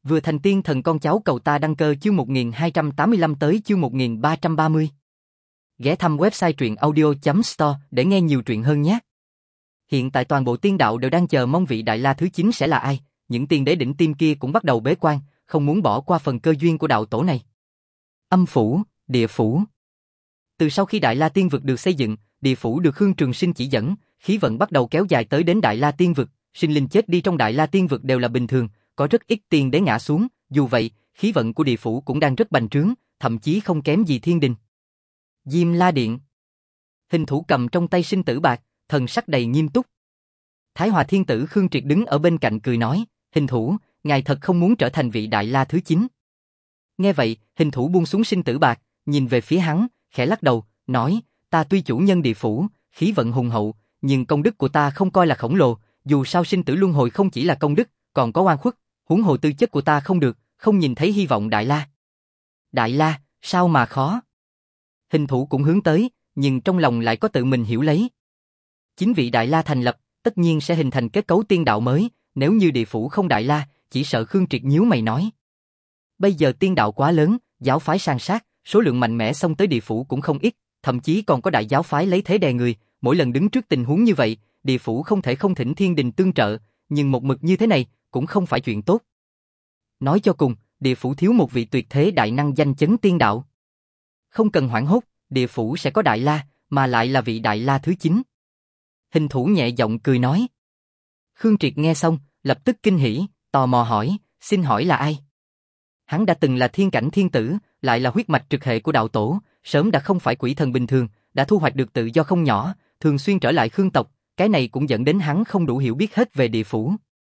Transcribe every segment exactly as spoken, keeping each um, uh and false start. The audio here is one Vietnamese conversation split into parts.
Vừa thành tiên thần con cháu cầu ta đăng cơ chương một nghìn hai trăm tám mươi lăm tới chương một nghìn ba trăm ba mươi. Ghé thăm website truyện audio chấm store để nghe nhiều truyện hơn nhé. Hiện tại toàn bộ tiên đạo đều đang chờ mong vị Đại La thứ chín sẽ là ai, những tiên đế đỉnh tim kia cũng bắt đầu bế quan, không muốn bỏ qua phần cơ duyên của đạo tổ này. Âm phủ, địa phủ. Từ sau khi Đại La tiên vực được xây dựng, địa phủ được Khương Trường Sinh chỉ dẫn, khí vận bắt đầu kéo dài tới đến Đại La tiên vực, sinh linh chết đi trong Đại La tiên vực đều là bình thường, có rất ít tiên đế ngã xuống, dù vậy, khí vận của địa phủ cũng đang rất bành trướng, thậm chí không kém gì thiên đình. Diêm La Điện. Hình thủ cầm trong tay sinh tử bạc, thần sắc đầy nghiêm túc. Thái Hòa Thiên Tử Khương Triệt đứng ở bên cạnh cười nói, hình thủ, ngài thật không muốn trở thành vị Đại La thứ chín. Nghe vậy, hình thủ buông xuống sinh tử bạc, nhìn về phía hắn, khẽ lắc đầu, nói, ta tuy chủ nhân địa phủ, khí vận hùng hậu, nhưng công đức của ta không coi là khổng lồ, dù sao sinh tử luân hồi không chỉ là công đức, còn có oan khuất, huống hồ tư chất của ta không được, không nhìn thấy hy vọng Đại La. Đại La, sao mà khó? Hình thủ cũng hướng tới, nhưng trong lòng lại có tự mình hiểu lấy. Chính vị Đại La thành lập, tất nhiên sẽ hình thành kết cấu tiên đạo mới, nếu như địa phủ không Đại La, chỉ sợ Khương Triệt nhíu mày nói. Bây giờ tiên đạo quá lớn, giáo phái san sát, số lượng mạnh mẽ xông tới địa phủ cũng không ít, thậm chí còn có đại giáo phái lấy thế đè người, mỗi lần đứng trước tình huống như vậy, địa phủ không thể không thỉnh thiên đình tương trợ, nhưng một mực như thế này, cũng không phải chuyện tốt. Nói cho cùng, địa phủ thiếu một vị tuyệt thế đại năng danh chấn tiên đạo. Không cần hoảng hốt, địa phủ sẽ có Đại La, mà lại là vị Đại La thứ chín. Hình thủ nhẹ giọng cười nói. Khương Triệt nghe xong, lập tức kinh hỉ, tò mò hỏi, xin hỏi là ai? Hắn đã từng là thiên cảnh thiên tử, lại là huyết mạch trực hệ của đạo tổ, sớm đã không phải quỷ thần bình thường, đã thu hoạch được tự do không nhỏ, thường xuyên trở lại Khương tộc, cái này cũng dẫn đến hắn không đủ hiểu biết hết về địa phủ.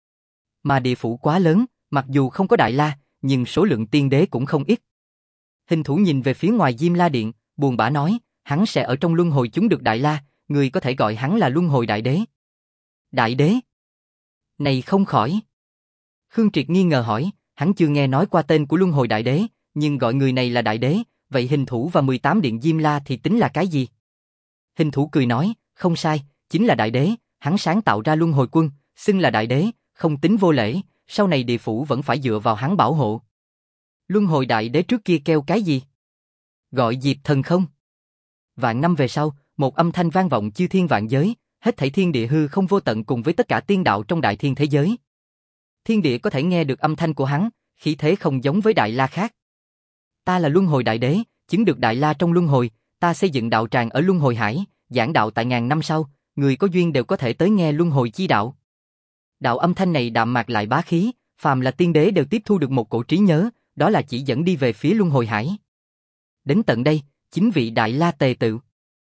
Mà địa phủ quá lớn, mặc dù không có Đại La, nhưng số lượng tiên đế cũng không ít. Hình thủ nhìn về phía ngoài Diêm La Điện, buồn bã nói, hắn sẽ ở trong luân hồi chúng được Đại La, người có thể gọi hắn là luân hồi đại đế. Đại đế? Này không khỏi. Khương Triệt nghi ngờ hỏi, hắn chưa nghe nói qua tên của luân hồi đại đế, nhưng gọi người này là đại đế, vậy hình thủ và mười tám điện Diêm La thì tính là cái gì? Hình thủ cười nói, không sai, chính là đại đế, hắn sáng tạo ra luân hồi quân, xưng là đại đế, không tính vô lễ, sau này địa phủ vẫn phải dựa vào hắn bảo hộ. Luân hồi đại đế trước kia kêu cái gì? Gọi Diệp Thần không? Vạn năm về sau, một âm thanh vang vọng chư thiên vạn giới, hết thảy thiên địa hư không vô tận cùng với tất cả tiên đạo trong đại thiên thế giới. Thiên địa có thể nghe được âm thanh của hắn, khí thế không giống với Đại La khác. Ta là luân hồi đại đế, chứng được Đại La trong luân hồi, ta xây dựng đạo tràng ở luân hồi hải, giảng đạo tại ngàn năm sau, người có duyên đều có thể tới nghe luân hồi chi đạo. Đạo âm thanh này đạm mạc lại bá khí, phàm là tiên đế đều tiếp thu được một cổ trí nhớ, đó là chỉ dẫn đi về phía luân hồi hải. Đến tận đây, chính vị Đại La tề tự.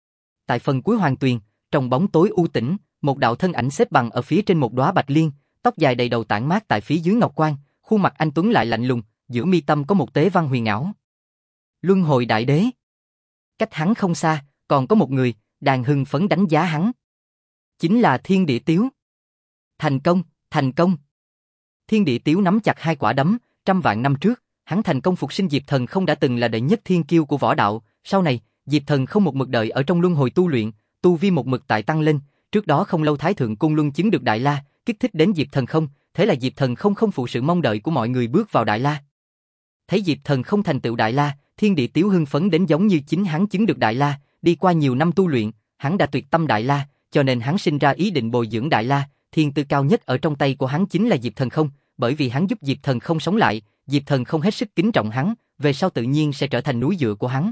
Tại phần cuối hoàng tuyền, trong bóng tối u tĩnh, một đạo thân ảnh xếp bằng ở phía trên một đóa bạch liên, tóc dài đầy đầu tản mát tại phía dưới ngọc quan, khuôn mặt anh tuấn lại lạnh lùng, giữa mi tâm có một tế văn huyền ảo. Luân hồi đại đế. Cách hắn không xa, còn có một người, đang hưng phấn đánh giá hắn. Chính là Thiên Địa Tiếu. Thành công, thành công. Thiên Địa Tiếu nắm chặt hai quả đấm, trăm vạn năm trước, hắn thành công phục sinh Diệp Thần không đã từng là đệ nhất thiên kiêu của võ đạo, sau này, Diệp Thần không một mực đợi ở trong luân hồi tu luyện, tu vi một mực tại tăng lên, trước đó không lâu Thái Thượng Côn Luân chứng được Đại La, kích thích đến Diệp Thần không, thế là Diệp Thần không không phụ sự mong đợi của mọi người bước vào Đại La. Thấy Diệp Thần không thành tựu Đại La, Thiên Địa Tiếu hưng phấn đến giống như chính hắn chứng được Đại La, đi qua nhiều năm tu luyện, hắn đã tuyệt tâm Đại La, cho nên hắn sinh ra ý định bồi dưỡng Đại La, thiên tư cao nhất ở trong tay của hắn chính là Diệp Thần không, bởi vì hắn giúp Diệp Thần không sống lại, Diệp Thần không hết sức kính trọng hắn, về sau tự nhiên sẽ trở thành núi dựa của hắn.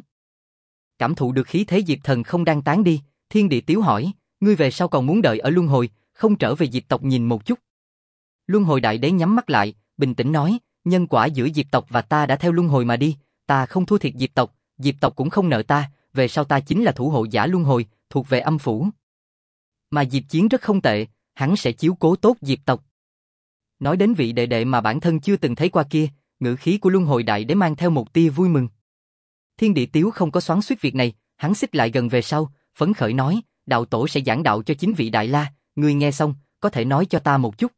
Cảm thụ được khí thế Diệp Thần không đang tán đi, Thiên Địa Tiếu hỏi, ngươi về sau còn muốn đợi ở luân hồi, không trở về Diệp tộc nhìn một chút? Luân hồi đại đế nhắm mắt lại, bình tĩnh nói, nhân quả giữa Diệp tộc và ta đã theo luân hồi mà đi, ta không thua thiệt Diệp tộc, Diệp tộc cũng không nợ ta, về sau ta chính là thủ hộ giả luân hồi, thuộc về âm phủ. Mà Diệp Chiến rất không tệ, hắn sẽ chiếu cố tốt Diệp tộc. Nói đến vị đệ đệ mà bản thân chưa từng thấy qua kia, ngữ khí của luân hồi đại đế mang theo một tia vui mừng. Thiên Địa Tiếu không có xoắn xuýt việc này, hắn xích lại gần về sau, phấn khởi nói, đạo tổ sẽ giảng đạo cho chính vị Đại La, ngươi nghe xong, có thể nói cho ta một chút.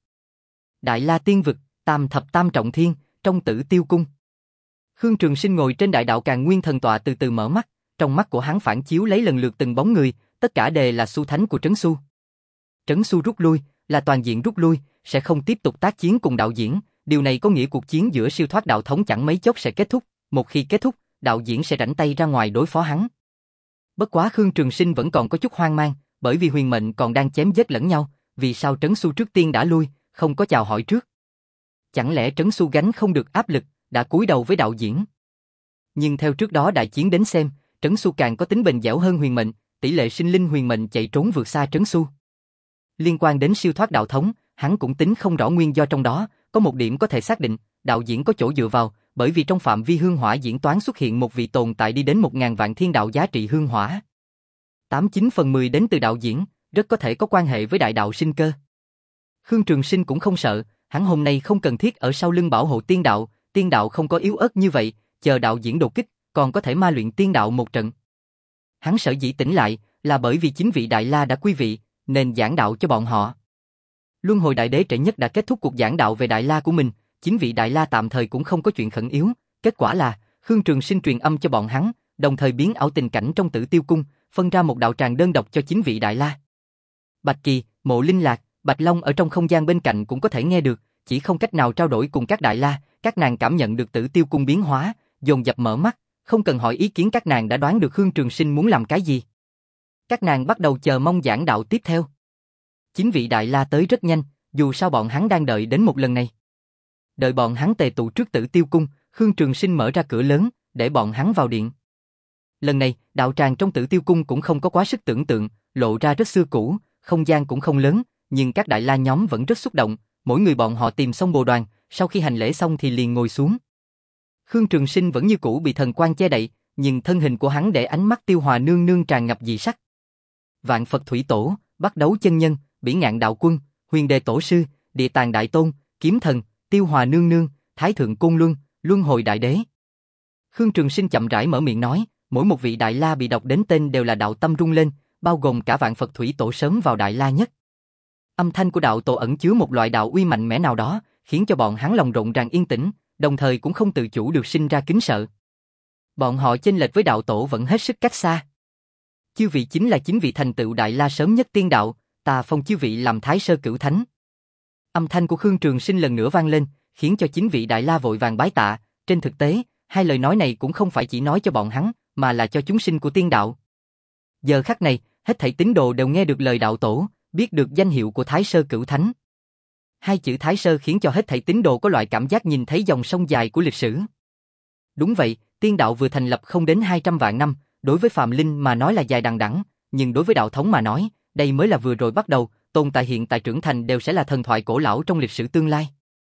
Đại La tiên vực, tam thập tam trọng thiên, trong Tử Tiêu cung. Khương Trường Sinh ngồi trên đại đạo Càn Nguyên thần tọa từ từ mở mắt, trong mắt của hắn phản chiếu lấy lần lượt từng bóng người, tất cả đều là Xu Thánh của Trấn Xu. Trấn Xu rút lui, là toàn diện rút lui, sẽ không tiếp tục tác chiến cùng đạo diễn, Điều này có nghĩa cuộc chiến giữa siêu thoát đạo thống chẳng mấy chốc sẽ kết thúc, một khi kết thúc, đạo diễn sẽ rảnh tay ra ngoài đối phó hắn. Bất quá Khương Trường Sinh vẫn còn có chút hoang mang, bởi vì huyền mệnh còn đang chém giết lẫn nhau, vì sao Trấn Xu trước tiên đã lui, không có chào hỏi trước. Chẳng lẽ Trấn Xu gánh không được áp lực, đã cúi đầu với đạo diễn. Nhưng theo trước đó đại chiến đến xem, Trấn Xu càng có tính bền dẻo hơn huyền mệnh, tỷ lệ sinh linh huyền mệnh chạy trốn vượt xa Trấn Xu. Liên quan đến siêu thoát đạo thống, hắn cũng tính không rõ nguyên do trong đó, có một điểm có thể xác định, đạo diễn có chỗ dựa vào, bởi vì trong phạm vi hương hỏa diễn toán xuất hiện một vị tồn tại đi đến một ngàn vạn thiên đạo giá trị hương hỏa. tám chín phần mười đến từ đạo diễn, rất có thể có quan hệ với đại đạo sinh cơ. Khương Trường Sinh cũng không sợ, hắn hôm nay không cần thiết ở sau lưng bảo hộ tiên đạo, tiên đạo không có yếu ớt như vậy, chờ đạo diễn đột kích, còn có thể ma luyện tiên đạo một trận. Hắn sở dĩ tỉnh lại, là bởi vì chính vị Đại La đã quy vị, nên giảng đạo cho bọn họ. Luân hồi đại đế trễ nhất đã kết thúc cuộc giảng đạo về Đại La của mình, chính vị Đại La tạm thời cũng không có chuyện khẩn yếu, kết quả là, Khương Trường Sinh truyền âm cho bọn hắn, đồng thời biến ảo tình cảnh trong Tử Tiêu Cung, phân ra một đạo tràng đơn độc cho chính vị Đại La. Bạch Kỳ, Mộ Linh Lạc, Bạch Long ở trong không gian bên cạnh cũng có thể nghe được, chỉ không cách nào trao đổi cùng các Đại La, các nàng cảm nhận được Tử Tiêu Cung biến hóa, dồn dập mở mắt, không cần hỏi ý kiến các nàng đã đoán được Khương Trường Sinh muốn làm cái gì. Các nàng bắt đầu chờ mong giảng đạo tiếp theo. Chính vị Đại La tới rất nhanh, dù sao bọn hắn đang đợi đến một lần này. Đợi bọn hắn tề tụ trước Tử Tiêu Cung, Khương Trường Sinh mở ra cửa lớn, để bọn hắn vào điện. Lần này, đạo tràng trong Tử Tiêu Cung cũng không có quá sức tưởng tượng, lộ ra rất xưa cũ, không gian cũng không lớn, nhưng các Đại La nhóm vẫn rất xúc động, mỗi người bọn họ tìm xong bồ đoàn, sau khi hành lễ xong thì liền ngồi xuống. Khương Trường Sinh vẫn như cũ bị thần quang che đậy, nhưng thân hình của hắn để ánh mắt Tiêu Hòa nương nương tràn ngập dị sắc. Vạn Phật Thủy Tổ, Bắt Đấu Chân Nhân, Bỉ Ngạn Đạo Quân, Huyền Đề Tổ Sư, Địa Tàng Đại Tôn, Kiếm Thần, Tiêu Hòa nương nương, Thái Thượng Côn Luân, Luân Hồi Đại Đế. Khương Trường Sinh chậm rãi mở miệng nói, mỗi một vị Đại La bị đọc đến tên đều là đạo tâm rung lên, bao gồm cả Vạn Phật Thủy Tổ sớm vào Đại La nhất. Âm thanh của đạo tổ ẩn chứa một loại đạo uy mạnh mẽ nào đó, khiến cho bọn hắn lòng rộn ràng yên tĩnh, đồng thời cũng không tự chủ được sinh ra kính sợ. Bọn họ chênh lệch với đạo tổ vẫn hết sức cách xa. Chư vị chính là chính vị thành tựu Đại La sớm nhất tiên đạo, ta phong chư vị làm Thái Sơ Cửu Thánh. Âm thanh của Khương Trường Sinh lần nữa vang lên, khiến cho chính vị Đại La vội vàng bái tạ. Trên thực tế, hai lời nói này cũng không phải chỉ nói cho bọn hắn, mà là cho chúng sinh của tiên đạo. Giờ khắc này, hết thảy tín đồ đều nghe được lời đạo tổ, biết được danh hiệu của Thái Sơ Cửu Thánh. Hai chữ Thái Sơ khiến cho hết thảy tín đồ có loại cảm giác nhìn thấy dòng sông dài của lịch sử. Đúng vậy, tiên đạo vừa thành lập không đến hai trăm vạn năm, đối với phàm linh mà nói là dài đằng đẵng, nhưng đối với đạo thống mà nói, đây mới là vừa rồi bắt đầu, tồn tại hiện tại trưởng thành đều sẽ là thần thoại cổ lão trong lịch sử tương lai.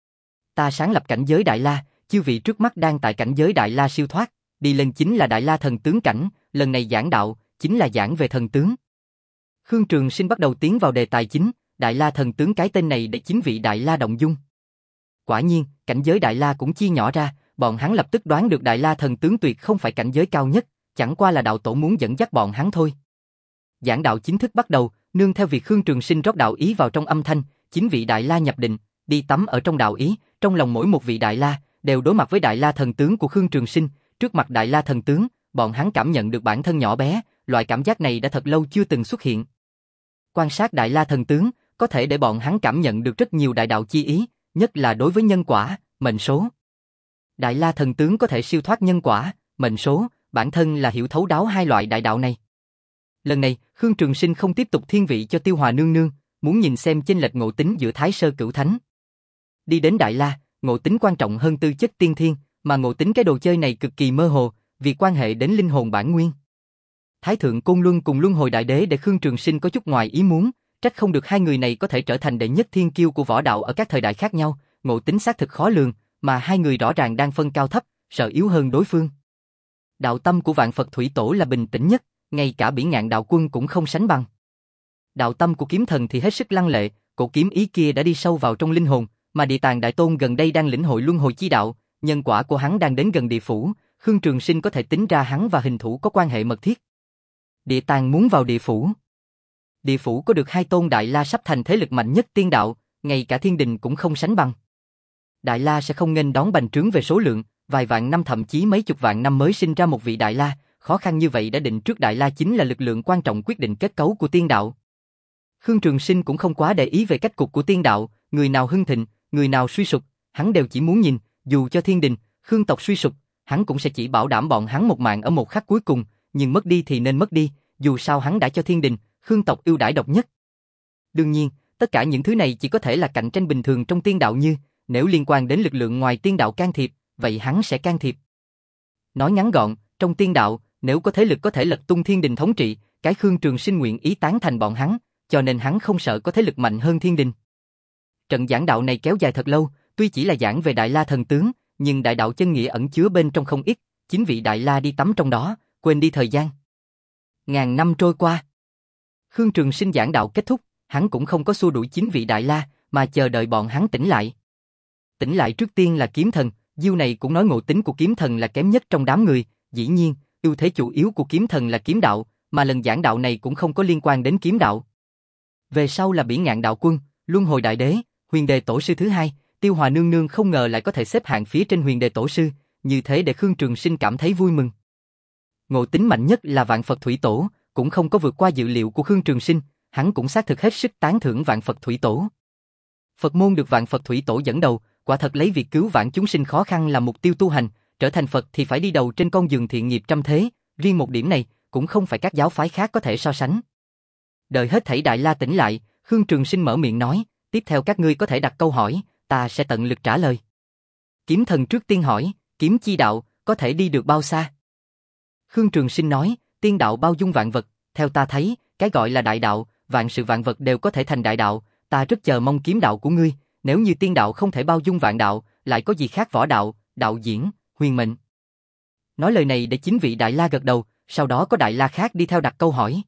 Ta sáng lập cảnh giới Đại La, chư vị trước mắt đang tại cảnh giới Đại La siêu thoát, đi lên chính là Đại La thần tướng cảnh, lần này giảng đạo chính là giảng về thần tướng. Khương Trường Sinh bắt đầu tiến vào đề tài chính, Đại La thần tướng cái tên này để chính vị Đại La động dung. Quả nhiên, cảnh giới Đại La cũng chia nhỏ ra, bọn hắn lập tức đoán được Đại La thần tướng tuyệt không phải cảnh giới cao nhất, chẳng qua là đạo tổ muốn dẫn dắt bọn hắn thôi. Giảng đạo chính thức bắt đầu, nương theo việc Khương Trường Sinh rót đạo ý vào trong âm thanh, chính vị Đại La nhập định, đi tắm ở trong đạo ý, trong lòng mỗi một vị Đại La đều đối mặt với Đại La thần tướng của Khương Trường Sinh, trước mặt Đại La thần tướng, bọn hắn cảm nhận được bản thân nhỏ bé, loại cảm giác này đã thật lâu chưa từng xuất hiện. Quan sát Đại La thần tướng, có thể để bọn hắn cảm nhận được rất nhiều đại đạo chi ý, nhất là đối với nhân quả, mệnh số. Đại La thần tướng có thể siêu thoát nhân quả, mệnh số, bản thân là hiểu thấu đáo hai loại đại đạo này. Lần này, Khương Trường Sinh không tiếp tục thiên vị cho Tiêu Hòa nương nương, muốn nhìn xem chênh lệch ngộ tính giữa Thái Sơ Cửu Thánh. Đi đến Đại La, ngộ tính quan trọng hơn tư chất tiên thiên, mà ngộ tính cái đồ chơi này cực kỳ mơ hồ, vì quan hệ đến linh hồn bản nguyên. Thái Thượng Côn Luân cùng Luân Hồi Đại Đế để Khương Trường Sinh có chút ngoài ý muốn, trách không được hai người này có thể trở thành đệ nhất thiên kiêu của võ đạo ở các thời đại khác nhau, ngộ tính xác thực khó lường, mà hai người rõ ràng đang phân cao thấp, sợ yếu hơn đối phương. Đạo tâm của Vạn Phật Thủy Tổ là bình tĩnh nhất, ngay cả Bỉ Ngạn Đạo Quân cũng không sánh bằng. Đạo tâm của Kiếm Thần thì hết sức lăng lệ, cổ kiếm ý kia đã đi sâu vào trong linh hồn, mà Địa Tàng Đại Tôn gần đây đang lĩnh hội luân hồi chi đạo, nhân quả của hắn đang đến gần địa phủ, Khương Trường Sinh có thể tính ra hắn và hình thủ có quan hệ mật thiết. Địa Tàng muốn vào địa phủ. Địa phủ có được hai tôn Đại La sắp thành thế lực mạnh nhất tiên đạo, ngay cả thiên đình cũng không sánh bằng. Đại La sẽ không nghênh đón bành trướng về số lượng, vài vạn năm thậm chí mấy chục vạn năm mới sinh ra một vị Đại La, khó khăn như vậy đã định trước Đại La chính là lực lượng quan trọng quyết định kết cấu của tiên đạo. Khương Trường Sinh cũng không quá để ý về cách cục của tiên đạo, người nào hưng thịnh, người nào suy sụp, hắn đều chỉ muốn nhìn, dù cho thiên đình, Khương tộc suy sụp, hắn cũng sẽ chỉ bảo đảm bọn hắn một mạng ở một khắc cuối cùng, nhưng mất đi thì nên mất đi, dù sao hắn đã cho thiên đình, Khương tộc ưu đãi độc nhất. Đương nhiên, tất cả những thứ này chỉ có thể là cạnh tranh bình thường trong tiên đạo, như nếu liên quan đến lực lượng ngoài tiên đạo can thiệp, vậy hắn sẽ can thiệp. Nói ngắn gọn, trong tiên đạo, nếu có thế lực có thể lật tung thiên đình thống trị, cái Khương Trường Sinh nguyện ý tán thành bọn hắn, cho nên hắn không sợ có thế lực mạnh hơn thiên đình. Trận giảng đạo này kéo dài thật lâu, tuy chỉ là giảng về Đại La thần tướng, nhưng đại đạo chân nghĩa ẩn chứa bên trong không ít, chính vị Đại La đi tắm trong đó, quên đi thời gian. Ngàn năm trôi qua, Khương Trường Sinh giảng đạo kết thúc, hắn cũng không có xua đuổi chính vị Đại La, mà chờ đợi bọn hắn tỉnh lại. Tỉnh lại trước tiên là kiếm thần, Diêu này cũng nói ngộ tính của kiếm thần là kém nhất trong đám người, dĩ nhiên, ưu thế chủ yếu của kiếm thần là kiếm đạo, mà lần giảng đạo này cũng không có liên quan đến kiếm đạo. Về sau là Bỉ Ngạn đạo quân, Luân Hồi đại đế, Huyền Đề tổ sư thứ hai, Tiêu Hòa nương nương không ngờ lại có thể xếp hạng phía trên Huyền Đề tổ sư, như thế để Khương Trường Sinh cảm thấy vui mừng. Ngộ tính mạnh nhất là Vạn Phật Thủy Tổ, cũng không có vượt qua dự liệu của Khương Trường Sinh, hắn cũng xác thực hết sức tán thưởng Vạn Phật Thủy Tổ. Phật môn được Vạn Phật Thủy Tổ dẫn đầu, quả thật lấy việc cứu vãn chúng sinh khó khăn là mục tiêu tu hành, trở thành Phật thì phải đi đầu trên con đường thiện nghiệp trăm thế, riêng một điểm này cũng không phải các giáo phái khác có thể so sánh. Đợi hết thảy Đại La tỉnh lại, Khương Trường Sinh mở miệng nói, tiếp theo các ngươi có thể đặt câu hỏi, ta sẽ tận lực trả lời. Kiếm thần trước tiên hỏi, kiếm chi đạo, có thể đi được bao xa? Khương Trường Sinh nói, tiên đạo bao dung vạn vật, theo ta thấy, cái gọi là đại đạo, vạn sự vạn vật đều có thể thành đại đạo, ta rất chờ mong kiếm đạo của ngươi, nếu như tiên đạo không thể bao dung vạn đạo, lại có gì khác võ đạo, đạo diễn, huyền mệnh. Nói lời này để chính vị Đại La gật đầu, sau đó có Đại La khác đi theo đặt câu hỏi.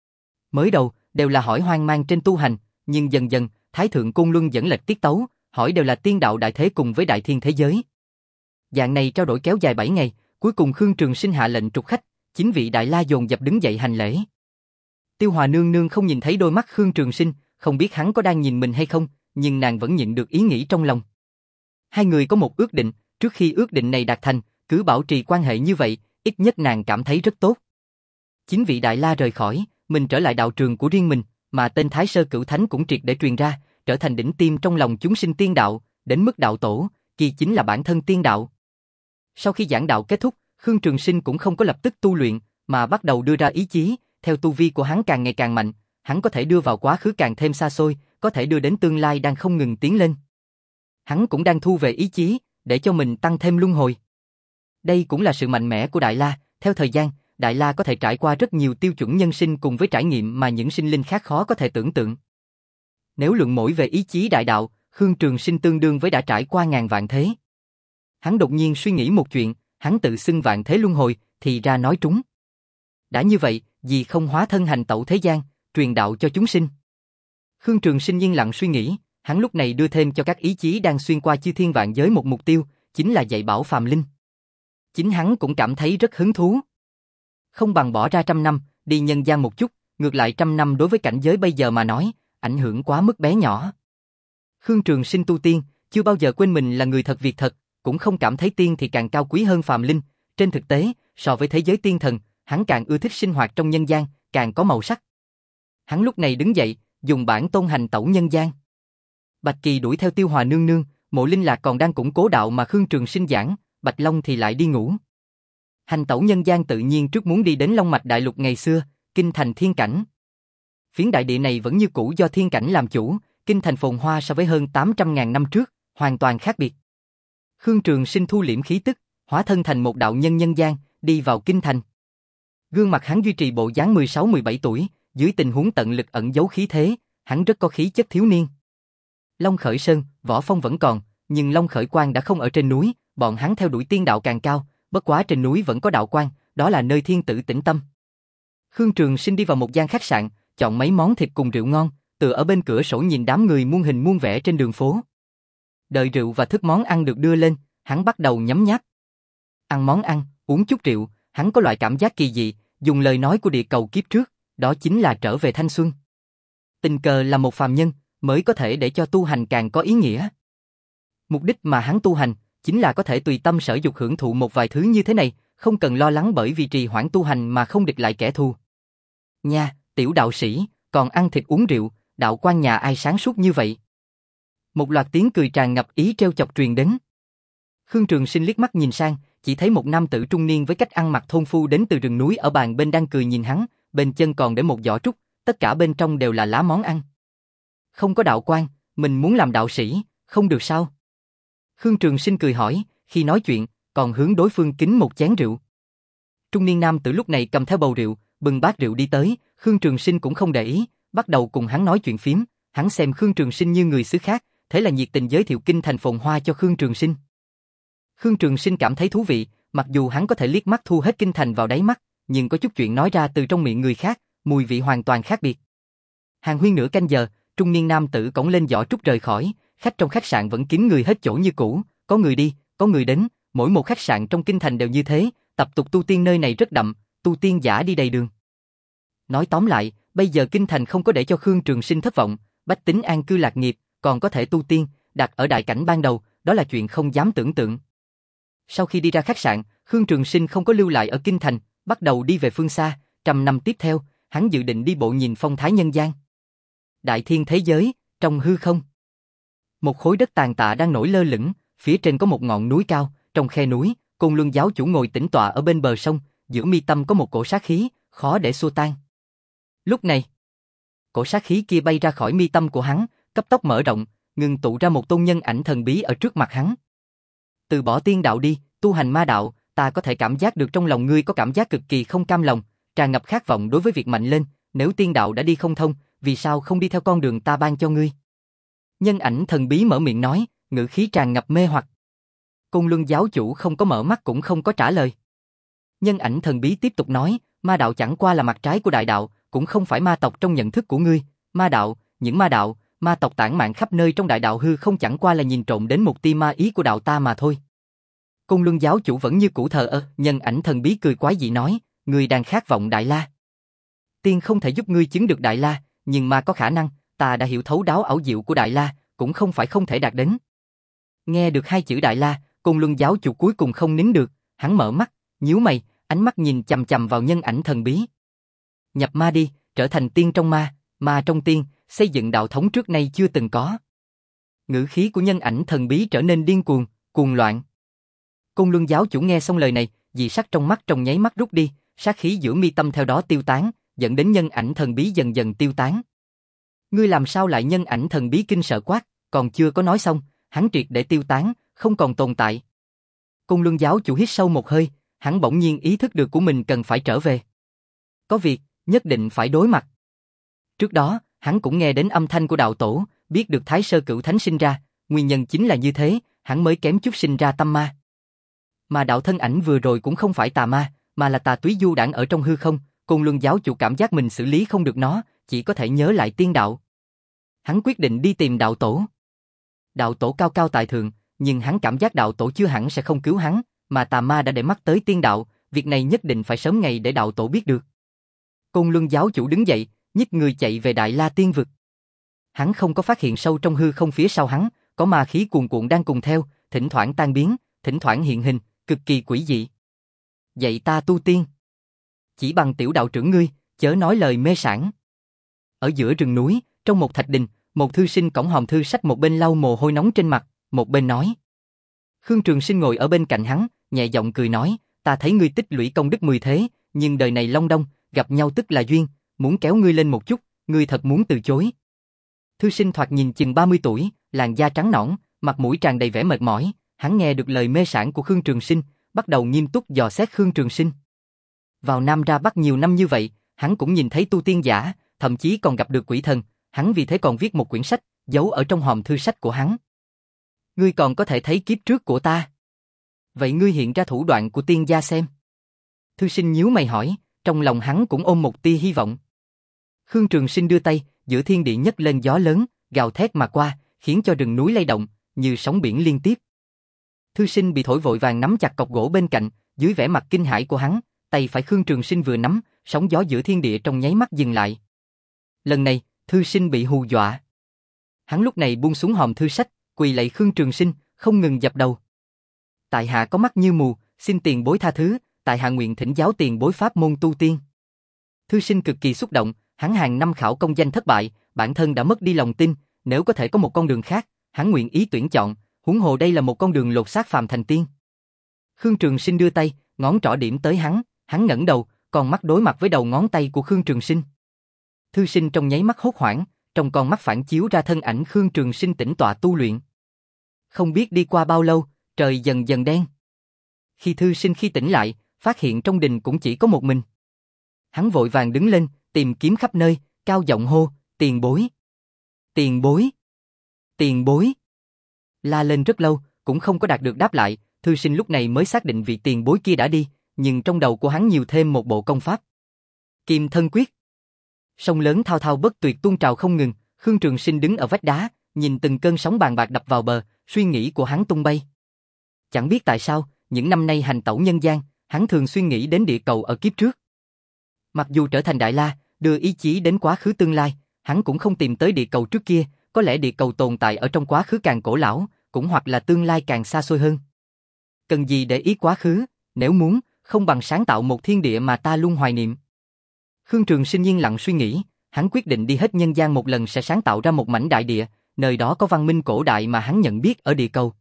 Mới đầu, đều là hỏi hoang mang trên tu hành, nhưng dần dần, Thái Thượng Côn Luân dẫn lệch tiết tấu, hỏi đều là tiên đạo đại thế cùng với đại thiên thế giới. Dạng này trao đổi kéo dài bảy ngày, cuối cùng Khương Trường Sinh hạ lệnh trục khách, chính vị Đại La dồn dập đứng dậy hành lễ. Tiêu Hòa nương nương không nhìn thấy đôi mắt Khương Trường Sinh, không biết hắn có đang nhìn mình hay không, nhưng nàng vẫn nhận được ý nghĩ trong lòng. Hai người có một ước định, trước khi ước định này đạt thành, cứ bảo trì quan hệ như vậy, ít nhất nàng cảm thấy rất tốt. Chính vị Đại La rời khỏi, mình trở lại đạo trường của riêng mình, mà tên Thái Sơ Cửu Thánh cũng triệt để truyền ra, trở thành đỉnh tim trong lòng chúng sinh tiên đạo, đến mức đạo tổ, kia chính là bản thân tiên đạo. Sau khi giảng đạo kết thúc, Khương Trường Sinh cũng không có lập tức tu luyện, mà bắt đầu đưa ra ý chí, theo tu vi của hắn càng ngày càng mạnh, hắn có thể đưa vào quá khứ càng thêm xa xôi, có thể đưa đến tương lai đang không ngừng tiến lên. Hắn cũng đang thu về ý chí, để cho mình tăng thêm luân hồi. Đây cũng là sự mạnh mẽ của Đại La, theo thời gian, Đại La có thể trải qua rất nhiều tiêu chuẩn nhân sinh cùng với trải nghiệm mà những sinh linh khác khó có thể tưởng tượng. Nếu luận mỗi về ý chí đại đạo, Khương Trường Sinh tương đương với đã trải qua ngàn vạn thế. Hắn đột nhiên suy nghĩ một chuyện, hắn tự xưng vạn thế luân hồi, thì ra nói trúng. Đã như vậy, vì không hóa thân hành tẩu thế gian, truyền đạo cho chúng sinh. Khương Trường Sinh yên lặng suy nghĩ, hắn lúc này đưa thêm cho các ý chí đang xuyên qua chư thiên vạn giới một mục tiêu, chính là dạy bảo phàm linh. Chính hắn cũng cảm thấy rất hứng thú. Không bằng bỏ ra trăm năm, đi nhân gian một chút, ngược lại trăm năm đối với cảnh giới bây giờ mà nói, ảnh hưởng quá mức bé nhỏ. Khương Trường Sinh tu tiên, chưa bao giờ quên mình là người thật việc thật, cũng không cảm thấy tiên thì càng cao quý hơn phàm linh. Trên thực tế, so với thế giới tiên thần, hắn càng ưa thích sinh hoạt trong nhân gian, càng có màu sắc. Hắn lúc này đứng dậy, dùng bản tôn hành tẩu nhân gian. Bạch Kỳ đuổi theo Tiêu Hòa nương nương, Mộ Linh Lạc còn đang củng cố đạo mà Khương Trường Sinh giảng, Bạch Long thì lại đi ngủ. Hành tẩu nhân gian tự nhiên trước muốn đi đến Long Mạch Đại Lục ngày xưa, kinh thành thiên cảnh. Phiến đại địa này vẫn như cũ do thiên cảnh làm chủ, kinh thành phồn hoa so với hơn tám trăm ngàn năm trước, hoàn toàn khác biệt. Khương Trường Sinh thu liễm khí tức, hóa thân thành một đạo nhân nhân gian, đi vào kinh thành. Gương mặt hắn duy trì bộ dáng mười sáu mười bảy tuổi, dưới tình huống tận lực ẩn giấu khí thế, hắn rất có khí chất thiếu niên. Long Khởi Sơn, võ phong vẫn còn, nhưng Long Khởi Quang đã không ở trên núi, bọn hắn theo đuổi tiên đạo càng cao, bất quá trên núi vẫn có đạo quan, đó là nơi thiên tử tĩnh tâm. Khương Trường Sinh đi vào một gian khách sạn, chọn mấy món thịt cùng rượu ngon, tựa ở bên cửa sổ nhìn đám người muôn hình muôn vẻ trên đường phố. Đợi rượu và thức món ăn được đưa lên, hắn bắt đầu nhấm nháp. Ăn món ăn, uống chút rượu, hắn có loại cảm giác kỳ dị, dùng lời nói của địa cầu kiếp trước, đó chính là trở về thanh xuân. Tình cờ là một phàm nhân, mới có thể để cho tu hành càng có ý nghĩa. Mục đích mà hắn tu hành, chính là có thể tùy tâm sở dục hưởng thụ một vài thứ như thế này, không cần lo lắng bởi vì trì hoãn tu hành mà không địch lại kẻ thù. Nha, tiểu đạo sĩ, còn ăn thịt uống rượu, đạo quan nhà ai sáng suốt như vậy? Một loạt tiếng cười tràn ngập ý trêu chọc truyền đến. Khương Trường Sinh liếc mắt nhìn sang, chỉ thấy một nam tử trung niên với cách ăn mặc thôn phu đến từ rừng núi ở bàn bên đang cười nhìn hắn, bên chân còn để một giỏ trúc, tất cả bên trong đều là lá món ăn. Không có đạo quan, mình muốn làm đạo sĩ, không được sao? Khương Trường Sinh cười hỏi, khi nói chuyện, còn hướng đối phương kính một chén rượu. Trung niên nam tử lúc này cầm theo bầu rượu, bưng bát rượu đi tới, Khương Trường Sinh cũng không để ý, bắt đầu cùng hắn nói chuyện phím, hắn xem Khương Trường Sinh như người xứ khác, thế là nhiệt tình giới thiệu kinh thành phồn hoa cho Khương Trường Sinh. Khương Trường Sinh cảm thấy thú vị, mặc dù hắn có thể liếc mắt thu hết kinh thành vào đáy mắt, nhưng có chút chuyện nói ra từ trong miệng người khác, mùi vị hoàn toàn khác biệt. Hàng huyên nửa canh giờ, trung niên nam tử cõng lên giỏ trúc rời khỏi, khách trong khách sạn vẫn kín người hết chỗ như cũ, có người đi, có người đến, mỗi một khách sạn trong kinh thành đều như thế, tập tục tu tiên nơi này rất đậm, tu tiên giả đi đầy đường. Nói tóm lại, bây giờ kinh thành không có để cho Khương Trường Sinh thất vọng, bách tính an cư lạc nghiệp, còn có thể tu tiên, đặt ở đại cảnh ban đầu, đó là chuyện không dám tưởng tượng. Sau khi đi ra khách sạn, Khương Trường Sinh không có lưu lại ở kinh thành, bắt đầu đi về phương xa, trăm năm tiếp theo, hắn dự định đi bộ nhìn phong thái nhân gian. Đại thiên thế giới, trong hư không. Một khối đất tàn tạ đang nổi lơ lửng, phía trên có một ngọn núi cao, trong khe núi, Côn Luân giáo chủ ngồi tĩnh tọa ở bên bờ sông, giữa mi tâm có một cổ sát khí, khó để xua tan. Lúc này, cổ sát khí kia bay ra khỏi mi tâm của hắn, cấp tốc mở rộng, ngưng tụ ra một tôn nhân ảnh thần bí ở trước mặt hắn. Từ bỏ tiên đạo đi, tu hành ma đạo, ta có thể cảm giác được trong lòng ngươi có cảm giác cực kỳ không cam lòng, tràn ngập khát vọng đối với việc mạnh lên, nếu tiên đạo đã đi không thông, vì sao không đi theo con đường ta ban cho ngươi? Nhân ảnh thần bí mở miệng nói, ngữ khí tràn ngập mê hoặc. Côn Luân giáo chủ không có mở mắt cũng không có trả lời. Nhân ảnh thần bí tiếp tục nói, ma đạo chẳng qua là mặt trái của đại đạo, cũng không phải ma tộc trong nhận thức của ngươi, ma đạo, những ma đạo, ma tộc tản mạn khắp nơi trong đại đạo hư không chẳng qua là nhìn trộm đến một tia ma ý của đạo ta mà thôi. Côn Luân giáo chủ vẫn như cũ thờ ơ, nhân ảnh thần bí cười quái dị nói, ngươi đang khát vọng đại la. Tiên không thể giúp ngươi chứng được đại la, nhưng ma có khả năng, ta đã hiểu thấu đáo ảo diệu của đại la, cũng không phải không thể đạt đến. Nghe được hai chữ đại la, Côn Luân giáo chủ cuối cùng không nín được, hắn mở mắt, nhíu mày, ánh mắt nhìn chằm chằm vào nhân ảnh thần bí. Nhập ma đi, trở thành tiên trong ma, ma trong tiên, xây dựng đạo thống trước nay chưa từng có. Ngữ khí của nhân ảnh thần bí trở nên điên cuồng, cuồng loạn. Côn Luân giáo chủ nghe xong lời này, dị sắc trong mắt trong nháy mắt rút đi, sát khí giữa mi tâm theo đó tiêu tán, dẫn đến nhân ảnh thần bí dần dần tiêu tán. Ngươi làm sao lại? Nhân ảnh thần bí kinh sợ quát, còn chưa có nói xong, hắn triệt để tiêu tán, không còn tồn tại. Côn Luân giáo chủ hít sâu một hơi, hắn bỗng nhiên ý thức được của mình cần phải trở về. Có việc, nhất định phải đối mặt. Trước đó, hắn cũng nghe đến âm thanh của đạo tổ, biết được Thái Sơ Cửu Thánh sinh ra, nguyên nhân chính là như thế, hắn mới kém chút sinh ra tâm ma. Mà đạo thân ảnh vừa rồi cũng không phải tà ma, mà là tà túy du đãng ở trong hư không, Côn Luân giáo chủ cảm giác mình xử lý không được nó, chỉ có thể nhớ lại tiên đạo. Hắn quyết định đi tìm đạo tổ. Đạo tổ cao cao tại thượng, nhưng hắn cảm giác đạo tổ chưa hẳn sẽ không cứu hắn, mà tà ma đã để mắt tới tiên đạo, việc này nhất định phải sớm ngày để đạo tổ biết được. Côn Luân giáo chủ đứng dậy, nhích người chạy về Đại La Tiên Vực. Hắn không có phát hiện sâu trong hư không phía sau hắn, có ma khí cuồn cuộn đang cùng theo, thỉnh thoảng tan biến, thỉnh thoảng hiện hình, cực kỳ quỷ dị. Dạy ta tu tiên. Chỉ bằng tiểu đạo trưởng ngươi, chớ nói lời mê sảng. Ở giữa rừng núi, trong một thạch đình, một thư sinh cõng hòm thư sách một bên lau mồ hôi nóng trên mặt, một bên nói. Khương Trường Sinh ngồi ở bên cạnh hắn, nhẹ giọng cười nói, ta thấy ngươi tích lũy công đức mười thế, nhưng đời này long đong, gặp nhau tức là duyên, muốn kéo ngươi lên một chút, ngươi thật muốn từ chối. Thư sinh thoạt nhìn chừng ba mươi tuổi, làn da trắng nõn, mặt mũi tràn đầy vẻ mệt mỏi, hắn nghe được lời mê sảng của Khương Trường Sinh, bắt đầu nghiêm túc dò xét Khương Trường Sinh. Vào Nam ra Bắc nhiều năm như vậy, hắn cũng nhìn thấy tu tiên giả, thậm chí còn gặp được quỷ thần, hắn vì thế còn viết một quyển sách, giấu ở trong hòm thư sách của hắn. Ngươi còn có thể thấy kiếp trước của ta. Vậy ngươi hiện ra thủ đoạn của tiên gia xem. Thư sinh nhíu mày hỏi, trong lòng hắn cũng ôm một tia hy vọng. Khương Trường Sinh đưa tay, giữa thiên địa nhấc lên gió lớn, gào thét mà qua, khiến cho rừng núi lay động, như sóng biển liên tiếp. Thư sinh bị thổi vội vàng nắm chặt cọc gỗ bên cạnh, dưới vẻ mặt kinh hãi của hắn, tay phải Khương Trường Sinh vừa nắm, sóng gió giữa thiên địa trong nháy mắt dừng lại. Lần này, thư sinh bị hù dọa. Hắn lúc này buông xuống hòm thư sách, quỳ lạy Khương Trường Sinh, không ngừng dập đầu. Tại hạ có mắt như mù, xin tiền bối tha thứ, tại hạ nguyện thỉnh giáo tiền bối pháp môn tu tiên. Thư sinh cực kỳ xúc động, hắn hàng năm khảo công danh thất bại, bản thân đã mất đi lòng tin, nếu có thể có một con đường khác, hắn nguyện ý tuyển chọn, huống hồ đây là một con đường lột xác phàm thành tiên. Khương Trường Sinh đưa tay, ngón trỏ điểm tới hắn, hắn ngẩng đầu, con mắt đối mặt với đầu ngón tay của Khương Trường Sinh. Thư sinh trong nháy mắt hốt hoảng, trong con mắt phản chiếu ra thân ảnh Khương Trường Sinh tĩnh tọa tu luyện. Không biết đi qua bao lâu, trời dần dần đen. Khi thư sinh khi tỉnh lại, phát hiện trong đình cũng chỉ có một mình. Hắn vội vàng đứng lên, tìm kiếm khắp nơi, cao giọng hô, tiền bối. Tiền bối. Tiền bối. La lên rất lâu, cũng không có đạt được đáp lại, thư sinh lúc này mới xác định vị tiền bối kia đã đi, nhưng trong đầu của hắn nhiều thêm một bộ công pháp. Kim Thân Quyết. Sông lớn thao thao bất tuyệt tuôn trào không ngừng, Khương Trường Sinh đứng ở vách đá, nhìn từng cơn sóng bàn bạc đập vào bờ, suy nghĩ của hắn tung bay. Chẳng biết tại sao, những năm nay hành tẩu nhân gian, hắn thường xuyên nghĩ đến địa cầu ở kiếp trước. Mặc dù trở thành Đại La, đưa ý chí đến quá khứ tương lai, hắn cũng không tìm tới địa cầu trước kia, có lẽ địa cầu tồn tại ở trong quá khứ càng cổ lão, cũng hoặc là tương lai càng xa xôi hơn. Cần gì để ý quá khứ, nếu muốn, không bằng sáng tạo một thiên địa mà ta luôn hoài niệm. Khương Trường Sinh yên lặng suy nghĩ, hắn quyết định đi hết nhân gian một lần sẽ sáng tạo ra một mảnh đại địa, nơi đó có văn minh cổ đại mà hắn nhận biết ở địa cầu.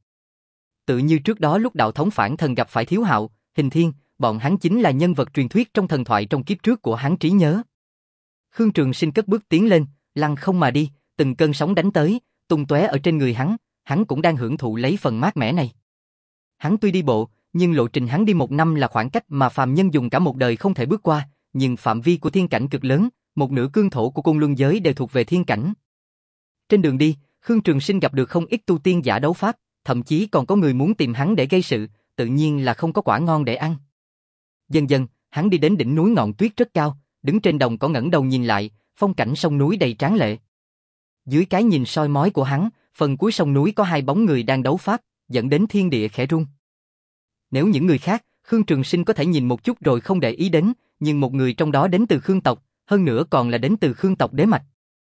Tự như trước đó lúc đạo thống phản thần gặp phải Thiếu Hạo, Hình Thiên, bọn hắn chính là nhân vật truyền thuyết trong thần thoại trong kiếp trước của hắn trí nhớ. Khương Trường Sinh cất bước tiến lên, lăng không mà đi, từng cơn sóng đánh tới, tung tóe ở trên người hắn, hắn cũng đang hưởng thụ lấy phần mát mẻ này. Hắn tuy đi bộ, nhưng lộ trình hắn đi một năm là khoảng cách mà phàm nhân dùng cả một đời không thể bước qua, nhưng phạm vi của thiên cảnh cực lớn, một nửa cương thổ của Côn Luân giới đều thuộc về thiên cảnh. Trên đường đi, Khương Trường Sinh gặp được không ít tu tiên giả đấu pháp, thậm chí còn có người muốn tìm hắn để gây sự, tự nhiên là không có quả ngon để ăn. Dần dần, hắn đi đến đỉnh núi ngọn tuyết rất cao, đứng trên đồng cỏ ngẩng đầu nhìn lại, phong cảnh sông núi đầy tráng lệ. Dưới cái nhìn soi mói của hắn, phần cuối sông núi có hai bóng người đang đấu pháp, dẫn đến thiên địa khẽ rung. Nếu những người khác, Khương Trường Sinh có thể nhìn một chút rồi không để ý đến, nhưng một người trong đó đến từ Khương tộc, hơn nữa còn là đến từ Khương tộc đế mạch.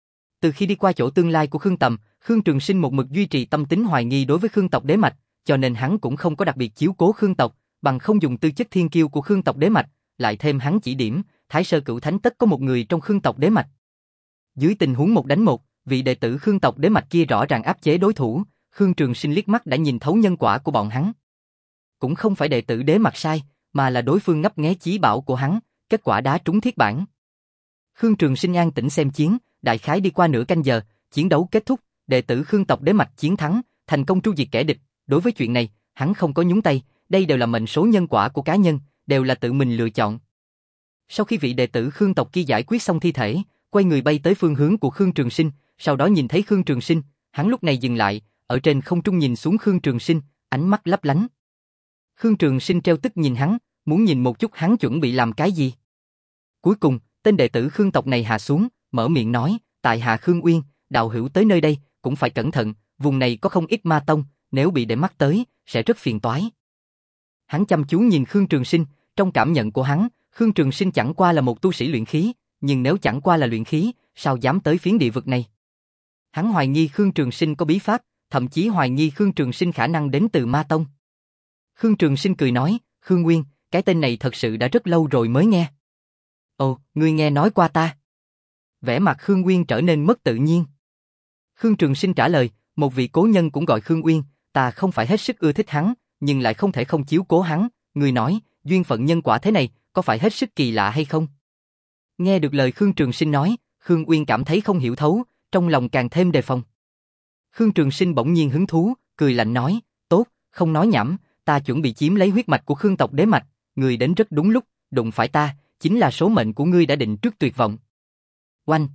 Từ khi đi qua chỗ tương lai của Khương Tầm, Khương Trường Sinh một mực duy trì tâm tính hoài nghi đối với Khương tộc đế mạch, cho nên hắn cũng không có đặc biệt chiếu cố Khương tộc, bằng không dùng tư chất thiên kiêu của Khương tộc đế mạch, lại thêm hắn chỉ điểm, Thái Sơ Cửu Thánh tất có một người trong Khương tộc đế mạch. Dưới tình huống một đánh một, vị đệ tử Khương tộc đế mạch kia rõ ràng áp chế đối thủ, Khương Trường Sinh liếc mắt đã nhìn thấu nhân quả của bọn hắn. Cũng không phải đệ tử đế mạch sai, mà là đối phương ngấp nghé chí bảo của hắn, kết quả đá trúng thiết bản. Khương Trường Sinh an tĩnh xem chiến, đại khái đi qua nửa canh giờ, chiến đấu kết thúc, đệ tử Khương tộc đế mạch chiến thắng, thành công tru diệt kẻ địch. Đối với chuyện này, hắn không có nhúng tay, đây đều là mệnh số nhân quả của cá nhân, đều là tự mình lựa chọn. Sau khi vị đệ tử Khương tộc kia giải quyết xong thi thể, quay người bay tới phương hướng của Khương Trường Sinh, sau đó nhìn thấy Khương Trường Sinh, hắn lúc này dừng lại, ở trên không trung nhìn xuống Khương Trường Sinh, ánh mắt lấp lánh. Khương Trường Sinh treo tức nhìn hắn, muốn nhìn một chút hắn chuẩn bị làm cái gì. Cuối cùng, tên đệ tử Khương tộc này hạ xuống, mở miệng nói, tại hạ Khương Uyên, đạo hữu tới nơi đây, cũng phải cẩn thận, vùng này có không ít ma tông, nếu bị để mắt tới, sẽ rất phiền toái. Hắn chăm chú nhìn Khương Trường Sinh, trong cảm nhận của hắn, Khương Trường Sinh chẳng qua là một tu sĩ luyện khí, nhưng nếu chẳng qua là luyện khí, sao dám tới phiến địa vực này? Hắn hoài nghi Khương Trường Sinh có bí pháp, thậm chí hoài nghi Khương Trường Sinh khả năng đến từ ma tông. Khương Trường Sinh cười nói, Khương Uyên, cái tên này thật sự đã rất lâu rồi mới nghe. Ồ, ngươi nghe nói qua ta. Vẻ mặt Khương Uyên trở nên mất tự nhiên. Khương Trường Sinh trả lời, một vị cố nhân cũng gọi Khương Uyên, ta không phải hết sức ưa thích hắn, nhưng lại không thể không chiếu cố hắn. Ngươi nói, duyên phận nhân quả thế này, có phải hết sức kỳ lạ hay không? Nghe được lời Khương Trường Sinh nói, Khương Uyên cảm thấy không hiểu thấu, trong lòng càng thêm đề phòng. Khương Trường Sinh bỗng nhiên hứng thú, cười lạnh nói, tốt, không nói nhảm, ta chuẩn bị chiếm lấy huyết mạch của Khương tộc đế mạch, ngươi đến rất đúng lúc, đụng phải ta, chính là số mệnh của ngươi đã định trước tuyệt vọng. Oanh!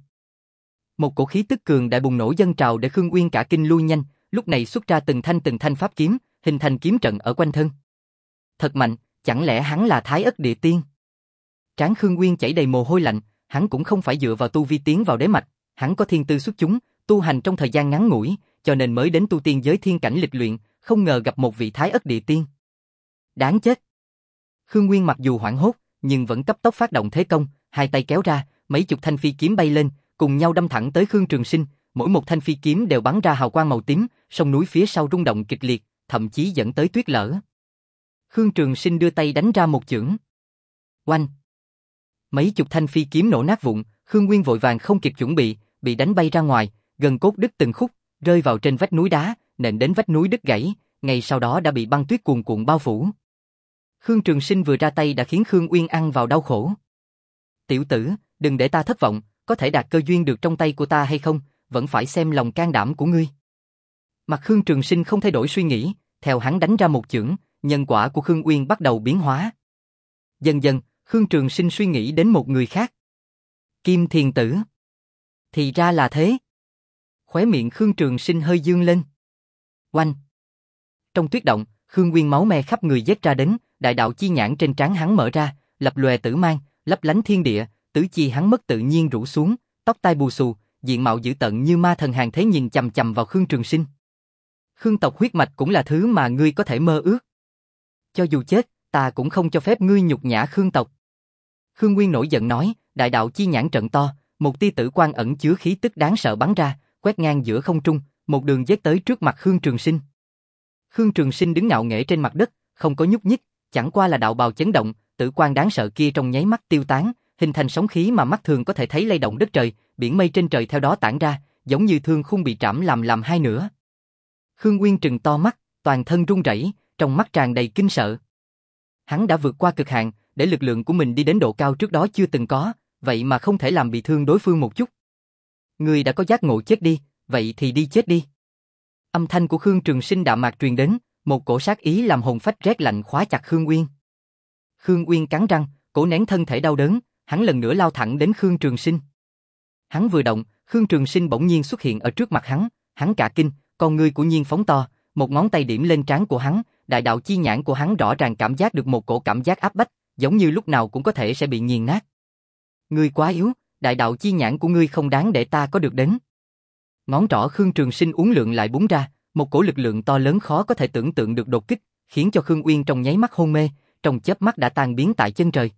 Một cổ khí tức cường đại bùng nổ dâng trào để Khương Uyên cả kinh lui nhanh, lúc này xuất ra từng thanh từng thanh pháp kiếm, hình thành kiếm trận ở quanh thân. Thật mạnh, chẳng lẽ hắn là Thái Ất Địa Tiên? Trán Khương Uyên chảy đầy mồ hôi lạnh, hắn cũng không phải dựa vào tu vi tiến vào đế mạch, hắn có thiên tư xuất chúng, tu hành trong thời gian ngắn ngủi, cho nên mới đến tu tiên giới thiên cảnh lịch luyện, không ngờ gặp một vị Thái Ất Địa Tiên. Đáng chết! Khương Uyên mặc dù hoảng hốt, nhưng vẫn cấp tốc phát động thế công, hai tay kéo ra, mấy chục thanh phi kiếm bay lên, cùng nhau đâm thẳng tới Khương Trường Sinh, mỗi một thanh phi kiếm đều bắn ra hào quang màu tím, sông núi phía sau rung động kịch liệt, thậm chí dẫn tới tuyết lở. Khương Trường Sinh đưa tay đánh ra một chưởng. Oanh! Mấy chục thanh phi kiếm nổ nát vụn, Khương Uyên vội vàng không kịp chuẩn bị, bị đánh bay ra ngoài, gần cốt đứt từng khúc, rơi vào trên vách núi đá, nện đến vách núi đứt gãy, ngay sau đó đã bị băng tuyết cuồn cuộn bao phủ. Khương Trường Sinh vừa ra tay đã khiến Khương Uyên ăn vào đau khổ. Tiểu tử, đừng để ta thất vọng, có thể đạt cơ duyên được trong tay của ta hay không, vẫn phải xem lòng can đảm của ngươi. Mặt Khương Trường Sinh không thay đổi suy nghĩ, theo hắn đánh ra một chưởng, nhân quả của Khương Uyên bắt đầu biến hóa. Dần dần, Khương Trường Sinh suy nghĩ đến một người khác. Kim Thiền Tử. Thì ra là thế. Khóe miệng Khương Trường Sinh hơi dương lên. Oanh. Trong tuyết động, Khương Uyên máu me khắp người giết ra đến, đại đạo chi nhãn trên trán hắn mở ra, lập lòe tử mang, lấp lánh thiên địa, tứ chi hắn mất tự nhiên rũ xuống, tóc tai bù xù, diện mạo dữ tợn như ma thần hàng thế nhìn chằm chằm vào Khương Trường Sinh. Khương tộc huyết mạch cũng là thứ mà ngươi có thể mơ ước. Cho dù chết, ta cũng không cho phép ngươi nhục nhã Khương tộc. Khương Nguyên nổi giận nói, đại đạo chi nhãn trận to, một tia tử quang ẩn chứa khí tức đáng sợ bắn ra, quét ngang giữa không trung, một đường giết tới trước mặt Khương Trường Sinh. Khương Trường Sinh đứng ngạo nghễ trên mặt đất, không có nhúc nhích, chẳng qua là đạo bào chấn động, tử quang đáng sợ kia trong nháy mắt tiêu tán, hình thành sóng khí mà mắt thường có thể thấy lay động đất trời, biển mây trên trời theo đó tản ra, giống như thương khung bị trảm làm làm hai nửa. Khương Nguyên trừng to mắt, toàn thân run rẩy, trong mắt tràn đầy kinh sợ. Hắn đã vượt qua cực hạn, để lực lượng của mình đi đến độ cao trước đó chưa từng có, vậy mà không thể làm bị thương đối phương một chút. Ngươi đã có giác ngộ chết đi, vậy thì đi chết đi. Âm thanh của Khương Trường Sinh đạm mạc truyền đến, một cổ sát ý làm hồn phách rét lạnh khóa chặt Khương Uyên. Khương Uyên cắn răng, cố nén thân thể đau đớn, hắn lần nữa lao thẳng đến Khương Trường Sinh. Hắn vừa động, Khương Trường Sinh bỗng nhiên xuất hiện ở trước mặt hắn, hắn cả kinh, con ngươi của Nhiên phóng to, một ngón tay điểm lên trán của hắn, đại đạo chi nhãn của hắn rõ ràng cảm giác được một cổ cảm giác áp bách, giống như lúc nào cũng có thể sẽ bị nghiền nát. Ngươi quá yếu, đại đạo chi nhãn của ngươi không đáng để ta có được đến. Ngón trỏ Khương Trường Sinh uốn lượn lại búng ra, một cổ lực lượng to lớn khó có thể tưởng tượng được đột kích, khiến cho Khương Uyên trong nháy mắt hôn mê, trong chớp mắt đã tan biến tại chân trời.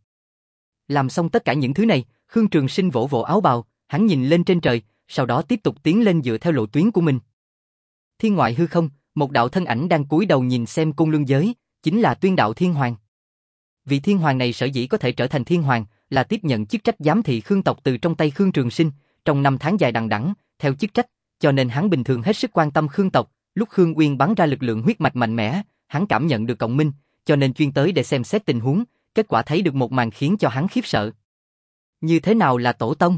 Làm xong tất cả những thứ này, Khương Trường Sinh vỗ vỗ áo bào, hắn nhìn lên trên trời, sau đó tiếp tục tiến lên dựa theo lộ tuyến của mình. Thiên ngoại hư không, một đạo thân ảnh đang cúi đầu nhìn xem cung lương giới, chính là Tuyên Đạo Thiên Hoàng. Vị Thiên Hoàng này sở dĩ có thể trở thành Thiên Hoàng, là tiếp nhận chức trách giám thị Khương tộc từ trong tay Khương Trường Sinh, trong năm tháng dài đằng đẵng, theo chức trách, cho nên hắn bình thường hết sức quan tâm Khương tộc. Lúc Khương Uyên bắn ra lực lượng huyết mạch mạnh mẽ, hắn cảm nhận được cộng minh, cho nên chuyên tới để xem xét tình huống, kết quả thấy được một màn khiến cho hắn khiếp sợ. Như thế nào là tổ tông?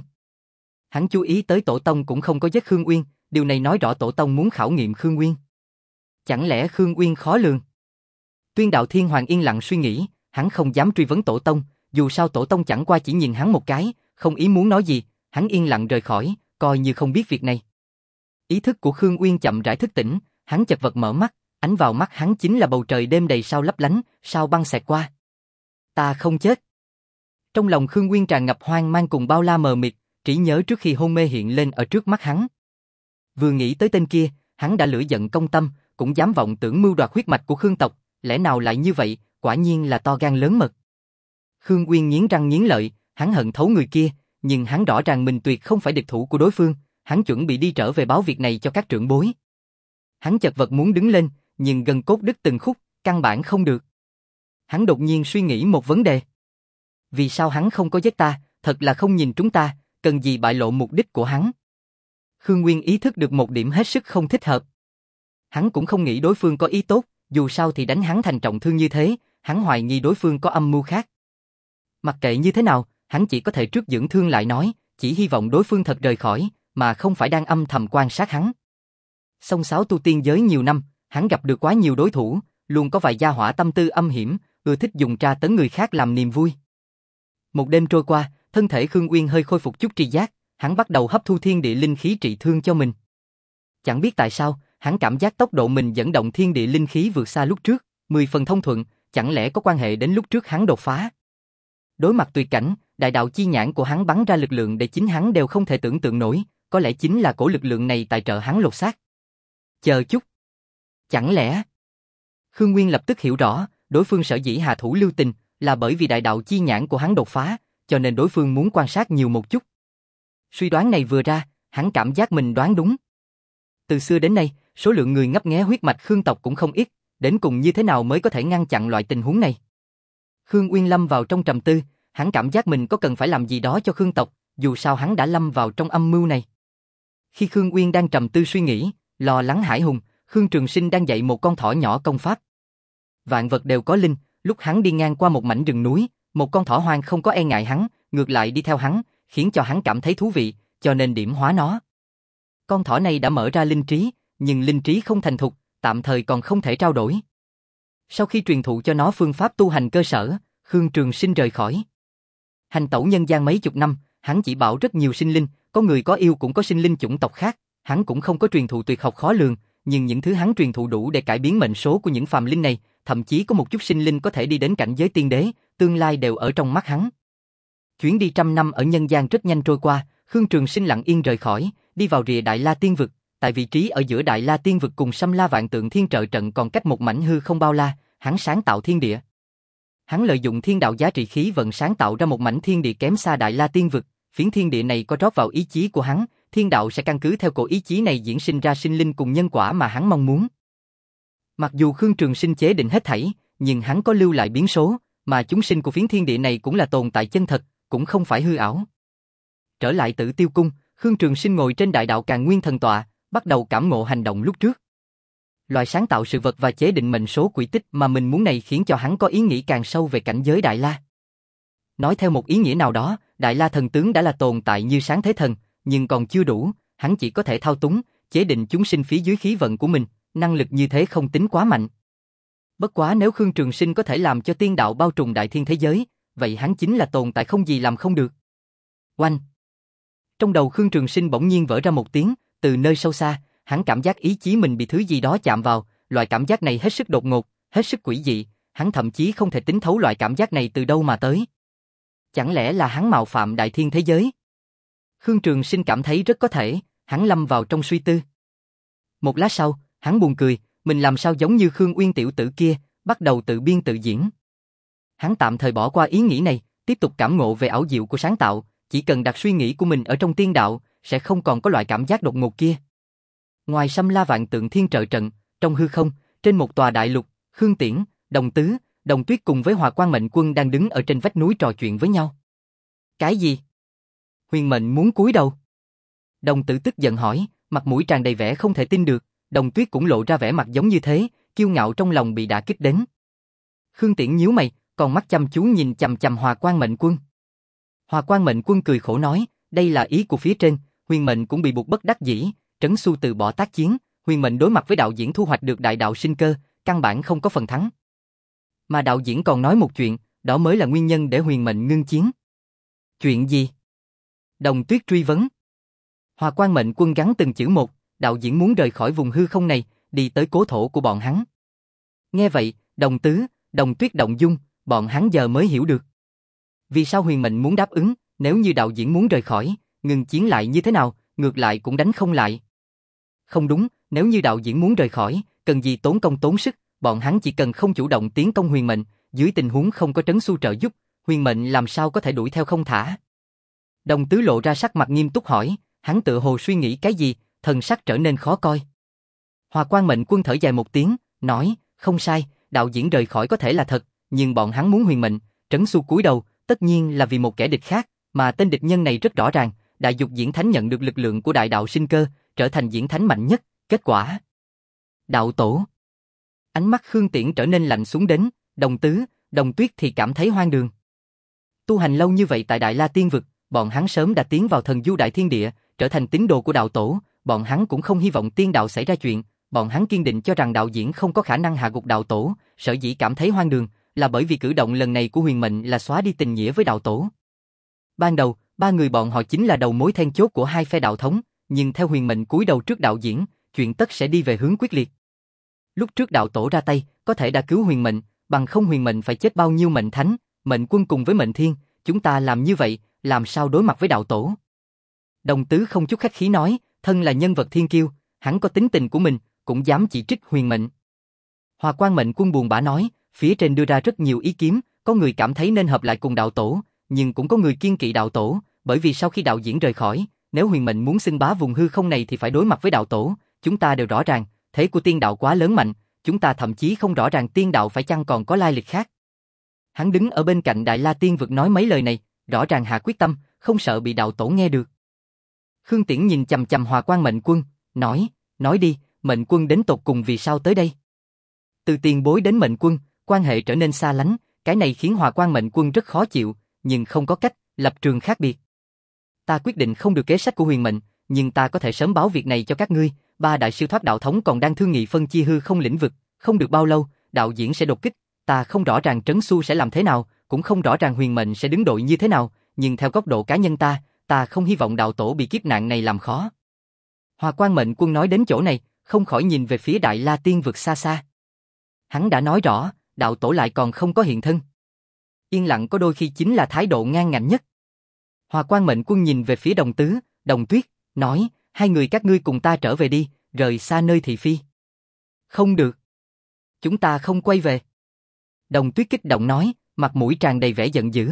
Hắn chú ý tới tổ tông cũng không có giết Khương Uyên, điều này nói rõ tổ tông muốn khảo nghiệm Khương Uyên. Chẳng lẽ Khương Uyên khó lường? Tuyên Đạo Thiên Hoàng yên lặng suy nghĩ, hắn không dám truy vấn tổ tông, dù sao tổ tông chẳng qua chỉ nhìn hắn một cái, không ý muốn nói gì, hắn yên lặng rời khỏi, coi như không biết việc này. Ý thức của Khương Uyên chậm rãi thức tỉnh, hắn chật vật mở mắt, ánh vào mắt hắn chính là bầu trời đêm đầy sao lấp lánh, sao băng xẹt qua. Ta không chết. Trong lòng Khương Uyên tràn ngập hoang mang cùng bao la mờ mịt, trí nhớ trước khi hôn mê hiện lên ở trước mắt hắn. Vừa nghĩ tới tên kia, hắn đã lửa giận công tâm, cũng dám vọng tưởng mưu đoạt huyết mạch của Khương tộc, lẽ nào lại như vậy, quả nhiên là to gan lớn mật. Khương Uyên nghiến răng nghiến lợi, hắn hận thấu người kia, nhưng hắn rõ ràng mình tuyệt không phải địch thủ của đối phương, hắn chuẩn bị đi trở về báo việc này cho các trưởng bối. Hắn chật vật muốn đứng lên, nhưng gân cốt đứt từng khúc, căn bản không được. Hắn đột nhiên suy nghĩ một vấn đề. Vì sao hắn không có giết ta, thật là không nhìn chúng ta, cần gì bại lộ mục đích của hắn. Khương Nguyên ý thức được một điểm hết sức không thích hợp. Hắn cũng không nghĩ đối phương có ý tốt, dù sao thì đánh hắn thành trọng thương như thế, hắn hoài nghi đối phương có âm mưu khác. Mặc kệ như thế nào, hắn chỉ có thể trước dưỡng thương lại nói, chỉ hy vọng đối phương thật rời khỏi, mà không phải đang âm thầm quan sát hắn. Song sáo tu tiên giới nhiều năm, hắn gặp được quá nhiều đối thủ, luôn có vài gia hỏa tâm tư âm hiểm, ưa thích dùng tra tấn người khác làm niềm vui. Một đêm trôi qua, thân thể Khương Uyên hơi khôi phục chút tri giác, hắn bắt đầu hấp thu thiên địa linh khí trị thương cho mình. Chẳng biết tại sao, hắn cảm giác tốc độ mình dẫn động thiên địa linh khí vượt xa lúc trước, mười phần thông thuận, chẳng lẽ có quan hệ đến lúc trước hắn đột phá. Đối mặt tuyệt cảnh, đại đạo chi nhãn của hắn bắn ra lực lượng để chính hắn đều không thể tưởng tượng nổi, có lẽ chính là cổ lực lượng này tài trợ hắn lột xác. Chờ chút. Chẳng lẽ... Khương Nguyên lập tức hiểu rõ, đối phương sở dĩ hạ thủ lưu tình, là bởi vì đại đạo chi nhãn của hắn đột phá, cho nên đối phương muốn quan sát nhiều một chút. Suy đoán này vừa ra, hắn cảm giác mình đoán đúng. Từ xưa đến nay, số lượng người ngấp nghé huyết mạch Khương tộc cũng không ít, đến cùng như thế nào mới có thể ngăn chặn loại tình huống này. Khương Uyên lâm vào trong trầm tư, hắn cảm giác mình có cần phải làm gì đó cho Khương tộc, dù sao hắn đã lâm vào trong âm mưu này. Khi Khương Uyên đang trầm tư suy nghĩ, Lo lắng hải hùng, Khương Trường Sinh đang dạy một con thỏ nhỏ công pháp. Vạn vật đều có linh, lúc hắn đi ngang qua một mảnh rừng núi, một con thỏ hoang không có e ngại hắn, ngược lại đi theo hắn, khiến cho hắn cảm thấy thú vị, cho nên điểm hóa nó. Con thỏ này đã mở ra linh trí, nhưng linh trí không thành thục, tạm thời còn không thể trao đổi. Sau khi truyền thụ cho nó phương pháp tu hành cơ sở, Khương Trường Sinh rời khỏi. Hành tẩu nhân gian mấy chục năm, hắn chỉ bảo rất nhiều sinh linh, có người có yêu cũng có sinh linh chủng tộc khác, hắn cũng không có truyền thụ tuyệt học khó lường, nhưng những thứ hắn truyền thụ đủ để cải biến mệnh số của những phàm linh này, thậm chí có một chút sinh linh có thể đi đến cảnh giới tiên đế, tương lai đều ở trong mắt hắn. Chuyến đi trăm năm ở nhân gian rất nhanh trôi qua, Khương Trường Sinh lặng yên rời khỏi, đi vào rìa Đại La Tiên Vực, tại vị trí ở giữa Đại La Tiên Vực cùng Xâm La Vạn Tượng Thiên Trợ Trận còn cách một mảnh hư không bao la, hắn sáng tạo thiên địa. Hắn lợi dụng thiên đạo giá trị khí vận sáng tạo ra một mảnh thiên địa kém xa Đại La Tiên Vực, phiến thiên địa này có rót vào ý chí của hắn, thiên đạo sẽ căn cứ theo cổ ý chí này diễn sinh ra sinh linh cùng nhân quả mà hắn mong muốn. Mặc dù Khương Trường Sinh chế định hết thảy, nhưng hắn có lưu lại biến số, mà chúng sinh của phiến thiên địa này cũng là tồn tại chân thật, cũng không phải hư ảo. Trở lại Tử Tiêu Cung, Khương Trường Sinh ngồi trên đại đạo Càn Nguyên thần tọa, bắt đầu cảm ngộ hành động lúc trước. Loại sáng tạo sự vật và chế định mệnh số quỹ tích mà mình muốn này khiến cho hắn có ý nghĩ càng sâu về cảnh giới Đại La. Nói theo một ý nghĩa nào đó, Đại La thần tướng đã là tồn tại như sáng thế thần, nhưng còn chưa đủ, hắn chỉ có thể thao túng, chế định chúng sinh phía dưới khí vận của mình, năng lực như thế không tính quá mạnh. Bất quá nếu Khương Trường Sinh có thể làm cho tiên đạo bao trùm đại thiên thế giới, vậy hắn chính là tồn tại không gì làm không được. Oanh! Trong đầu Khương Trường Sinh bỗng nhiên vỡ ra một tiếng, từ nơi sâu xa, hắn cảm giác ý chí mình bị thứ gì đó chạm vào, loại cảm giác này hết sức đột ngột, hết sức quỷ dị, hắn thậm chí không thể tính thấu loại cảm giác này từ đâu mà tới. Chẳng lẽ là hắn mạo phạm đại thiên thế giới? Khương Trường Sinh cảm thấy rất có thể, hắn lâm vào trong suy tư. Một lát sau, hắn buồn cười, mình làm sao giống như Khương Uyên tiểu tử kia, bắt đầu tự biên tự diễn. Hắn tạm thời bỏ qua ý nghĩ này, tiếp tục cảm ngộ về ảo diệu của sáng tạo, chỉ cần đặt suy nghĩ của mình ở trong tiên đạo, sẽ không còn có loại cảm giác đột ngột kia. Ngoài Xâm La Vạn Tượng Thiên Trợ Trận, trong hư không, trên một tòa đại lục, Khương Tiễn, Đồng Tứ, Đồng Tuyết cùng với Hòa Quang Mệnh Quân đang đứng ở trên vách núi trò chuyện với nhau. Cái gì? Huyền Mệnh muốn cúi đầu. Đồng Tử tức giận hỏi, mặt mũi tràn đầy vẻ không thể tin được, Đồng Tuyết cũng lộ ra vẻ mặt giống như thế, kiêu ngạo trong lòng bị đả kích đến. Khương Tiễn nhíu mày, còn mắt chăm chú nhìn chằm chằm Hòa Quang Mệnh Quân. Hòa Quang Mệnh Quân cười khổ nói, đây là ý của phía trên, Huyền Mệnh cũng bị buộc bất đắc dĩ, Trấn Xu từ bỏ tác chiến, Huyền Mệnh đối mặt với đạo diễn thu hoạch được đại đạo sinh cơ, căn bản không có phần thắng. Mà đạo diễn còn nói một chuyện, đó mới là nguyên nhân để Huyền Mệnh ngưng chiến. Chuyện gì? Đồng Tuyết truy vấn. Hòa Quang Mệnh Quân gắn từng chữ một, đạo diễn muốn rời khỏi vùng hư không này, đi tới cố thổ của bọn hắn. Nghe vậy, Đồng Tứ, Đồng Tuyết động dung, bọn hắn giờ mới hiểu được. Vì sao Huyền Mệnh muốn đáp ứng, nếu như đạo diễn muốn rời khỏi, ngừng chiến lại như thế nào, ngược lại cũng đánh không lại. Không đúng, nếu như đạo diễn muốn rời khỏi, cần gì tốn công tốn sức, bọn hắn chỉ cần không chủ động tiến công Huyền Mệnh, dưới tình huống không có Trấn Xu trợ giúp, Huyền Mệnh làm sao có thể đuổi theo không thả. Đồng Tứ lộ ra sắc mặt nghiêm túc hỏi, hắn tự hồ suy nghĩ cái gì, thần sắc trở nên khó coi. Hòa Quang Mệnh Quân thở dài một tiếng, nói, không sai, đạo diễn rời khỏi có thể là thật, nhưng bọn hắn muốn Huyền Mệnh, Trấn Xu cúi đầu, tất nhiên là vì một kẻ địch khác, mà tên địch nhân này rất rõ ràng, Đại Dục Diễn Thánh nhận được lực lượng của đại đạo sinh cơ, trở thành diễn thánh mạnh nhất, kết quả. Đạo tổ. Ánh mắt Khương Tiễn trở nên lạnh xuống đến, Đồng Tứ, Đồng Tuyết thì cảm thấy hoang đường. Tu hành lâu như vậy tại Đại La Tiên Vực, bọn hắn sớm đã tiến vào thần du đại thiên địa, trở thành tín đồ của đạo tổ, bọn hắn cũng không hy vọng tiên đạo xảy ra chuyện, bọn hắn kiên định cho rằng đạo diễn không có khả năng hạ gục đạo tổ, sở dĩ cảm thấy hoang đường, là bởi vì cử động lần này của Huyền Mệnh là xóa đi tình nghĩa với đạo tổ. Ban đầu, ba người bọn họ chính là đầu mối then chốt của hai phe đạo thống, nhưng theo Huyền Mệnh cúi đầu trước đạo diễn, chuyện tất sẽ đi về hướng quyết liệt. Lúc trước đạo tổ ra tay, có thể đã cứu Huyền Mệnh, bằng không Huyền Mệnh phải chết bao nhiêu mệnh thánh, mệnh quân cùng với mệnh thiên, chúng ta làm như vậy, làm sao đối mặt với đạo tổ? Đồng Tứ không chút khách khí nói, thân là nhân vật thiên kiêu, hắn có tính tình của mình, cũng dám chỉ trích Huyền Mệnh. Hòa Quang Mệnh Quân buồn bã nói, phía trên đưa ra rất nhiều ý kiến, có người cảm thấy nên hợp lại cùng đạo tổ, nhưng cũng có người kiêng kỵ đạo tổ, bởi vì sau khi đạo diễn rời khỏi, nếu Huyền Mệnh muốn xưng bá vùng hư không này thì phải đối mặt với đạo tổ, chúng ta đều rõ ràng, thế của tiên đạo quá lớn mạnh, chúng ta thậm chí không rõ ràng tiên đạo phải chăng còn có lai lịch khác. Hắn đứng ở bên cạnh Đại La Tiên Vực nói mấy lời này, rõ ràng hạ quyết tâm, không sợ bị đạo tổ nghe được. Khương Tiễn nhìn chằm chằm Hòa Quang Mệnh Quân, nói, nói đi, Mệnh Quân đến tột cùng vì sao tới đây? Từ tiền bối đến Mệnh Quân, quan hệ trở nên xa lánh, cái này khiến Hòa Quan Mệnh Quân rất khó chịu, nhưng không có cách, lập trường khác biệt. Ta quyết định không được kế sách của Huyền Mệnh, nhưng ta có thể sớm báo việc này cho các ngươi, ba đại siêu thoát đạo thống còn đang thương nghị phân chia hư không lĩnh vực, không được bao lâu, đạo diễn sẽ đột kích, ta không rõ ràng Trấn Xu sẽ làm thế nào, cũng không rõ ràng Huyền Mệnh sẽ đứng đội như thế nào, nhưng theo góc độ cá nhân ta, ta không hy vọng đạo tổ bị kiếp nạn này làm khó. Hòa Quan Mệnh Quân nói đến chỗ này, không khỏi nhìn về phía Đại La Tiên vực xa xa. Hắn đã nói rõ, đạo tổ lại còn không có hiện thân. Yên lặng có đôi khi chính là thái độ ngang ngạnh nhất. Hòa Quan Mệnh Quân nhìn về phía Đồng Tứ, Đồng Tuyết, nói, hai người các ngươi cùng ta trở về đi, rời xa nơi thị phi. Không được. Chúng ta không quay về. Đồng Tuyết kích động nói, mặt mũi tràn đầy vẻ giận dữ.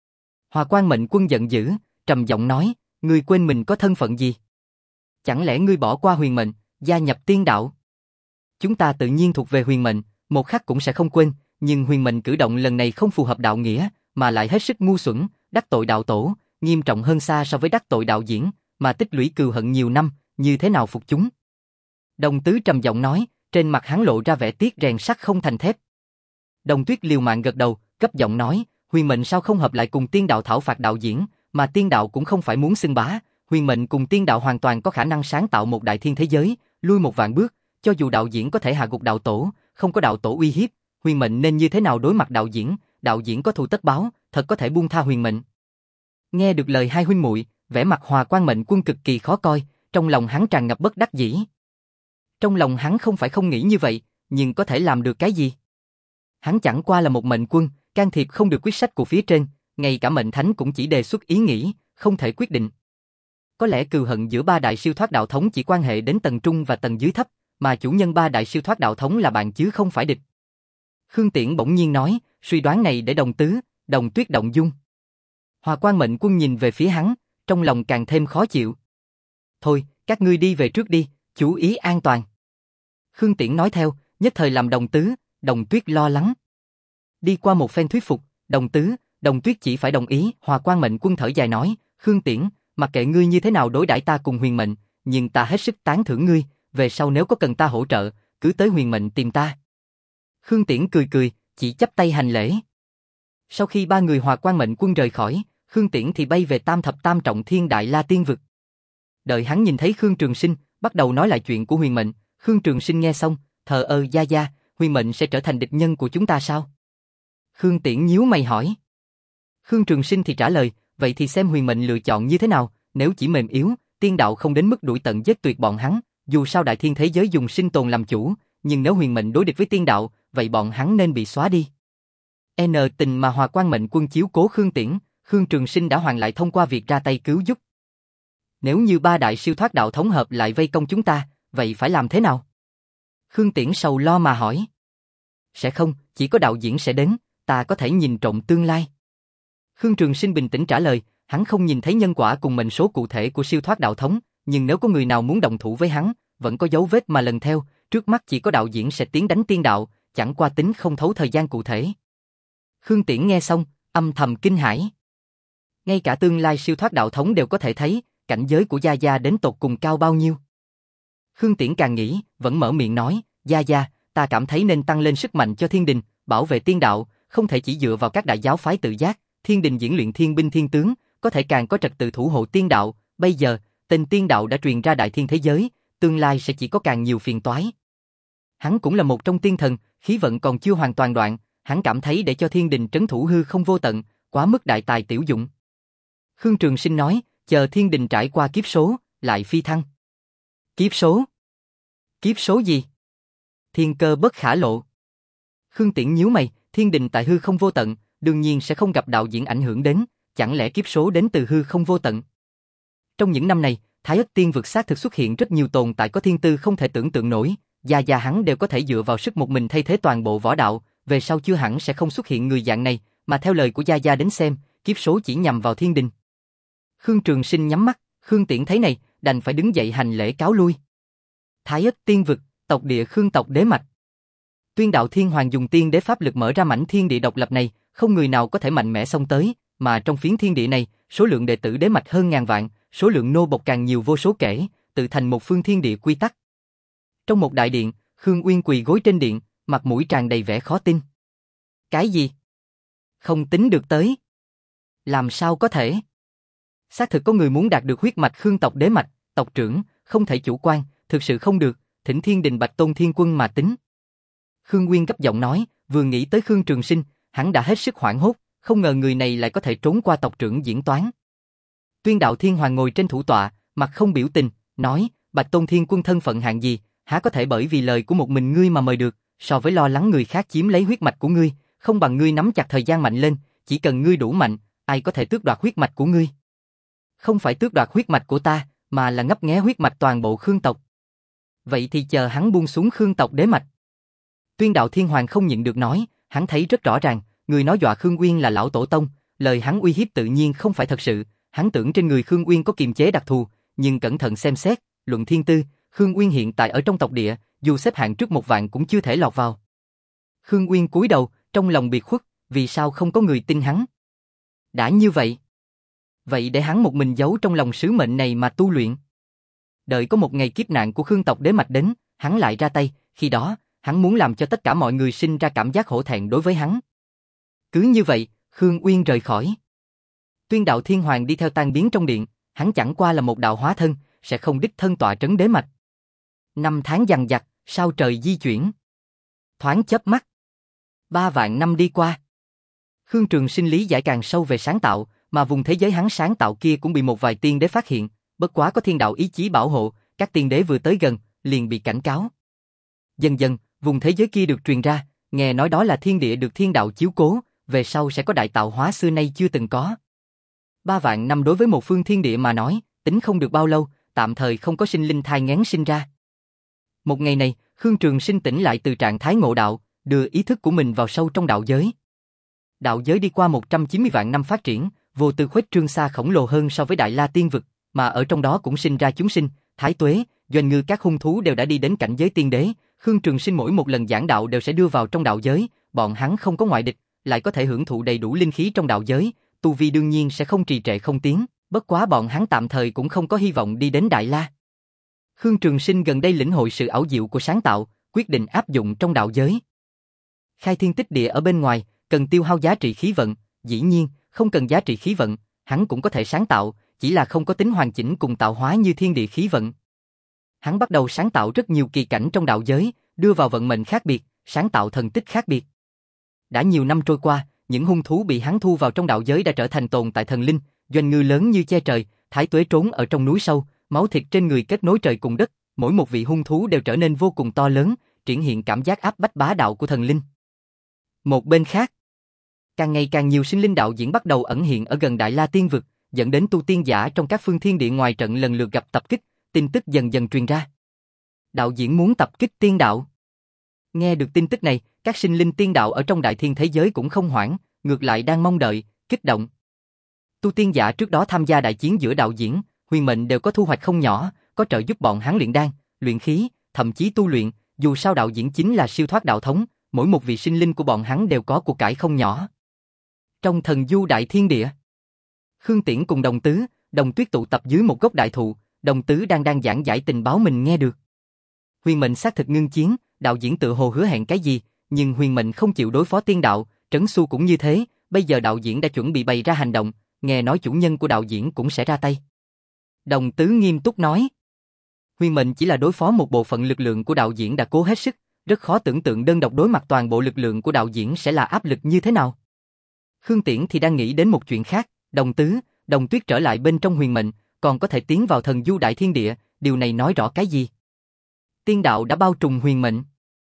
Hòa Quan Mệnh Quân giận dữ, trầm giọng nói, ngươi quên mình có thân phận gì? Chẳng lẽ ngươi bỏ qua Huyền Mệnh, gia nhập tiên đạo? Chúng ta tự nhiên thuộc về Huyền Mệnh, một khắc cũng sẽ không quên, nhưng Huyền Mệnh cử động lần này không phù hợp đạo nghĩa, mà lại hết sức ngu xuẩn, đắc tội đạo tổ, nghiêm trọng hơn xa so với đắc tội đạo diễn, mà tích lũy cừu hận nhiều năm, như thế nào phục chúng? Đồng Tứ trầm giọng nói, trên mặt hắn lộ ra vẻ tiếc rèn sắt không thành thép. Đồng Tuyết liều mạng gật đầu, cấp giọng nói, Huyền Mệnh sao không hợp lại cùng tiên đạo thảo phạt đạo diễn, mà tiên đạo cũng không phải muốn xưng bá, Huyền Mệnh cùng tiên đạo hoàn toàn có khả năng sáng tạo một đại thiên thế giới, lui một vạn bước, cho dù đạo diễn có thể hạ gục đạo tổ, không có đạo tổ uy hiếp, Huyền Mệnh nên như thế nào đối mặt đạo diễn, đạo diễn có thù tất báo, thật có thể buông tha Huyền Mệnh. Nghe được lời hai huynh muội, vẻ mặt Hòa Quan Mệnh Quân cực kỳ khó coi, trong lòng hắn tràn ngập bất đắc dĩ. Trong lòng hắn không phải không nghĩ như vậy, nhưng có thể làm được cái gì? Hắn chẳng qua là một mệnh quân, can thiệp không được quyết sách của phía trên, ngay cả mệnh thánh cũng chỉ đề xuất ý nghĩ, không thể quyết định. Có lẽ cừu hận giữa ba đại siêu thoát đạo thống chỉ quan hệ đến tầng trung và tầng dưới thấp, mà chủ nhân ba đại siêu thoát đạo thống là bạn chứ không phải địch. Khương Tiễn bỗng nhiên nói, suy đoán này để Đồng Tứ, Đồng Tuyết động dung. Hòa Quan Mệnh Quân nhìn về phía hắn, trong lòng càng thêm khó chịu. Thôi, các ngươi đi về trước đi, chú ý an toàn. Khương Tiễn nói theo, nhất thời làm Đồng Tứ, Đồng Tuyết lo lắng. Đi qua một phen thuyết phục, Đồng Tứ, Đồng Tuyết chỉ phải đồng ý. Hòa Quan Mệnh Quân thở dài nói, Khương Tiễn, mặc kệ ngươi như thế nào đối đãi ta cùng Huyền Mệnh, nhưng ta hết sức tán thưởng ngươi, về sau nếu có cần ta hỗ trợ, cứ tới Huyền Mệnh tìm ta. Khương Tiễn cười cười, chỉ chắp tay hành lễ. Sau khi ba người Hòa Quan Mệnh Quân rời khỏi, Khương Tiễn thì bay về Tam Thập Tam Trọng Thiên Đại La Tiên Vực. Đợi hắn nhìn thấy Khương Trường Sinh, bắt đầu nói lại chuyện của Huyền Mệnh, Khương Trường Sinh nghe xong, thờ ơ gia gia, Huyền Mệnh sẽ trở thành địch nhân của chúng ta sao? Khương Tiễn nhíu mày hỏi. Khương Trường Sinh thì trả lời, vậy thì xem Huyền Mệnh lựa chọn như thế nào, nếu chỉ mềm yếu, tiên đạo không đến mức đuổi tận giết tuyệt bọn hắn, dù sao đại thiên thế giới dùng sinh tồn làm chủ, nhưng nếu Huyền Mệnh đối địch với tiên đạo, vậy bọn hắn nên bị xóa đi. N tình mà Hòa Quan Mệnh Quân chiếu cố Khương Tiễn, Khương Trường Sinh đã hoàn lại thông qua việc ra tay cứu giúp. Nếu như ba đại siêu thoát đạo thống hợp lại vây công chúng ta, vậy phải làm thế nào? Khương Tiễn sầu lo mà hỏi. Sẽ không, chỉ có đạo diễn sẽ đến, ta có thể nhìn trộm tương lai. Khương Trường Sinh bình tĩnh trả lời, hắn không nhìn thấy nhân quả cùng mệnh số cụ thể của siêu thoát đạo thống, nhưng nếu có người nào muốn đồng thủ với hắn, vẫn có dấu vết mà lần theo, trước mắt chỉ có đạo diễn sẽ tiến đánh tiên đạo, chẳng qua tính không thấu thời gian cụ thể. Khương Tiễn nghe xong, âm thầm kinh hãi. Ngay cả tương lai siêu thoát đạo thống đều có thể thấy, cảnh giới của Gia Gia đến tột cùng cao bao nhiêu. Khương Tiễn càng nghĩ, vẫn mở miệng nói, Gia Gia, ta cảm thấy nên tăng lên sức mạnh cho thiên đình, bảo vệ tiên đạo, không thể chỉ dựa vào các đại giáo phái tự giác, thiên đình diễn luyện thiên binh thiên tướng, có thể càng có trật tự thủ hộ tiên đạo, bây giờ, tên tiên đạo đã truyền ra đại thiên thế giới, tương lai sẽ chỉ có càng nhiều phiền toái. Hắn cũng là một trong tiên thần, khí vận còn chưa hoàn toàn đoạn, hắn cảm thấy để cho thiên đình trấn thủ hư không vô tận, quá mức đại tài tiểu dụng. Khương Trường Sinh nói, chờ thiên đình trải qua kiếp số, lại phi thăng. Kiếp số? Kiếp số gì? Thiên cơ bất khả lộ. Khương Tiễn nhíu mày, thiên đình tại hư không vô tận, đương nhiên sẽ không gặp đạo diễn ảnh hưởng đến, chẳng lẽ kiếp số đến từ hư không vô tận? Trong những năm này, Thái Ức Tiên vực xác thực xuất hiện rất nhiều tồn tại có thiên tư không thể tưởng tượng nổi, Gia Gia hắn đều có thể dựa vào sức một mình thay thế toàn bộ võ đạo, về sau chưa hẳn sẽ không xuất hiện người dạng này, mà theo lời của Gia Gia đến xem, kiếp số chỉ nhằm vào thiên đình. Khương Trường Sinh nhắm mắt, Khương Tiễn thấy này, đành phải đứng dậy hành lễ cáo lui. Thái Ức Tiên vực, tộc địa Khương tộc đế mạch. Tuyên đạo Thiên Hoàng dùng tiên đế pháp lực mở ra mảnh thiên địa độc lập này, không người nào có thể mạnh mẽ xông tới, mà trong phiến thiên địa này, số lượng đệ tử đế mạch hơn ngàn vạn, số lượng nô bộc càng nhiều vô số kể, tự thành một phương thiên địa quy tắc. Trong một đại điện, Khương Uyên quỳ gối trên điện, mặt mũi tràn đầy vẻ khó tin. Cái gì? Không tính được tới. Làm sao có thể? Xác thực có người muốn đạt được huyết mạch Khương tộc đế mạch, tộc trưởng, không thể chủ quan, thực sự không được, thỉnh Thiên Đình Bạch Tôn Thiên Quân mà tính. Khương Uyên gấp giọng nói, vừa nghĩ tới Khương Trường Sinh, hắn đã hết sức hoảng hốt, không ngờ người này lại có thể trốn qua tộc trưởng diễn toán. Tuyên Đạo Thiên Hoàng ngồi trên thủ tọa, mặt không biểu tình, nói, Bạch Tôn Thiên Quân thân phận hạng gì, há có thể bởi vì lời của một mình ngươi mà mời được, so với lo lắng người khác chiếm lấy huyết mạch của ngươi, không bằng ngươi nắm chặt thời gian mạnh lên, chỉ cần ngươi đủ mạnh, ai có thể tước đoạt huyết mạch của ngươi. Không phải tước đoạt huyết mạch của ta, mà là ngấp nghé huyết mạch toàn bộ Khương tộc. Vậy thì chờ hắn buông xuống Khương tộc đế mạch. Tuyên Đạo Thiên Hoàng không nhịn được nói, hắn thấy rất rõ ràng, người nói dọa Khương Uyên là lão tổ tông, lời hắn uy hiếp tự nhiên không phải thật sự, hắn tưởng trên người Khương Uyên có kiềm chế đặc thù, nhưng cẩn thận xem xét, luận thiên tư, Khương Uyên hiện tại ở trong tộc địa, dù xếp hạng trước một vạn cũng chưa thể lọt vào. Khương Uyên cúi đầu, trong lòng biệt khuất, vì sao không có người tin hắn? Đã như vậy, vậy để hắn một mình giấu trong lòng sứ mệnh này mà tu luyện. Đợi có một ngày kiếp nạn của Khương tộc đế mạch đến, hắn lại ra tay, khi đó, hắn muốn làm cho tất cả mọi người sinh ra cảm giác hổ thẹn đối với hắn. Cứ như vậy, Khương Uyên rời khỏi. Tuyên Đạo Thiên Hoàng đi theo tan biến trong điện, hắn chẳng qua là một đạo hóa thân, sẽ không đích thân tọa trấn đế mạch. Năm tháng dằng dặc, sao trời di chuyển. Thoáng chớp mắt. Ba vạn năm đi qua. Khương Trường Sinh lý giải càng sâu về sáng tạo, mà vùng thế giới hắn sáng tạo kia cũng bị một vài tiên đế phát hiện, bất quá có thiên đạo ý chí bảo hộ, các tiên đế vừa tới gần, liền bị cảnh cáo. Dần dần, vùng thế giới kia được truyền ra, nghe nói đó là thiên địa được thiên đạo chiếu cố, về sau sẽ có đại tạo hóa xưa nay chưa từng có. Ba vạn năm đối với một phương thiên địa mà nói, tính không được bao lâu, tạm thời không có sinh linh thai nghén sinh ra. Một ngày này, Khương Trường Sinh tỉnh lại từ trạng thái ngộ đạo, đưa ý thức của mình vào sâu trong đạo giới. Đạo giới đi qua một trăm chín mươi vạn năm phát triển, vô tư khuếch trương xa khổng lồ hơn so với Đại La Tiên Vực, mà ở trong đó cũng sinh ra chúng sinh, Thái Tuế, Doanh Ngư các hung thú đều đã đi đến cảnh giới tiên đế. Khương Trường Sinh mỗi một lần giảng đạo đều sẽ đưa vào trong đạo giới, bọn hắn không có ngoại địch, lại có thể hưởng thụ đầy đủ linh khí trong đạo giới, tu vi đương nhiên sẽ không trì trệ không tiến, bất quá bọn hắn tạm thời cũng không có hy vọng đi đến Đại La. Khương Trường Sinh gần đây lĩnh hội sự ảo diệu của sáng tạo, quyết định áp dụng trong đạo giới. Khai thiên tích địa ở bên ngoài, cần tiêu hao giá trị khí vận, dĩ nhiên, không cần giá trị khí vận, hắn cũng có thể sáng tạo, chỉ là không có tính hoàn chỉnh cùng tạo hóa như thiên địa khí vận. Hắn bắt đầu sáng tạo rất nhiều kỳ cảnh trong đạo giới, đưa vào vận mệnh khác biệt, sáng tạo thần tích khác biệt. Đã nhiều năm trôi qua, những hung thú bị hắn thu vào trong đạo giới đã trở thành tồn tại thần linh, Doanh Ngư lớn như che trời, Thái Tuế trốn ở trong núi sâu, máu thịt trên người kết nối trời cùng đất, mỗi một vị hung thú đều trở nên vô cùng to lớn, triển hiện cảm giác áp bách bá đạo của thần linh. Một bên khác, càng ngày càng nhiều sinh linh đạo diễn bắt đầu ẩn hiện ở gần Đại La Tiên Vực, dẫn đến tu tiên giả trong các phương thiên địa ngoài trận lần lượt gặp tập kích, tin tức dần dần truyền ra. Đạo diễn muốn tập kích tiên đạo. Nghe được tin tức này, các sinh linh tiên đạo ở trong đại thiên thế giới cũng không hoảng, ngược lại đang mong đợi, kích động. Tu tiên giả trước đó tham gia đại chiến giữa đạo diễn, Huyền Mệnh đều có thu hoạch không nhỏ, có trợ giúp bọn hắn luyện đan, luyện khí, thậm chí tu luyện, dù sao đạo diễn chính là siêu thoát đạo thống, mỗi một vị sinh linh của bọn hắn đều có của cải không nhỏ. Trong thần du đại thiên địa, Khương Tiễn cùng Đồng Tứ, Đồng Tuyết tụ tập dưới một gốc đại thụ, Đồng Tứ đang đang giảng giải tình báo mình nghe được. Huyền Mệnh xác thực ngưng chiến, đạo diễn tự hồ hứa hẹn cái gì, nhưng Huyền Mệnh không chịu đối phó tiên đạo, Trấn Xu cũng như thế, bây giờ đạo diễn đã chuẩn bị bày ra hành động, nghe nói chủ nhân của đạo diễn cũng sẽ ra tay. Đồng Tứ nghiêm túc nói, Huyền Mệnh chỉ là đối phó một bộ phận lực lượng của đạo diễn đã cố hết sức, rất khó tưởng tượng đơn độc đối mặt toàn bộ lực lượng của đạo diễn sẽ là áp lực như thế nào. Khương Tiễn thì đang nghĩ đến một chuyện khác, Đồng Tứ, Đồng Tuyết trở lại bên trong Huyền Mệnh, còn có thể tiến vào thần du đại thiên địa, điều này nói rõ cái gì? Tiên đạo đã bao trùm Huyền Mệnh.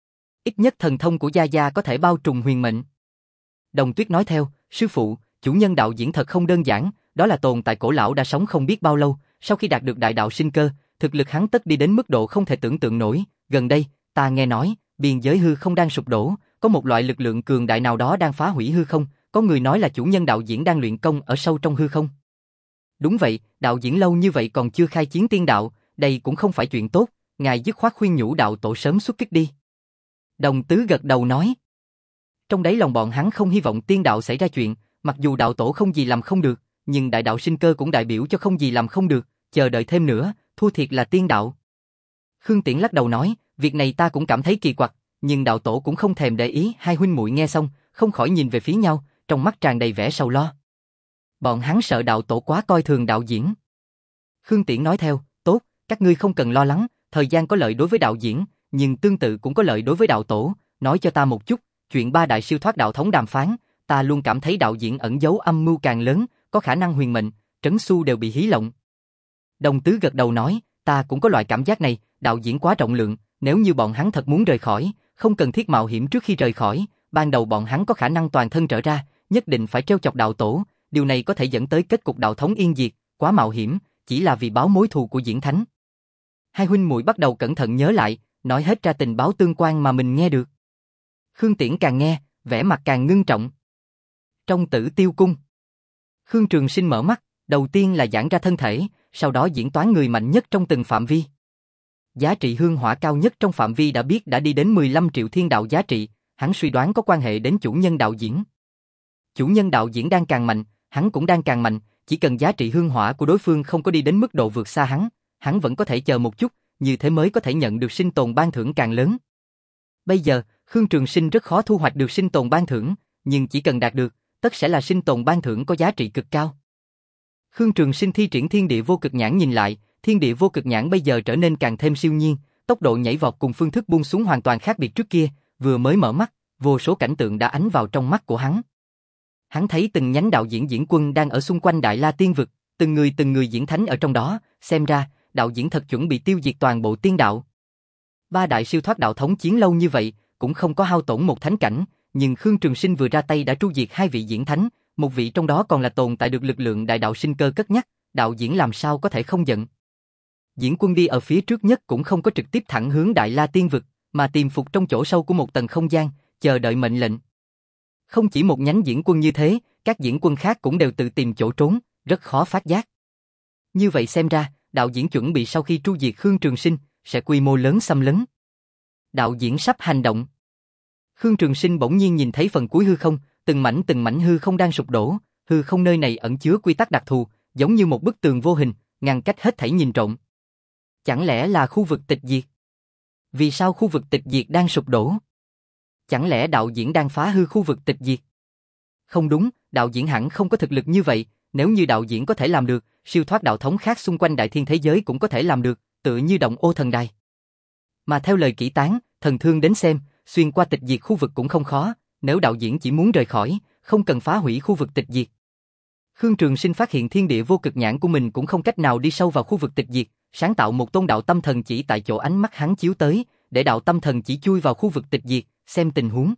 Ít nhất thần thông của Gia Gia có thể bao trùm Huyền Mệnh. Đồng Tuyết nói theo, sư phụ, chủ nhân đạo diễn thật không đơn giản, đó là tồn tại cổ lão đã sống không biết bao lâu, sau khi đạt được đại đạo sinh cơ, thực lực hắn tất đi đến mức độ không thể tưởng tượng nổi. Gần đây, ta nghe nói, biên giới hư không đang sụp đổ, có một loại lực lượng cường đại nào đó đang phá hủy hư không, có người nói là chủ nhân đạo diễn đang luyện công ở sâu trong hư không. Đúng vậy, đạo diễn lâu như vậy còn chưa khai chiến tiên đạo, đây cũng không phải chuyện tốt, ngài dứt khoát khuyên nhủ đạo tổ sớm xuất kích đi. Đồng Tứ gật đầu nói. Trong đáy lòng bọn hắn không hy vọng tiên đạo xảy ra chuyện, mặc dù đạo tổ không gì làm không được, nhưng đại đạo sinh cơ cũng đại biểu cho không gì làm không được, chờ đợi thêm nữa, thua thiệt là tiên đạo. Khương Tiễn lắc đầu nói, Việc này ta cũng cảm thấy kỳ quặc, nhưng đạo tổ cũng không thèm để ý. Hai huynh muội nghe xong, không khỏi nhìn về phía nhau, trong mắt tràn đầy vẻ sầu lo. Bọn hắn sợ đạo tổ quá coi thường đạo diễn. Khương Tiễn nói theo, tốt, các ngươi không cần lo lắng, thời gian có lợi đối với đạo diễn, nhưng tương tự cũng có lợi đối với đạo tổ. Nói cho ta một chút, chuyện ba đại siêu thoát đạo thống đàm phán, ta luôn cảm thấy đạo diễn ẩn giấu âm mưu càng lớn, có khả năng huyền mệnh, trấn xu đều bị hí lộng. Đồng Tứ gật đầu nói, ta cũng có loại cảm giác này, đạo diễn quá rộng lượng, nếu như bọn hắn thật muốn rời khỏi, không cần thiết mạo hiểm trước khi rời khỏi, ban đầu bọn hắn có khả năng toàn thân trở ra, nhất định phải trêu chọc đạo tổ, điều này có thể dẫn tới kết cục đạo thống yên diệt, quá mạo hiểm, chỉ là vì báo mối thù của Diễn Thánh. Hai huynh muội bắt đầu cẩn thận nhớ lại, nói hết ra tình báo tương quan mà mình nghe được. Khương Tiễn càng nghe, vẻ mặt càng ngưng trọng. Trong Tử Tiêu Cung, Khương Trường Sinh mở mắt, đầu tiên là giãn ra thân thể, sau đó diễn toán người mạnh nhất trong từng phạm vi. Giá trị hương hỏa cao nhất trong phạm vi đã biết đã đi đến mười lăm triệu thiên đạo giá trị, hắn suy đoán có quan hệ đến chủ nhân đạo diễn. Chủ nhân đạo diễn đang càng mạnh, hắn cũng đang càng mạnh, chỉ cần giá trị hương hỏa của đối phương không có đi đến mức độ vượt xa hắn, hắn vẫn có thể chờ một chút, như thế mới có thể nhận được sinh tồn ban thưởng càng lớn. Bây giờ, Khương Trường Sinh rất khó thu hoạch được sinh tồn ban thưởng, nhưng chỉ cần đạt được, tất sẽ là sinh tồn ban thưởng có giá trị cực cao. Khương Trường Sinh thi triển thiên địa vô cực nhãn nhìn lại, thiên địa vô cực nhãn bây giờ trở nên càng thêm siêu nhiên, tốc độ nhảy vọt cùng phương thức buông xuống hoàn toàn khác biệt trước kia, vừa mới mở mắt, vô số cảnh tượng đã ánh vào trong mắt của hắn. Hắn thấy từng nhánh đạo diễn diễn quân đang ở xung quanh Đại La Tiên Vực, từng người từng người diễn thánh ở trong đó, xem ra, đạo diễn thật chuẩn bị tiêu diệt toàn bộ tiên đạo. Ba đại siêu thoát đạo thống chiến lâu như vậy, cũng không có hao tổn một thánh cảnh, nhưng Khương Trường Sinh vừa ra tay đã tru diệt hai vị diễn thánh, một vị trong đó còn là tồn tại được lực lượng đại đạo sinh cơ cất nhắc, đạo diễn làm sao có thể không giận. Diễn quân đi ở phía trước nhất cũng không có trực tiếp thẳng hướng Đại La Tiên Vực, mà tìm phục trong chỗ sâu của một tầng không gian, chờ đợi mệnh lệnh. Không chỉ một nhánh diễn quân như thế, các diễn quân khác cũng đều tự tìm chỗ trốn, rất khó phát giác. Như vậy xem ra, đạo diễn chuẩn bị sau khi tru diệt Khương Trường Sinh, sẽ quy mô lớn xâm lấn. Đạo diễn sắp hành động. Khương Trường Sinh bỗng nhiên nhìn thấy phần cuối hư không, từng mảnh từng mảnh hư không đang sụp đổ, hư không nơi này ẩn chứa quy tắc đặc thù, giống như một bức tường vô hình, ngăn cách hết thảy nhìn trộm. Chẳng lẽ là khu vực tịch diệt? Vì sao khu vực tịch diệt đang sụp đổ? Chẳng lẽ đạo diễn đang phá hư khu vực tịch diệt? Không đúng, đạo diễn hẳn không có thực lực như vậy, nếu như đạo diễn có thể làm được, siêu thoát đạo thống khác xung quanh đại thiên thế giới cũng có thể làm được, tựa như Động Ô Thần Đài. Mà theo lời kỹ tán, thần thương đến xem, xuyên qua tịch diệt khu vực cũng không khó, nếu đạo diễn chỉ muốn rời khỏi, không cần phá hủy khu vực tịch diệt. Khương Trường Sinh phát hiện thiên địa vô cực nhãn của mình cũng không cách nào đi sâu vào khu vực tịch diệt, sáng tạo một tôn đạo tâm thần chỉ tại chỗ ánh mắt hắn chiếu tới, để đạo tâm thần chỉ chui vào khu vực tịch diệt, xem tình huống.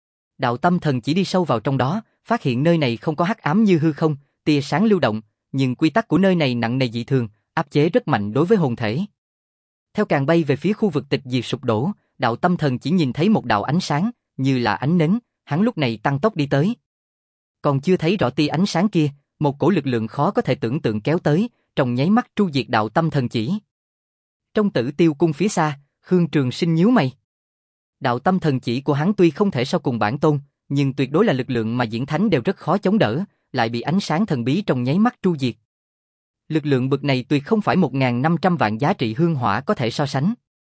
Đạo tâm thần chỉ đi sâu vào trong đó, phát hiện nơi này không có hắc ám như hư không, tia sáng lưu động, nhưng quy tắc của nơi này nặng nề dị thường, áp chế rất mạnh đối với hồn thể. Theo càng bay về phía khu vực tịch diệt sụp đổ, đạo tâm thần chỉ nhìn thấy một đạo ánh sáng, như là ánh nến, hắn lúc này tăng tốc đi tới. Còn chưa thấy rõ tia ánh sáng kia, một cổ lực lượng khó có thể tưởng tượng kéo tới, trong nháy mắt tru diệt đạo tâm thần chỉ. Trong Tử Tiêu Cung phía xa, Khương Trường Sinh nhíu mày. Đạo tâm thần chỉ của hắn tuy không thể so cùng bản tôn, nhưng tuyệt đối là lực lượng mà diễn thánh đều rất khó chống đỡ, lại bị ánh sáng thần bí trong nháy mắt tru diệt. Lực lượng bực này tuyệt không phải một nghìn năm trăm vạn giá trị hương hỏa có thể so sánh.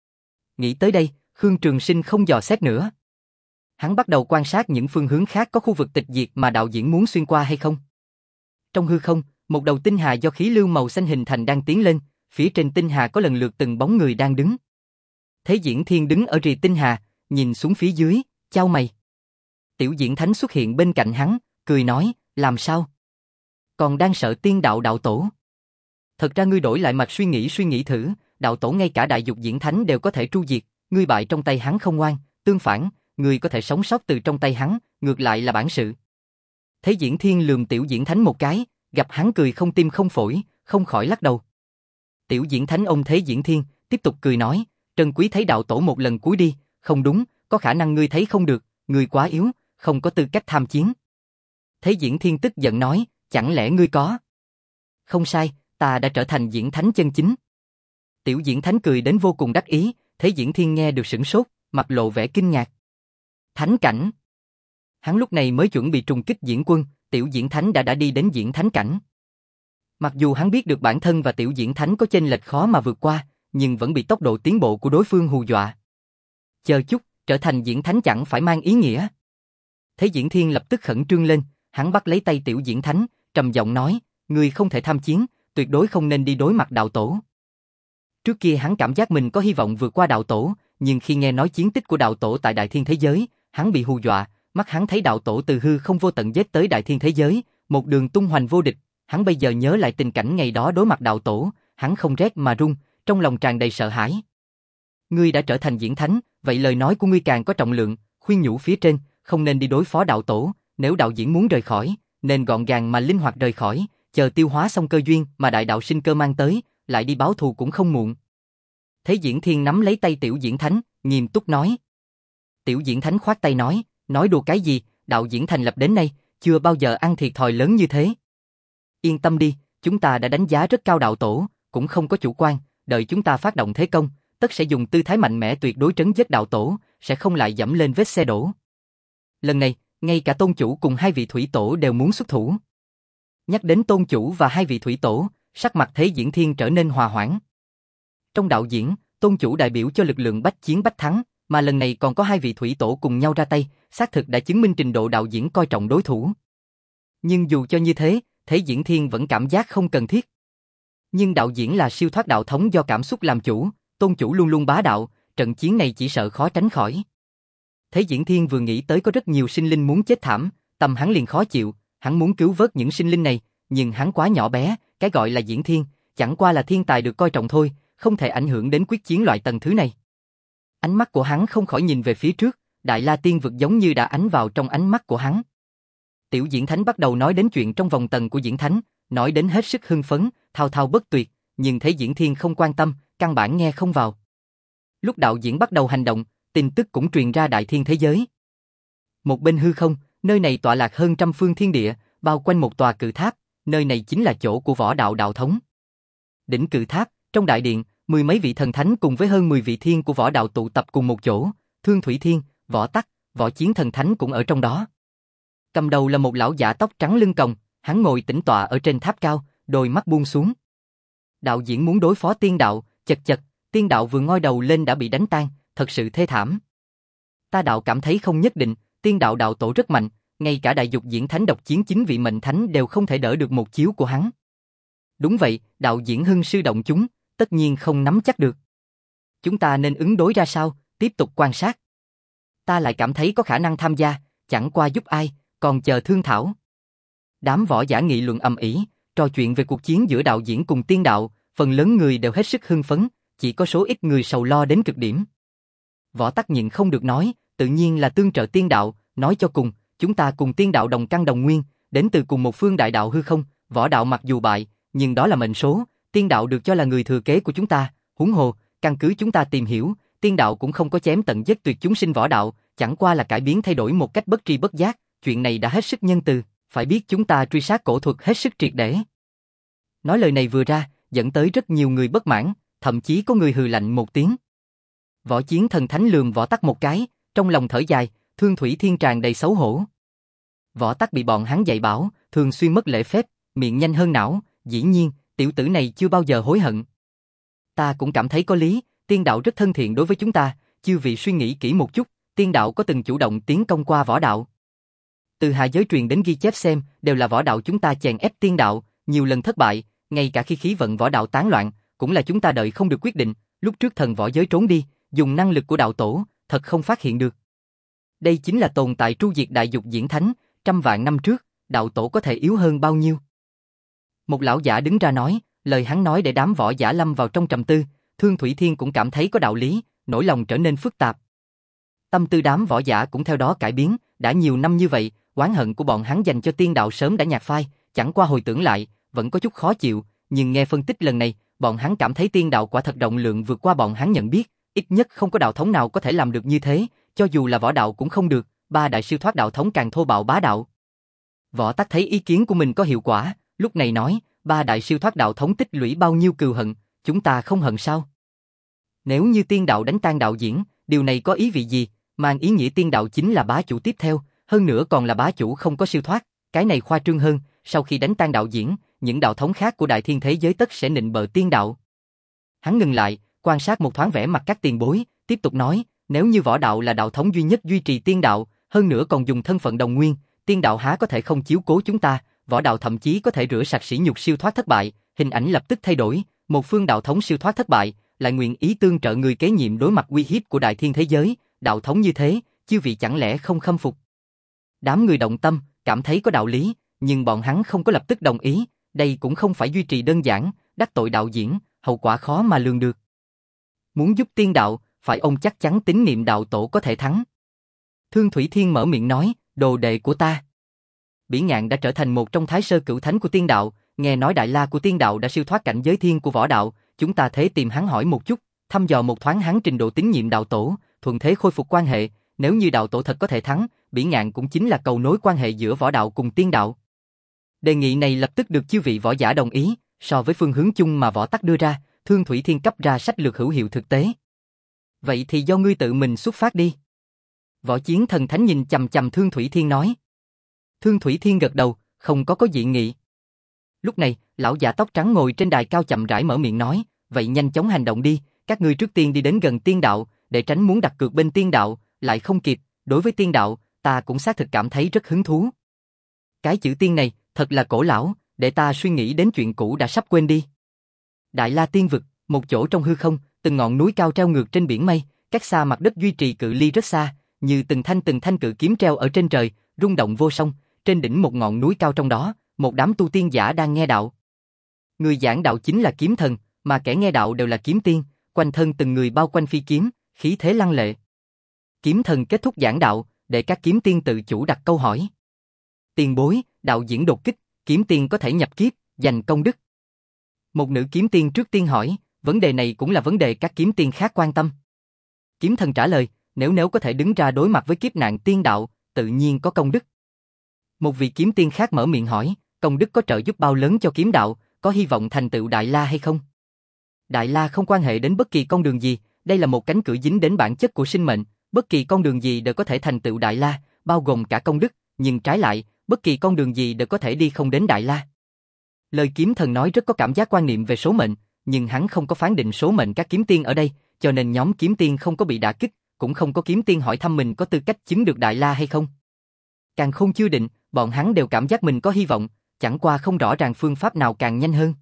Nghĩ tới đây, Khương Trường Sinh không dò xét nữa. Hắn bắt đầu quan sát những phương hướng khác có khu vực tịch diệt mà đạo diễn muốn xuyên qua hay không. Trong hư không, một đầu tinh hà do khí lưu màu xanh hình thành đang tiến lên, phía trên tinh hà có lần lượt từng bóng người đang đứng. Thế Diễn Thiên đứng ở rìa tinh hà, nhìn xuống phía dưới, chau mày. Tiểu Diễn Thánh xuất hiện bên cạnh hắn, cười nói, làm sao? Còn đang sợ tiên đạo đạo tổ? Thật ra ngươi đổi lại mặt suy nghĩ suy nghĩ thử, đạo tổ ngay cả đại dục Diễn Thánh đều có thể tru diệt, ngươi bại trong tay hắn không ngoan, tương phản, ngươi có thể sống sót từ trong tay hắn, ngược lại là bản sự. Thế Diễn Thiên lườm Tiểu Diễn Thánh một cái, gặp hắn cười không tim không phổi, không khỏi lắc đầu. Tiểu Diễn Thánh ôm Thế Diễn Thiên, tiếp tục cười nói, trân quý thấy đạo tổ một lần cuối đi, không đúng, có khả năng ngươi thấy không được, ngươi quá yếu, không có tư cách tham chiến. Thế Diễn Thiên tức giận nói, chẳng lẽ ngươi có? Không sai, ta đã trở thành Diễn Thánh chân chính. Tiểu Diễn Thánh cười đến vô cùng đắc ý, Thế Diễn Thiên nghe được sửng sốt, mặt lộ vẻ kinh ngạc. Thánh cảnh. Hắn lúc này mới chuẩn bị trùng kích diễn quân, Tiểu Diễn Thánh đã đã đi đến Diễn Thánh cảnh. Mặc dù hắn biết được bản thân và Tiểu Diễn Thánh có chênh lệch khó mà vượt qua, nhưng vẫn bị tốc độ tiến bộ của đối phương hù dọa. Chờ chút, trở thành diễn thánh chẳng phải mang ý nghĩa. Thế Diễn Thiên lập tức khẩn trương lên, hắn bắt lấy tay Tiểu Diễn Thánh, trầm giọng nói, ngươi không thể tham chiến, tuyệt đối không nên đi đối mặt đạo tổ. Trước kia hắn cảm giác mình có hy vọng vượt qua đạo tổ, nhưng khi nghe nói chiến tích của đạo tổ tại đại thiên thế giới, hắn bị hù dọa, mắt hắn thấy đạo tổ từ hư không vô tận giết tới đại thiên thế giới, một đường tung hoành vô địch, hắn bây giờ nhớ lại tình cảnh ngày đó đối mặt đạo tổ, hắn không rét mà run, trong lòng tràn đầy sợ hãi. Ngươi đã trở thành diễn thánh, vậy lời nói của ngươi càng có trọng lượng, khuyên nhủ phía trên, không nên đi đối phó đạo tổ, nếu đạo diễn muốn rời khỏi, nên gọn gàng mà linh hoạt rời khỏi, chờ tiêu hóa xong cơ duyên mà đại đạo sinh cơ mang tới, lại đi báo thù cũng không muộn. Thế Diễn Thiên nắm lấy tay Tiểu Diễn Thánh, nghiêm túc nói. Tiểu Diễn Thánh khoát tay nói, nói đùa cái gì, đạo diễn thành lập đến nay, chưa bao giờ ăn thiệt thòi lớn như thế. Yên tâm đi, chúng ta đã đánh giá rất cao đạo tổ, cũng không có chủ quan, đợi chúng ta phát động thế công, tất sẽ dùng tư thái mạnh mẽ tuyệt đối trấn giết đạo tổ, sẽ không lại dẫm lên vết xe đổ. Lần này, ngay cả tôn chủ cùng hai vị thủy tổ đều muốn xuất thủ. Nhắc đến tôn chủ và hai vị thủy tổ, sắc mặt Thế Diễn Thiên trở nên hòa hoãn. Trong đạo diễn, tôn chủ đại biểu cho lực lượng bách chiến bách thắng, mà lần này còn có hai vị thủy tổ cùng nhau ra tay, xác thực đã chứng minh trình độ đạo diễn coi trọng đối thủ. Nhưng dù cho như thế, Thế Diễn Thiên vẫn cảm giác không cần thiết. Nhưng đạo diễn là siêu thoát đạo thống do cảm xúc làm chủ, tôn chủ luôn luôn bá đạo, trận chiến này chỉ sợ khó tránh khỏi. Thế Diễn Thiên vừa nghĩ tới có rất nhiều sinh linh muốn chết thảm, tâm hắn liền khó chịu, hắn muốn cứu vớt những sinh linh này, nhưng hắn quá nhỏ bé, cái gọi là Diễn Thiên, chẳng qua là thiên tài được coi trọng thôi, không thể ảnh hưởng đến quyết chiến loại tầng thứ này. Ánh mắt của hắn không khỏi nhìn về phía trước, Đại La Tiên vực giống như đã ánh vào trong ánh mắt của hắn. Tiểu Diễn Thánh bắt đầu nói đến chuyện trong vòng tầng của Diễn Thánh, nói đến hết sức hưng phấn, thao thao bất tuyệt, nhưng Thế Diễn Thiên không quan tâm, căn bản nghe không vào. Lúc đạo diễn bắt đầu hành động, tin tức cũng truyền ra đại thiên thế giới. Một bên hư không, nơi này tọa lạc hơn trăm phương thiên địa, bao quanh một tòa cự tháp, nơi này chính là chỗ của võ đạo đạo thống. Đỉnh cự tháp, trong đại điện, mười mấy vị thần thánh cùng với hơn mười vị thiên của võ đạo tụ tập cùng một chỗ, Thương Thủy Thiên, Võ Tắc, Võ Chiến thần thánh cũng ở trong đó. Cầm đầu là một lão giả tóc trắng lưng còng, hắn ngồi tĩnh tọa ở trên tháp cao, đôi mắt buông xuống. Đạo diễn muốn đối phó tiên đạo, chật chật, tiên đạo vừa ngoi đầu lên đã bị đánh tan, thật sự thê thảm. Ta đạo cảm thấy không nhất định, tiên đạo đạo tổ rất mạnh, ngay cả đại dục diễn thánh độc chiến chín vị mệnh thánh đều không thể đỡ được một chiếu của hắn. Đúng vậy, đạo diễn hưng sư động chúng, tất nhiên không nắm chắc được. Chúng ta nên ứng đối ra sao, tiếp tục quan sát. Ta lại cảm thấy có khả năng tham gia, chẳng qua giúp ai, còn chờ thương thảo. Đám võ giả nghị luận ầm ĩ, trò chuyện về cuộc chiến giữa đạo diễn cùng tiên đạo, phần lớn người đều hết sức hưng phấn, chỉ có số ít người sầu lo đến cực điểm. Võ Tắc nhịn không được nói, tự nhiên là tương trợ tiên đạo, nói cho cùng, chúng ta cùng tiên đạo đồng căn đồng nguyên, đến từ cùng một phương đại đạo hư không, võ đạo mặc dù bại, nhưng đó là mệnh số, tiên đạo được cho là người thừa kế của chúng ta, huống hồ, căn cứ chúng ta tìm hiểu, tiên đạo cũng không có chém tận giết tuyệt chúng sinh võ đạo, chẳng qua là cải biến thay đổi một cách bất tri bất giác, chuyện này đã hết sức nhân từ, phải biết chúng ta truy sát cổ thuật hết sức triệt để. Nói lời này vừa ra, dẫn tới rất nhiều người bất mãn, thậm chí có người hừ lạnh một tiếng. Võ Chiến thần thánh lườm Võ Tắc một cái, trong lòng thở dài, Thương Thủy Thiên tràn đầy xấu hổ. Võ Tắc bị bọn hắn dạy bảo, thường xuyên mất lễ phép, miệng nhanh hơn não, dĩ nhiên, tiểu tử này chưa bao giờ hối hận. Ta cũng cảm thấy có lý, tiên đạo rất thân thiện đối với chúng ta, chư vị suy nghĩ kỹ một chút, tiên đạo có từng chủ động tiến công qua võ đạo. Từ hạ giới truyền đến ghi chép xem, đều là võ đạo chúng ta chèn ép tiên đạo, nhiều lần thất bại, ngay cả khi khí vận võ đạo tán loạn, cũng là chúng ta đợi không được quyết định, lúc trước thần võ giới trốn đi, dùng năng lực của đạo tổ, thật không phát hiện được. Đây chính là tồn tại tru diệt đại dục diễn thánh, trăm vạn năm trước, đạo tổ có thể yếu hơn bao nhiêu. Một lão giả đứng ra nói, lời hắn nói để đám võ giả lâm vào trong trầm tư, Thương Thủy Thiên cũng cảm thấy có đạo lý, nỗi lòng trở nên phức tạp. Tâm tư đám võ giả cũng theo đó cải biến, đã nhiều năm như vậy, oán hận của bọn hắn dành cho tiên đạo sớm đã nhạt phai, chẳng qua hồi tưởng lại, vẫn có chút khó chịu, nhưng nghe phân tích lần này, bọn hắn cảm thấy tiên đạo quả thật rộng lượng vượt qua bọn hắn nhận biết, ít nhất không có đạo thống nào có thể làm được như thế, cho dù là võ đạo cũng không được, ba đại siêu thoát đạo thống càng thô bạo bá đạo. Võ Tắc thấy ý kiến của mình có hiệu quả, lúc này nói, ba đại siêu thoát đạo thống tích lũy bao nhiêu cừu hận, chúng ta không hận sao? Nếu như tiên đạo đánh tan đạo diễn, điều này có ý vị gì, mang ý nghĩa tiên đạo chính là bá chủ tiếp theo, hơn nữa còn là bá chủ không có siêu thoát, cái này khoa trương hơn, sau khi đánh tan đạo diễn, những đạo thống khác của đại thiên thế giới tất sẽ nịnh bợ tiên đạo. Hắn ngừng lại, quan sát một thoáng vẻ mặt các tiền bối, tiếp tục nói, Nếu như võ đạo là đạo thống duy nhất duy trì tiên đạo, hơn nữa còn dùng thân phận đồng nguyên, tiên đạo há có thể không chiếu cố chúng ta, võ đạo thậm chí có thể rửa sạch sỉ nhục siêu thoát thất bại, hình ảnh lập tức thay đổi, một phương đạo thống siêu thoát thất bại, lại nguyện ý tương trợ người kế nhiệm đối mặt uy hiếp của đại thiên thế giới, đạo thống như thế, chư vị chẳng lẽ không khâm phục? Đám người động tâm, cảm thấy có đạo lý, nhưng bọn hắn không có lập tức đồng ý, đây cũng không phải duy trì đơn giản, đắc tội đạo diễn, hậu quả khó mà lường được. Muốn giúp tiên đạo, phải ông chắc chắn tín niệm đạo tổ có thể thắng. Thương Thủy Thiên mở miệng nói, đồ đệ của ta. Bỉ Ngạn đã trở thành một trong thái sơ cửu thánh của tiên đạo, nghe nói đại la của tiên đạo đã siêu thoát cảnh giới thiên của võ đạo, chúng ta thế tìm hắn hỏi một chút, thăm dò một thoáng hắn trình độ tín nhiệm đạo tổ, thuận thế khôi phục quan hệ, nếu như đạo tổ thật có thể thắng, Bỉ Ngạn cũng chính là cầu nối quan hệ giữa võ đạo cùng tiên đạo. Đề nghị này lập tức được chư vị võ giả đồng ý, so với phương hướng chung mà võ tắc đưa ra, Thương Thủy Thiên cấp ra sách lược hữu hiệu thực tế. Vậy thì do ngươi tự mình xuất phát đi. Võ Chiến Thần Thánh nhìn chằm chằm Thương Thủy Thiên nói. Thương Thủy Thiên gật đầu, không có có dị nghị. Lúc này, lão giả tóc trắng ngồi trên đài cao chậm rãi mở miệng nói, vậy nhanh chóng hành động đi, các ngươi trước tiên đi đến gần tiên đạo, để tránh muốn đặt cược bên tiên đạo, lại không kịp, đối với tiên đạo, ta cũng xác thực cảm thấy rất hứng thú. Cái chữ tiên này, thật là cổ lão, để ta suy nghĩ đến chuyện cũ đã sắp quên đi. Đại La Tiên Vực, một chỗ trong hư không, từng ngọn núi cao treo ngược trên biển mây, cách xa mặt đất duy trì cự ly rất xa, như từng thanh từng thanh cự kiếm treo ở trên trời, rung động vô song, trên đỉnh một ngọn núi cao trong đó, một đám tu tiên giả đang nghe đạo. Người giảng đạo chính là kiếm thần, mà kẻ nghe đạo đều là kiếm tiên, quanh thân từng người bao quanh phi kiếm, khí thế lăng lệ. Kiếm thần kết thúc giảng đạo, để các kiếm tiên tự chủ đặt câu hỏi. Tiền bối, đạo diễn đột kích, kiếm tiên có thể nhập kiếp, giành công đức. Một nữ kiếm tiên trước tiên hỏi, vấn đề này cũng là vấn đề các kiếm tiên khác quan tâm. Kiếm thần trả lời, nếu nếu có thể đứng ra đối mặt với kiếp nạn tiên đạo, tự nhiên có công đức. Một vị kiếm tiên khác mở miệng hỏi, công đức có trợ giúp bao lớn cho kiếm đạo, có hy vọng thành tựu Đại La hay không? Đại La không quan hệ đến bất kỳ con đường gì, đây là một cánh cửa dính đến bản chất của sinh mệnh, bất kỳ con đường gì đều có thể thành tựu Đại La, bao gồm cả công đức, nhưng trái lại, bất kỳ con đường gì đều có thể đi không đến Đại La. Lời kiếm thần nói rất có cảm giác quan niệm về số mệnh, nhưng hắn không có phán định số mệnh các kiếm tiên ở đây, cho nên nhóm kiếm tiên không có bị đả kích, cũng không có kiếm tiên hỏi thăm mình có tư cách chứng được Đại La hay không. Càng không chưa định, bọn hắn đều cảm giác mình có hy vọng, chẳng qua không rõ ràng phương pháp nào càng nhanh hơn.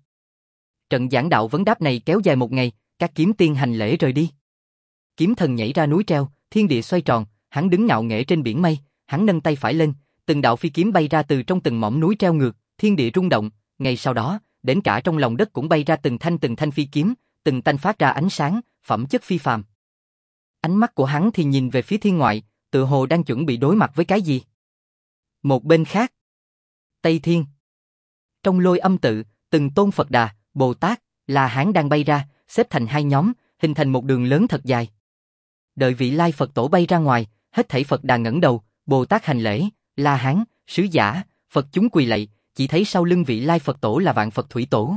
Trận giảng đạo vấn đáp này kéo dài một ngày, các kiếm tiên hành lễ rời đi. Kiếm thần nhảy ra núi treo, thiên địa xoay tròn, hắn đứng ngạo nghễ trên biển mây, hắn nâng tay phải lên, từng đạo phi kiếm bay ra từ trong từng mỏm núi treo ngược, thiên địa rung động, ngay sau đó, đến cả trong lòng đất cũng bay ra từng thanh từng thanh phi kiếm, từng thanh phát ra ánh sáng, phẩm chất phi phàm. Ánh mắt của hắn thì nhìn về phía thiên ngoại, tựa hồ đang chuẩn bị đối mặt với cái gì. Một bên khác, Tây Thiên. Trong Lôi Âm tự, từng tôn Phật Đà, Bồ Tát, La Hán đang bay ra, xếp thành hai nhóm, hình thành một đường lớn thật dài. Đợi vị Lai Phật Tổ bay ra ngoài, hết thảy Phật Đà ngẩng đầu, Bồ Tát hành lễ, La Hán, sứ giả, Phật chúng quỳ lạy, chỉ thấy sau lưng vị Lai Phật Tổ là Vạn Phật Thủy Tổ.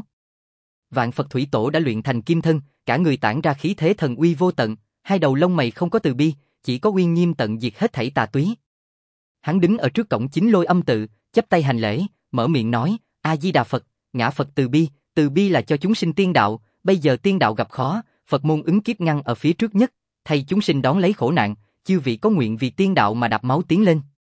Vạn Phật Thủy Tổ đã luyện thành kim thân, cả người tản ra khí thế thần uy vô tận, hai đầu lông mày không có từ bi, chỉ có uy nghiêm tận diệt hết thảy tà túy. Hắn đứng ở trước cổng chính Lôi Âm tự, chắp tay hành lễ, mở miệng nói, A Di Đà Phật, ngã Phật từ bi, từ bi là cho chúng sinh tiên đạo, bây giờ tiên đạo gặp khó, Phật môn ứng kiếp ngăn ở phía trước nhất, thay chúng sinh đón lấy khổ nạn, chư vị có nguyện vì tiên đạo mà đạp máu tiến lên.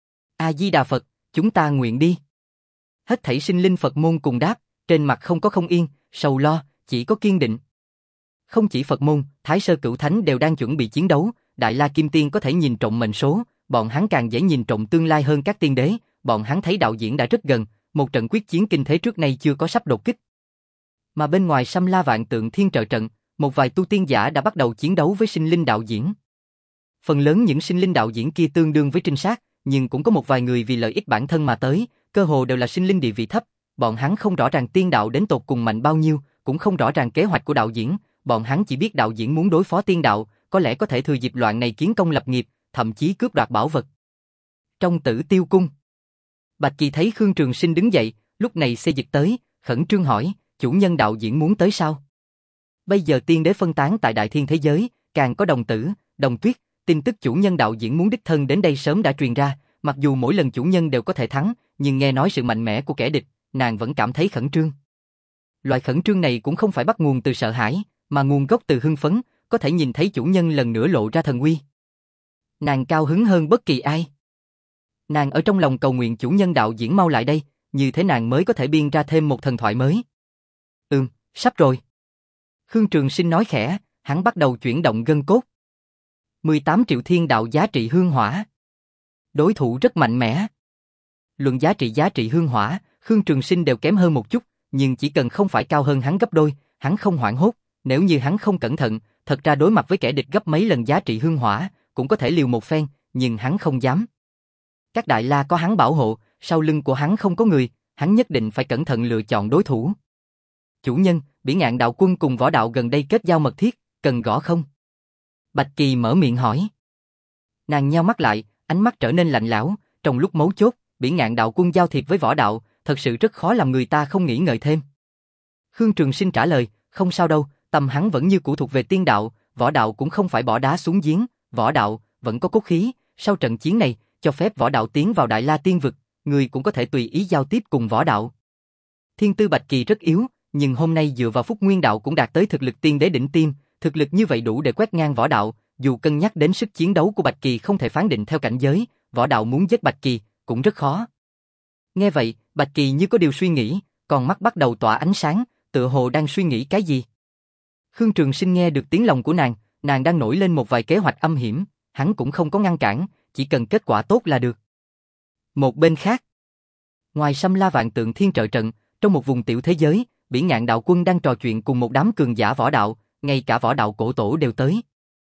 A Di Đà Phật, chúng ta nguyện đi. Hết thảy sinh linh Phật môn cùng đáp, trên mặt không có không yên, sầu lo, chỉ có kiên định. Không chỉ Phật môn, Thái Sơ Cửu Thánh đều đang chuẩn bị chiến đấu, Đại La Kim Tiên có thể nhìn trộm mệnh số, bọn hắn càng dễ nhìn trộm tương lai hơn các tiên đế, bọn hắn thấy đạo diễn đã rất gần, một trận quyết chiến kinh thế trước nay chưa có sắp đột kích. Mà bên ngoài Sâm La Vạn Tượng Thiên trợ trận, một vài tu tiên giả đã bắt đầu chiến đấu với sinh linh đạo diễn. Phần lớn những sinh linh đạo diễn kia tương đương với trinh sát, nhưng cũng có một vài người vì lợi ích bản thân mà tới, cơ hồ đều là sinh linh địa vị thấp, bọn hắn không rõ ràng tiên đạo đến tột cùng mạnh bao nhiêu, cũng không rõ ràng kế hoạch của đạo diễn, bọn hắn chỉ biết đạo diễn muốn đối phó tiên đạo, có lẽ có thể thừa dịp loạn này kiến công lập nghiệp, thậm chí cướp đoạt bảo vật. Trong Tử Tiêu Cung, Bạch Kỳ thấy Khương Trường Sinh đứng dậy, lúc này xê dịch tới, khẩn trương hỏi, chủ nhân đạo diễn muốn tới sao? Bây giờ tiên đế phân tán tại đại thiên thế giới, càng có Đồng Tử, Đồng Tuyết, tin tức chủ nhân đạo diễn muốn đích thân đến đây sớm đã truyền ra, mặc dù mỗi lần chủ nhân đều có thể thắng, nhưng nghe nói sự mạnh mẽ của kẻ địch, nàng vẫn cảm thấy khẩn trương. Loại khẩn trương này cũng không phải bắt nguồn từ sợ hãi, mà nguồn gốc từ hưng phấn, có thể nhìn thấy chủ nhân lần nữa lộ ra thần uy. Nàng cao hứng hơn bất kỳ ai. Nàng ở trong lòng cầu nguyện chủ nhân đạo diễn mau lại đây, như thế nàng mới có thể biên ra thêm một thần thoại mới. Ừm, sắp rồi. Khương Trường Sinh nói khẽ, hắn bắt đầu chuyển động gân cốt. mười tám triệu thiên đạo giá trị hương hỏa. Đối thủ rất mạnh mẽ. Luận giá trị giá trị hương hỏa, Khương Trường Sinh đều kém hơn một chút, nhưng chỉ cần không phải cao hơn hắn gấp đôi, hắn không hoảng hốt. Nếu như hắn không cẩn thận, thật ra đối mặt với kẻ địch gấp mấy lần giá trị hương hỏa, cũng có thể liều một phen, nhưng hắn không dám. Các đại la có hắn bảo hộ, sau lưng của hắn không có người, hắn nhất định phải cẩn thận lựa chọn đối thủ. Chủ nhân, Bỉ Ngạn đạo quân cùng võ đạo gần đây kết giao mật thiết, cần gõ không? Bạch Kỳ mở miệng hỏi. Nàng nheo mắt lại, ánh mắt trở nên lạnh lẽo, trong lúc mấu chốt, Bỉ Ngạn đạo quân giao thiệp với võ đạo, thật sự rất khó làm người ta không nghĩ ngợi thêm. Khương Trường Sinh trả lời, không sao đâu, tâm hắn vẫn như cũ thuộc về tiên đạo, võ đạo cũng không phải bỏ đá xuống giếng, võ đạo vẫn có cốt khí, sau trận chiến này, cho phép võ đạo tiến vào Đại La Tiên vực, người cũng có thể tùy ý giao tiếp cùng võ đạo. Thiên tư Bạch Kỳ rất yếu, nhưng hôm nay dựa vào Phúc Nguyên đạo cũng đạt tới thực lực tiên đế đỉnh tiêm, thực lực như vậy đủ để quét ngang võ đạo, dù cân nhắc đến sức chiến đấu của Bạch Kỳ không thể phán định theo cảnh giới, võ đạo muốn giết Bạch Kỳ cũng rất khó. Nghe vậy, Bạch Kỳ như có điều suy nghĩ, còn mắt bắt đầu tỏa ánh sáng, tựa hồ đang suy nghĩ cái gì. Khương Trường Sinh nghe được tiếng lòng của nàng, nàng đang nổi lên một vài kế hoạch âm hiểm, hắn cũng không có ngăn cản, chỉ cần kết quả tốt là được. Một bên khác, ngoài Sâm La Vạn Tượng Thiên trợ trận, trong một vùng tiểu thế giới, Bỉ Ngạn đạo quân đang trò chuyện cùng một đám cường giả võ đạo, ngay cả võ đạo cổ tổ đều tới.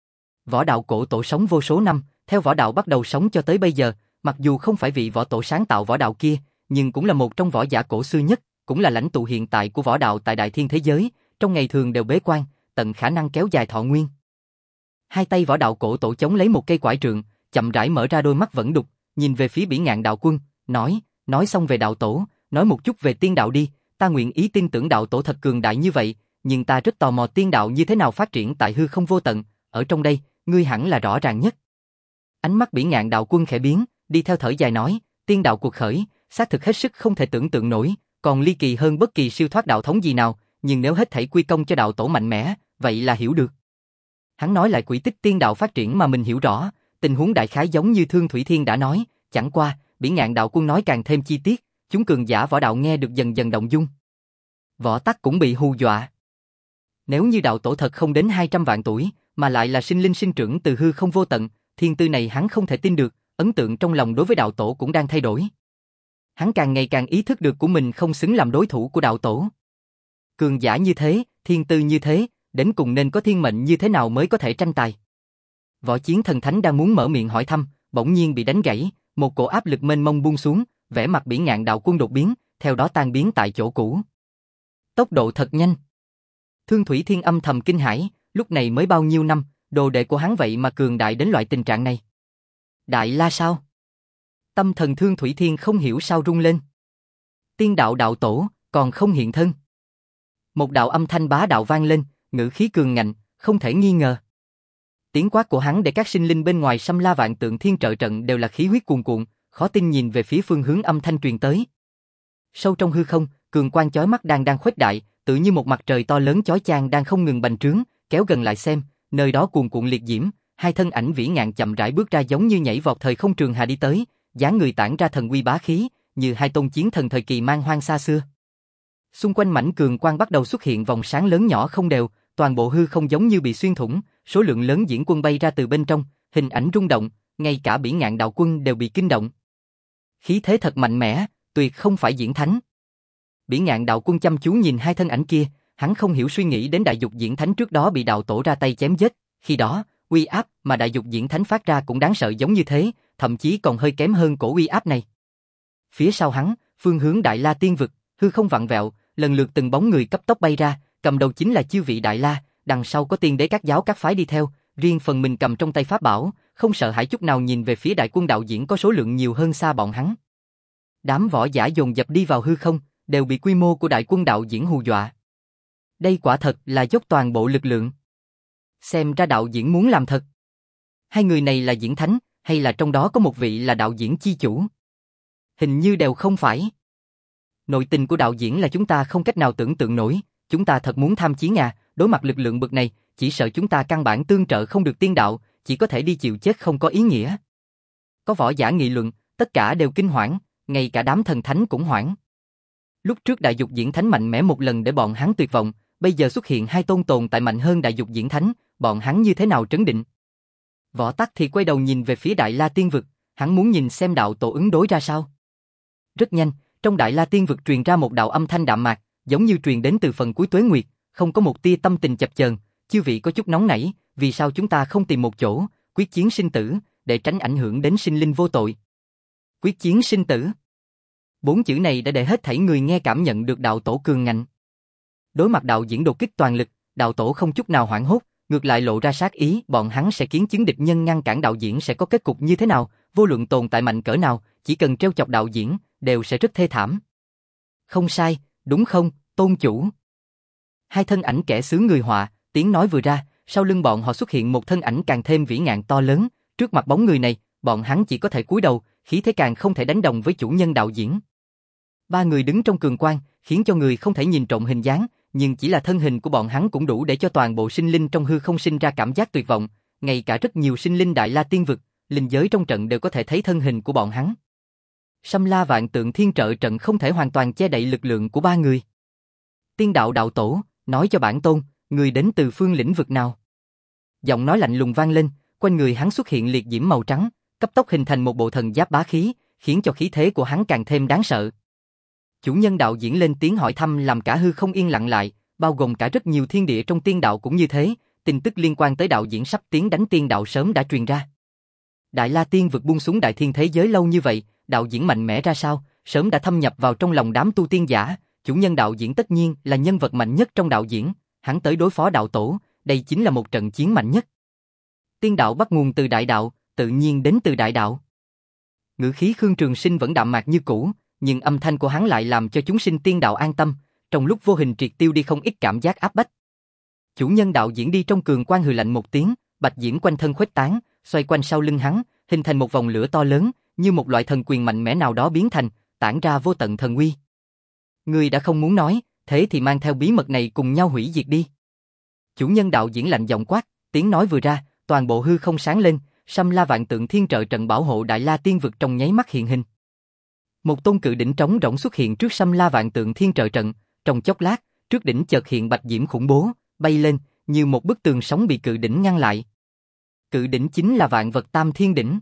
Võ đạo cổ tổ sống vô số năm, theo võ đạo bắt đầu sống cho tới bây giờ, mặc dù không phải vị võ tổ sáng tạo võ đạo kia, nhưng cũng là một trong võ giả cổ xưa nhất, cũng là lãnh tụ hiện tại của võ đạo tại đại thiên thế giới, trong ngày thường đều bế quan, tận khả năng kéo dài thọ nguyên. Hai tay võ đạo cổ tổ chống lấy một cây quải trượng, chậm rãi mở ra đôi mắt vẫn đục, nhìn về phía Bỉ Ngạn đạo quân, nói, nói xong về đạo tổ, nói một chút về tiên đạo đi, ta nguyện ý tin tưởng đạo tổ thật cường đại như vậy, nhưng ta rất tò mò tiên đạo như thế nào phát triển tại hư không vô tận, ở trong đây, ngươi hẳn là rõ ràng nhất. Ánh mắt Bỉ Ngạn đạo quân khẽ biến, đi theo thở dài nói, tiên đạo cuộc khởi, xác thực hết sức không thể tưởng tượng nổi, còn ly kỳ hơn bất kỳ siêu thoát đạo thống gì nào, nhưng nếu hết thảy quy công cho đạo tổ mạnh mẽ, vậy là hiểu được. Hắn nói lại quỹ tích tiên đạo phát triển mà mình hiểu rõ, tình huống đại khái giống như Thương Thủy Thiên đã nói, chẳng qua, Bỉ Ngạn đạo quân nói càng thêm chi tiết, chúng cường giả võ đạo nghe được dần dần động dung. Võ Tắc cũng bị hù dọa. Nếu như đạo tổ thật không đến hai trăm vạn tuổi, mà lại là sinh linh sinh trưởng từ hư không vô tận, thiên tư này hắn không thể tin được, ấn tượng trong lòng đối với đạo tổ cũng đang thay đổi. Hắn càng ngày càng ý thức được của mình không xứng làm đối thủ của đạo tổ. Cường giả như thế, thiên tư như thế, đến cùng nên có thiên mệnh như thế nào mới có thể tranh tài. Võ Chiến Thần Thánh đang muốn mở miệng hỏi thăm, bỗng nhiên bị đánh gãy, một cổ áp lực mênh mông buông xuống, vẻ mặt Bỉ Ngạn đạo quân đột biến, theo đó tan biến tại chỗ cũ. Tốc độ thật nhanh. Thương Thủy Thiên âm thầm kinh hãi, lúc này mới bao nhiêu năm, đồ đệ của hắn vậy mà cường đại đến loại tình trạng này. Đại La sao? Tâm thần Thương Thủy Thiên không hiểu sao rung lên. Tiên đạo đạo tổ, còn không hiện thân. Một đạo âm thanh bá đạo vang lên, ngữ khí cường ngạnh, không thể nghi ngờ. Tiếng quát của hắn để các sinh linh bên ngoài Sâm La Vạn Tượng Thiên trợ trận đều là khí huyết cuồn cuộn, khó tin nhìn về phía phương hướng âm thanh truyền tới. Sâu trong hư không, cường quang chói mắt đang đang khuếch đại, tự như một mặt trời to lớn chói chang đang không ngừng bành trướng, kéo gần lại xem, nơi đó cuồn cuộn liệt diễm, hai thân ảnh vĩ ngạn chậm rãi bước ra giống như nhảy vọt thời không trường hà đi tới, dáng người tản ra thần uy bá khí, như hai tôn chiến thần thời kỳ man hoang xa xưa. Xung quanh mảnh cường quang bắt đầu xuất hiện vòng sáng lớn nhỏ không đều, toàn bộ hư không giống như bị xuyên thủng, số lượng lớn diễn quân bay ra từ bên trong, hình ảnh rung động, ngay cả Bỉ Ngạn đạo quân đều bị kinh động. Khí thế thật mạnh mẽ, tuyệt không phải diễn thánh. Bỉ Ngạn đạo quân chăm chú nhìn hai thân ảnh kia, hắn không hiểu suy nghĩ đến đại dục diễn thánh trước đó bị đạo tổ ra tay chém giết, khi đó, uy áp mà đại dục diễn thánh phát ra cũng đáng sợ giống như thế, thậm chí còn hơi kém hơn cổ uy áp này. Phía sau hắn, phương hướng Đại La Tiên vực, hư không vặn vẹo, lần lượt từng bóng người cấp tốc bay ra, cầm đầu chính là chư vị Đại La, đằng sau có tiên đế các giáo các phái đi theo, riêng phần mình cầm trong tay pháp bảo, không sợ hãi chút nào nhìn về phía đại quân đạo diễn có số lượng nhiều hơn xa bọn hắn. Đám võ giả dồn dập đi vào hư không, đều bị quy mô của đại quân đạo diễn hù dọa. Đây quả thật là dốc toàn bộ lực lượng. Xem ra đạo diễn muốn làm thật. Hai người này là diễn thánh, hay là trong đó có một vị là đạo diễn chi chủ? Hình như đều không phải. Nội tình của đạo diễn là chúng ta không cách nào tưởng tượng nổi, chúng ta thật muốn tham chiến à, đối mặt lực lượng bực này, chỉ sợ chúng ta căn bản tương trợ không được tiên đạo, chỉ có thể đi chịu chết không có ý nghĩa. Có võ giả nghị luận, tất cả đều kinh hoảng, ngay cả đám thần thánh cũng hoảng. Lúc trước đại dục diễn thánh mạnh mẽ một lần để bọn hắn tuyệt vọng, bây giờ xuất hiện hai tôn tồn tại mạnh hơn đại dục diễn thánh, bọn hắn như thế nào trấn định? Võ Tắc thì quay đầu nhìn về phía Đại La Tiên Vực, hắn muốn nhìn xem đạo tổ ứng đối ra sao. Rất nhanh, trong Đại La Tiên Vực truyền ra một đạo âm thanh đạm mạc, giống như truyền đến từ phần cuối tuế nguyệt, không có một tia tâm tình chập chờn. Chư vị có chút nóng nảy, vì sao chúng ta không tìm một chỗ, quyết chiến sinh tử, để tránh ảnh hưởng đến sinh linh vô tội? Quyết chiến sinh tử. Bốn chữ này đã để hết thảy người nghe cảm nhận được đạo tổ cường ngạnh. Đối mặt đạo diễn đột kích toàn lực, đạo tổ không chút nào hoảng hốt, ngược lại lộ ra sát ý, bọn hắn sẽ kiến chứng địch nhân ngăn cản đạo diễn sẽ có kết cục như thế nào, vô luận tồn tại mạnh cỡ nào, chỉ cần trêu chọc đạo diễn, đều sẽ rất thê thảm. Không sai, đúng không, tôn chủ? Hai thân ảnh kẻ xứ người họa, tiếng nói vừa ra, sau lưng bọn họ xuất hiện một thân ảnh càng thêm vĩ ngạn to lớn, trước mặt bóng người này, bọn hắn chỉ có thể cúi đầu, khí thế càng không thể đánh đồng với chủ nhân đạo diễn. Ba người đứng trong cường quang, khiến cho người không thể nhìn trộm hình dáng, nhưng chỉ là thân hình của bọn hắn cũng đủ để cho toàn bộ sinh linh trong hư không sinh ra cảm giác tuyệt vọng, ngay cả rất nhiều sinh linh Đại La Tiên Vực, linh giới trong trận đều có thể thấy thân hình của bọn hắn. Sâm La Vạn Tượng Thiên Trợ trận không thể hoàn toàn che đậy lực lượng của ba người. Tiên đạo đạo tổ, nói cho bản tôn, người đến từ phương lĩnh vực nào? Giọng nói lạnh lùng vang lên, quanh người hắn xuất hiện liệt diễm màu trắng, cấp tốc hình thành một bộ thần giáp bá khí, khiến cho khí thế của hắn càng thêm đáng sợ. Chủ nhân đạo diễn lên tiếng hỏi thăm làm cả hư không yên lặng lại, bao gồm cả rất nhiều thiên địa trong tiên đạo cũng như thế, tin tức liên quan tới đạo diễn sắp tiến đánh tiên đạo sớm đã truyền ra. Đại La Tiên Vực buông xuống đại thiên thế giới lâu như vậy, đạo diễn mạnh mẽ ra sao, sớm đã thâm nhập vào trong lòng đám tu tiên giả, chủ nhân đạo diễn tất nhiên là nhân vật mạnh nhất trong đạo diễn, hắn tới đối phó đạo tổ, đây chính là một trận chiến mạnh nhất. Tiên đạo bắt nguồn từ đại đạo, tự nhiên đến từ đại đạo. Ngữ khí Khương Trường Sinh vẫn đạm mạc như cũ, nhưng âm thanh của hắn lại làm cho chúng sinh tiên đạo an tâm, trong lúc vô hình triệt tiêu đi không ít cảm giác áp bách. Chủ nhân đạo diễn đi trong cường quang hừ lạnh một tiếng, bạch diễm quanh thân khuếch tán, xoay quanh sau lưng hắn, hình thành một vòng lửa to lớn, như một loại thần quyền mạnh mẽ nào đó biến thành, tản ra vô tận thần uy. Ngươi đã không muốn nói, thế thì mang theo bí mật này cùng nhau hủy diệt đi. Chủ nhân đạo diễn lạnh giọng quát, tiếng nói vừa ra, toàn bộ hư không sáng lên, Sâm La Vạn Tượng Thiên Trợ trận bảo hộ Đại La Tiên Vực trong nháy mắt hiện hình. Một tôn cự đỉnh trống rỗng xuất hiện trước Sâm La Vạn Tượng Thiên Trợ trận, trong chốc lát, trước đỉnh chợt hiện bạch diễm khủng bố, bay lên, như một bức tường sóng bị cự đỉnh ngăn lại. Cự đỉnh chính là Vạn Vật Tam Thiên Đỉnh.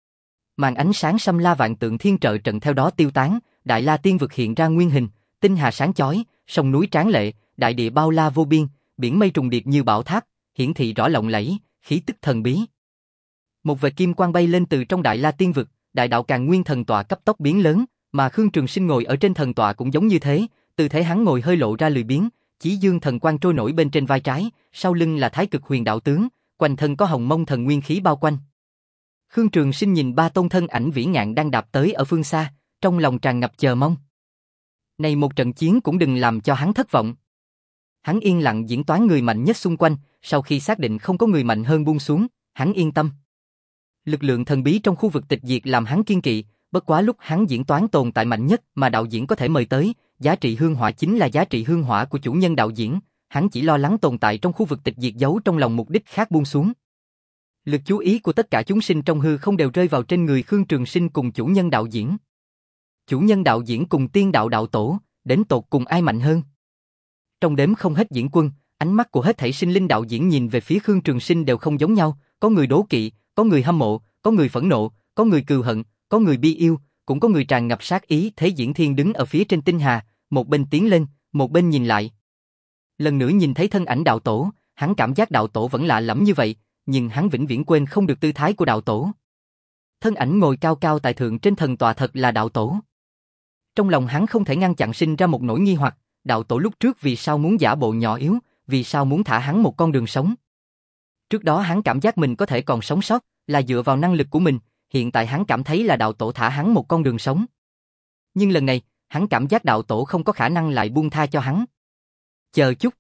Màn ánh sáng Sâm La Vạn Tượng Thiên Trợ trận theo đó tiêu tán, Đại La Tiên Vực hiện ra nguyên hình, tinh hà sáng chói, sông núi tráng lệ, đại địa bao la vô biên, biển mây trùng điệp như bảo tháp, hiển thị rõ lộng lẫy, khí tức thần bí. Một vệt kim quang bay lên từ trong Đại La Tiên Vực, đại đạo Càn Nguyên thần tọa cấp tốc biến lớn, mà Khương Trường Sinh ngồi ở trên thần tọa cũng giống như thế, tư thế hắn ngồi hơi lộ ra lười biếng, Chí Dương thần quang trôi nổi bên trên vai trái, sau lưng là Thái Cực Huyền đạo tướng, quanh thân có Hồng Mông thần nguyên khí bao quanh. Khương Trường Sinh nhìn ba tôn thân ảnh vĩ ngạn đang đạp tới ở phương xa, trong lòng tràn ngập chờ mong. Này một trận chiến cũng đừng làm cho hắn thất vọng. Hắn yên lặng diễn toán người mạnh nhất xung quanh, sau khi xác định không có người mạnh hơn buông xuống, hắn yên tâm. Lực lượng thần bí trong khu vực tịch diệt làm hắn kiên kỵ, bất quá lúc hắn diễn toán tồn tại mạnh nhất mà đạo diễn có thể mời tới, giá trị hương hỏa chính là giá trị hương hỏa của chủ nhân đạo diễn, hắn chỉ lo lắng tồn tại trong khu vực tịch diệt giấu trong lòng mục đích khác buông xuống. Lực chú ý của tất cả chúng sinh trong hư không đều rơi vào trên người Khương Trường Sinh cùng chủ nhân đạo diễn. Chủ nhân đạo diễn cùng tiên đạo đạo tổ, đến tột cùng ai mạnh hơn? Trong đếm không hết diễn quân, ánh mắt của hết thảy sinh linh đạo diễn nhìn về phía Khương Trường Sinh đều không giống nhau, có người đố kỵ, có người hâm mộ, có người phẫn nộ, có người cừu hận, có người bi yêu, cũng có người tràn ngập sát ý. Thế Diễn Thiên đứng ở phía trên tinh hà, một bên tiến lên, một bên nhìn lại. Lần nữa nhìn thấy thân ảnh đạo tổ, hắn cảm giác đạo tổ vẫn lạ lẫm như vậy, nhưng hắn vĩnh viễn quên không được tư thái của đạo tổ. Thân ảnh ngồi cao cao tại thượng trên thần tọa thật là đạo tổ. Trong lòng hắn không thể ngăn chặn sinh ra một nỗi nghi hoặc, đạo tổ lúc trước vì sao muốn giả bộ nhỏ yếu, vì sao muốn thả hắn một con đường sống. Trước đó hắn cảm giác mình có thể còn sống sót, là dựa vào năng lực của mình, hiện tại hắn cảm thấy là đạo tổ thả hắn một con đường sống. Nhưng lần này, hắn cảm giác đạo tổ không có khả năng lại buông tha cho hắn. Chờ chút.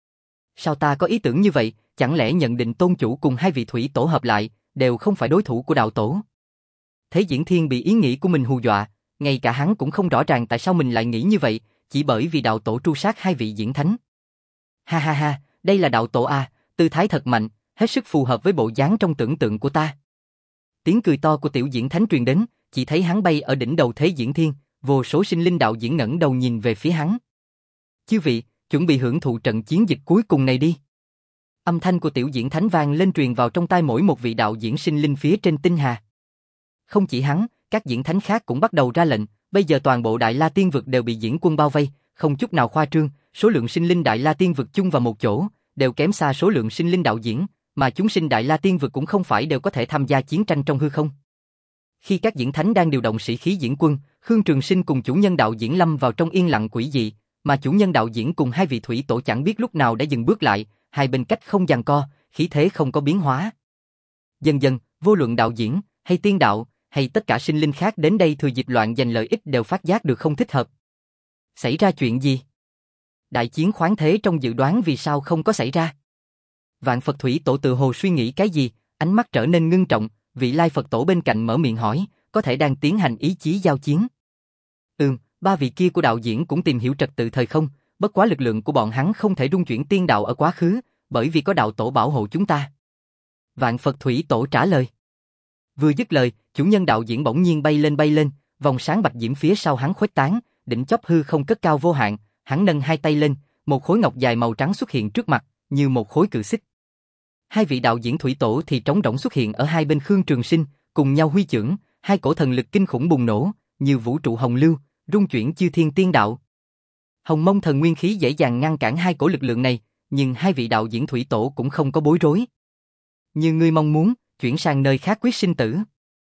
Sao ta có ý tưởng như vậy, chẳng lẽ nhận định tôn chủ cùng hai vị thủy tổ hợp lại, đều không phải đối thủ của đạo tổ? Thế Diễn Thiên bị ý nghĩ của mình hù dọa, ngay cả hắn cũng không rõ ràng tại sao mình lại nghĩ như vậy, chỉ bởi vì đạo tổ tru sát hai vị diễn thánh. Ha ha ha, đây là đạo tổ à, tư thái thật mạnh, hết sức phù hợp với bộ dáng trong tưởng tượng của ta. Tiếng cười to của Tiểu Diễn Thánh truyền đến, chỉ thấy hắn bay ở đỉnh đầu thế diễn thiên, vô số sinh linh đạo diễn ngẩng đầu nhìn về phía hắn. Chư vị, chuẩn bị hưởng thụ trận chiến dịch cuối cùng này đi. Âm thanh của Tiểu Diễn Thánh vang lên truyền vào trong tai mỗi một vị đạo diễn sinh linh phía trên tinh hà. Không chỉ hắn, các diễn thánh khác cũng bắt đầu ra lệnh, bây giờ toàn bộ Đại La Tiên Vực đều bị diễn quân bao vây, không chút nào khoa trương, số lượng sinh linh Đại La Tiên Vực chung vào một chỗ, đều kém xa số lượng sinh linh đạo diễn, mà chúng sinh Đại La Tiên Vực cũng không phải đều có thể tham gia chiến tranh trong hư không. Khi các diễn thánh đang điều động sĩ khí diễn quân, Khương Trường Sinh cùng chủ nhân đạo diễn lâm vào trong yên lặng quỷ dị, mà chủ nhân đạo diễn cùng hai vị thủy tổ chẳng biết lúc nào đã dừng bước lại, hai bên cách không giằng co, khí thế không có biến hóa. Dần dần, vô luận đạo diễn, hay tiên đạo, hay tất cả sinh linh khác đến đây thừa dịp loạn giành lợi ích đều phát giác được không thích hợp. Xảy ra chuyện gì? Đại chiến khoáng thế trong dự đoán vì sao không có xảy ra? Vạn Phật Thủy Tổ tự hồ suy nghĩ cái gì, ánh mắt trở nên ngưng trọng, vị Lai Phật Tổ bên cạnh mở miệng hỏi, có thể đang tiến hành ý chí giao chiến. Ừm, ba vị kia của đạo diễn cũng tìm hiểu trật tự thời không, bất quá lực lượng của bọn hắn không thể rung chuyển tiên đạo ở quá khứ, bởi vì có đạo tổ bảo hộ chúng ta. Vạn Phật Thủy Tổ trả lời. Vừa dứt lời, chủ nhân đạo diễn bỗng nhiên bay lên bay lên, vòng sáng bạch diễm phía sau hắn khuếch tán, đỉnh chóp hư không cất cao vô hạn, hắn nâng hai tay lên, một khối ngọc dài màu trắng xuất hiện trước mặt, như một khối cự xích. Hai vị đạo diễn thủy tổ thì trống rỗng xuất hiện ở hai bên Khương Trường Sinh, cùng nhau huy chưởng, hai cổ thần lực kinh khủng bùng nổ, như vũ trụ hồng lưu, rung chuyển chư thiên tiên đạo. Hồng Mông thần nguyên khí dễ dàng ngăn cản hai cổ lực lượng này, nhưng hai vị đạo diễn thủy tổ cũng không có bối rối. Như ngươi mong muốn, chuyển sang nơi khác quyết sinh tử.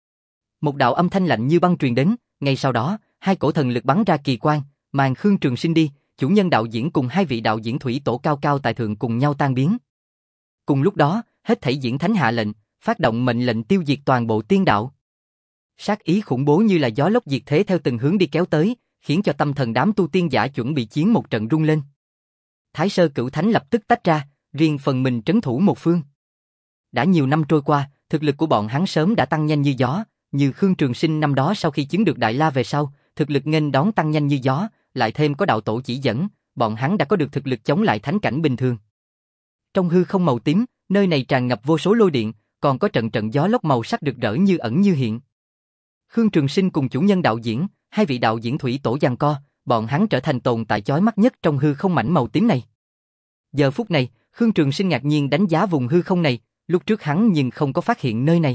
Một đạo âm thanh lạnh như băng truyền đến, ngay sau đó, hai cổ thần lực bắn ra kỳ quang, màn Khương Trường Sinh đi, chủ nhân đạo diễn cùng hai vị đạo diễn thủy tổ cao cao tại thượng cùng nhau tan biến. Cùng lúc đó, hết thảy diễn thánh hạ lệnh, phát động mệnh lệnh tiêu diệt toàn bộ tiên đạo. Sát ý khủng bố như là gió lốc diệt thế theo từng hướng đi kéo tới, khiến cho tâm thần đám tu tiên giả chuẩn bị chiến một trận rung lên. Thái Sơ Cửu Thánh lập tức tách ra, riêng phần mình trấn thủ một phương. Đã nhiều năm trôi qua, thực lực của bọn hắn sớm đã tăng nhanh như gió, như Khương Trường Sinh năm đó sau khi chứng được Đại La về sau, thực lực nghênh đón tăng nhanh như gió, lại thêm có đạo tổ chỉ dẫn, bọn hắn đã có được thực lực chống lại thánh cảnh bình thường. Trong hư không màu tím, nơi này tràn ngập vô số lôi điện, còn có trận trận gió lốc màu sắc rực rỡ như ẩn như hiện. Khương Trường Sinh cùng chủ nhân đạo diễn, hai vị đạo diễn thủy tổ giằng co, bọn hắn trở thành tồn tại chói mắt nhất trong hư không mảnh màu tím này. Giờ phút này, Khương Trường Sinh ngạc nhiên đánh giá vùng hư không này, lúc trước hắn nhưng không có phát hiện nơi này.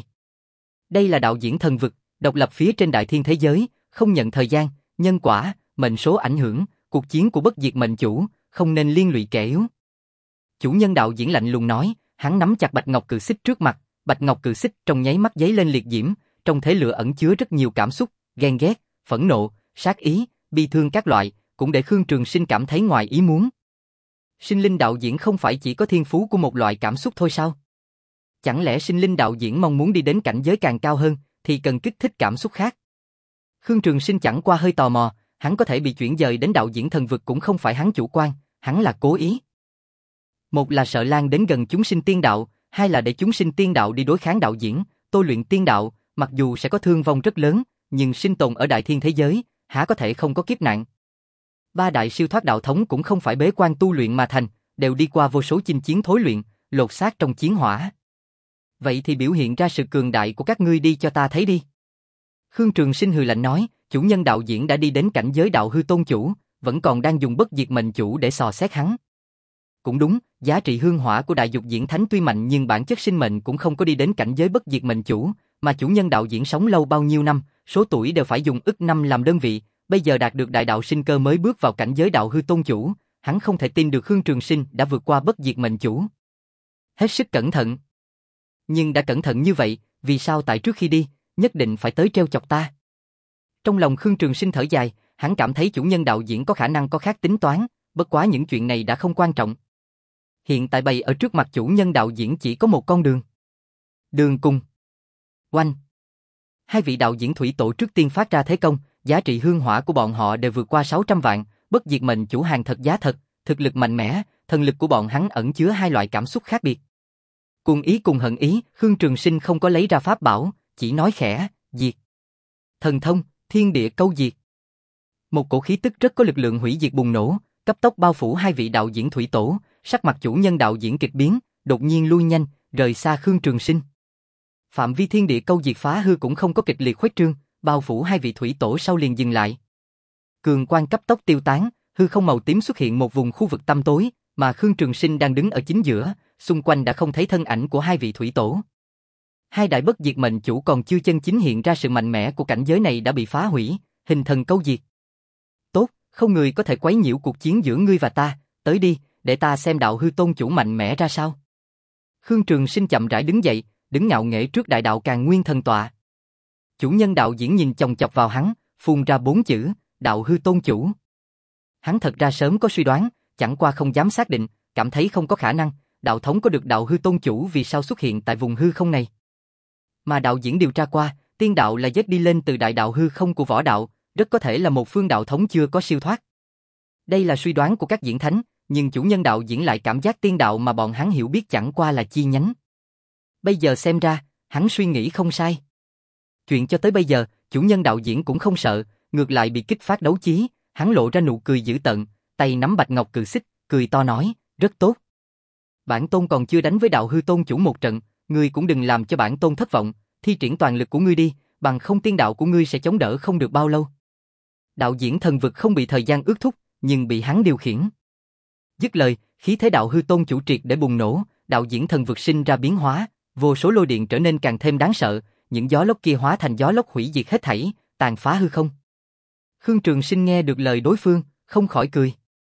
Đây là đạo diễn thần vực, độc lập phía trên đại thiên thế giới, không nhận thời gian, nhân quả, mệnh số ảnh hưởng, cuộc chiến của bất diệt mệnh chủ, không nên liên lụy kẻ yếu. Chủ nhân đạo diễn lạnh lùng nói, hắn nắm chặt bạch ngọc cự xích trước mặt, bạch ngọc cự xích trong nháy mắt giấy lên liệt diễm, trong thế lửa ẩn chứa rất nhiều cảm xúc, ghen ghét, phẫn nộ, sát ý, bi thương các loại, cũng để Khương Trường Sinh cảm thấy ngoài ý muốn. Sinh linh đạo diễn không phải chỉ có thiên phú của một loại cảm xúc thôi sao? Chẳng lẽ sinh linh đạo diễn mong muốn đi đến cảnh giới càng cao hơn, thì cần kích thích cảm xúc khác? Khương Trường Sinh chẳng qua hơi tò mò, hắn có thể bị chuyển dời đến đạo diễn thần vực cũng không phải hắn chủ quan, hắn là cố ý. Một là sợ lan đến gần chúng sinh tiên đạo, hai là để chúng sinh tiên đạo đi đối kháng đạo diễn, tôi luyện tiên đạo, mặc dù sẽ có thương vong rất lớn, nhưng sinh tồn ở đại thiên thế giới, há có thể không có kiếp nạn. Ba đại siêu thoát đạo thống cũng không phải bế quan tu luyện mà thành, đều đi qua vô số chinh chiến thối luyện, lột xác trong chiến hỏa. Vậy thì biểu hiện ra sự cường đại của các ngươi đi cho ta thấy đi. Khương Trường Sinh hừ lạnh nói, chủ nhân đạo diễn đã đi đến cảnh giới đạo hư tôn chủ, vẫn còn đang dùng bất diệt mệnh chủ để sò xét hắn. Cũng đúng, giá trị hương hỏa của đại dục diễn thánh tuy mạnh nhưng bản chất sinh mệnh cũng không có đi đến cảnh giới bất diệt mệnh chủ, mà chủ nhân đạo diễn sống lâu bao nhiêu năm, số tuổi đều phải dùng ức năm làm đơn vị, bây giờ đạt được đại đạo sinh cơ mới bước vào cảnh giới đạo hư tôn chủ, hắn không thể tin được Khương Trường Sinh đã vượt qua bất diệt mệnh chủ. Hết sức cẩn thận. Nhưng đã cẩn thận như vậy, vì sao tại trước khi đi, nhất định phải tới treo chọc ta? Trong lòng Khương Trường Sinh thở dài, hắn cảm thấy chủ nhân đạo diễn có khả năng có khác tính toán, bất quá những chuyện này đã không quan trọng. Hiện tại bày ở trước mặt chủ nhân đạo diễn chỉ có một con đường. Đường cùng. Oanh. Hai vị đạo diễn thủy tổ trước tiên phát ra thế công, giá trị hương hỏa của bọn họ đều vượt qua sáu trăm vạn, bất diệt mệnh chủ hàng thật giá thật, thực lực mạnh mẽ, thần lực của bọn hắn ẩn chứa hai loại cảm xúc khác biệt. Cùng ý cùng hận ý, Khương Trường Sinh không có lấy ra pháp bảo, chỉ nói khẽ, diệt. Thần thông, thiên địa câu diệt. Một cổ khí tức rất có lực lượng hủy diệt bùng nổ, cấp tốc bao phủ hai vị đạo diễn thủy tổ, sắc mặt chủ nhân đạo diễn kịch biến, đột nhiên lui nhanh, rời xa Khương Trường Sinh. Phạm vi thiên địa câu diệt phá hư cũng không có kịch liệt khuếch trương, bao phủ hai vị thủy tổ sau liền dừng lại. Cường quang cấp tốc tiêu tán, hư không màu tím xuất hiện một vùng khu vực tăm tối, mà Khương Trường Sinh đang đứng ở chính giữa, xung quanh đã không thấy thân ảnh của hai vị thủy tổ. Hai đại bất diệt mệnh chủ còn chưa chân chính hiện ra sự mạnh mẽ của cảnh giới này đã bị phá hủy, hình thần câu diệt. Tốt, không người có thể quấy nhiễu cuộc chiến giữa ngươi và ta, tới đi, để ta xem đạo hư tôn chủ mạnh mẽ ra sao. Khương Trường Sinh chậm rãi đứng dậy, đứng ngạo nghễ trước đại đạo Càn Nguyên thần tọa. Chủ nhân đạo diễn nhìn chòng chọc vào hắn, phun ra bốn chữ, đạo hư tôn chủ. Hắn thật ra sớm có suy đoán, chẳng qua không dám xác định, cảm thấy không có khả năng, đạo thống có được đạo hư tôn chủ vì sao xuất hiện tại vùng hư không này. Mà đạo diễn điều tra qua, tiên đạo là dết đi lên từ đại đạo hư không của võ đạo, rất có thể là một phương đạo thống chưa có siêu thoát. Đây là suy đoán của các diễn thánh, nhưng chủ nhân đạo diễn lại cảm giác tiên đạo mà bọn hắn hiểu biết chẳng qua là chi nhánh. Bây giờ xem ra, hắn suy nghĩ không sai. Chuyện cho tới bây giờ, chủ nhân đạo diễn cũng không sợ, ngược lại bị kích phát đấu chí, hắn lộ ra nụ cười dữ tợn, tay nắm bạch ngọc cự xích, cười to nói, rất tốt. Bản tôn còn chưa đánh với đạo hư tôn chủ một trận, ngươi cũng đừng làm cho bản tôn thất vọng, thi triển toàn lực của ngươi đi, bằng không tiên đạo của ngươi sẽ chống đỡ không được bao lâu. Đạo diễn thần vực không bị thời gian ước thúc, nhưng bị hắn điều khiển. Dứt lời, khí thế đạo hư tôn chủ triệt để bùng nổ, đạo diễn thần vực sinh ra biến hóa, vô số lôi điện trở nên càng thêm đáng sợ, những gió lốc kia hóa thành gió lốc hủy diệt hết thảy, tàn phá hư không. Khương Trường Sinh nghe được lời đối phương, không khỏi cười.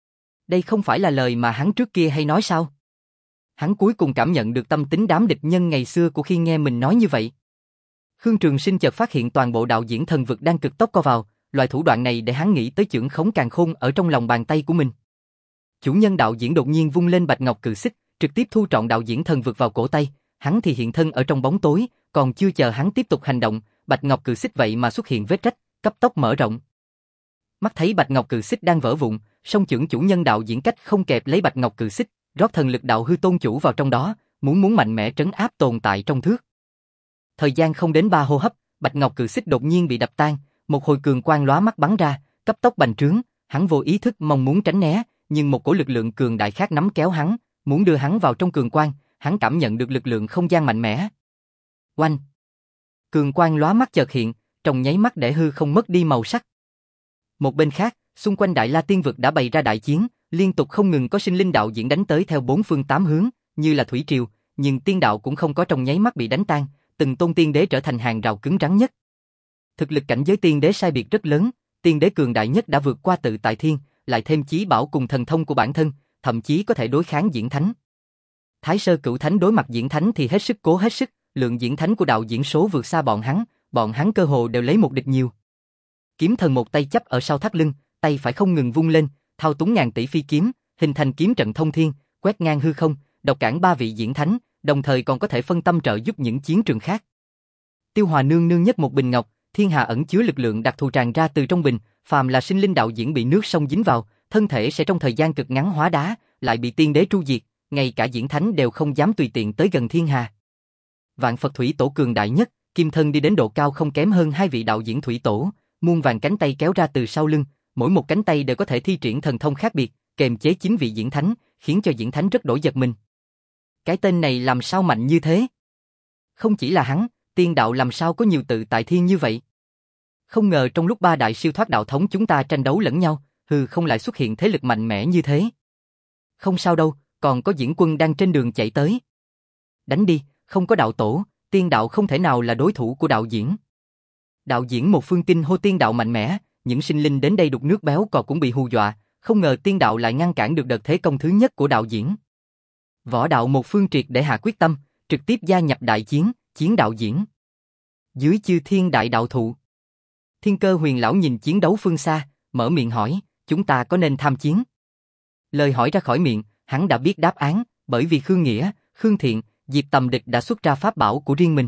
Đây không phải là lời mà hắn trước kia hay nói sao? Hắn cuối cùng cảm nhận được tâm tính đám địch nhân ngày xưa của khi nghe mình nói như vậy. Khương Trường Sinh chợt phát hiện toàn bộ đạo diễn thần vực đang cực tốc co vào, loại thủ đoạn này để hắn nghĩ tới chưởng khống càn khôn ở trong lòng bàn tay của mình. Chủ nhân đạo diễn đột nhiên vung lên bạch ngọc cự xích, trực tiếp thu trọn đạo diễn thần vực vào cổ tay, hắn thì hiện thân ở trong bóng tối, còn chưa chờ hắn tiếp tục hành động, bạch ngọc cự xích vậy mà xuất hiện vết rách, cấp tốc mở rộng. Mắt thấy bạch ngọc cự xích đang vỡ vụn, song chưởng chủ nhân đạo diễn cách không kẹp lấy bạch ngọc cự xích, rót thần lực đạo hư tôn chủ vào trong đó, muốn muốn mạnh mẽ trấn áp tồn tại trong thước. Thời gian không đến ba hô hấp, bạch ngọc cự xích đột nhiên bị đập tan, một hồi cường quang lóa mắt bắn ra, cấp tốc bành trướng, hắn vô ý thức mong muốn tránh né, nhưng một cổ lực lượng cường đại khác nắm kéo hắn, muốn đưa hắn vào trong cường quang, hắn cảm nhận được lực lượng không gian mạnh mẽ. Oanh! Cường quang lóa mắt chợt hiện, trong nháy mắt để hư không mất đi màu sắc. Một bên khác, xung quanh Đại La Tiên vực đã bày ra đại chiến, liên tục không ngừng có sinh linh đạo diễn đánh tới theo bốn phương tám hướng, như là thủy triều, nhưng tiên đạo cũng không có trong nháy mắt bị đánh tan, từng tôn tiên đế trở thành hàng rào cứng rắn nhất. Thực lực cảnh giới tiên đế sai biệt rất lớn, tiên đế cường đại nhất đã vượt qua tự tại thiên, lại thêm chí bảo cùng thần thông của bản thân, thậm chí có thể đối kháng diễn thánh. Thái sơ cửu thánh đối mặt diễn thánh thì hết sức cố hết sức, lượng diễn thánh của đạo diễn số vượt xa bọn hắn, bọn hắn cơ hồ đều lấy một địch nhiều. Kiếm thần một tay chấp ở sau thắt lưng, tay phải không ngừng vung lên, thao túng ngàn tỷ phi kiếm, hình thành kiếm trận thông thiên, quét ngang hư không, độc cản ba vị diễn thánh, đồng thời còn có thể phân tâm trợ giúp những chiến trường khác. Tiêu Hòa nương nương nhất một bình ngọc, thiên hà ẩn chứa lực lượng đặc thù tràn ra từ trong bình, phàm là sinh linh đạo diễn bị nước sông dính vào, thân thể sẽ trong thời gian cực ngắn hóa đá, lại bị tiên đế tru diệt, ngay cả diễn thánh đều không dám tùy tiện tới gần thiên hà. Vạn Phật thủy tổ cường đại nhất, kim thân đi đến độ cao không kém hơn hai vị đạo diễn thủy tổ, muôn vàng cánh tay kéo ra từ sau lưng, mỗi một cánh tay đều có thể thi triển thần thông khác biệt, kềm chế chín vị diễn thánh, khiến cho diễn thánh rất đổi giật mình. Cái tên này làm sao mạnh như thế? Không chỉ là hắn, tiên đạo làm sao có nhiều tự tại thiên như vậy? Không ngờ trong lúc ba đại siêu thoát đạo thống chúng ta tranh đấu lẫn nhau, hừ không lại xuất hiện thế lực mạnh mẽ như thế. Không sao đâu, còn có diễn quân đang trên đường chạy tới. Đánh đi, không có đạo tổ, tiên đạo không thể nào là đối thủ của đạo diễn. Đạo diễn một phương kinh hô tiên đạo mạnh mẽ, những sinh linh đến đây đục nước béo cò cũng bị hù dọa, không ngờ tiên đạo lại ngăn cản được đợt thế công thứ nhất của đạo diễn. Võ đạo một phương triệt để hạ quyết tâm, trực tiếp gia nhập đại chiến, chiến đạo diễn. Dưới chư thiên đại đạo thụ. Thiên Cơ Huyền lão nhìn chiến đấu phương xa, mở miệng hỏi, chúng ta có nên tham chiến? Lời hỏi ra khỏi miệng, hắn đã biết đáp án, bởi vì Khương Nghĩa, Khương Thiện, Diệp Tầm Địch đã xuất ra pháp bảo của riêng mình.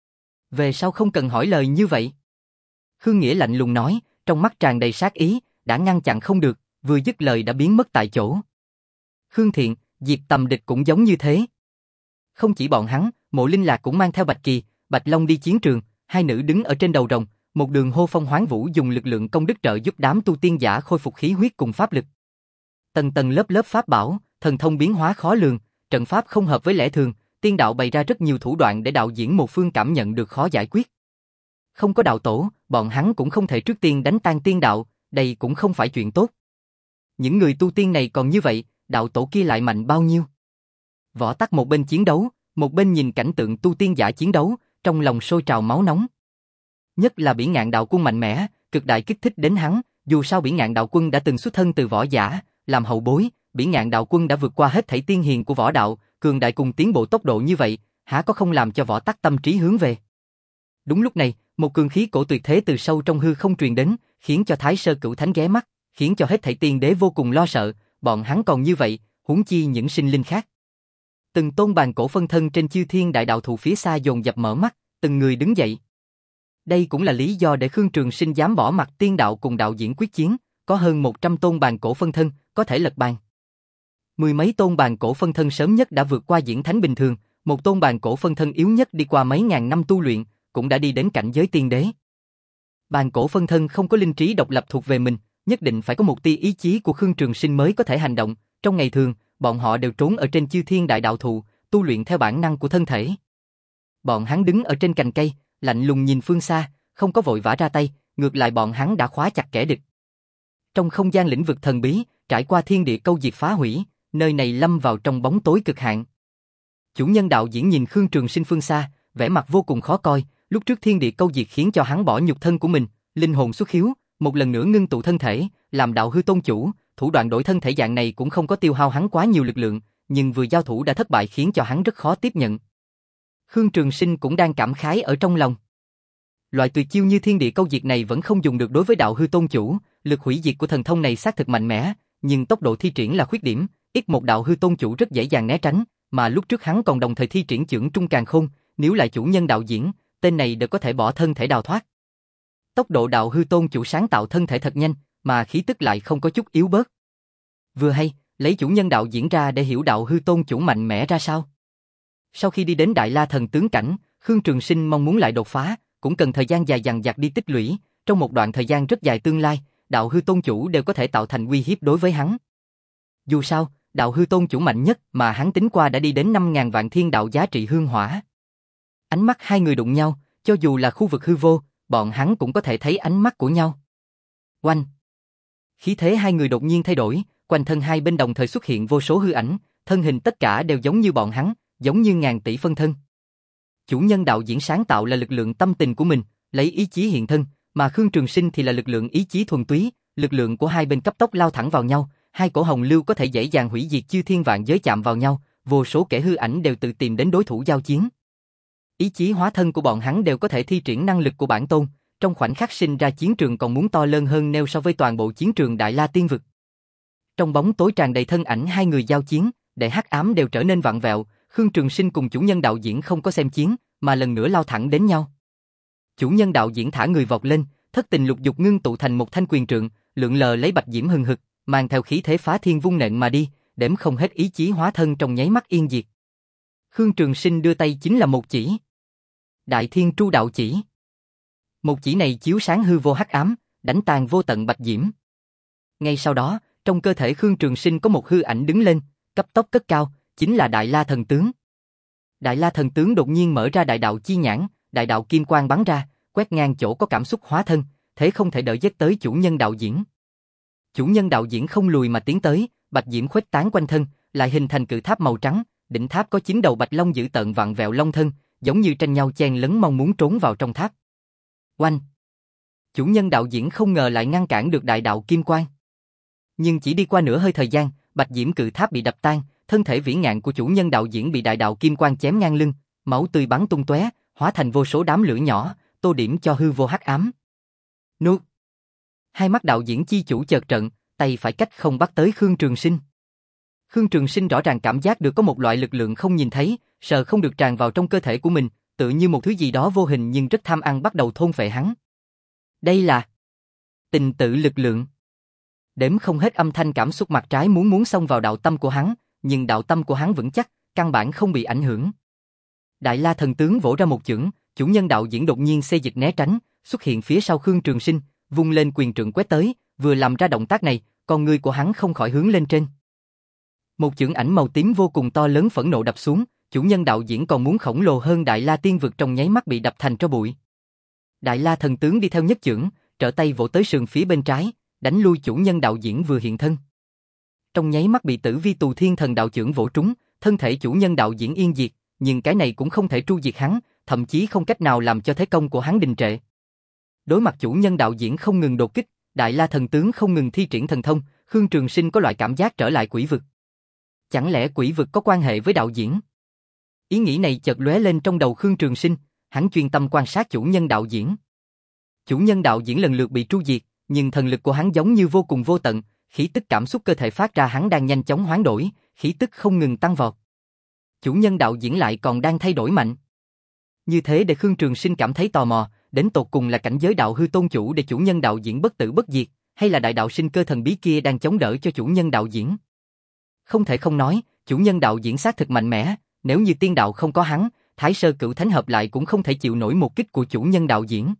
Về sau không cần hỏi lời như vậy. Khương Nghĩa lạnh lùng nói, trong mắt tràn đầy sát ý, đã ngăn chặn không được, vừa dứt lời đã biến mất tại chỗ. Khương Thiện, Diệp Tầm Địch cũng giống như thế. Không chỉ bọn hắn, Mộ Linh Lạc cũng mang theo Bạch Kỳ, Bạch Long đi chiến trường, hai nữ đứng ở trên đầu rồng, một đường hô phong hoán vũ dùng lực lượng công đức trợ giúp đám tu tiên giả khôi phục khí huyết cùng pháp lực. Tầng tầng lớp lớp pháp bảo, thần thông biến hóa khó lường, trận pháp không hợp với lẽ thường, tiên đạo bày ra rất nhiều thủ đoạn để đạo diễn một phương cảm nhận được khó giải quyết. Không có đạo tổ, bọn hắn cũng không thể trước tiên đánh tan tiên đạo, đây cũng không phải chuyện tốt. Những người tu tiên này còn như vậy, đạo tổ kia lại mạnh bao nhiêu? Võ Tắc một bên chiến đấu, một bên nhìn cảnh tượng tu tiên giả chiến đấu, trong lòng sôi trào máu nóng. Nhất là Bỉ Ngạn đạo quân mạnh mẽ, cực đại kích thích đến hắn, dù sao Bỉ Ngạn đạo quân đã từng xuất thân từ võ giả, làm hậu bối, Bỉ Ngạn đạo quân đã vượt qua hết thảy tiên hiền của võ đạo, cường đại cùng tiến bộ tốc độ như vậy, há có không làm cho Võ Tắc tâm trí hướng về. Đúng lúc này, một cường khí cổ tuyệt thế từ sâu trong hư không truyền đến, khiến cho Thái Sơ Cửu Thánh ghé mắt, khiến cho hết thảy tiên đế vô cùng lo sợ, bọn hắn còn như vậy, huống chi những sinh linh khác. Từng tôn bàn cổ phân thân trên chư thiên đại đạo thụ phía xa dồn dập mở mắt, từng người đứng dậy. Đây cũng là lý do để Khương Trường Sinh dám bỏ mặt tiên đạo cùng đạo diễn quyết chiến, có hơn một trăm tôn bàn cổ phân thân, có thể lật bàn. Mười mấy tôn bàn cổ phân thân sớm nhất đã vượt qua diễn thánh bình thường, một tôn bàn cổ phân thân yếu nhất đi qua mấy ngàn năm tu luyện, cũng đã đi đến cảnh giới tiên đế. Bàn cổ phân thân không có linh trí độc lập thuộc về mình, nhất định phải có một tia ý chí của Khương Trường Sinh mới có thể hành động, trong ngày thường, bọn họ đều trốn ở trên chư thiên đại đạo thụ, tu luyện theo bản năng của thân thể. Bọn hắn đứng ở trên cành cây, lạnh lùng nhìn phương xa, không có vội vã ra tay, ngược lại bọn hắn đã khóa chặt kẻ địch. Trong không gian lĩnh vực thần bí, trải qua thiên địa câu diệt phá hủy, nơi này lâm vào trong bóng tối cực hạn. Chủ nhân đạo diễn nhìn Khương Trường Sinh phương xa, vẻ mặt vô cùng khó coi, lúc trước thiên địa câu diệt khiến cho hắn bỏ nhục thân của mình, linh hồn xuất hiếu, một lần nữa ngưng tụ thân thể, làm đạo hư tôn chủ, thủ đoạn đổi thân thể dạng này cũng không có tiêu hao hắn quá nhiều lực lượng, nhưng vừa giao thủ đã thất bại khiến cho hắn rất khó tiếp nhận. Khương Trường Sinh cũng đang cảm khái ở trong lòng. Loại tuyệt chiêu như thiên địa câu diệt này vẫn không dùng được đối với đạo hư tôn chủ, lực hủy diệt của thần thông này xác thực mạnh mẽ, nhưng tốc độ thi triển là khuyết điểm, ít một đạo hư tôn chủ rất dễ dàng né tránh, mà lúc trước hắn còn đồng thời thi triển chưởng trung càn khôn, nếu lại chủ nhân đạo diễn, tên này đều có thể bỏ thân thể đào thoát. Tốc độ đạo hư tôn chủ sáng tạo thân thể thật nhanh, mà khí tức lại không có chút yếu bớt. Vừa hay, lấy chủ nhân đạo diễn ra để hiểu đạo hư tôn chủ mạnh mẽ ra sao. Sau khi đi đến Đại La Thần tướng cảnh, Khương Trường Sinh mong muốn lại đột phá, cũng cần thời gian dài dằng dặc đi tích lũy, trong một đoạn thời gian rất dài tương lai, đạo hư tôn chủ đều có thể tạo thành uy hiếp đối với hắn. Dù sao, đạo hư tôn chủ mạnh nhất mà hắn tính qua đã đi đến năm ngàn vạn thiên đạo giá trị hương hỏa. Ánh mắt hai người đụng nhau, cho dù là khu vực hư vô, bọn hắn cũng có thể thấy ánh mắt của nhau. Oanh! Khí thế hai người đột nhiên thay đổi, quanh thân hai bên đồng thời xuất hiện vô số hư ảnh, thân hình tất cả đều giống như bọn hắn, giống như ngàn tỷ phân thân. Chủ nhân đạo diễn sáng tạo là lực lượng tâm tình của mình, lấy ý chí hiện thân, mà Khương Trường Sinh thì là lực lượng ý chí thuần túy, lực lượng của hai bên cấp tốc lao thẳng vào nhau, hai cổ hồng lưu có thể dễ dàng hủy diệt chư thiên vạn giới chạm vào nhau, vô số kẻ hư ảnh đều tự tìm đến đối thủ giao chiến. Ý chí hóa thân của bọn hắn đều có thể thi triển năng lực của bản tôn, trong khoảnh khắc sinh ra chiến trường còn muốn to lớn hơn nêu so với toàn bộ chiến trường Đại La Tiên Vực. Trong bóng tối tràn đầy thân ảnh hai người giao chiến, để hắc ám đều trở nên vặn vẹo, Khương Trường Sinh cùng chủ nhân đạo diễn không có xem chiến, mà lần nữa lao thẳng đến nhau. Chủ nhân đạo diễn thả người vọt lên, thất tình lục dục ngưng tụ thành một thanh quyền trượng, lượn lờ lấy bạch diễm hừng hực, mang theo khí thế phá thiên vung nện mà đi, đếm không hết ý chí hóa thân trong nháy mắt yên diệt. Khương Trường Sinh đưa tay chính là một chỉ. Đại Thiên Tru Đạo Chỉ. Một chỉ này chiếu sáng hư vô hắc ám, đánh tàn vô tận bạch diễm. Ngay sau đó, trong cơ thể Khương Trường Sinh có một hư ảnh đứng lên, cấp tốc cất cao, chính là Đại La Thần Tướng. Đại La Thần Tướng đột nhiên mở ra đại đạo chi nhãn, đại đạo kim quang bắn ra, quét ngang chỗ có cảm xúc hóa thân, thế không thể đỡ giết tới chủ nhân đạo diễn. Chủ nhân đạo diễn không lùi mà tiến tới, bạch diễm khuếch tán quanh thân, lại hình thành cự tháp màu trắng, đỉnh tháp có chín đầu bạch long dữ tợn vặn vẹo long thân, giống như tranh nhau chen lấn mong muốn trốn vào trong tháp. Oanh! Chủ nhân đạo diễn không ngờ lại ngăn cản được đại đạo kim quang. Nhưng chỉ đi qua nửa hơi thời gian, bạch diễm cự tháp bị đập tan, thân thể vĩ ngạn của chủ nhân đạo diễn bị đại đạo kim quang chém ngang lưng, máu tươi bắn tung tóe, hóa thành vô số đám lửa nhỏ, tô điểm cho hư vô hắc ám. Nuốt! Hai mắt đạo diễn chi chủ chợt trận, tay phải cách không bắt tới Khương Trường Sinh. Khương Trường Sinh rõ ràng cảm giác được có một loại lực lượng không nhìn thấy, sợ không được tràn vào trong cơ thể của mình, tự như một thứ gì đó vô hình nhưng rất tham ăn bắt đầu thôn phệ hắn. Đây là tình tự lực lượng. Đếm không hết âm thanh cảm xúc mặt trái muốn muốn xông vào đạo tâm của hắn, nhưng đạo tâm của hắn vững chắc, căn bản không bị ảnh hưởng. Đại La Thần Tướng vỗ ra một chưởng, chủ nhân đạo diễn đột nhiên xê dịch né tránh, xuất hiện phía sau Khương Trường Sinh, vung lên quyền trượng quét tới, vừa làm ra động tác này, con ngươi của hắn không khỏi hướng lên trên. Một chưởng ảnh màu tím vô cùng to lớn phẫn nộ đập xuống, chủ nhân đạo diễn còn muốn khổng lồ hơn Đại La Tiên Vực trong nháy mắt bị đập thành tro bụi. Đại La thần tướng đi theo nhất chưởng, trở tay vỗ tới sườn phía bên trái, đánh lui chủ nhân đạo diễn vừa hiện thân. Trong nháy mắt bị Tử Vi Tù Thiên Thần đạo chưởng vỗ trúng, thân thể chủ nhân đạo diễn yên diệt, nhưng cái này cũng không thể tru diệt hắn, thậm chí không cách nào làm cho thế công của hắn đình trệ. Đối mặt chủ nhân đạo diễn không ngừng đột kích, Đại La thần tướng không ngừng thi triển thần thông, Khương Trường Sinh có loại cảm giác trở lại quỷ vực. Chẳng lẽ quỷ vực có quan hệ với đạo diễn? Ý nghĩ này chợt lóe lên trong đầu Khương Trường Sinh, hắn chuyên tâm quan sát chủ nhân đạo diễn. Chủ nhân đạo diễn lần lượt bị tru diệt, nhưng thần lực của hắn giống như vô cùng vô tận, khí tức cảm xúc cơ thể phát ra hắn đang nhanh chóng hoán đổi, khí tức không ngừng tăng vọt. Chủ nhân đạo diễn lại còn đang thay đổi mạnh. Như thế để Khương Trường Sinh cảm thấy tò mò, đến tột cùng là cảnh giới đạo hư tôn chủ để chủ nhân đạo diễn bất tử bất diệt, hay là đại đạo sinh cơ thần bí kia đang chống đỡ cho chủ nhân đạo diễn? Không thể không nói, chủ nhân đạo diễn xác thực mạnh mẽ, nếu như tiên đạo không có hắn, Thái Sơ Cửu Thánh hợp lại cũng không thể chịu nổi một kích của chủ nhân đạo diễn.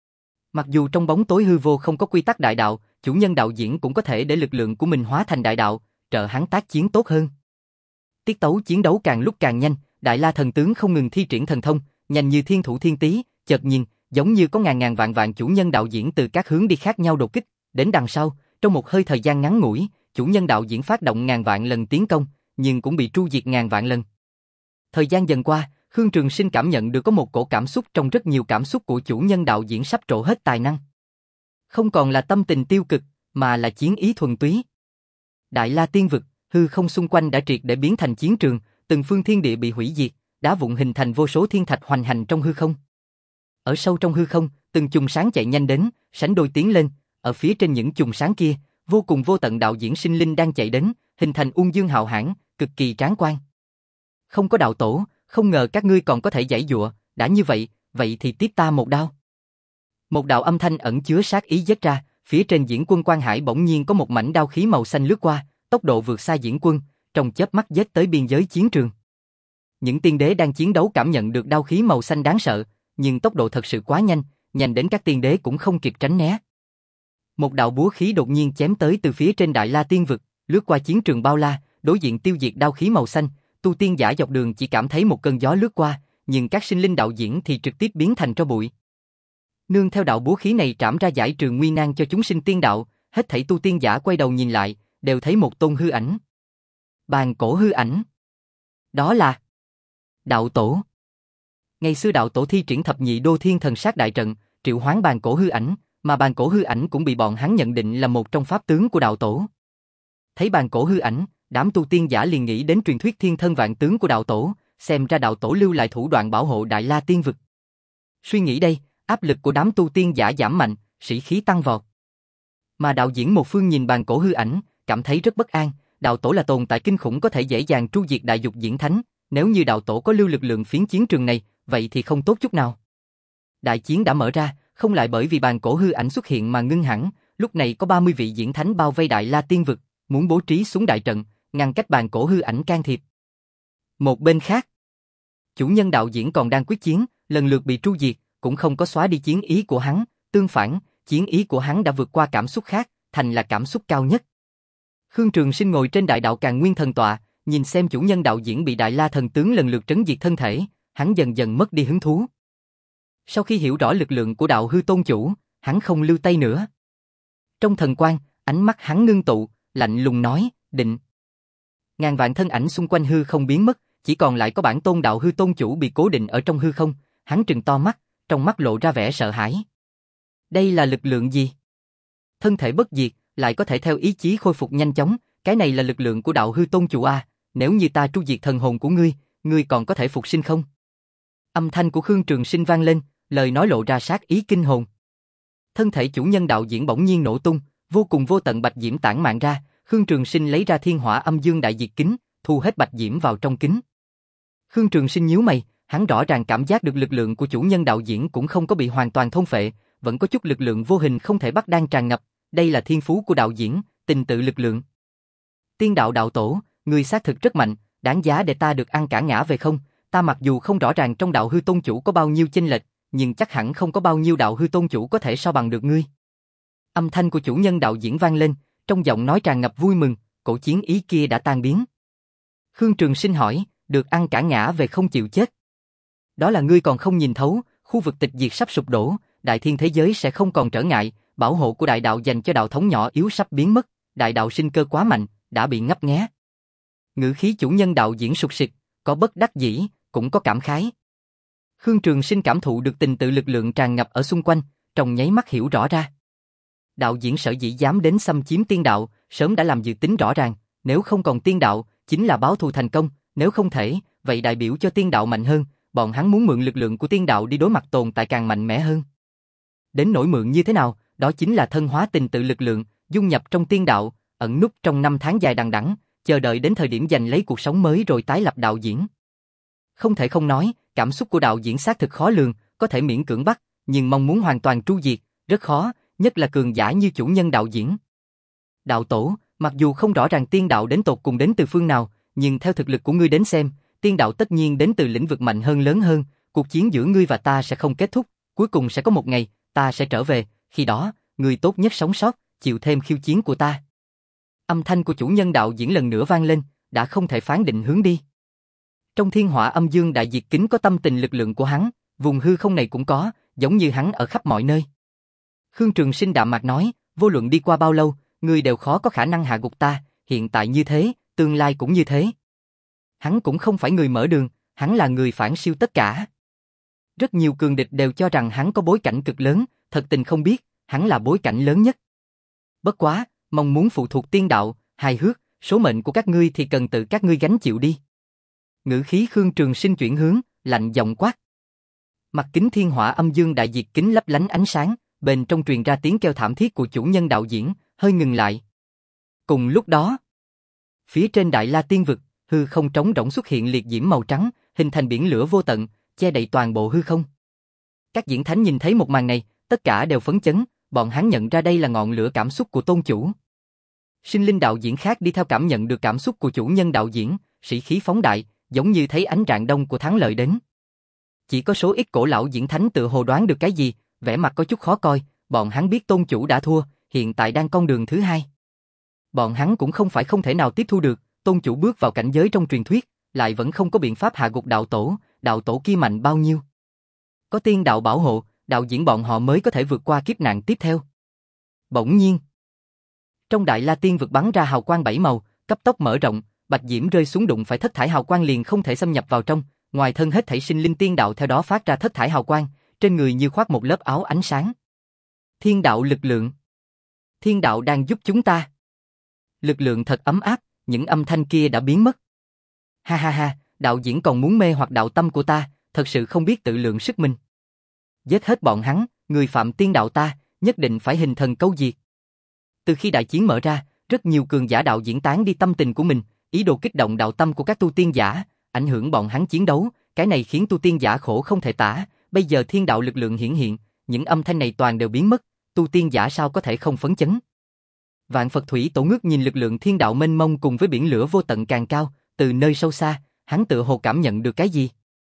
Mặc dù trong bóng tối hư vô không có quy tắc đại đạo, chủ nhân đạo diễn cũng có thể để lực lượng của mình hóa thành đại đạo, trợ hắn tác chiến tốt hơn. Tiết tấu chiến đấu càng lúc càng nhanh, Đại La thần tướng không ngừng thi triển thần thông, nhanh như thiên thủ thiên tý, chợt nhìn, giống như có ngàn ngàn vạn vạn chủ nhân đạo diễn từ các hướng đi khác nhau đột kích, đến đằng sau, trong một hơi thời gian ngắn ngủi, chủ nhân đạo diễn phát động ngàn vạn lần tiến công, nhưng cũng bị tru diệt ngàn vạn lần. Thời gian dần qua, Khương Trường Sinh cảm nhận được có một cổ cảm xúc trong rất nhiều cảm xúc của chủ nhân đạo diễn sắp trổ hết tài năng. Không còn là tâm tình tiêu cực, mà là chiến ý thuần túy. Đại La Tiên Vực, hư không xung quanh đã triệt để biến thành chiến trường, từng phương thiên địa bị hủy diệt, đá vụn hình thành vô số thiên thạch hoành hành trong hư không. Ở sâu trong hư không, từng chùm sáng chạy nhanh đến, sánh đôi tiến lên, ở phía trên những chùm sáng kia, vô cùng vô tận đạo diễn sinh linh đang chạy đến, hình thành ung dương hạo hãn, cực kỳ tráng quan. Không có đạo tổ, không ngờ các ngươi còn có thể giãy giụa, đã như vậy, vậy thì tiếp ta một đao. Một đạo âm thanh ẩn chứa sát ý giết ra, phía trên Diễn Quân Quan Hải bỗng nhiên có một mảnh đao khí màu xanh lướt qua, tốc độ vượt xa Diễn Quân, trong chớp mắt giết tới biên giới chiến trường. Những tiên đế đang chiến đấu cảm nhận được đao khí màu xanh đáng sợ, nhưng tốc độ thật sự quá nhanh, nhanh đến các tiên đế cũng không kịp tránh né. Một đạo búa khí đột nhiên chém tới từ phía trên Đại La Tiên Vực, lướt qua chiến trường bao la, đối diện tiêu diệt đao khí màu xanh, tu tiên giả dọc đường chỉ cảm thấy một cơn gió lướt qua, nhưng các sinh linh đạo diễn thì trực tiếp biến thành tro bụi. Nương theo đạo búa khí này trảm ra giải trừ nguy nan cho chúng sinh tiên đạo, hết thảy tu tiên giả quay đầu nhìn lại, đều thấy một tôn hư ảnh. Bàn cổ hư ảnh. Đó là đạo tổ. Ngày xưa đạo tổ thi triển thập nhị đô thiên thần sát đại trận, triệu hoán bàn cổ hư ảnh, mà bàn cổ hư ảnh cũng bị bọn hắn nhận định là một trong pháp tướng của đạo tổ. Thấy bàn cổ hư ảnh, đám tu tiên giả liền nghĩ đến truyền thuyết thiên thân vạn tướng của đạo tổ, xem ra đạo tổ lưu lại thủ đoạn bảo hộ Đại La Tiên Vực. Suy nghĩ đây, áp lực của đám tu tiên giả giảm mạnh, sĩ khí tăng vọt. Mà đạo diễn một phương nhìn bàn cổ hư ảnh, cảm thấy rất bất an, đạo tổ là tồn tại kinh khủng có thể dễ dàng tru diệt đại dục diễn thánh, nếu như đạo tổ có lưu lực lượng phiến chiến trường này, vậy thì không tốt chút nào. Đại chiến đã mở ra, không lại bởi vì bàn cổ hư ảnh xuất hiện mà ngưng hẳn, lúc này có ba mươi vị diễn thánh bao vây Đại La Tiên Vực, muốn bố trí xuống đại trận, ngăn cách bàn cổ hư ảnh can thiệp. Một bên khác, chủ nhân đạo diễn còn đang quyết chiến, lần lượt bị tru diệt, cũng không có xóa đi chiến ý của hắn, tương phản, chiến ý của hắn đã vượt qua cảm xúc khác, thành là cảm xúc cao nhất. Khương Trường Sinh ngồi trên đại đạo Càn Nguyên thần tọa, nhìn xem chủ nhân đạo diễn bị Đại La thần tướng lần lượt trấn diệt thân thể, hắn dần dần mất đi hứng thú. Sau khi hiểu rõ lực lượng của đạo hư tôn chủ, hắn không lưu tay nữa. Trong thần quang, ánh mắt hắn ngưng tụ, lạnh lùng nói, định. Ngàn vạn thân ảnh xung quanh hư không biến mất, chỉ còn lại có bản tôn đạo hư tôn chủ bị cố định ở trong hư không, hắn trừng to mắt, trong mắt lộ ra vẻ sợ hãi. Đây là lực lượng gì? Thân thể bất diệt, lại có thể theo ý chí khôi phục nhanh chóng, cái này là lực lượng của đạo hư tôn chủ à, nếu như ta tru diệt thần hồn của ngươi, ngươi còn có thể phục sinh không? Âm thanh của Khương Trường Sinh vang lên, lời nói lộ ra sát ý kinh hồn. Thân thể chủ nhân đạo diễn bỗng nhiên nổ tung, vô cùng vô tận bạch diễm tản mạn ra, Khương Trường Sinh lấy ra thiên hỏa âm dương đại diệt kính, thu hết bạch diễm vào trong kính. Khương Trường Sinh nhíu mày, hắn rõ ràng cảm giác được lực lượng của chủ nhân đạo diễn cũng không có bị hoàn toàn thôn phệ, vẫn có chút lực lượng vô hình không thể bắt đang tràn ngập, đây là thiên phú của đạo diễn, tình tự lực lượng. Tiên đạo đạo tổ, người xác thực rất mạnh, đáng giá để ta được ăn cả ngã về không? Ta mặc dù không rõ ràng trong đạo hư tôn chủ có bao nhiêu chênh lệch, nhưng chắc hẳn không có bao nhiêu đạo hư tôn chủ có thể so bằng được ngươi. Âm thanh của chủ nhân đạo diễn vang lên, trong giọng nói tràn ngập vui mừng, cổ chiến ý kia đã tan biến. Khương Trường Sinh hỏi, được ăn cả ngã về không chịu chết. Đó là ngươi còn không nhìn thấu, khu vực tịch diệt sắp sụp đổ, đại thiên thế giới sẽ không còn trở ngại, bảo hộ của đại đạo dành cho đạo thống nhỏ yếu sắp biến mất, đại đạo sinh cơ quá mạnh, đã bị ngấp nghé. Ngữ khí chủ nhân đạo diễn sụt sịt, có bất đắc dĩ, cũng có cảm khái. Khương Trường Sinh cảm thụ được tình tự lực lượng tràn ngập ở xung quanh, trong nháy mắt hiểu rõ ra. Đạo diễn sở dĩ dám đến xâm chiếm tiên đạo, sớm đã làm dự tính rõ ràng, nếu không còn tiên đạo, chính là báo thù thành công, nếu không thể, vậy đại biểu cho tiên đạo mạnh hơn, bọn hắn muốn mượn lực lượng của tiên đạo đi đối mặt tồn tại càng mạnh mẽ hơn. Đến nỗi mượn như thế nào, đó chính là thân hóa tình tự lực lượng, dung nhập trong tiên đạo, ẩn núp trong năm tháng dài đằng đẵng, chờ đợi đến thời điểm giành lấy cuộc sống mới rồi tái lập đạo diễn. Không thể không nói, cảm xúc của đạo diễn xác thực khó lường, có thể miễn cưỡng bắt, nhưng mong muốn hoàn toàn tru diệt, rất khó, nhất là cường giả như chủ nhân đạo diễn. Đạo tổ, mặc dù không rõ ràng tiên đạo đến tột cùng đến từ phương nào, nhưng theo thực lực của ngươi đến xem, tiên đạo tất nhiên đến từ lĩnh vực mạnh hơn lớn hơn, cuộc chiến giữa ngươi và ta sẽ không kết thúc, cuối cùng sẽ có một ngày, ta sẽ trở về, khi đó, ngươi tốt nhất sống sót, chịu thêm khiêu chiến của ta. Âm thanh của chủ nhân đạo diễn lần nữa vang lên, đã không thể phán định hướng đi. Trong thiên hỏa âm dương đại diệt kính có tâm tình lực lượng của hắn, vùng hư không này cũng có, giống như hắn ở khắp mọi nơi. Khương Trường Sinh đạm mạc nói, vô luận đi qua bao lâu, ngươi đều khó có khả năng hạ gục ta, hiện tại như thế, tương lai cũng như thế. Hắn cũng không phải người mở đường, hắn là người phản siêu tất cả. Rất nhiều cường địch đều cho rằng hắn có bối cảnh cực lớn, thật tình không biết, hắn là bối cảnh lớn nhất. Bất quá, mong muốn phụ thuộc tiên đạo, hài hước, số mệnh của các ngươi thì cần tự các ngươi gánh chịu đi. Ngữ khí Khương Trường Sinh chuyển hướng, lạnh giọng quát. Mặt kính thiên hỏa âm dương đại diệt kính lấp lánh ánh sáng, bên trong truyền ra tiếng kêu thảm thiết của chủ nhân đạo diễn, hơi ngừng lại. Cùng lúc đó, phía trên Đại La Tiên Vực, hư không trống rỗng xuất hiện liệt diễm màu trắng, hình thành biển lửa vô tận, che đậy toàn bộ hư không. Các diễn thánh nhìn thấy một màn này, tất cả đều phấn chấn, bọn hắn nhận ra đây là ngọn lửa cảm xúc của tôn chủ. Sinh linh đạo diễn khác đi theo cảm nhận được cảm xúc của chủ nhân đạo diễn, sĩ khí phóng đại, giống như thấy ánh rạng đông của thắng lợi đến. Chỉ có số ít cổ lão diễn thánh tự hồ đoán được cái gì, vẻ mặt có chút khó coi, bọn hắn biết tôn chủ đã thua, hiện tại đang con đường thứ hai. Bọn hắn cũng không phải không thể nào tiếp thu được, tôn chủ bước vào cảnh giới trong truyền thuyết, lại vẫn không có biện pháp hạ gục đạo tổ, đạo tổ kia mạnh bao nhiêu. Có tiên đạo bảo hộ, đạo diễn bọn họ mới có thể vượt qua kiếp nạn tiếp theo. Bỗng nhiên, trong Đại La Tiên Vực bắn ra hào quang bảy màu, cấp tốc mở rộng, bạch diễm rơi xuống đụng phải thất thải hào quang liền không thể xâm nhập vào trong, ngoài thân hết thảy sinh linh tiên đạo theo đó phát ra thất thải hào quang, trên người như khoác một lớp áo ánh sáng. Thiên đạo lực lượng. Thiên đạo đang giúp chúng ta. Lực lượng thật ấm áp, những âm thanh kia đã biến mất. Ha ha ha, đạo diễn còn muốn mê hoặc đạo tâm của ta, thật sự không biết tự lượng sức mình. Giết hết bọn hắn, người phạm tiên đạo ta, nhất định phải hình thần câu diệt. Từ khi đại chiến mở ra, rất nhiều cường giả đạo diễn tán đi tâm tình của mình, ý đồ kích động đạo tâm của các tu tiên giả, ảnh hưởng bọn hắn chiến đấu, cái này khiến tu tiên giả khổ không thể tả, bây giờ thiên đạo lực lượng hiển hiện, những âm thanh này toàn đều biến mất, tu tiên giả sao có thể không phấn chấn. Vạn Phật Thủy Tổ ngước nhìn lực lượng thiên đạo mênh mông cùng với biển lửa vô tận càng cao, từ nơi sâu xa, hắn tự hồ cảm nhận được cái gì.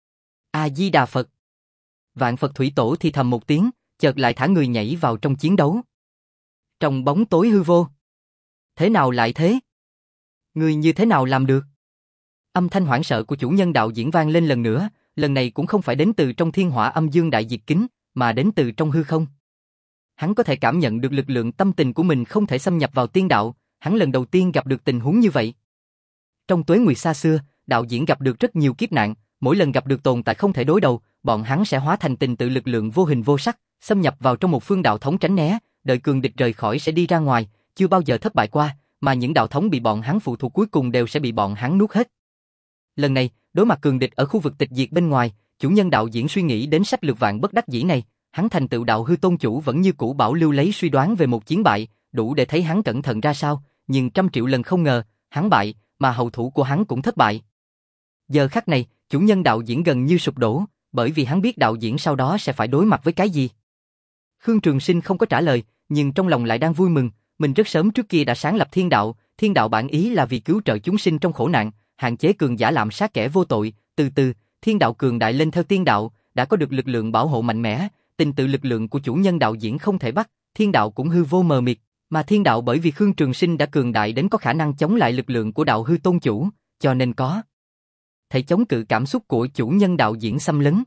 A Di Đà Phật. Vạn Phật Thủy Tổ thì thầm một tiếng, chợt lại thả người nhảy vào trong chiến đấu. Trong bóng tối hư vô. Thế nào lại thế? Người như thế nào làm được? Âm thanh hoảng sợ của chủ nhân đạo diễn vang lên lần nữa, lần này cũng không phải đến từ trong thiên hỏa âm dương đại diệt kính, mà đến từ trong hư không. Hắn có thể cảm nhận được lực lượng tâm tình của mình không thể xâm nhập vào tiên đạo, hắn lần đầu tiên gặp được tình huống như vậy. Trong tuế nguyệt xa xưa, đạo diễn gặp được rất nhiều kiếp nạn, mỗi lần gặp được tồn tại không thể đối đầu, bọn hắn sẽ hóa thành tình tự lực lượng vô hình vô sắc, xâm nhập vào trong một phương đạo thống tránh né, đợi cường địch rời khỏi sẽ đi ra ngoài, chưa bao giờ thất bại qua, mà những đạo thống bị bọn hắn phụ thuộc cuối cùng đều sẽ bị bọn hắn nuốt hết. Lần này, đối mặt cường địch ở khu vực tịch diệt bên ngoài, chủ nhân đạo diễn suy nghĩ đến sách lược vạn bất đắc dĩ này, hắn thành tựu đạo hư tôn chủ vẫn như cũ bảo lưu lấy suy đoán về một chiến bại, đủ để thấy hắn cẩn thận ra sao, nhưng trăm triệu lần không ngờ, hắn bại, mà hậu thủ của hắn cũng thất bại. Giờ khắc này, chủ nhân đạo diễn gần như sụp đổ, bởi vì hắn biết đạo diễn sau đó sẽ phải đối mặt với cái gì. Khương Trường Sinh không có trả lời, nhưng trong lòng lại đang vui mừng, mình rất sớm trước kia đã sáng lập thiên đạo, thiên đạo bản ý là vì cứu trợ chúng sinh trong khổ nạn, hạn chế cường giả lạm sát kẻ vô tội, từ từ, thiên đạo cường đại lên theo tiên đạo, đã có được lực lượng bảo hộ mạnh mẽ, tình tự lực lượng của chủ nhân đạo diễn không thể bắt, thiên đạo cũng hư vô mờ mịt, mà thiên đạo bởi vì Khương Trường Sinh đã cường đại đến có khả năng chống lại lực lượng của đạo hư tôn chủ, cho nên có thể chống cự cảm xúc của chủ nhân đạo diễn xâm lấn.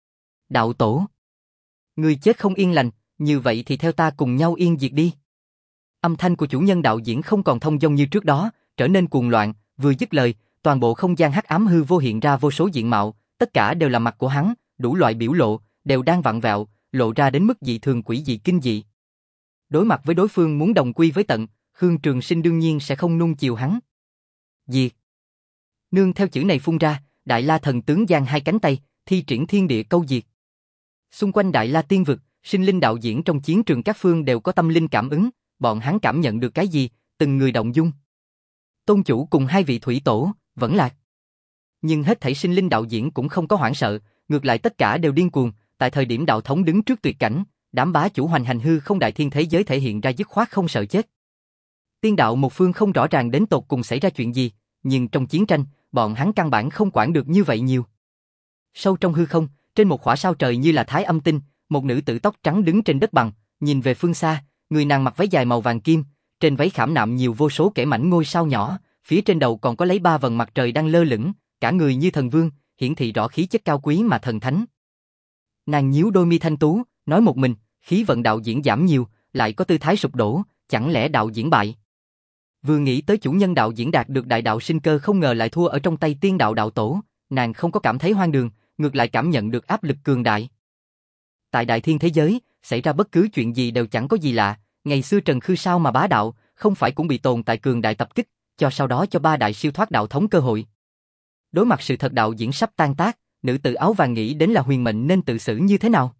Đạo tổ, ngươi chết không yên lành, như vậy thì theo ta cùng nhau yên diệt đi. Âm thanh của chủ nhân đạo diễn không còn thông dong như trước đó, trở nên cuồng loạn, vừa dứt lời, toàn bộ không gian hắc ám hư vô hiện ra vô số diện mạo, tất cả đều là mặt của hắn, đủ loại biểu lộ, đều đang vặn vẹo, lộ ra đến mức dị thường quỷ dị kinh dị. Đối mặt với đối phương muốn đồng quy với tận, Khương Trường Sinh đương nhiên sẽ không nuông chiều hắn. Diệt. Nương theo chữ này phun ra, Đại La thần tướng giang hai cánh tay, thi triển thiên địa câu diệt. Xung quanh Đại La tiên vực, sinh linh đạo diễn trong chiến trường các phương đều có tâm linh cảm ứng, bọn hắn cảm nhận được cái gì, từng người động dung. Tôn chủ cùng hai vị thủy tổ, vẫn lạc. Nhưng hết thảy sinh linh đạo diễn cũng không có hoảng sợ, ngược lại tất cả đều điên cuồng, tại thời điểm đạo thống đứng trước tuyệt cảnh, đám bá chủ hoành hành hư không đại thiên thế giới thể hiện ra dứt khoát không sợ chết. Tiên đạo một phương không rõ ràng đến tột cùng xảy ra chuyện gì, nhưng trong chiến tranh, bọn hắn căn bản không quản được như vậy nhiều. Sâu trong hư không, trên một khỏa sao trời như là thái âm tinh, một nữ tử tóc trắng đứng trên đất bằng, nhìn về phương xa, người nàng mặc váy dài màu vàng kim, trên váy khảm nạm nhiều vô số kẻ mảnh ngôi sao nhỏ, phía trên đầu còn có lấy ba vầng mặt trời đang lơ lửng, cả người như thần vương, hiển thị rõ khí chất cao quý mà thần thánh. Nàng nhíu đôi mi thanh tú, nói một mình, khí vận đạo diễn giảm nhiều, lại có tư thái sụp đổ, chẳng lẽ đạo diễn bại? Vừa nghĩ tới chủ nhân đạo diễn đạt được đại đạo sinh cơ không ngờ lại thua ở trong tay tiên đạo đạo tổ, nàng không có cảm thấy hoang đường, ngược lại cảm nhận được áp lực cường đại. Tại đại thiên thế giới, xảy ra bất cứ chuyện gì đều chẳng có gì lạ, ngày xưa Trần Khư sao mà bá đạo, không phải cũng bị tồn tại cường đại tập kích, cho sau đó cho ba đại siêu thoát đạo thống cơ hội. Đối mặt sự thật đạo diễn sắp tan tác, nữ tử áo vàng nghĩ đến là huyền mệnh nên tự xử như thế nào.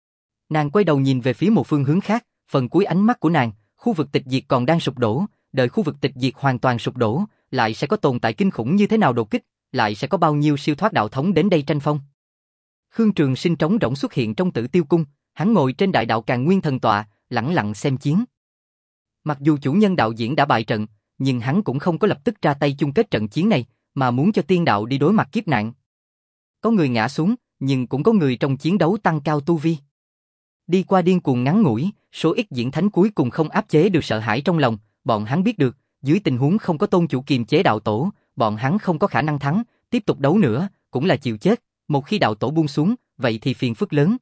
Nàng quay đầu nhìn về phía một phương hướng khác, phần cuối ánh mắt của nàng, khu vực tịch diệt còn đang sụp đổ, đợi khu vực tịch diệt hoàn toàn sụp đổ, lại sẽ có tồn tại kinh khủng như thế nào đột kích, lại sẽ có bao nhiêu siêu thoát đạo thống đến đây tranh phong. Khương Trường Sinh trống rỗng xuất hiện trong Tử Tiêu cung, hắn ngồi trên đại đạo Càn Nguyên thần tọa, lẳng lặng xem chiến. Mặc dù chủ nhân đạo diễn đã bại trận, nhưng hắn cũng không có lập tức ra tay chung kết trận chiến này, mà muốn cho tiên đạo đi đối mặt kiếp nạn. Có người ngã xuống, nhưng cũng có người trong chiến đấu tăng cao tu vi. Đi qua điên cuồng ngắn ngủi, số ít diễn thánh cuối cùng không áp chế được sợ hãi trong lòng, bọn hắn biết được, dưới tình huống không có tôn chủ kiềm chế đạo tổ, bọn hắn không có khả năng thắng, tiếp tục đấu nữa, cũng là chịu chết, một khi đạo tổ buông xuống, vậy thì phiền phức lớn.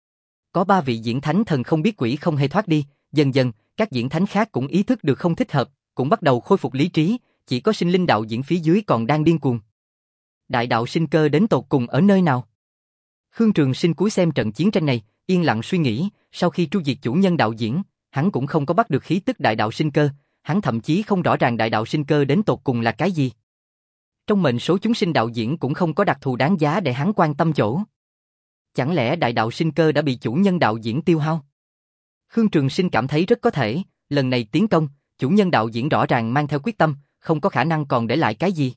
Có ba vị diễn thánh thần không biết quỷ không hay thoát đi, dần dần, các diễn thánh khác cũng ý thức được không thích hợp, cũng bắt đầu khôi phục lý trí, chỉ có sinh linh đạo diễn phía dưới còn đang điên cuồng. Đại đạo sinh cơ đến tột cùng ở nơi nào? Khương Trường Sinh cúi xem trận chiến tranh này, yên lặng suy nghĩ, sau khi tru diệt chủ nhân đạo diễn, hắn cũng không có bắt được khí tức đại đạo sinh cơ, hắn thậm chí không rõ ràng đại đạo sinh cơ đến tột cùng là cái gì. Trong mệnh số chúng sinh đạo diễn cũng không có đặc thù đáng giá để hắn quan tâm chỗ. Chẳng lẽ đại đạo sinh cơ đã bị chủ nhân đạo diễn tiêu hao? Khương Trường Sinh cảm thấy rất có thể, lần này tiến công, chủ nhân đạo diễn rõ ràng mang theo quyết tâm, không có khả năng còn để lại cái gì.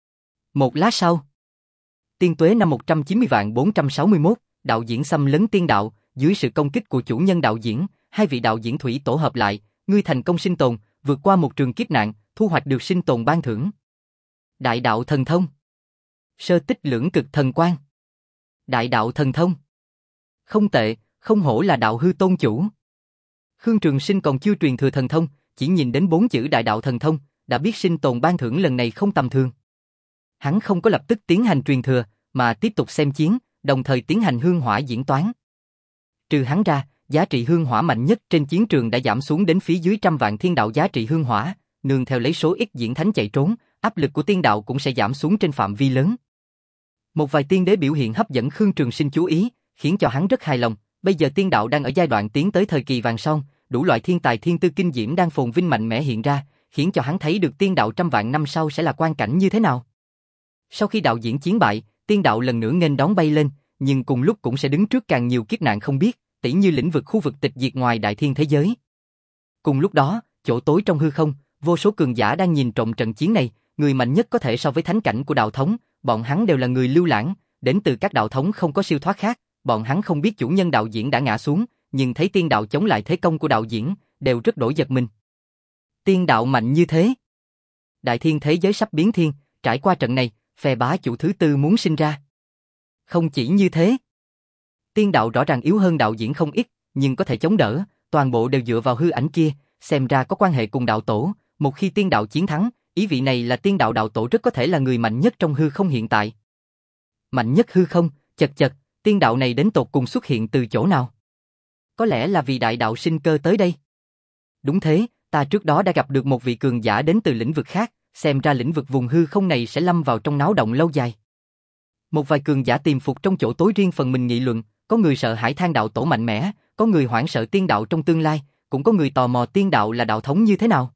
Một lát sau, Tiên Tuế năm một trăm chín mươi vạn bốn trăm sáu mươi mốt, đạo diễn xâm lấn tiên đạo, dưới sự công kích của chủ nhân đạo diễn, hai vị đạo diễn thủy tổ hợp lại, ngươi thành công sinh tồn, vượt qua một trường kiếp nạn, thu hoạch được sinh tồn ban thưởng. Đại đạo thần thông. Sơ tích lưỡng cực thần quang. Đại đạo thần thông. Không tệ, không hổ là đạo hư tôn chủ. Khương Trường Sinh còn chưa truyền thừa thần thông, chỉ nhìn đến bốn chữ đại đạo thần thông, đã biết sinh tồn ban thưởng lần này không tầm thường. Hắn không có lập tức tiến hành truyền thừa, mà tiếp tục xem chiến, đồng thời tiến hành hương hỏa diễn toán. Trừ hắn ra, giá trị hương hỏa mạnh nhất trên chiến trường đã giảm xuống đến phía dưới trăm vạn thiên đạo giá trị hương hỏa, nương theo lấy số ít diễn thánh chạy trốn, áp lực của tiên đạo cũng sẽ giảm xuống trên phạm vi lớn. Một vài tiên đế biểu hiện hấp dẫn Khương Trường Sinh chú ý, khiến cho hắn rất hài lòng. Bây giờ tiên đạo đang ở giai đoạn tiến tới thời kỳ vàng son, đủ loại thiên tài thiên tư kinh diễm đang phồn vinh mạnh mẽ hiện ra, khiến cho hắn thấy được tiên đạo trăm vạn năm sau sẽ là quan cảnh như thế nào. Sau khi đạo diễn chiến bại, tiên đạo lần nữa nghênh đón bay lên, nhưng cùng lúc cũng sẽ đứng trước càng nhiều kiếp nạn không biết, tỉ như lĩnh vực khu vực tịch diệt ngoài đại thiên thế giới. Cùng lúc đó, chỗ tối trong hư không, vô số cường giả đang nhìn trộm trận chiến này, người mạnh nhất có thể so với thánh cảnh của đạo thống, bọn hắn đều là người lưu lãng, đến từ các đạo thống không có siêu thoát khác, bọn hắn không biết chủ nhân đạo diễn đã ngã xuống, nhưng thấy tiên đạo chống lại thế công của đạo diễn, đều rất đổi giật mình. Tiên đạo mạnh như thế. Đại thiên thế giới sắp biến thiên, trải qua trận này, phe bá chủ thứ tư muốn sinh ra. Không chỉ như thế, tiên đạo rõ ràng yếu hơn đạo diễn không ít, nhưng có thể chống đỡ, toàn bộ đều dựa vào hư ảnh kia, xem ra có quan hệ cùng đạo tổ, một khi tiên đạo chiến thắng, Ý vị này là tiên đạo đạo tổ rất có thể là người mạnh nhất trong hư không hiện tại. Mạnh nhất hư không, chật chật, tiên đạo này đến tột cùng xuất hiện từ chỗ nào? Có lẽ là vì đại đạo sinh cơ tới đây. Đúng thế, ta trước đó đã gặp được một vị cường giả đến từ lĩnh vực khác, xem ra lĩnh vực vùng hư không này sẽ lâm vào trong náo động lâu dài. Một vài cường giả tiềm phục trong chỗ tối riêng phần mình nghị luận, có người sợ hãi than đạo tổ mạnh mẽ, có người hoảng sợ tiên đạo trong tương lai, cũng có người tò mò tiên đạo là đạo thống như thế nào.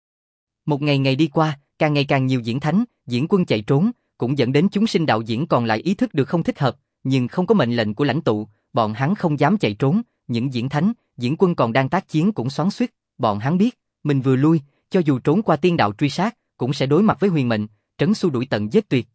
Một ngày ngày đi qua, càng ngày càng nhiều diễn thánh, diễn quân chạy trốn, cũng dẫn đến chúng sinh đạo diễn còn lại ý thức được không thích hợp, nhưng không có mệnh lệnh của lãnh tụ, bọn hắn không dám chạy trốn, những diễn thánh, diễn quân còn đang tác chiến cũng xoắn xuýt, bọn hắn biết, mình vừa lui, cho dù trốn qua tiên đạo truy sát, cũng sẽ đối mặt với huyền mệnh, trấn xu đuổi tận giết tuyệt.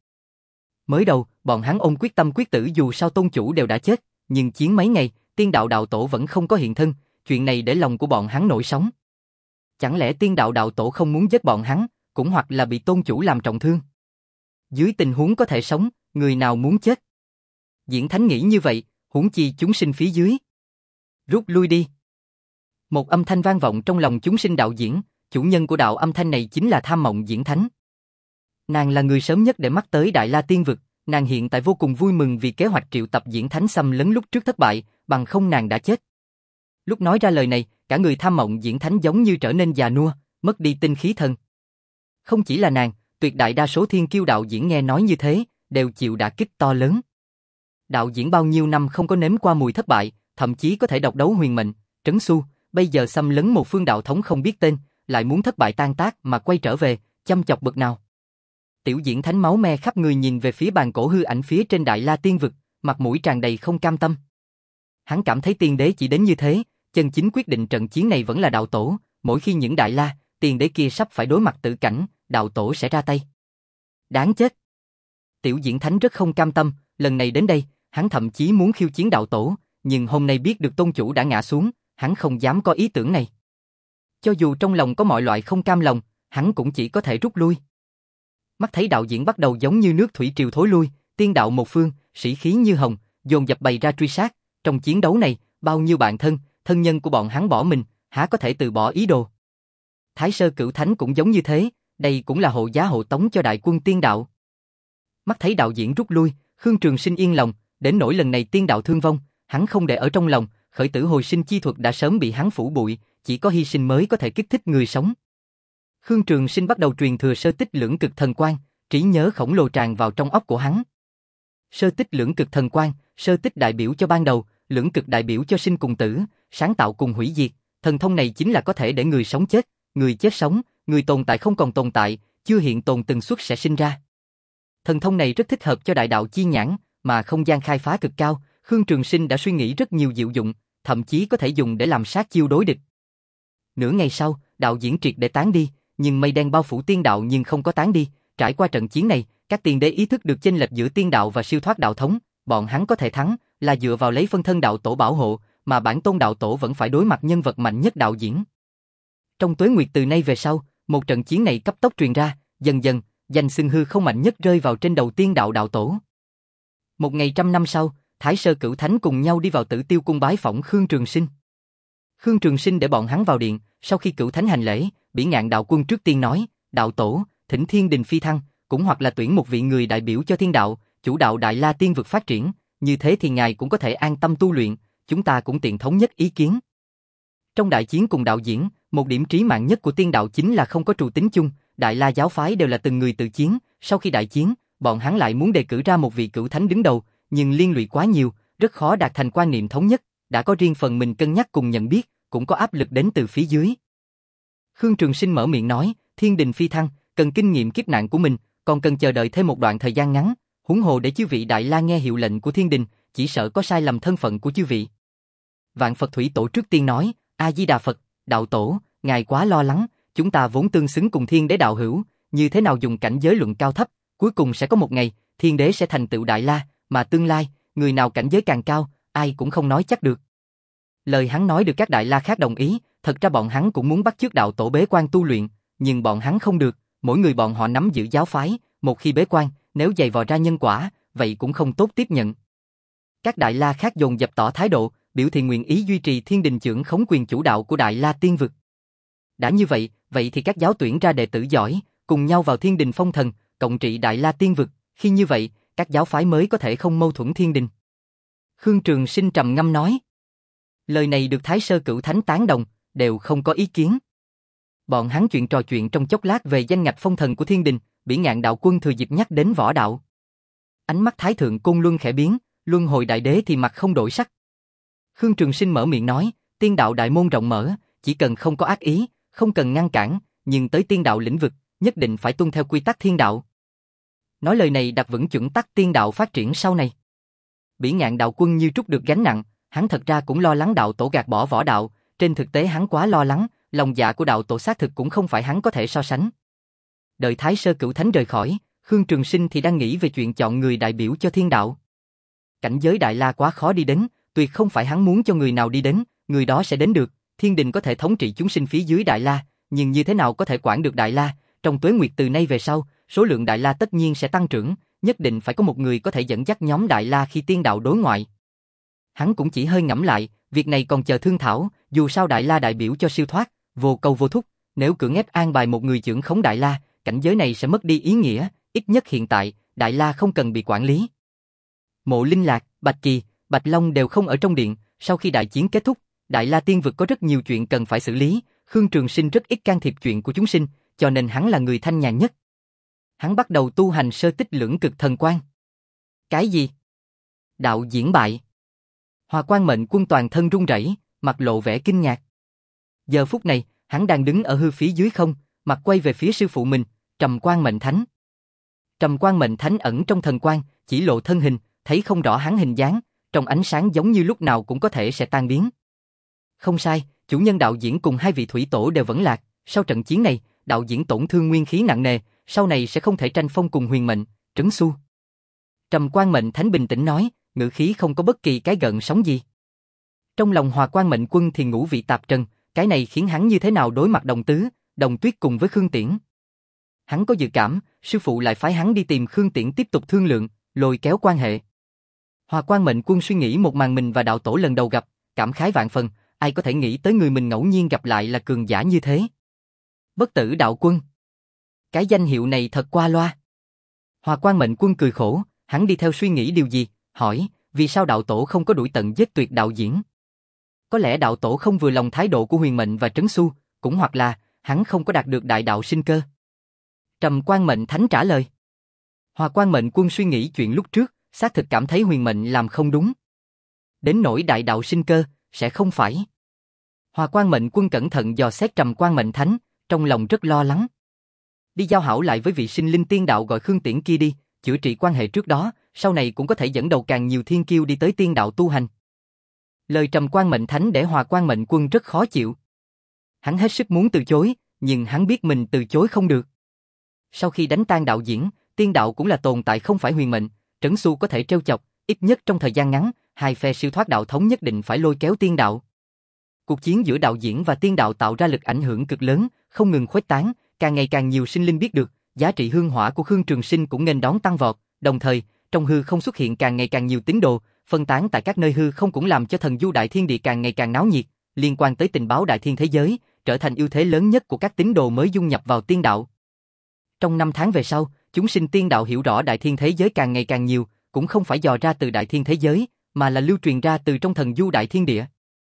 Mới đầu, bọn hắn ôm quyết tâm quyết tử dù sao tôn chủ đều đã chết, nhưng chiến mấy ngày, tiên đạo đạo tổ vẫn không có hiện thân, chuyện này để lòng của bọn hắn nổi sóng. Chẳng lẽ tiên đạo đạo tổ không muốn giết bọn hắn, cũng hoặc là bị tôn chủ làm trọng thương? Dưới tình huống có thể sống, người nào muốn chết? Diễn thánh nghĩ như vậy, huống chi chúng sinh phía dưới. Rút lui đi. Một âm thanh vang vọng trong lòng chúng sinh đạo diễn, chủ nhân của đạo âm thanh này chính là Tham Mộng Diễn Thánh. Nàng là người sớm nhất để mắt tới Đại La Tiên Vực, nàng hiện tại vô cùng vui mừng vì kế hoạch triệu tập Diễn Thánh xâm lấn lúc trước thất bại, bằng không nàng đã chết. Lúc nói ra lời này, cả người Tham Mộng Diễn Thánh giống như trở nên già nua, mất đi tinh khí thần. Không chỉ là nàng, tuyệt đại đa số thiên kiêu đạo diễn nghe nói như thế, đều chịu đả kích to lớn. Đạo diễn bao nhiêu năm không có nếm qua mùi thất bại, thậm chí có thể độc đấu huyền mệnh, trấn xu, bây giờ xâm lấn một phương đạo thống không biết tên, lại muốn thất bại tan tác mà quay trở về, chăm chọc bực nào. Tiểu Diễn Thánh máu me khắp người nhìn về phía bàn cổ hư ảnh phía trên Đại La Tiên Vực, mặt mũi tràn đầy không cam tâm. Hắn cảm thấy tiên đế chỉ đến như thế, chân chính quyết định trận chiến này vẫn là đạo tổ, mỗi khi những Đại La, tiên đế kia sắp phải đối mặt tử cảnh, đạo tổ sẽ ra tay. Đáng chết. Tiểu Diễn Thánh rất không cam tâm, lần này đến đây, hắn thậm chí muốn khiêu chiến đạo tổ, nhưng hôm nay biết được tôn chủ đã ngã xuống, hắn không dám có ý tưởng này. Cho dù trong lòng có mọi loại không cam lòng, hắn cũng chỉ có thể rút lui. Mắt thấy đạo diễn bắt đầu giống như nước thủy triều thối lui, tiên đạo một phương, sĩ khí như hồng, dồn dập bày ra truy sát. Trong chiến đấu này, bao nhiêu bạn thân, thân nhân của bọn hắn bỏ mình, há có thể từ bỏ ý đồ. Thái Sơ Cửu Thánh cũng giống như thế, đây cũng là hộ giá hộ tống cho đại quân tiên đạo. Mắt thấy đạo diễn rút lui, Khương Trường Sinh yên lòng, đến nỗi lần này tiên đạo thương vong, hắn không để ở trong lòng, khởi tử hồi sinh chi thuật đã sớm bị hắn phủ bụi, chỉ có hy sinh mới có thể kích thích người sống. Khương Trường Sinh bắt đầu truyền thừa sơ tích lưỡng cực thần quang, trí nhớ khổng lồ tràn vào trong óc của hắn. Sơ tích lưỡng cực thần quang, sơ tích đại biểu cho ban đầu, lưỡng cực đại biểu cho sinh cùng tử, sáng tạo cùng hủy diệt, thần thông này chính là có thể để người sống chết, người chết sống, người tồn tại không còn tồn tại, chưa hiện tồn tần suất sẽ sinh ra. Thần thông này rất thích hợp cho đại đạo chi nhãn, mà không gian khai phá cực cao, Khương Trường Sinh đã suy nghĩ rất nhiều diệu dụng, thậm chí có thể dùng để làm sát chiêu đối địch. Nửa ngày sau, đạo diễn triệt để tán đi, nhưng mây đen bao phủ tiên đạo nhưng không có tán đi, trải qua trận chiến này, các tiên đế ý thức được chênh lệch giữa tiên đạo và siêu thoát đạo thống, bọn hắn có thể thắng là dựa vào lấy phân thân đạo tổ bảo hộ, mà bản tôn đạo tổ vẫn phải đối mặt nhân vật mạnh nhất đạo diễn. Trong tuế nguyệt từ nay về sau, một trận chiến này cấp tốc truyền ra, dần dần, danh xưng hư không mạnh nhất rơi vào trên đầu tiên đạo đạo tổ. Một ngày trăm năm sau, Thái Sơ Cửu Thánh cùng nhau đi vào Tử Tiêu cung bái phỏng Khương Trường Sinh. Khương Trường Sinh để bọn hắn vào điện, sau khi Cửu Thánh hành lễ, Bỉ Ngạn đạo quân trước tiên nói, đạo tổ, thỉnh thiên đình phi thăng, cũng hoặc là tuyển một vị người đại biểu cho thiên đạo, chủ đạo Đại La Tiên Vực phát triển, như thế thì ngài cũng có thể an tâm tu luyện, chúng ta cũng tiện thống nhất ý kiến. Trong đại chiến cùng đạo diễn, một điểm trí mạng nhất của tiên đạo chính là không có trù tính chung, Đại La giáo phái đều là từng người tự chiến, sau khi đại chiến, bọn hắn lại muốn đề cử ra một vị cửu thánh đứng đầu, nhưng liên lụy quá nhiều, rất khó đạt thành quan niệm thống nhất, đã có riêng phần mình cân nhắc cùng nhận biết, cũng có áp lực đến từ phía dưới. Khương Trường Sinh mở miệng nói, thiên đình phi thăng, cần kinh nghiệm kiếp nạn của mình, còn cần chờ đợi thêm một đoạn thời gian ngắn, huống hồ để chư vị Đại La nghe hiệu lệnh của thiên đình, chỉ sợ có sai lầm thân phận của chư vị. Vạn Phật Thủy Tổ trước tiên nói, A Di Đà Phật, đạo tổ, ngài quá lo lắng, chúng ta vốn tương xứng cùng thiên đế đạo hữu, như thế nào dùng cảnh giới luận cao thấp, cuối cùng sẽ có một ngày, thiên đế sẽ thành tựu Đại La, mà tương lai, người nào cảnh giới càng cao, ai cũng không nói chắc được. Lời hắn nói được các Đại La khác đồng ý, thật ra bọn hắn cũng muốn bắt chước đạo tổ bế quan tu luyện, nhưng bọn hắn không được, mỗi người bọn họ nắm giữ giáo phái, một khi bế quan, nếu dày vò ra nhân quả, vậy cũng không tốt tiếp nhận. Các Đại La khác dồn dập tỏ thái độ, biểu thị nguyện ý duy trì thiên đình chưởng khống quyền chủ đạo của Đại La Tiên Vực. Đã như vậy, vậy thì các giáo tuyển ra đệ tử giỏi, cùng nhau vào thiên đình phong thần, cộng trị Đại La Tiên Vực, khi như vậy, các giáo phái mới có thể không mâu thuẫn thiên đình. Khương Trường Sinh trầm ngâm nói. Lời này được Thái Sơ Cửu Thánh tán đồng, đều không có ý kiến. Bọn hắn chuyện trò chuyện trong chốc lát về danh ngạch phong thần của thiên đình, Bỉ Ngạn Đạo Quân thừa dịp nhắc đến võ đạo. Ánh mắt Thái Thượng Côn Luân khẽ biến, Luân Hồi Đại Đế thì mặt không đổi sắc. Khương Trường Sinh mở miệng nói, tiên đạo đại môn rộng mở, chỉ cần không có ác ý, không cần ngăn cản, nhưng tới tiên đạo lĩnh vực, nhất định phải tuân theo quy tắc thiên đạo. Nói lời này đặt vững chuẩn tắc tiên đạo phát triển sau này. Bỉ Ngạn Đạo Quân như trút được gánh nặng, hắn thật ra cũng lo lắng đạo tổ gạt bỏ võ đạo, trên thực tế hắn quá lo lắng, lòng dạ của đạo tổ xác thực cũng không phải hắn có thể so sánh. Đợi Thái Sơ Cửu Thánh rời khỏi, Khương Trường Sinh thì đang nghĩ về chuyện chọn người đại biểu cho thiên đạo. Cảnh giới Đại La quá khó đi đến, tuyệt không phải hắn muốn cho người nào đi đến, người đó sẽ đến được. Thiên đình có thể thống trị chúng sinh phía dưới Đại La, nhưng như thế nào có thể quản được Đại La? Trong tuế nguyệt từ nay về sau, số lượng Đại La tất nhiên sẽ tăng trưởng, nhất định phải có một người có thể dẫn dắt nhóm Đại La khi tiên đạo đối ngoại. Hắn cũng chỉ hơi ngẫm lại, việc này còn chờ thương thảo, dù sao Đại La đại biểu cho siêu thoát, vô câu vô thúc, nếu cưỡng ép an bài một người trưởng khống Đại La, cảnh giới này sẽ mất đi ý nghĩa, ít nhất hiện tại, Đại La không cần bị quản lý. Mộ Linh Lạc, Bạch Kỳ, Bạch Long đều không ở trong điện, sau khi đại chiến kết thúc, Đại La Tiên Vực có rất nhiều chuyện cần phải xử lý, Khương Trường Sinh rất ít can thiệp chuyện của chúng sinh, cho nên hắn là người thanh nhàn nhất. Hắn bắt đầu tu hành sơ tích lưỡng cực thần quang. Cái gì? Đạo diễn bại. Hòa Quang Mệnh Quân toàn thân run rẩy, mặt lộ vẻ kinh ngạc. Giờ phút này, hắn đang đứng ở hư phía dưới không, mặt quay về phía sư phụ mình, Trầm Quang Mệnh Thánh. Trầm Quang Mệnh Thánh ẩn trong thần quang, chỉ lộ thân hình, thấy không rõ hắn hình dáng, trong ánh sáng giống như lúc nào cũng có thể sẽ tan biến. Không sai, chủ nhân đạo diễn cùng hai vị thủy tổ đều vẫn lạc, sau trận chiến này, đạo diễn tổn thương nguyên khí nặng nề, sau này sẽ không thể tranh phong cùng Huyền Mệnh, Trấn Xu. Trầm Quang Mệnh Thánh bình tĩnh nói, ngữ khí không có bất kỳ cái gợn sóng gì. Trong lòng Hòa Quang Mệnh Quân thì ngũ vị tạp trần, cái này khiến hắn như thế nào đối mặt Đồng Tứ, Đồng Tuyết cùng với Khương Tiễn. Hắn có dự cảm, sư phụ lại phái hắn đi tìm Khương Tiễn tiếp tục thương lượng, lôi kéo quan hệ. Hòa Quang Mệnh Quân suy nghĩ một màn mình và đạo tổ lần đầu gặp, cảm khái vạn phần, ai có thể nghĩ tới người mình ngẫu nhiên gặp lại là cường giả như thế. Bất Tử Đạo Quân. Cái danh hiệu này thật qua loa. Hòa Quang Mệnh Quân cười khổ, hắn đi theo suy nghĩ điều gì, hỏi, vì sao đạo tổ không có đuổi tận giết tuyệt đạo diễn? Có lẽ đạo tổ không vừa lòng thái độ của Huyền Mệnh và Trấn Xu, cũng hoặc là, hắn không có đạt được đại đạo sinh cơ. Trầm Quang Mệnh Thánh trả lời. Hòa Quang Mệnh Quân suy nghĩ chuyện lúc trước, xác thực cảm thấy Huyền Mệnh làm không đúng. Đến nỗi đại đạo sinh cơ, sẽ không phải. Hòa Quang Mệnh Quân cẩn thận dò xét Trầm Quang Mệnh Thánh, trong lòng rất lo lắng. Đi giao hảo lại với vị sinh linh tiên đạo gọi Khương Tiễn kia đi, chữa trị quan hệ trước đó, sau này cũng có thể dẫn đầu càng nhiều thiên kiêu đi tới tiên đạo tu hành. Lời Trầm Quang Mệnh Thánh để Hòa Quang Mệnh Quân rất khó chịu. Hắn hết sức muốn từ chối, nhưng hắn biết mình từ chối không được. Sau khi đánh tan đạo diễn, tiên đạo cũng là tồn tại không phải Huyền Mệnh, Trấn Xu có thể trêu chọc, ít nhất trong thời gian ngắn, hai phe siêu thoát đạo thống nhất định phải lôi kéo tiên đạo. Cuộc chiến giữa đạo diễn và tiên đạo tạo ra lực ảnh hưởng cực lớn, không ngừng khuếch tán, càng ngày càng nhiều sinh linh biết được, giá trị hương hỏa của Khương Trường Sinh cũng nghênh đón tăng vọt, đồng thời, trong hư không xuất hiện càng ngày càng nhiều tín đồ, phân tán tại các nơi hư không cũng làm cho thần du đại thiên địa càng ngày càng náo nhiệt, liên quan tới tình báo đại thiên thế giới, trở thành ưu thế lớn nhất của các tín đồ mới dung nhập vào tiên đạo. Trong năm tháng về sau, chúng sinh tiên đạo hiểu rõ đại thiên thế giới càng ngày càng nhiều, cũng không phải dò ra từ đại thiên thế giới, mà là lưu truyền ra từ trong thần du đại thiên địa.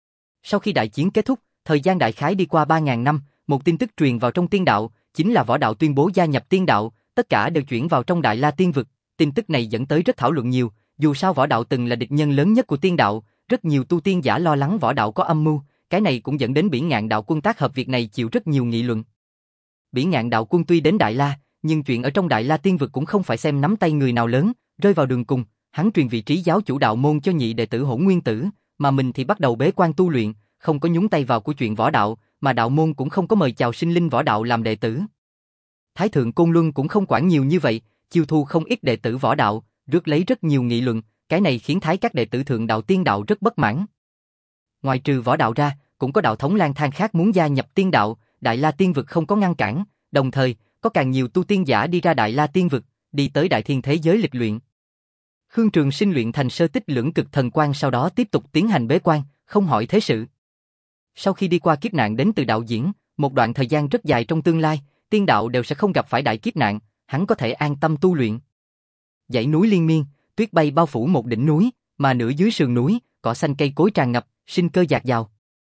Sau khi đại chiến kết thúc, thời gian đại khái đi qua ba ngàn năm, một tin tức truyền vào trong tiên đạo, chính là võ đạo tuyên bố gia nhập tiên đạo, tất cả đều chuyển vào trong Đại La Tiên Vực. Tin tức này dẫn tới rất thảo luận nhiều, dù sao võ đạo từng là địch nhân lớn nhất của tiên đạo, rất nhiều tu tiên giả lo lắng võ đạo có âm mưu, cái này cũng dẫn đến Bỉ Ngạn Đạo Quân tác hợp việc này chịu rất nhiều nghị luận. Bỉ Ngạn Đạo Quân tuy đến Đại La, nhưng chuyện ở trong Đại La Tiên Vực cũng không phải xem nắm tay người nào lớn, rơi vào đường cùng, hắn truyền vị trí giáo chủ đạo môn cho nhị đệ tử Hỗn Nguyên Tử, mà mình thì bắt đầu bế quan tu luyện, không có nhúng tay vào của chuyện võ đạo, mà đạo môn cũng không có mời chào sinh linh võ đạo làm đệ tử. Thái Thượng Côn Luân cũng không quản nhiều như vậy, chiêu thu không ít đệ tử võ đạo, rước lấy rất nhiều nghị luận, cái này khiến thái các đệ tử thượng đạo tiên đạo rất bất mãn. Ngoài trừ võ đạo ra, cũng có đạo thống lang thang khác muốn gia nhập tiên đạo, Đại La Tiên Vực không có ngăn cản, đồng thời, có càng nhiều tu tiên giả đi ra Đại La Tiên Vực, đi tới đại thiên thế giới lịch luyện. Khương Trường Sinh luyện thành sơ tích lưỡng cực thần quang, sau đó tiếp tục tiến hành bế quan, không hỏi thế sự. Sau khi đi qua kiếp nạn đến từ đạo diễn, một đoạn thời gian rất dài trong tương lai, tiên đạo đều sẽ không gặp phải đại kiếp nạn, hắn có thể an tâm tu luyện. Dãy núi liên miên, tuyết bay bao phủ một đỉnh núi, mà nửa dưới sườn núi, cỏ xanh cây cối tràn ngập, sinh cơ dạt dào.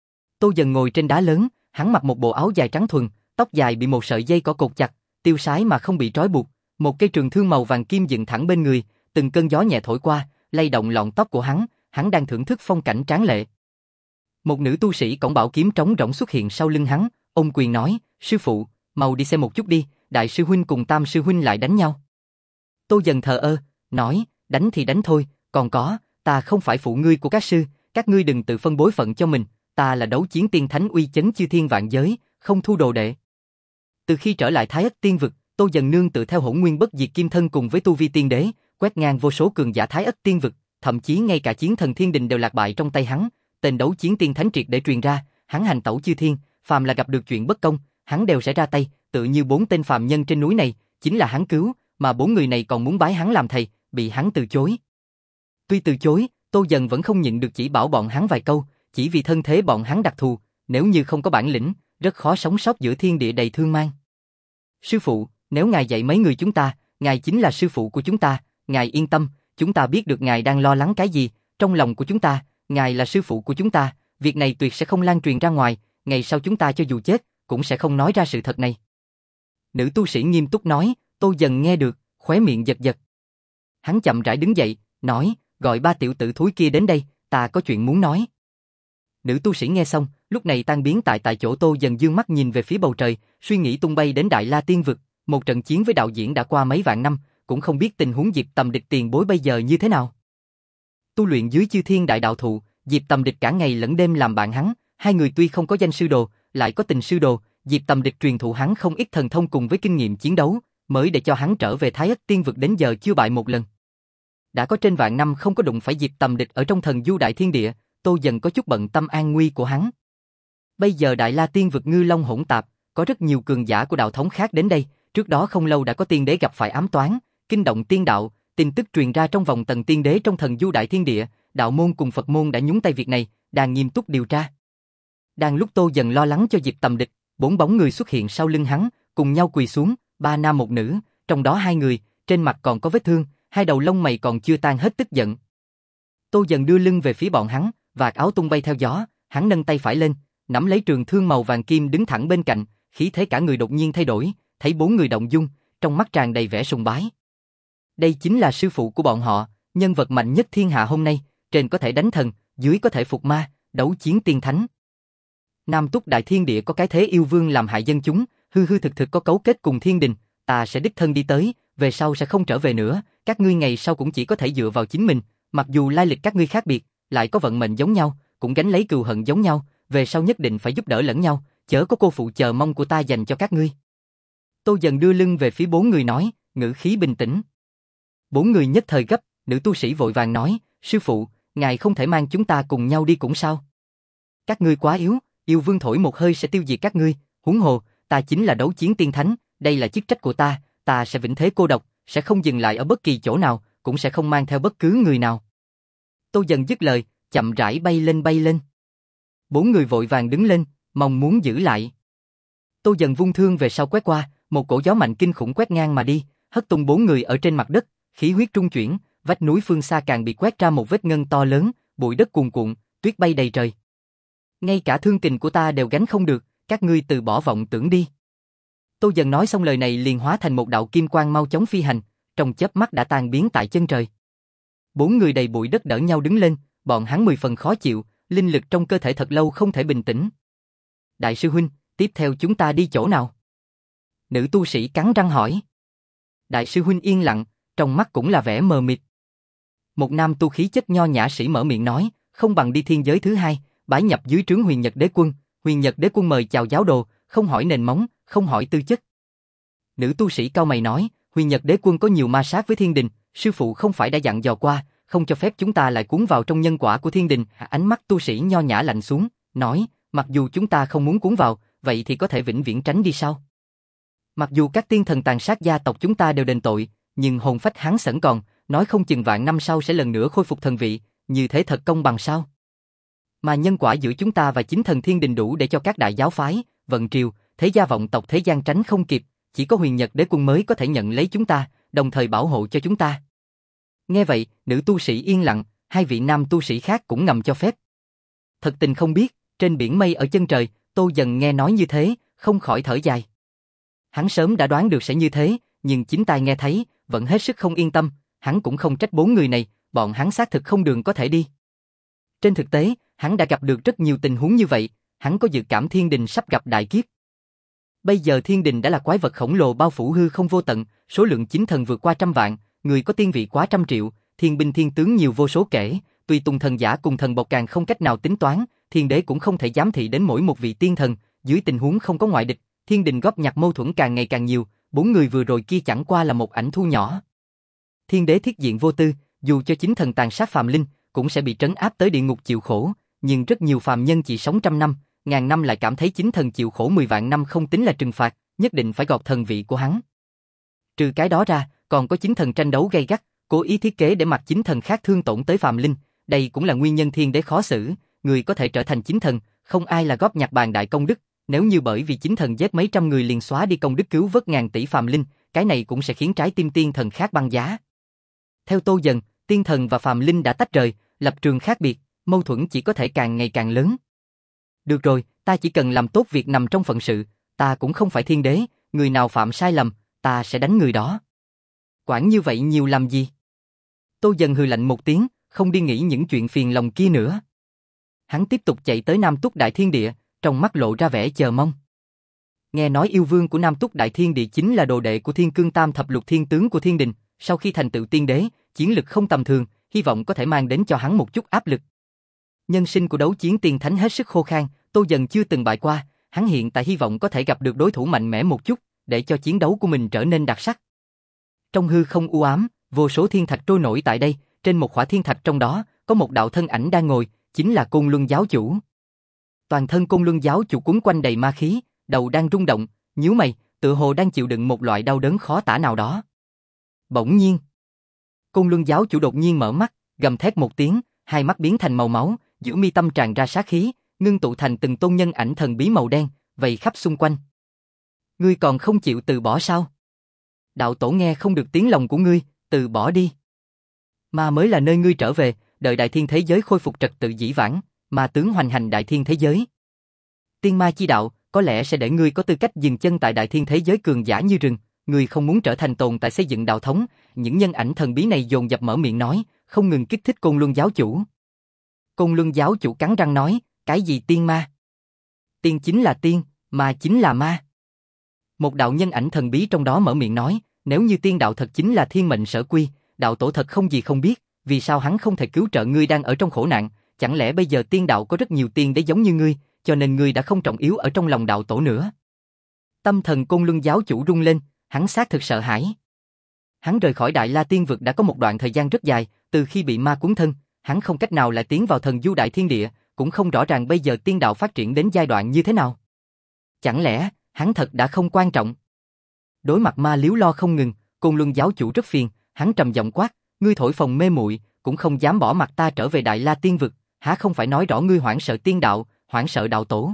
Tô Dần ngồi trên đá lớn, hắn mặc một bộ áo dài trắng thuần, tóc dài bị một sợi dây cỏ cột chặt, tiêu sái mà không bị trói buộc, một cây trường thương màu vàng kim dựng thẳng bên người, từng cơn gió nhẹ thổi qua, lay động lọn tóc của hắn, hắn đang thưởng thức phong cảnh tráng lệ. Một nữ tu sĩ cổng bảo kiếm trống rỗng xuất hiện sau lưng hắn, ôm quyền nói, sư phụ, mau đi xem một chút đi, đại sư huynh cùng tam sư huynh lại đánh nhau. Tô Dần thờ ơ, nói, đánh thì đánh thôi, còn có, ta không phải phụ ngươi của các sư, các ngươi đừng tự phân bối phận cho mình, ta là đấu chiến tiên thánh uy chấn chư thiên vạn giới, không thu đồ đệ. Từ khi trở lại Thái Ất Tiên Vực, Tô Dần nương tự theo Hỗn Nguyên Bất Diệt Kim Thân cùng với tu vi tiên đế, quét ngang vô số cường giả Thái Ất Tiên Vực, thậm chí ngay cả chiến thần thiên đình đều lạc bại trong tay hắn, tên đấu chiến tiên thánh triệt để truyền ra, hắn hành tẩu chư thiên, phàm là gặp được chuyện bất công, hắn đều sẽ ra tay, tự như bốn tên phàm nhân trên núi này, chính là hắn cứu, mà bốn người này còn muốn bái hắn làm thầy, bị hắn từ chối. Tuy từ chối, Tô Dần vẫn không nhịn được chỉ bảo bọn hắn vài câu, chỉ vì thân thế bọn hắn đặc thù, nếu như không có bản lĩnh, rất khó sống sót giữa thiên địa đầy thương mang. Sư phụ, nếu ngài dạy mấy người chúng ta, ngài chính là sư phụ của chúng ta, ngài yên tâm, chúng ta biết được ngài đang lo lắng cái gì, trong lòng của chúng ta, ngài là sư phụ của chúng ta, việc này tuyệt sẽ không lan truyền ra ngoài, ngày sau chúng ta cho dù chết, cũng sẽ không nói ra sự thật này. Nữ tu sĩ nghiêm túc nói, Tô Dần nghe được, khóe miệng giật giật. Hắn chậm rãi đứng dậy, nói, gọi ba tiểu tử thúi kia đến đây, ta có chuyện muốn nói. Nữ tu sĩ nghe xong, lúc này tan biến tại tại chỗ. Tô Dần dương mắt nhìn về phía bầu trời, suy nghĩ tung bay đến Đại La Tiên Vực, một trận chiến với đạo diễn đã qua mấy vạn năm, cũng không biết tình huống Diệp Tầm Địch tiền bối bây giờ như thế nào. Tu luyện dưới chư thiên đại đạo thụ, Diệp Tầm Địch cả ngày lẫn đêm làm bạn hắn, hai người tuy không có danh sư đồ, lại có tình sư đồ, Diệp Tầm Địch truyền thụ hắn không ít thần thông cùng với kinh nghiệm chiến đấu, mới để cho hắn trở về Thái Ất Tiên Vực đến giờ chưa bại một lần. Đã có trên vạn năm không có đụng phải Diệp Tầm Địch ở trong thần du đại thiên địa, Tô Dần có chút bận tâm an nguy của hắn. Bây giờ Đại La Tiên Vực ngư long hỗn tạp, có rất nhiều cường giả của đạo thống khác đến đây, trước đó không lâu đã có tiên đế gặp phải ám toán, kinh động tiên đạo, tin tức truyền ra trong vòng tầng tiên đế trong thần du đại thiên địa, đạo môn cùng Phật môn đã nhúng tay việc này, đang nghiêm túc điều tra. Đang lúc Tô Dần lo lắng cho Diệp Tầm Địch, bốn bóng người xuất hiện sau lưng hắn, cùng nhau quỳ xuống, ba nam một nữ, trong đó hai người, trên mặt còn có vết thương, hai đầu lông mày còn chưa tan hết tức giận. Tô Dần đưa lưng về phía bọn hắn, vạt áo tung bay theo gió, hắn nâng tay phải lên, nắm lấy trường thương màu vàng kim đứng thẳng bên cạnh, khí thế cả người đột nhiên thay đổi, thấy bốn người động dung, trong mắt tràn đầy vẻ sùng bái. Đây chính là sư phụ của bọn họ, nhân vật mạnh nhất thiên hạ hôm nay, trên có thể đánh thần, dưới có thể phục ma, đấu chiến tiên thánh. Nam Túc đại thiên địa có cái thế yêu vương làm hại dân chúng, hư hư thực thực có cấu kết cùng thiên đình, ta sẽ đích thân đi tới, về sau sẽ không trở về nữa, các ngươi ngày sau cũng chỉ có thể dựa vào chính mình, mặc dù lai lịch các ngươi khác biệt, lại có vận mệnh giống nhau, cũng gánh lấy cừu hận giống nhau, về sau nhất định phải giúp đỡ lẫn nhau, chớ có cô phụ chờ mong của ta dành cho các ngươi. Tô Dần đưa lưng về phía bốn người nói, ngữ khí bình tĩnh. Bốn người nhất thời gấp, nữ tu sĩ vội vàng nói, sư phụ, ngài không thể mang chúng ta cùng nhau đi cũng sao? Các ngươi quá yếu, yêu vương thổi một hơi sẽ tiêu diệt các ngươi, huống hồ, ta chính là đấu chiến tiên thánh, đây là chức trách của ta, ta sẽ vĩnh thế cô độc, sẽ không dừng lại ở bất kỳ chỗ nào, cũng sẽ không mang theo bất cứ người nào. Tô Dần dứt lời, chậm rãi bay lên bay lên. Bốn người vội vàng đứng lên, mong muốn giữ lại. Tô Dần vung thương về sau quét qua, một cổ gió mạnh kinh khủng quét ngang mà đi, hất tung bốn người ở trên mặt đất, khí huyết trung chuyển, vách núi phương xa càng bị quét ra một vết ngân to lớn, bụi đất cuồn cuộn, tuyết bay đầy trời. Ngay cả thương kình của ta đều gánh không được, các ngươi từ bỏ vọng tưởng đi. Tô Dần nói xong lời này liền hóa thành một đạo kim quang mau chóng phi hành, trong chớp mắt đã tan biến tại chân trời. Bốn người đầy bụi đất đỡ nhau đứng lên, bọn hắn mười phần khó chịu, linh lực trong cơ thể thật lâu không thể bình tĩnh. Đại sư huynh, tiếp theo chúng ta đi chỗ nào? Nữ tu sĩ cắn răng hỏi. Đại sư huynh yên lặng, trong mắt cũng là vẻ mờ mịt. Một nam tu khí chất nho nhã sĩ mở miệng nói, không bằng đi thiên giới thứ hai, bái nhập dưới trướng Huyền Nhật Đế Quân. Huyền Nhật Đế Quân mời chào giáo đồ, không hỏi nền móng, không hỏi tư chất. Nữ tu sĩ cau mày nói, Huyền Nhật Đế Quân có nhiều ma sát với thiên đình, sư phụ không phải đã dặn dò qua, không cho phép chúng ta lại cuốn vào trong nhân quả của thiên đình. Ánh mắt tu sĩ nho nhã lạnh xuống, nói, mặc dù chúng ta không muốn cuốn vào, vậy thì có thể vĩnh viễn tránh đi sao? Mặc dù các tiên thần tàn sát gia tộc chúng ta đều đền tội, nhưng hồn phách hắn sẵn còn, nói không chừng vạn năm sau sẽ lần nữa khôi phục thần vị, như thế thật công bằng sao? Mà nhân quả giữa chúng ta và chính thần thiên đình đủ để cho các đại giáo phái, vận triều, thế gia vọng tộc thế gian tránh không kịp, chỉ có Huyền Nhật Đế Quân mới có thể nhận lấy chúng ta, đồng thời bảo hộ cho chúng ta. Nghe vậy, nữ tu sĩ yên lặng, hai vị nam tu sĩ khác cũng ngầm cho phép. Thật tình không biết, trên biển mây ở chân trời, Tô Dần nghe nói như thế, không khỏi thở dài. Hắn sớm đã đoán được sẽ như thế, nhưng chính tai nghe thấy, vẫn hết sức không yên tâm, hắn cũng không trách bốn người này, bọn hắn xác thực không đường có thể đi. Trên thực tế, hắn đã gặp được rất nhiều tình huống như vậy, hắn có dự cảm thiên đình sắp gặp đại kiếp. Bây giờ thiên đình đã là quái vật khổng lồ bao phủ hư không vô tận, số lượng chính thần vượt qua trăm vạn, người có tiên vị quá trăm triệu, thiên binh thiên tướng nhiều vô số kể, tuy tùng thần giả cùng thần bộc càng không cách nào tính toán, thiên đế cũng không thể giám thị đến mỗi một vị tiên thần, dưới tình huống không có ngoại địch, thiên đình góp nhặt mâu thuẫn càng ngày càng nhiều, bốn người vừa rồi kia chẳng qua là một ảnh thu nhỏ. Thiên đế thiết diện vô tư, dù cho chính thần tàn sát phàm linh, cũng sẽ bị trấn áp tới địa ngục chịu khổ, nhưng rất nhiều phàm nhân chỉ sống trăm năm, ngàn năm lại cảm thấy chính thần chịu khổ mười vạn năm không tính là trừng phạt, nhất định phải gọt thần vị của hắn. Trừ cái đó ra, còn có chính thần tranh đấu gay gắt, cố ý thiết kế để mặc chính thần khác thương tổn tới phàm linh, đây cũng là nguyên nhân thiên đế khó xử, người có thể trở thành chính thần, không ai là góp nhặt bàn đại công đức, nếu như bởi vì chính thần giết mấy trăm người liền xóa đi công đức cứu vớt ngàn tỷ phàm linh, cái này cũng sẽ khiến trái tim tiên thần khác băng giá. Theo Tô Dần, tiên thần và phàm linh đã tách rời, lập trường khác biệt, mâu thuẫn chỉ có thể càng ngày càng lớn. Được rồi, ta chỉ cần làm tốt việc nằm trong phận sự, ta cũng không phải thiên đế, người nào phạm sai lầm, ta sẽ đánh người đó. Quản như vậy nhiều làm gì? Tô Dần hừ lạnh một tiếng, không đi nghĩ những chuyện phiền lòng kia nữa. Hắn tiếp tục chạy tới Nam Túc Đại Thiên Địa, trong mắt lộ ra vẻ chờ mong. Nghe nói yêu vương của Nam Túc Đại Thiên Địa chính là đồ đệ của Thiên Cương Tam Thập Lục Thiên Tướng của Thiên Đình, sau khi thành tựu tiên đế, chiến lực không tầm thường, hy vọng có thể mang đến cho hắn một chút áp lực. Nhân sinh của đấu chiến tiên thánh hết sức khô khan, Tô Dần chưa từng bại qua, hắn hiện tại hy vọng có thể gặp được đối thủ mạnh mẽ một chút, để cho chiến đấu của mình trở nên đặc sắc. Trong hư không u ám, vô số thiên thạch trôi nổi tại đây, trên một khỏa thiên thạch trong đó, có một đạo thân ảnh đang ngồi, chính là Côn Luân Giáo Chủ. Toàn thân Côn Luân Giáo Chủ cuốn quanh đầy ma khí, đầu đang rung động, nhíu mày, tựa hồ đang chịu đựng một loại đau đớn khó tả nào đó. Bỗng nhiên, Côn Luân Giáo Chủ đột nhiên mở mắt, gầm thét một tiếng, hai mắt biến thành màu máu, giữa mi tâm tràn ra sát khí, ngưng tụ thành từng tôn nhân ảnh thần bí màu đen, vây khắp xung quanh. Ngươi còn không chịu từ bỏ sao? Đạo tổ nghe không được tiếng lòng của ngươi, từ bỏ đi. Ma mới là nơi ngươi trở về, đợi đại thiên thế giới khôi phục trật tự dĩ vãng, ma tướng hoành hành đại thiên thế giới. Tiên ma chi đạo, có lẽ sẽ để ngươi có tư cách dừng chân tại đại thiên thế giới cường giả như rừng, ngươi không muốn trở thành tồn tại xây dựng đạo thống, những nhân ảnh thần bí này dồn dập mở miệng nói, không ngừng kích thích Côn Luân Giáo Chủ. Côn Luân Giáo Chủ cắn răng nói, cái gì tiên ma? Tiên chính là tiên, ma chính là ma. Một đạo nhân ảnh thần bí trong đó mở miệng nói, nếu như tiên đạo thật chính là thiên mệnh sở quy, đạo tổ thật không gì không biết, vì sao hắn không thể cứu trợ ngươi đang ở trong khổ nạn, chẳng lẽ bây giờ tiên đạo có rất nhiều tiên đế giống như ngươi, cho nên ngươi đã không trọng yếu ở trong lòng đạo tổ nữa. Tâm thần Côn Luân Giáo Chủ rung lên, hắn xác thực sợ hãi. Hắn rời khỏi Đại La Tiên Vực đã có một đoạn thời gian rất dài, từ khi bị ma cuốn thân, hắn không cách nào lại tiến vào thần du đại thiên địa, cũng không rõ ràng bây giờ tiên đạo phát triển đến giai đoạn như thế nào. Chẳng lẽ, hắn thật đã không quan trọng? Đối mặt ma liếu lo không ngừng, Côn Luân Giáo Chủ rất phiền, hắn trầm giọng quát, ngươi thổi phồng mê muội, cũng không dám bỏ mặt ta trở về Đại La Tiên Vực, há không phải nói rõ ngươi hoảng sợ tiên đạo, hoảng sợ đạo tổ.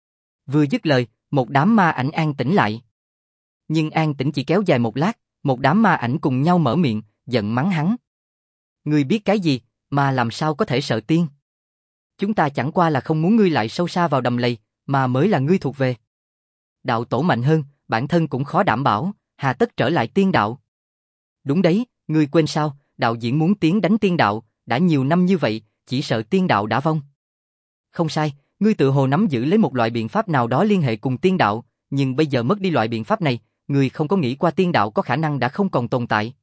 Vừa dứt lời, một đám ma ảnh an tĩnh lại. Nhưng an tĩnh chỉ kéo dài một lát, một đám ma ảnh cùng nhau mở miệng, giận mắng hắn. Ngươi biết cái gì, mà làm sao có thể sợ tiên? Chúng ta chẳng qua là không muốn ngươi lại sâu xa vào đầm lầy, mà mới là ngươi thuộc về. Đạo tổ mạnh hơn, bản thân cũng khó đảm bảo, hà tất trở lại tiên đạo. Đúng đấy, ngươi quên sao, đạo diễn muốn tiến đánh tiên đạo, đã nhiều năm như vậy, chỉ sợ tiên đạo đã vong. Không sai, ngươi tự hồ nắm giữ lấy một loại biện pháp nào đó liên hệ cùng tiên đạo, nhưng bây giờ mất đi loại biện pháp này, ngươi không có nghĩ qua tiên đạo có khả năng đã không còn tồn tại.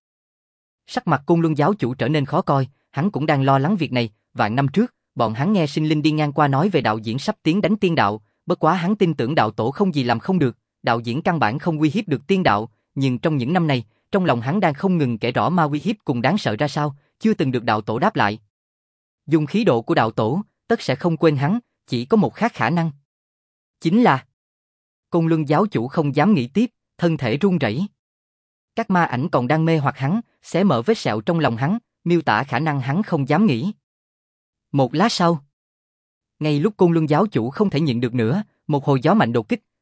Sắc mặt Côn Luân Giáo Chủ trở nên khó coi, hắn cũng đang lo lắng việc này, vạn năm trước, bọn hắn nghe sinh linh đi ngang qua nói về đạo diễn sắp tiến đánh tiên đạo, bất quá hắn tin tưởng đạo tổ không gì làm không được, đạo diễn căn bản không uy hiếp được tiên đạo, nhưng trong những năm này, trong lòng hắn đang không ngừng kể rõ ma uy hiếp cùng đáng sợ ra sao, chưa từng được đạo tổ đáp lại. Dùng khí độ của đạo tổ, tất sẽ không quên hắn, chỉ có một khác khả năng. Chính là Côn Luân Giáo Chủ không dám nghĩ tiếp, thân thể run rẩy. Các ma ảnh còn đang mê hoặc hắn, xé mở vết sẹo trong lòng hắn, miêu tả khả năng hắn không dám nghĩ. Một lát sau, ngay lúc Côn Luân Giáo Chủ không thể nhịn được nữa, một hồi gió mạnh đột kích,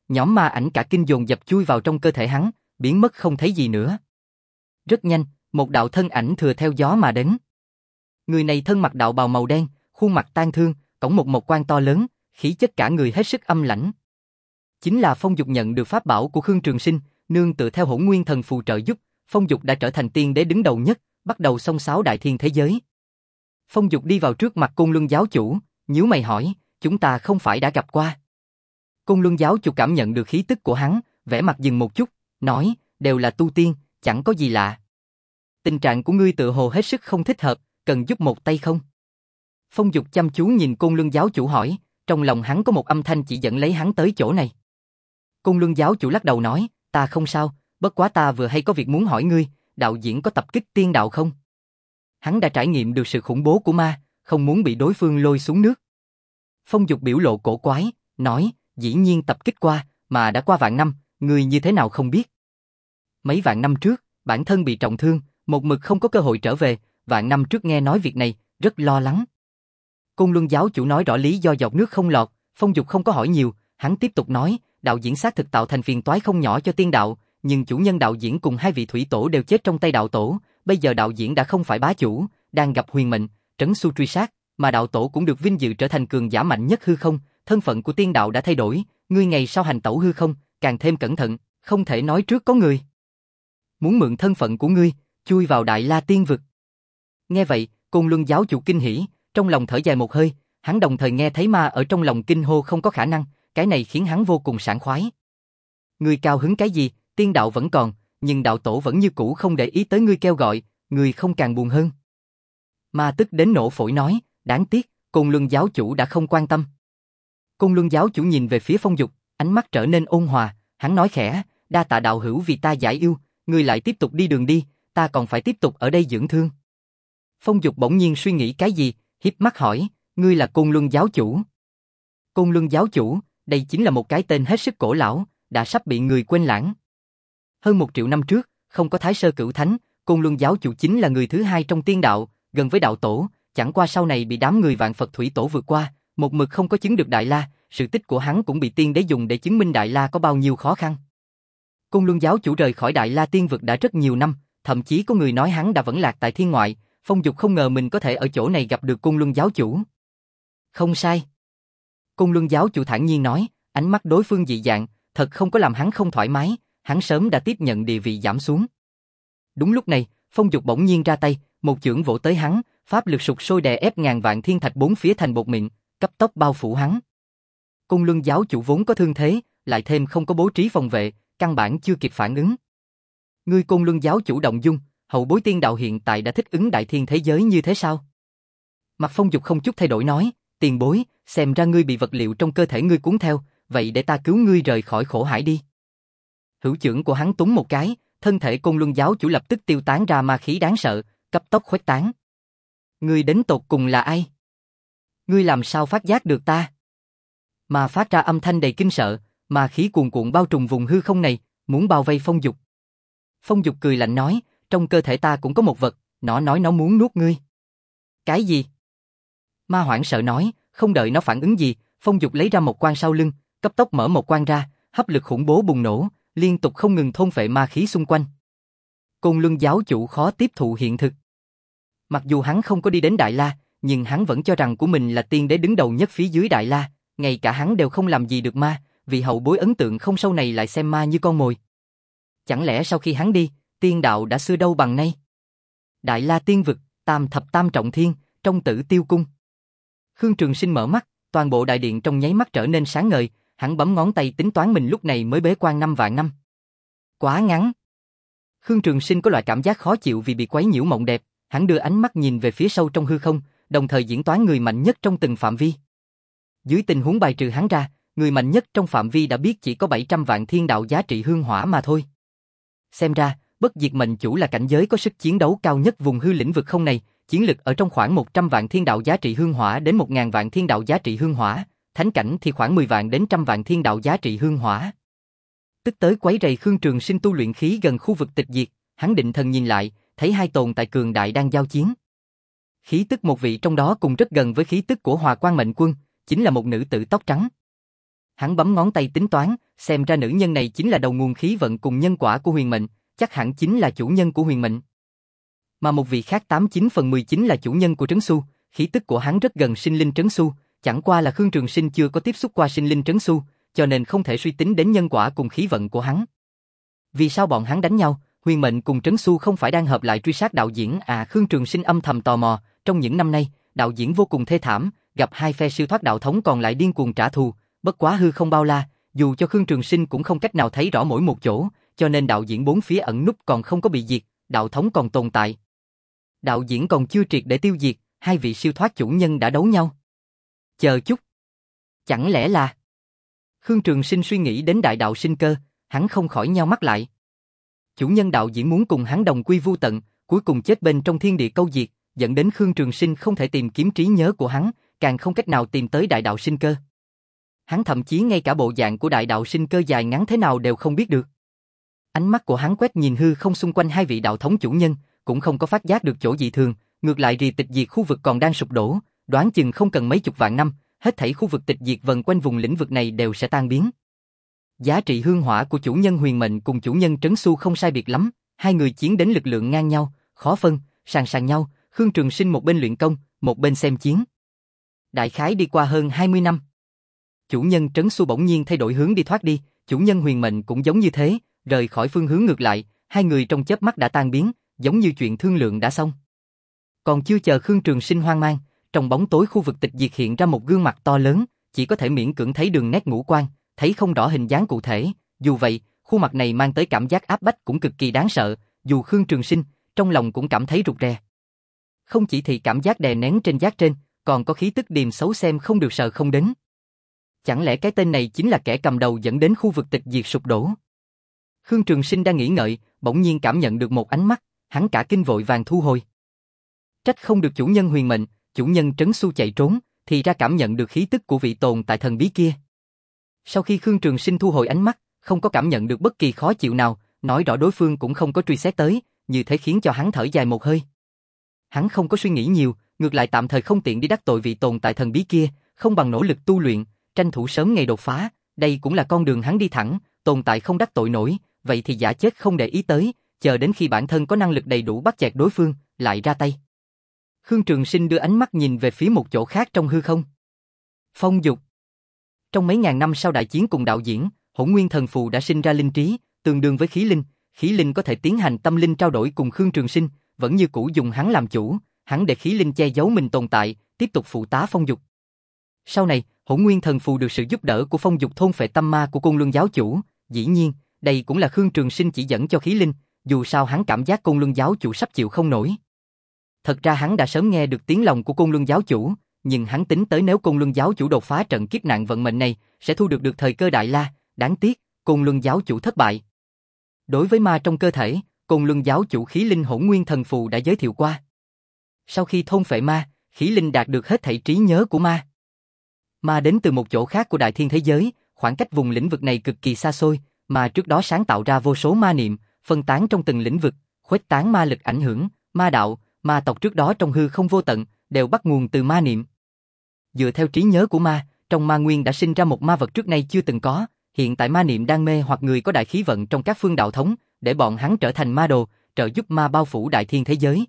nhóm ma ảnh cả kinh dồn dập chui vào trong cơ thể hắn, biến mất không thấy gì nữa. Rất nhanh, một đạo thân ảnh thừa theo gió mà đến. Người này thân mặc đạo bào màu đen, khuôn mặt tang thương, cõng một mộc quan to lớn, khí chất cả người hết sức âm lãnh. Chính là Phong Dục nhận được pháp bảo của Khương Trường Sinh, nương tựa theo Hỗn Nguyên Thần phù trợ giúp, Phong Dục đã trở thành tiên đế đứng đầu nhất, bắt đầu xông xáo đại thiên thế giới. Phong Dục đi vào trước mặt Côn Luân giáo chủ, nhíu mày hỏi, chúng ta không phải đã gặp qua? Côn Luân giáo chủ cảm nhận được khí tức của hắn, vẻ mặt dừng một chút, nói, đều là tu tiên, chẳng có gì lạ. Tình trạng của ngươi tự hồ hết sức không thích hợp, cần giúp một tay không? Phong Dục chăm chú nhìn Côn Luân giáo chủ hỏi, trong lòng hắn có một âm thanh chỉ dẫn lấy hắn tới chỗ này. Côn Luân giáo chủ lắc đầu nói, ta không sao, bất quá ta vừa hay có việc muốn hỏi ngươi, đạo diễn có tập kích tiên đạo không? Hắn đã trải nghiệm được sự khủng bố của ma, không muốn bị đối phương lôi xuống nước. Phong Dục biểu lộ cổ quái, nói, dĩ nhiên tập kích qua, mà đã qua vạn năm, ngươi như thế nào không biết? Mấy vạn năm trước, bản thân bị trọng thương, một mực không có cơ hội trở về, vạn năm trước nghe nói việc này, rất lo lắng. Côn Luân giáo chủ nói rõ lý do giọt nước không lọt, Phong Dục không có hỏi nhiều, hắn tiếp tục nói, đạo diễn xác thực tạo thành phiền toái không nhỏ cho tiên đạo, nhưng chủ nhân đạo diễn cùng hai vị thủy tổ đều chết trong tay đạo tổ, bây giờ đạo diễn đã không phải bá chủ, đang gặp huyền mệnh, trấn su truy sát, mà đạo tổ cũng được vinh dự trở thành cường giả mạnh nhất hư không, thân phận của tiên đạo đã thay đổi, ngươi ngày sau hành tẩu hư không, càng thêm cẩn thận, không thể nói trước có người muốn mượn thân phận của ngươi, chui vào Đại La Tiên Vực. Nghe vậy, Côn Luân giáo chủ kinh hỉ, trong lòng thở dài một hơi, hắn đồng thời nghe thấy ma ở trong lòng kinh hô không có khả năng, cái này khiến hắn vô cùng sảng khoái. Ngươi cao hứng cái gì, tiên đạo vẫn còn, nhưng đạo tổ vẫn như cũ không để ý tới ngươi kêu gọi, ngươi không càng buồn hơn. Ma tức đến nổ phổi nói, đáng tiếc, Côn Luân giáo chủ đã không quan tâm. Côn Luân giáo chủ nhìn về phía Phong Dục, ánh mắt trở nên ôn hòa, hắn nói khẽ, đa tạ đạo hữu vì ta giải yêu, ngươi lại tiếp tục đi đường đi, ta còn phải tiếp tục ở đây dưỡng thương. Phong Dục bỗng nhiên suy nghĩ cái gì, híp mắt hỏi, ngươi là Côn Luân giáo chủ? Côn Luân giáo chủ, đây chính là một cái tên hết sức cổ lão, đã sắp bị người quên lãng. Hơn một triệu năm trước, không có Thái Sơ Cửu Thánh, Côn Luân giáo chủ chính là người thứ hai trong tiên đạo, gần với đạo tổ, chẳng qua sau này bị đám người Vạn Phật Thủy Tổ vượt qua, một mực không có chứng được Đại La, sự tích của hắn cũng bị tiên đế dùng để chứng minh Đại La có bao nhiêu khó khăn. Côn Luân giáo chủ rời khỏi Đại La Tiên Vực đã rất nhiều năm, thậm chí có người nói hắn đã vẫn lạc tại thiên ngoại, Phong Dục không ngờ mình có thể ở chỗ này gặp được Côn Luân giáo chủ. Không sai. Côn Luân giáo chủ thản nhiên nói, ánh mắt đối phương dị dạng, thật không có làm hắn không thoải mái, hắn sớm đã tiếp nhận địa vị giảm xuống. Đúng lúc này, Phong Dục bỗng nhiên ra tay, một chưởng vỗ tới hắn, pháp lực sục sôi đè ép ngàn vạn thiên thạch bốn phía thành bột mịn, cấp tốc bao phủ hắn. Côn Luân giáo chủ vốn có thương thế, lại thêm không có bố trí phòng vệ, căn bản chưa kịp phản ứng. Ngươi Côn Luân giáo chủ động dung, hậu bối tiên đạo hiện tại đã thích ứng đại thiên thế giới như thế sao? Mặt Phong Dục không chút thay đổi nói, tiền bối, xem ra ngươi bị vật liệu trong cơ thể ngươi cuốn theo, vậy để ta cứu ngươi rời khỏi khổ hải đi. Hữu chưởng của hắn túng một cái, thân thể Côn Luân giáo chủ lập tức tiêu tán ra ma khí đáng sợ, cấp tốc khuếch tán. Ngươi đến tột cùng là ai? Ngươi làm sao phát giác được ta? Mà phát ra âm thanh đầy kinh sợ, ma khí cuồn cuộn bao trùm vùng hư không này, muốn bao vây Phong Dục. Phong Dục cười lạnh nói, trong cơ thể ta cũng có một vật, nó nói nó muốn nuốt ngươi. Cái gì? Ma hoảng sợ nói, không đợi nó phản ứng gì, Phong Dục lấy ra một quan sau lưng, cấp tốc mở một quan ra, hấp lực khủng bố bùng nổ, liên tục không ngừng thôn phệ ma khí xung quanh. Côn Luân giáo chủ khó tiếp thụ hiện thực. Mặc dù hắn không có đi đến Đại La, nhưng hắn vẫn cho rằng của mình là tiên đế đứng đầu nhất phía dưới Đại La, ngay cả hắn đều không làm gì được ma, vì hậu bối ấn tượng không sâu này lại xem ma như con mồi. Chẳng lẽ sau khi hắn đi, tiên đạo đã xưa đâu bằng nay? Đại La Tiên Vực, tam thập tam trọng thiên, trong Tử Tiêu Cung. Khương Trường Sinh mở mắt, toàn bộ đại điện trong nháy mắt trở nên sáng ngời, hắn bấm ngón tay tính toán mình lúc này mới bế quan năm vạn năm. Quá ngắn. Khương Trường Sinh có loại cảm giác khó chịu vì bị quấy nhiễu mộng đẹp, hắn đưa ánh mắt nhìn về phía sâu trong hư không, đồng thời diễn toán người mạnh nhất trong từng phạm vi. Dưới tình huống bài trừ hắn ra, người mạnh nhất trong phạm vi đã biết chỉ có bảy trăm vạn thiên đạo giá trị hương hỏa mà thôi. Xem ra, bất diệt mệnh chủ là cảnh giới có sức chiến đấu cao nhất vùng hư lĩnh vực không này, chiến lực ở trong khoảng một trăm vạn thiên đạo giá trị hương hỏa đến một nghìn vạn thiên đạo giá trị hương hỏa, thánh cảnh thì khoảng mười vạn đến trăm vạn thiên đạo giá trị hương hỏa. Tức tới quấy rầy Khương Trường Sinh tu luyện khí gần khu vực tịch diệt, hắn định thần nhìn lại, thấy hai tồn tại cường đại đang giao chiến. Khí tức một vị trong đó cùng rất gần với khí tức của Hòa Quang Mệnh Quân, chính là một nữ tử tóc trắng. Hắn bấm ngón tay tính toán, xem ra nữ nhân này chính là đầu nguồn khí vận cùng nhân quả của huyền mệnh, chắc hẳn chính là chủ nhân của huyền mệnh. Mà một vị khác tám chín phần mười chính là chủ nhân của Trấn Xu, khí tức của hắn rất gần sinh linh Trấn Xu, chẳng qua là Khương Trường Sinh chưa có tiếp xúc qua sinh linh Trấn Xu, cho nên không thể suy tính đến nhân quả cùng khí vận của hắn. Vì sao bọn hắn đánh nhau? Huyền mệnh cùng Trấn Xu không phải đang hợp lại truy sát đạo diễn à? Khương Trường Sinh âm thầm tò mò, trong những năm nay, đạo diễn vô cùng thê thảm, gặp hai phe siêu thoát đạo thống còn lại điên cuồng trả thù, bất quá hư không bao la, dù cho Khương Trường Sinh cũng không cách nào thấy rõ mỗi một chỗ, cho nên đạo diễn bốn phía ẩn núp còn không có bị diệt, đạo thống còn tồn tại. Đạo diễn còn chưa triệt để tiêu diệt, hai vị siêu thoát chủ nhân đã đấu nhau. Chờ chút. Chẳng lẽ là... Khương Trường Sinh suy nghĩ đến đại đạo sinh cơ, hắn không khỏi nheo mắt lại. Chủ nhân đạo diễn muốn cùng hắn đồng quy vu tận, cuối cùng chết bên trong thiên địa câu diệt, dẫn đến Khương Trường Sinh không thể tìm kiếm trí nhớ của hắn, càng không cách nào tìm tới đại đạo sinh cơ. Hắn thậm chí ngay cả bộ dạng của đại đạo sinh cơ dài ngắn thế nào đều không biết được. Ánh mắt của hắn quét nhìn hư không xung quanh hai vị đạo thống chủ nhân, cũng không có phát giác được chỗ dị thường, ngược lại rì tịch diệt khu vực còn đang sụp đổ, đoán chừng không cần mấy chục vạn năm, hết thảy khu vực tịch diệt vần quanh vùng lĩnh vực này đều sẽ tan biến. Giá trị hương hỏa của chủ nhân huyền mệnh cùng chủ nhân Trấn Xu không sai biệt lắm, hai người chiến đến lực lượng ngang nhau, khó phân, sàn sàn nhau, Khương Trường Sinh một bên luyện công, một bên xem chiến. Đại khái đi qua hơn hai mươi năm. Chủ nhân Trấn Xu bỗng nhiên thay đổi hướng đi thoát đi, chủ nhân huyền mệnh cũng giống như thế, rời khỏi phương hướng ngược lại, hai người trong chớp mắt đã tan biến, giống như chuyện thương lượng đã xong. Còn chưa chờ Khương Trường Sinh hoang mang, trong bóng tối khu vực tịch diệt hiện ra một gương mặt to lớn, chỉ có thể miễn cưỡng thấy đường nét ngũ quan, thấy không rõ hình dáng cụ thể, dù vậy, khuôn mặt này mang tới cảm giác áp bách cũng cực kỳ đáng sợ, dù Khương Trường Sinh, trong lòng cũng cảm thấy rụt rè. Không chỉ thì cảm giác đè nén trên giác trên, còn có khí tức điềm xấu xem không được sờ không đến. Chẳng lẽ cái tên này chính là kẻ cầm đầu dẫn đến khu vực tịch diệt sụp đổ? Khương Trường Sinh đang nghĩ ngợi, bỗng nhiên cảm nhận được một ánh mắt, hắn cả kinh vội vàng thu hồi. Trách không được chủ nhân huyền mệnh, chủ nhân Trấn Xu chạy trốn, thì ra cảm nhận được khí tức của vị tồn tại thần bí kia. Sau khi Khương Trường Sinh thu hồi ánh mắt, không có cảm nhận được bất kỳ khó chịu nào, nói rõ đối phương cũng không có truy xét tới, như thế khiến cho hắn thở dài một hơi. Hắn không có suy nghĩ nhiều, ngược lại tạm thời không tiện đi đắc tội vị tồn tại thần bí kia, không bằng nỗ lực tu luyện, tranh thủ sớm ngày đột phá, đây cũng là con đường hắn đi thẳng, tồn tại không đắc tội nổi, vậy thì giả chết không để ý tới, chờ đến khi bản thân có năng lực đầy đủ bắt chẹt đối phương, lại ra tay. Khương Trường Sinh đưa ánh mắt nhìn về phía một chỗ khác trong hư không. Phong Dục. Trong mấy ngàn năm sau đại chiến cùng đạo diễn, Hỗn Nguyên Thần Phù đã sinh ra linh trí, tương đương với khí linh, khí linh có thể tiến hành tâm linh trao đổi cùng Khương Trường Sinh, vẫn như cũ dùng hắn làm chủ, hắn để khí linh che giấu mình tồn tại, tiếp tục phụ tá Phong Dục. Sau này, Hỗn Nguyên Thần Phù được sự giúp đỡ của Phong Dục thôn phệ tâm ma của Côn Luân giáo chủ, dĩ nhiên, đây cũng là Khương Trường Sinh chỉ dẫn cho khí linh, dù sao hắn cảm giác Côn Luân giáo chủ sắp chịu không nổi. Thật ra hắn đã sớm nghe được tiếng lòng của Côn Luân giáo chủ, nhưng hắn tính tới nếu Côn Luân giáo chủ đột phá trận kiếp nạn vận mệnh này, sẽ thu được được thời cơ đại la, đáng tiếc, Côn Luân giáo chủ thất bại. Đối với ma trong cơ thể, Côn Luân giáo chủ khí linh Hỗn Nguyên Thần Phù đã giới thiệu qua. Sau khi thôn phệ ma, khí linh đạt được hết thảy trí nhớ của ma. Ma đến từ một chỗ khác của đại thiên thế giới, khoảng cách vùng lĩnh vực này cực kỳ xa xôi, mà trước đó sáng tạo ra vô số ma niệm, phân tán trong từng lĩnh vực, khuếch tán ma lực ảnh hưởng, ma đạo, ma tộc trước đó trong hư không vô tận, đều bắt nguồn từ ma niệm. Dựa theo trí nhớ của ma, trong ma nguyên đã sinh ra một ma vật trước nay chưa từng có, hiện tại ma niệm đang mê hoặc người có đại khí vận trong các phương đạo thống, để bọn hắn trở thành ma đồ, trợ giúp ma bao phủ đại thiên thế giới.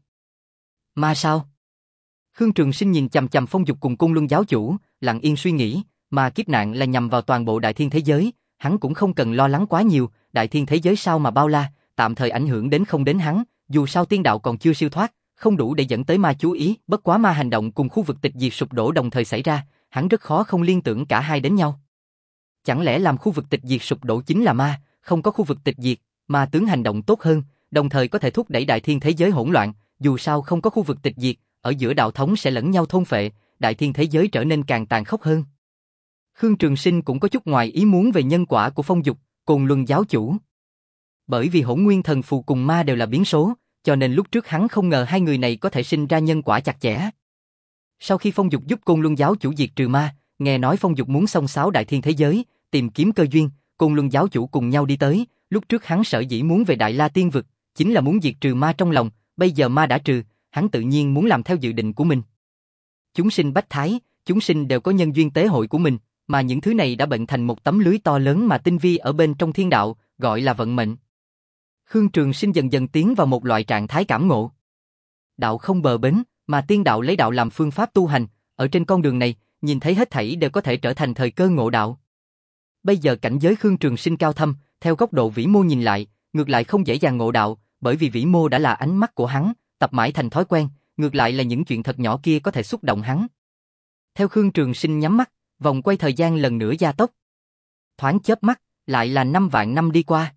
Ma sao? Khương Trường Sinh nhìn chằm chằm Phong Dục cùng Côn Luân giáo chủ, lặng yên suy nghĩ, mà kiếp nạn là nhằm vào toàn bộ đại thiên thế giới, hắn cũng không cần lo lắng quá nhiều, đại thiên thế giới sao mà bao la, tạm thời ảnh hưởng đến không đến hắn, dù sao tiên đạo còn chưa siêu thoát, không đủ để dẫn tới ma chú ý, bất quá ma hành động cùng khu vực tịch diệt sụp đổ đồng thời xảy ra, hắn rất khó không liên tưởng cả hai đến nhau. Chẳng lẽ làm khu vực tịch diệt sụp đổ chính là ma, không có khu vực tịch diệt, ma tướng hành động tốt hơn, đồng thời có thể thúc đẩy đại thiên thế giới hỗn loạn, dù sao không có khu vực tịch diệt, ở giữa đạo thống sẽ lẫn nhau thôn phệ, đại thiên thế giới trở nên càng tàn khốc hơn. Khương Trường Sinh cũng có chút ngoài ý muốn về nhân quả của Phong Dục, Côn Luân giáo chủ. Bởi vì Hỗn Nguyên Thần Phù cùng ma đều là biến số, cho nên lúc trước hắn không ngờ hai người này có thể sinh ra nhân quả chặt chẽ. Sau khi Phong Dục giúp Côn Luân giáo chủ diệt trừ ma, nghe nói Phong Dục muốn xông xáo đại thiên thế giới, tìm kiếm cơ duyên, Côn Luân giáo chủ cùng nhau đi tới, lúc trước hắn sở dĩ muốn về Đại La Tiên Vực, chính là muốn diệt trừ ma trong lòng, bây giờ ma đã trừ, hắn tự nhiên muốn làm theo dự định của mình. Chúng sinh bách thái, chúng sinh đều có nhân duyên tế hội của mình, mà những thứ này đã bệnh thành một tấm lưới to lớn mà tinh vi ở bên trong thiên đạo, gọi là vận mệnh. Khương Trường Sinh dần dần tiến vào một loại trạng thái cảm ngộ. Đạo không bờ bến, mà tiên đạo lấy đạo làm phương pháp tu hành, ở trên con đường này, nhìn thấy hết thảy đều có thể trở thành thời cơ ngộ đạo. Bây giờ cảnh giới Khương Trường Sinh cao thâm, theo góc độ vĩ mô nhìn lại, ngược lại không dễ dàng ngộ đạo, bởi vì vĩ mô đã là ánh mắt của hắn, tập mãi thành thói quen, ngược lại là những chuyện thật nhỏ kia có thể xúc động hắn. Theo Khương Trường Sinh nhắm mắt, vòng quay thời gian lần nữa gia tốc. Thoáng chớp mắt, lại là năm vạn năm đi qua.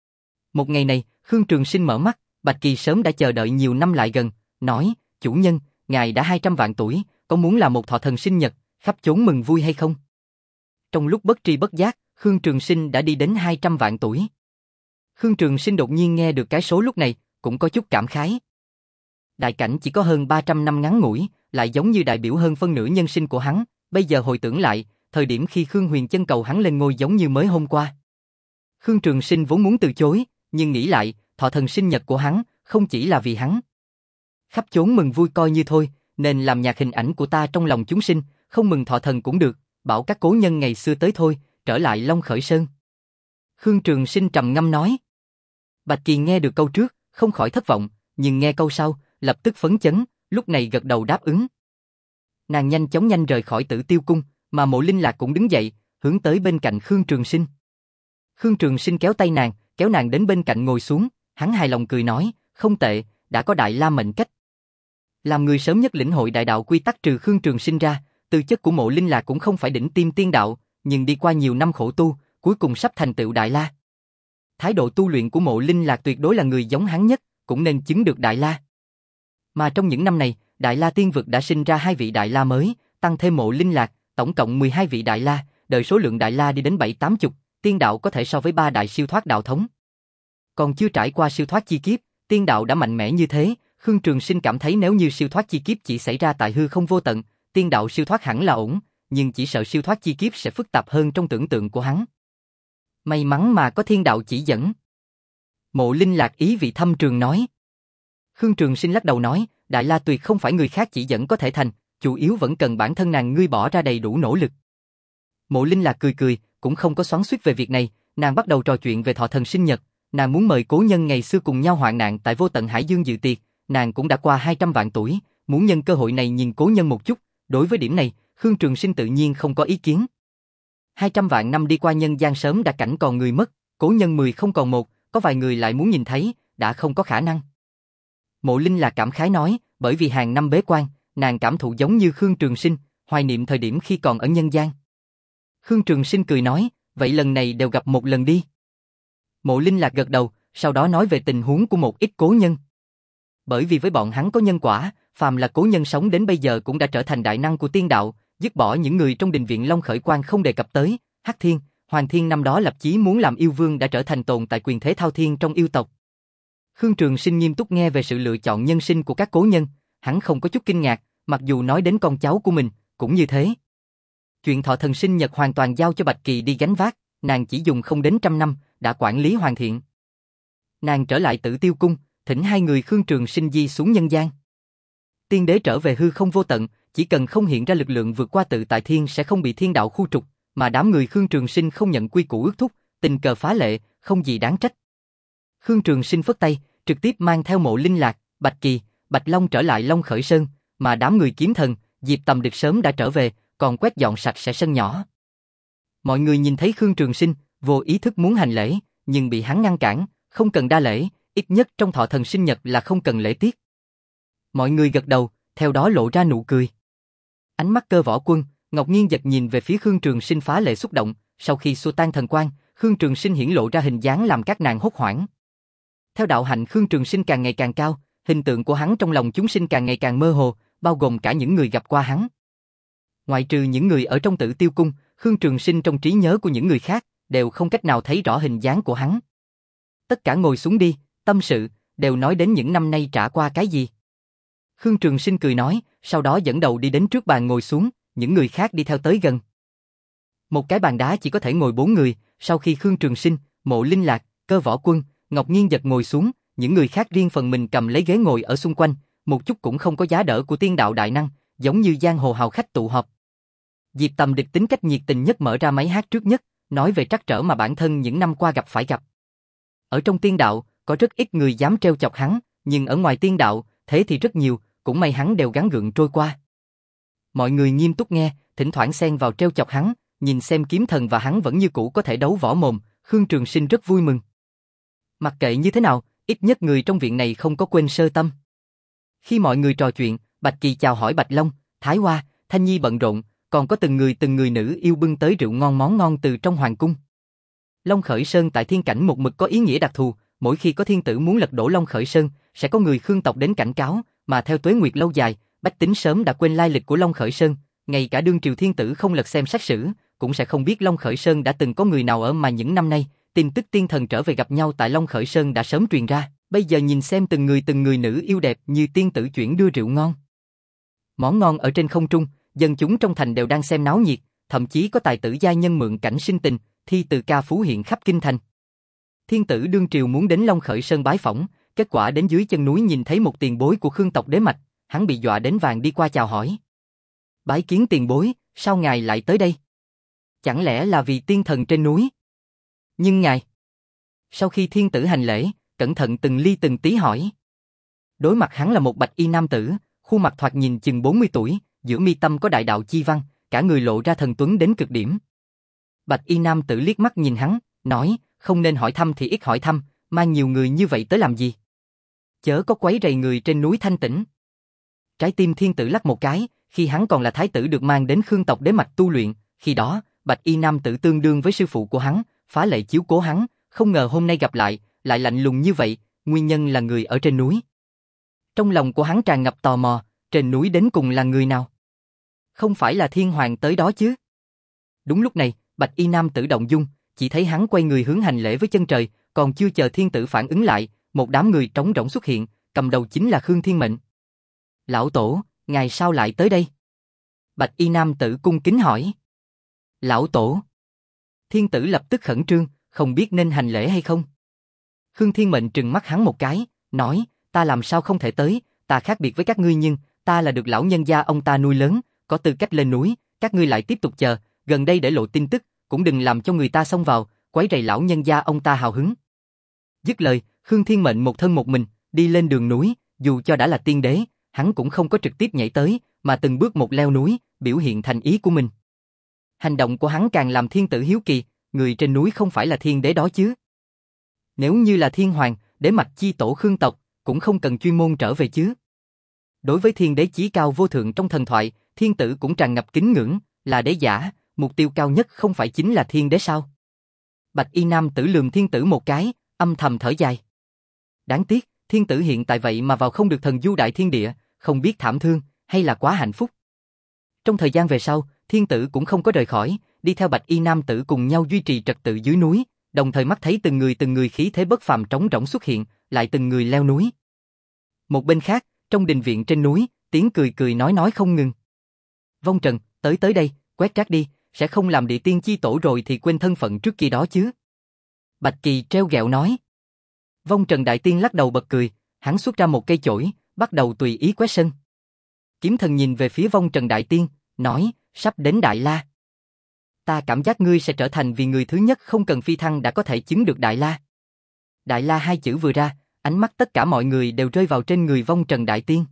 Một ngày này, Khương Trường Sinh mở mắt, Bạch Kỳ sớm đã chờ đợi nhiều năm lại gần, nói, chủ nhân, ngài đã hai trăm vạn tuổi, có muốn là một thọ thần sinh nhật, khắp chốn mừng vui hay không? Trong lúc bất tri bất giác, Khương Trường Sinh đã đi đến hai trăm vạn tuổi. Khương Trường Sinh đột nhiên nghe được cái số lúc này, cũng có chút cảm khái. Đại cảnh chỉ có hơn ba trăm năm ngắn ngủi, lại giống như đại biểu hơn phân nửa nhân sinh của hắn, bây giờ hồi tưởng lại, thời điểm khi Khương Huyền Chân cầu hắn lên ngôi giống như mới hôm qua. Khương Trường Sinh vốn muốn từ chối, nhưng nghĩ lại, thọ thần sinh nhật của hắn, không chỉ là vì hắn. Khắp chốn mừng vui coi như thôi, nên làm nhạc hình ảnh của ta trong lòng chúng sinh, không mừng thọ thần cũng được, bảo các cố nhân ngày xưa tới thôi, trở lại Long Khởi Sơn. Khương Trường Sinh trầm ngâm nói. Bạch Kỳ nghe được câu trước, không khỏi thất vọng, nhưng nghe câu sau, lập tức phấn chấn, lúc này gật đầu đáp ứng. Nàng nhanh chóng nhanh rời khỏi Tử Tiêu Cung, mà Mộ Linh Lạc cũng đứng dậy, hướng tới bên cạnh Khương Trường Sinh. Khương Trường Sinh kéo tay nàng, kéo nàng đến bên cạnh ngồi xuống, hắn hài lòng cười nói, không tệ, đã có Đại La mệnh cách. Làm người sớm nhất lĩnh hội đại đạo quy tắc trừ Khương Trường Sinh ra, tư chất của Mộ Linh Lạc cũng không phải đỉnh tiêm tiên đạo, nhưng đi qua nhiều năm khổ tu, cuối cùng sắp thành tựu Đại La. Thái độ tu luyện của Mộ Linh Lạc tuyệt đối là người giống hắn nhất, cũng nên chứng được Đại La. Mà trong những năm này, Đại La tiên vực đã sinh ra hai vị Đại La mới, tăng thêm Mộ Linh Lạc, tổng cộng mười hai vị Đại La, đợi số lượng Đại La đi đến bảy tám chục, tiên đạo có thể so với ba đại siêu thoát đạo thống. Còn chưa trải qua siêu thoát chi kiếp, tiên đạo đã mạnh mẽ như thế, Khương Trường Sinh cảm thấy nếu như siêu thoát chi kiếp chỉ xảy ra tại hư không vô tận, tiên đạo siêu thoát hẳn là ổn, nhưng chỉ sợ siêu thoát chi kiếp sẽ phức tạp hơn trong tưởng tượng của hắn. May mắn mà có thiên đạo chỉ dẫn. Mộ Linh Lạc ý vị thâm trường nói. Khương Trường Sinh lắc đầu nói, Đại La tuyệt không phải người khác chỉ dẫn có thể thành, chủ yếu vẫn cần bản thân nàng ngươi bỏ ra đầy đủ nỗ lực. Mộ Linh Lạc cười cười, cũng không có xoắn xuýt về việc này, nàng bắt đầu trò chuyện về thọ thần sinh nhật, nàng muốn mời cố nhân ngày xưa cùng nhau hoạn nạn tại Vô Tận Hải Dương dự tiệc, nàng cũng đã qua hai trăm vạn tuổi, muốn nhân cơ hội này nhìn cố nhân một chút, đối với điểm này, Khương Trường Sinh tự nhiên không có ý kiến. hai trăm vạn năm đi qua nhân gian sớm đã cảnh còn người mất, cố nhân mười không còn một, có vài người lại muốn nhìn thấy, đã không có khả năng. Mộ Linh là cảm khái nói, bởi vì hàng năm bế quan, nàng cảm thụ giống như Khương Trường Sinh, hoài niệm thời điểm khi còn ở nhân gian. Khương Trường Sinh cười nói, vậy lần này đều gặp một lần đi. Mộ Linh Lạc gật đầu, sau đó nói về tình huống của một ít cố nhân. Bởi vì với bọn hắn có nhân quả, phàm là cố nhân sống đến bây giờ cũng đã trở thành đại năng của tiên đạo, dứt bỏ những người trong đình viện Long Khởi Quan không đề cập tới, Hắc Thiên, Hoàng Thiên năm đó lập chí muốn làm yêu vương đã trở thành tồn tại quyền thế thao thiên trong yêu tộc. Khương Trường Sinh nghiêm túc nghe về sự lựa chọn nhân sinh của các cố nhân, hắn không có chút kinh ngạc, mặc dù nói đến con cháu của mình, cũng như thế. Chuyện thọ thần sinh nhật hoàn toàn giao cho Bạch Kỳ đi gánh vác, nàng chỉ dùng không đến trăm năm, đã quản lý hoàn thiện. Nàng trở lại Tử Tiêu Cung, thỉnh hai người Khương Trường Sinh di xuống nhân gian. Tiên đế trở về hư không vô tận, chỉ cần không hiện ra lực lượng vượt qua tự tại thiên sẽ không bị thiên đạo khu trục, mà đám người Khương Trường Sinh không nhận quy củ ước thúc, tình cờ phá lệ, không gì đáng trách. Khương Trường Sinh phất tay, trực tiếp mang theo Mộ Linh Lạc, Bạch Kỳ, Bạch Long trở lại Long Khởi Sơn, mà đám người kiếm thần, Diệp Tầm Địch sớm đã trở về, còn quét dọn sạch sẽ sân nhỏ. Mọi người nhìn thấy Khương Trường Sinh, vô ý thức muốn hành lễ, nhưng bị hắn ngăn cản, không cần đa lễ, ít nhất trong thọ thần sinh nhật là không cần lễ tiết. Mọi người gật đầu, theo đó lộ ra nụ cười. Ánh mắt Cơ Võ Quân, Ngọc Nghiên giật nhìn về phía Khương Trường Sinh phá lệ xúc động, sau khi xua tan thần quang, Khương Trường Sinh hiển lộ ra hình dáng làm các nàng hốt hoảng. Theo đạo hạnh Khương Trường Sinh càng ngày càng cao, hình tượng của hắn trong lòng chúng sinh càng ngày càng mơ hồ, bao gồm cả những người gặp qua hắn. Ngoại trừ những người ở trong Tử Tiêu Cung, Khương Trường Sinh trong trí nhớ của những người khác đều không cách nào thấy rõ hình dáng của hắn. Tất cả ngồi xuống đi, tâm sự, đều nói đến những năm nay trải qua cái gì. Khương Trường Sinh cười nói, sau đó dẫn đầu đi đến trước bàn ngồi xuống, những người khác đi theo tới gần. Một cái bàn đá chỉ có thể ngồi bốn người, sau khi Khương Trường Sinh, Mộ Linh Lạc, Cơ Võ Quân, Ngọc Nghiên giật ngồi xuống, những người khác riêng phần mình cầm lấy ghế ngồi ở xung quanh, một chút cũng không có giá đỡ của tiên đạo đại năng, giống như giang hồ hào khách tụ họp. Diệp Tầm Địch tính cách nhiệt tình nhất mở ra máy hát trước nhất, nói về trắc trở mà bản thân những năm qua gặp phải gặp. Ở trong tiên đạo, có rất ít người dám trêu chọc hắn, nhưng ở ngoài tiên đạo, thế thì rất nhiều, cũng may hắn đều gắng gượng trôi qua. Mọi người nghiêm túc nghe, thỉnh thoảng xen vào trêu chọc hắn, nhìn xem Kiếm Thần và hắn vẫn như cũ có thể đấu võ mồm, Khương Trường Sinh rất vui mừng. Mặc kệ như thế nào, ít nhất người trong viện này không có quên sơ tâm. Khi mọi người trò chuyện, Bạch Kỳ chào hỏi Bạch Long, Thái Hoa, Thanh Nhi bận rộn, còn có từng người từng người nữ yêu bưng tới rượu ngon món ngon từ trong hoàng cung. Long Khởi Sơn tại thiên cảnh một mực có ý nghĩa đặc thù, mỗi khi có thiên tử muốn lật đổ Long Khởi Sơn, sẽ có người Khương tộc đến cảnh cáo, mà theo tuế nguyệt lâu dài, bách tính sớm đã quên lai lịch của Long Khởi Sơn, ngay cả đương triều thiên tử không lật xem sách sử, cũng sẽ không biết Long Khởi Sơn đã từng có người nào ở, mà những năm nay, tin tức tiên thần trở về gặp nhau tại Long Khởi Sơn đã sớm truyền ra, bây giờ nhìn xem từng người từng người nữ yêu đẹp như tiên tử chuyển đưa rượu ngon. Món ngon ở trên không trung, dân chúng trong thành đều đang xem náo nhiệt, thậm chí có tài tử gia nhân mượn cảnh sinh tình, thi từ ca phú hiện khắp kinh thành. Thiên tử đương triều muốn đến Long Khởi Sơn bái phỏng, kết quả đến dưới chân núi nhìn thấy một tiền bối của Khương tộc đế mạch, hắn bị dọa đến vàng đi qua chào hỏi. Bái kiến tiền bối, sao ngài lại tới đây? Chẳng lẽ là vì tiên thần trên núi? Nhưng ngài... Sau khi thiên tử hành lễ, cẩn thận từng ly từng tí hỏi. Đối mặt hắn là một bạch y nam tử, khuôn mặt thoạt nhìn chừng bốn mươi tuổi, giữa mi tâm có đại đạo chi văn, cả người lộ ra thần tuấn đến cực điểm. Bạch y nam tử liếc mắt nhìn hắn, nói, không nên hỏi thăm thì ít hỏi thăm, mang nhiều người như vậy tới làm gì? Chớ có quấy rầy người trên núi thanh tĩnh. Trái tim thiên tử lắc một cái, khi hắn còn là thái tử được mang đến Khương tộc đế mạch tu luyện, khi đó, bạch y nam tử tương đương với sư phụ của hắn, phá lệ chiếu cố hắn, không ngờ hôm nay gặp lại, lại lạnh lùng như vậy, nguyên nhân là người ở trên núi. Trong lòng của hắn tràn ngập tò mò, trên núi đến cùng là người nào? Không phải là thiên hoàng tới đó chứ? Đúng lúc này, bạch y nam tử động dung, chỉ thấy hắn quay người hướng hành lễ với chân trời, còn chưa chờ thiên tử phản ứng lại, một đám người trống rỗng xuất hiện, cầm đầu chính là Khương Thiên Mệnh. Lão tổ, ngài sao lại tới đây? Bạch y nam tử cung kính hỏi. Lão tổ. Thiên tử lập tức khẩn trương, không biết nên hành lễ hay không. Khương Thiên Mệnh trừng mắt hắn một cái, nói, ta làm sao không thể tới, ta khác biệt với các ngươi nhưng, ta là được lão nhân gia ông ta nuôi lớn, có tư cách lên núi, các ngươi lại tiếp tục chờ, gần đây để lộ tin tức, cũng đừng làm cho người ta xông vào, quấy rầy lão nhân gia ông ta hào hứng. Dứt lời, Khương Thiên Mệnh một thân một mình, đi lên đường núi, dù cho đã là tiên đế, hắn cũng không có trực tiếp nhảy tới, mà từng bước một leo núi, biểu hiện thành ý của mình. Hành động của hắn càng làm thiên tử hiếu kỳ, người trên núi không phải là thiên đế đó chứ? Nếu như là thiên hoàng, đế mạch chi tổ Khương tộc, cũng không cần chuyên môn trở về chứ. Đối với thiên đế chí cao vô thượng trong thần thoại, thiên tử cũng tràn ngập kính ngưỡng, là đế giả, mục tiêu cao nhất không phải chính là thiên đế sao? Bạch y nam tử lườm thiên tử một cái, âm thầm thở dài. Đáng tiếc, thiên tử hiện tại vậy mà vào không được thần du đại thiên địa, không biết thảm thương, hay là quá hạnh phúc. Trong thời gian về sau, thiên tử cũng không có rời khỏi, đi theo bạch y nam tử cùng nhau duy trì trật tự dưới núi, đồng thời mắt thấy từng người từng người khí thế bất phàm trống rỗng xuất hiện, lại từng người leo núi. Một bên khác, trong đình viện trên núi, tiếng cười cười nói nói không ngừng. Vong Trần, tới tới đây, quét rác đi, sẽ không làm địa tiên chi tổ rồi thì quên thân phận trước kia đó chứ. Bạch Kỳ treo ghẹo nói. Vong Trần đại tiên lắc đầu bật cười, hắn xuất ra một cây chổi, bắt đầu tùy ý quét sân. Kiếm Thần nhìn về phía Vong Trần đại tiên, nói, sắp đến Đại La. Ta cảm giác ngươi sẽ trở thành vì người thứ nhất không cần phi thăng đã có thể chứng được Đại La. Đại La hai chữ vừa ra, ánh mắt tất cả mọi người đều rơi vào trên người Vong Trần đại tiên.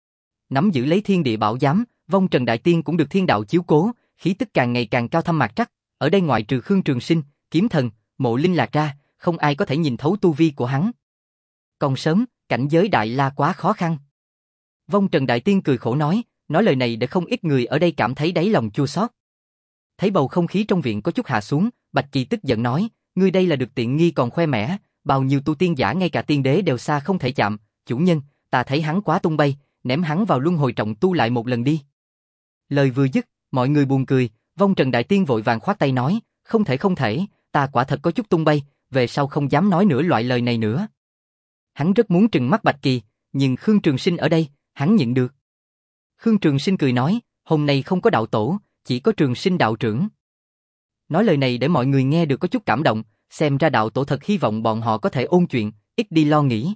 Nắm giữ lấy thiên địa bảo giám, Vong Trần đại tiên cũng được thiên đạo chiếu cố, khí tức càng ngày càng cao thâm mạc trắc, ở đây ngoại trừ Khương Trường Sinh, Kiếm Thần, Mộ Linh Lạc ra, không ai có thể nhìn thấu tu vi của hắn. Còn sớm, cảnh giới Đại La quá khó khăn. Vong Trần đại tiên cười khổ nói, nói lời này để không ít người ở đây cảm thấy đáy lòng chua xót. Thấy bầu không khí trong viện có chút hạ xuống, Bạch Kỳ tức giận nói, ngươi đây là được tiện nghi còn khoe mẽ, bao nhiêu tu tiên giả ngay cả tiên đế đều xa không thể chạm, chủ nhân, ta thấy hắn quá tung bay, ném hắn vào luân hồi trọng tu lại một lần đi. Lời vừa dứt, mọi người buồn cười, Vong Trần đại tiên vội vàng khoát tay nói, không thể không thể, ta quả thật có chút tung bay, về sau không dám nói nữa loại lời này nữa. Hắn rất muốn trừng mắt Bạch Kỳ, nhưng Khương Trường Sinh ở đây, hắn nhịn được. Khương Trường Sinh cười nói, hôm nay không có đạo tổ, chỉ có Trường Sinh đạo trưởng. Nói lời này để mọi người nghe được có chút cảm động, xem ra đạo tổ thật hy vọng bọn họ có thể ôn chuyện, ít đi lo nghĩ.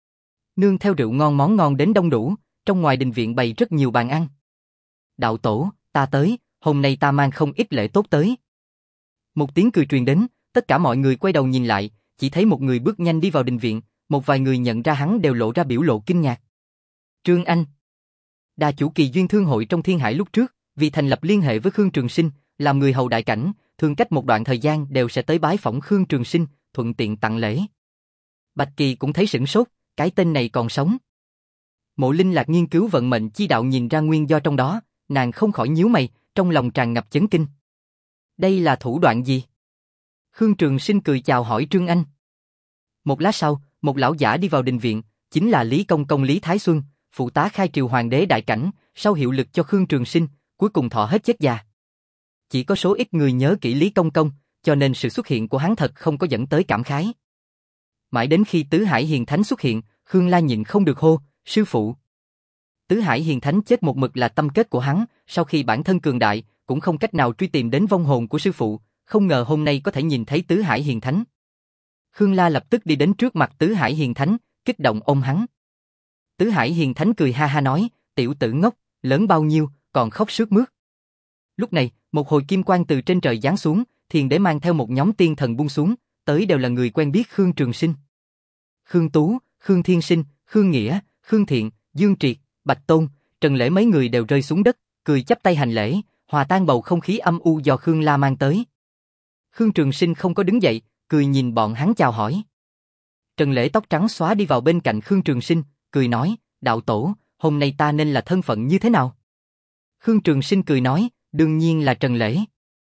Nương theo rượu ngon món ngon đến đông đủ, trong ngoài đình viện bày rất nhiều bàn ăn. Đạo tổ, ta tới, hôm nay ta mang không ít lễ tốt tới. Một tiếng cười truyền đến, tất cả mọi người quay đầu nhìn lại, chỉ thấy một người bước nhanh đi vào đình viện, một vài người nhận ra hắn đều lộ ra biểu lộ kinh ngạc. Trương Anh, đà chủ Kỳ Duyên Thương hội trong Thiên Hải lúc trước, vì thành lập liên hệ với Khương Trường Sinh, làm người hầu đại cảnh, thường cách một đoạn thời gian đều sẽ tới bái phỏng Khương Trường Sinh, thuận tiện tặng lễ. Bạch Kỳ cũng thấy sửng sốt, cái tên này còn sống. Mộ Linh Lạc nghiên cứu vận mệnh chi đạo nhìn ra nguyên do trong đó, nàng không khỏi nhíu mày, trong lòng tràn ngập chấn kinh. Đây là thủ đoạn gì? Khương Trường Sinh cười chào hỏi Trương Anh. Một lát sau, một lão giả đi vào đình viện, chính là Lý Công Công Lý Thái Xuân, phụ tá khai triều hoàng đế đại cảnh, sau hiệu lực cho Khương Trường Sinh, cuối cùng thọ hết chết già. Chỉ có số ít người nhớ kỹ Lý Công Công, cho nên sự xuất hiện của hắn thật không có dẫn tới cảm khái. Mãi đến khi Tứ Hải Hiền Thánh xuất hiện, Khương La nhịn không được hô, sư phụ. Tứ Hải Hiền Thánh chết một mực là tâm kết của hắn, sau khi bản thân cường đại, cũng không cách nào truy tìm đến vong hồn của sư phụ, không ngờ hôm nay có thể nhìn thấy Tứ Hải Hiền Thánh. Khương La lập tức đi đến trước mặt Tứ Hải Hiền Thánh, kích động ôm hắn. Tứ Hải Hiền Thánh cười ha ha nói, tiểu tử ngốc, lớn bao nhiêu, còn khóc sướt mướt. Lúc này, một hồi kim quang từ trên trời giáng xuống, Thiền Đế mang theo một nhóm tiên thần buông xuống, tới đều là người quen biết Khương Trường Sinh. Khương Tú, Khương Thiên Sinh, Khương Nghĩa, Khương Thiện, Dương Triệt, Bạch Tôn, Trần Lễ mấy người đều rơi xuống đất, cười chắp tay hành lễ, hòa tan bầu không khí âm u do Khương La mang tới. Khương Trường Sinh không có đứng dậy, cười nhìn bọn hắn chào hỏi. Trần Lễ tóc trắng xóa đi vào bên cạnh Khương Trường Sinh, cười nói, đạo tổ, hôm nay ta nên là thân phận như thế nào? Khương Trường Sinh cười nói, đương nhiên là Trần Lễ.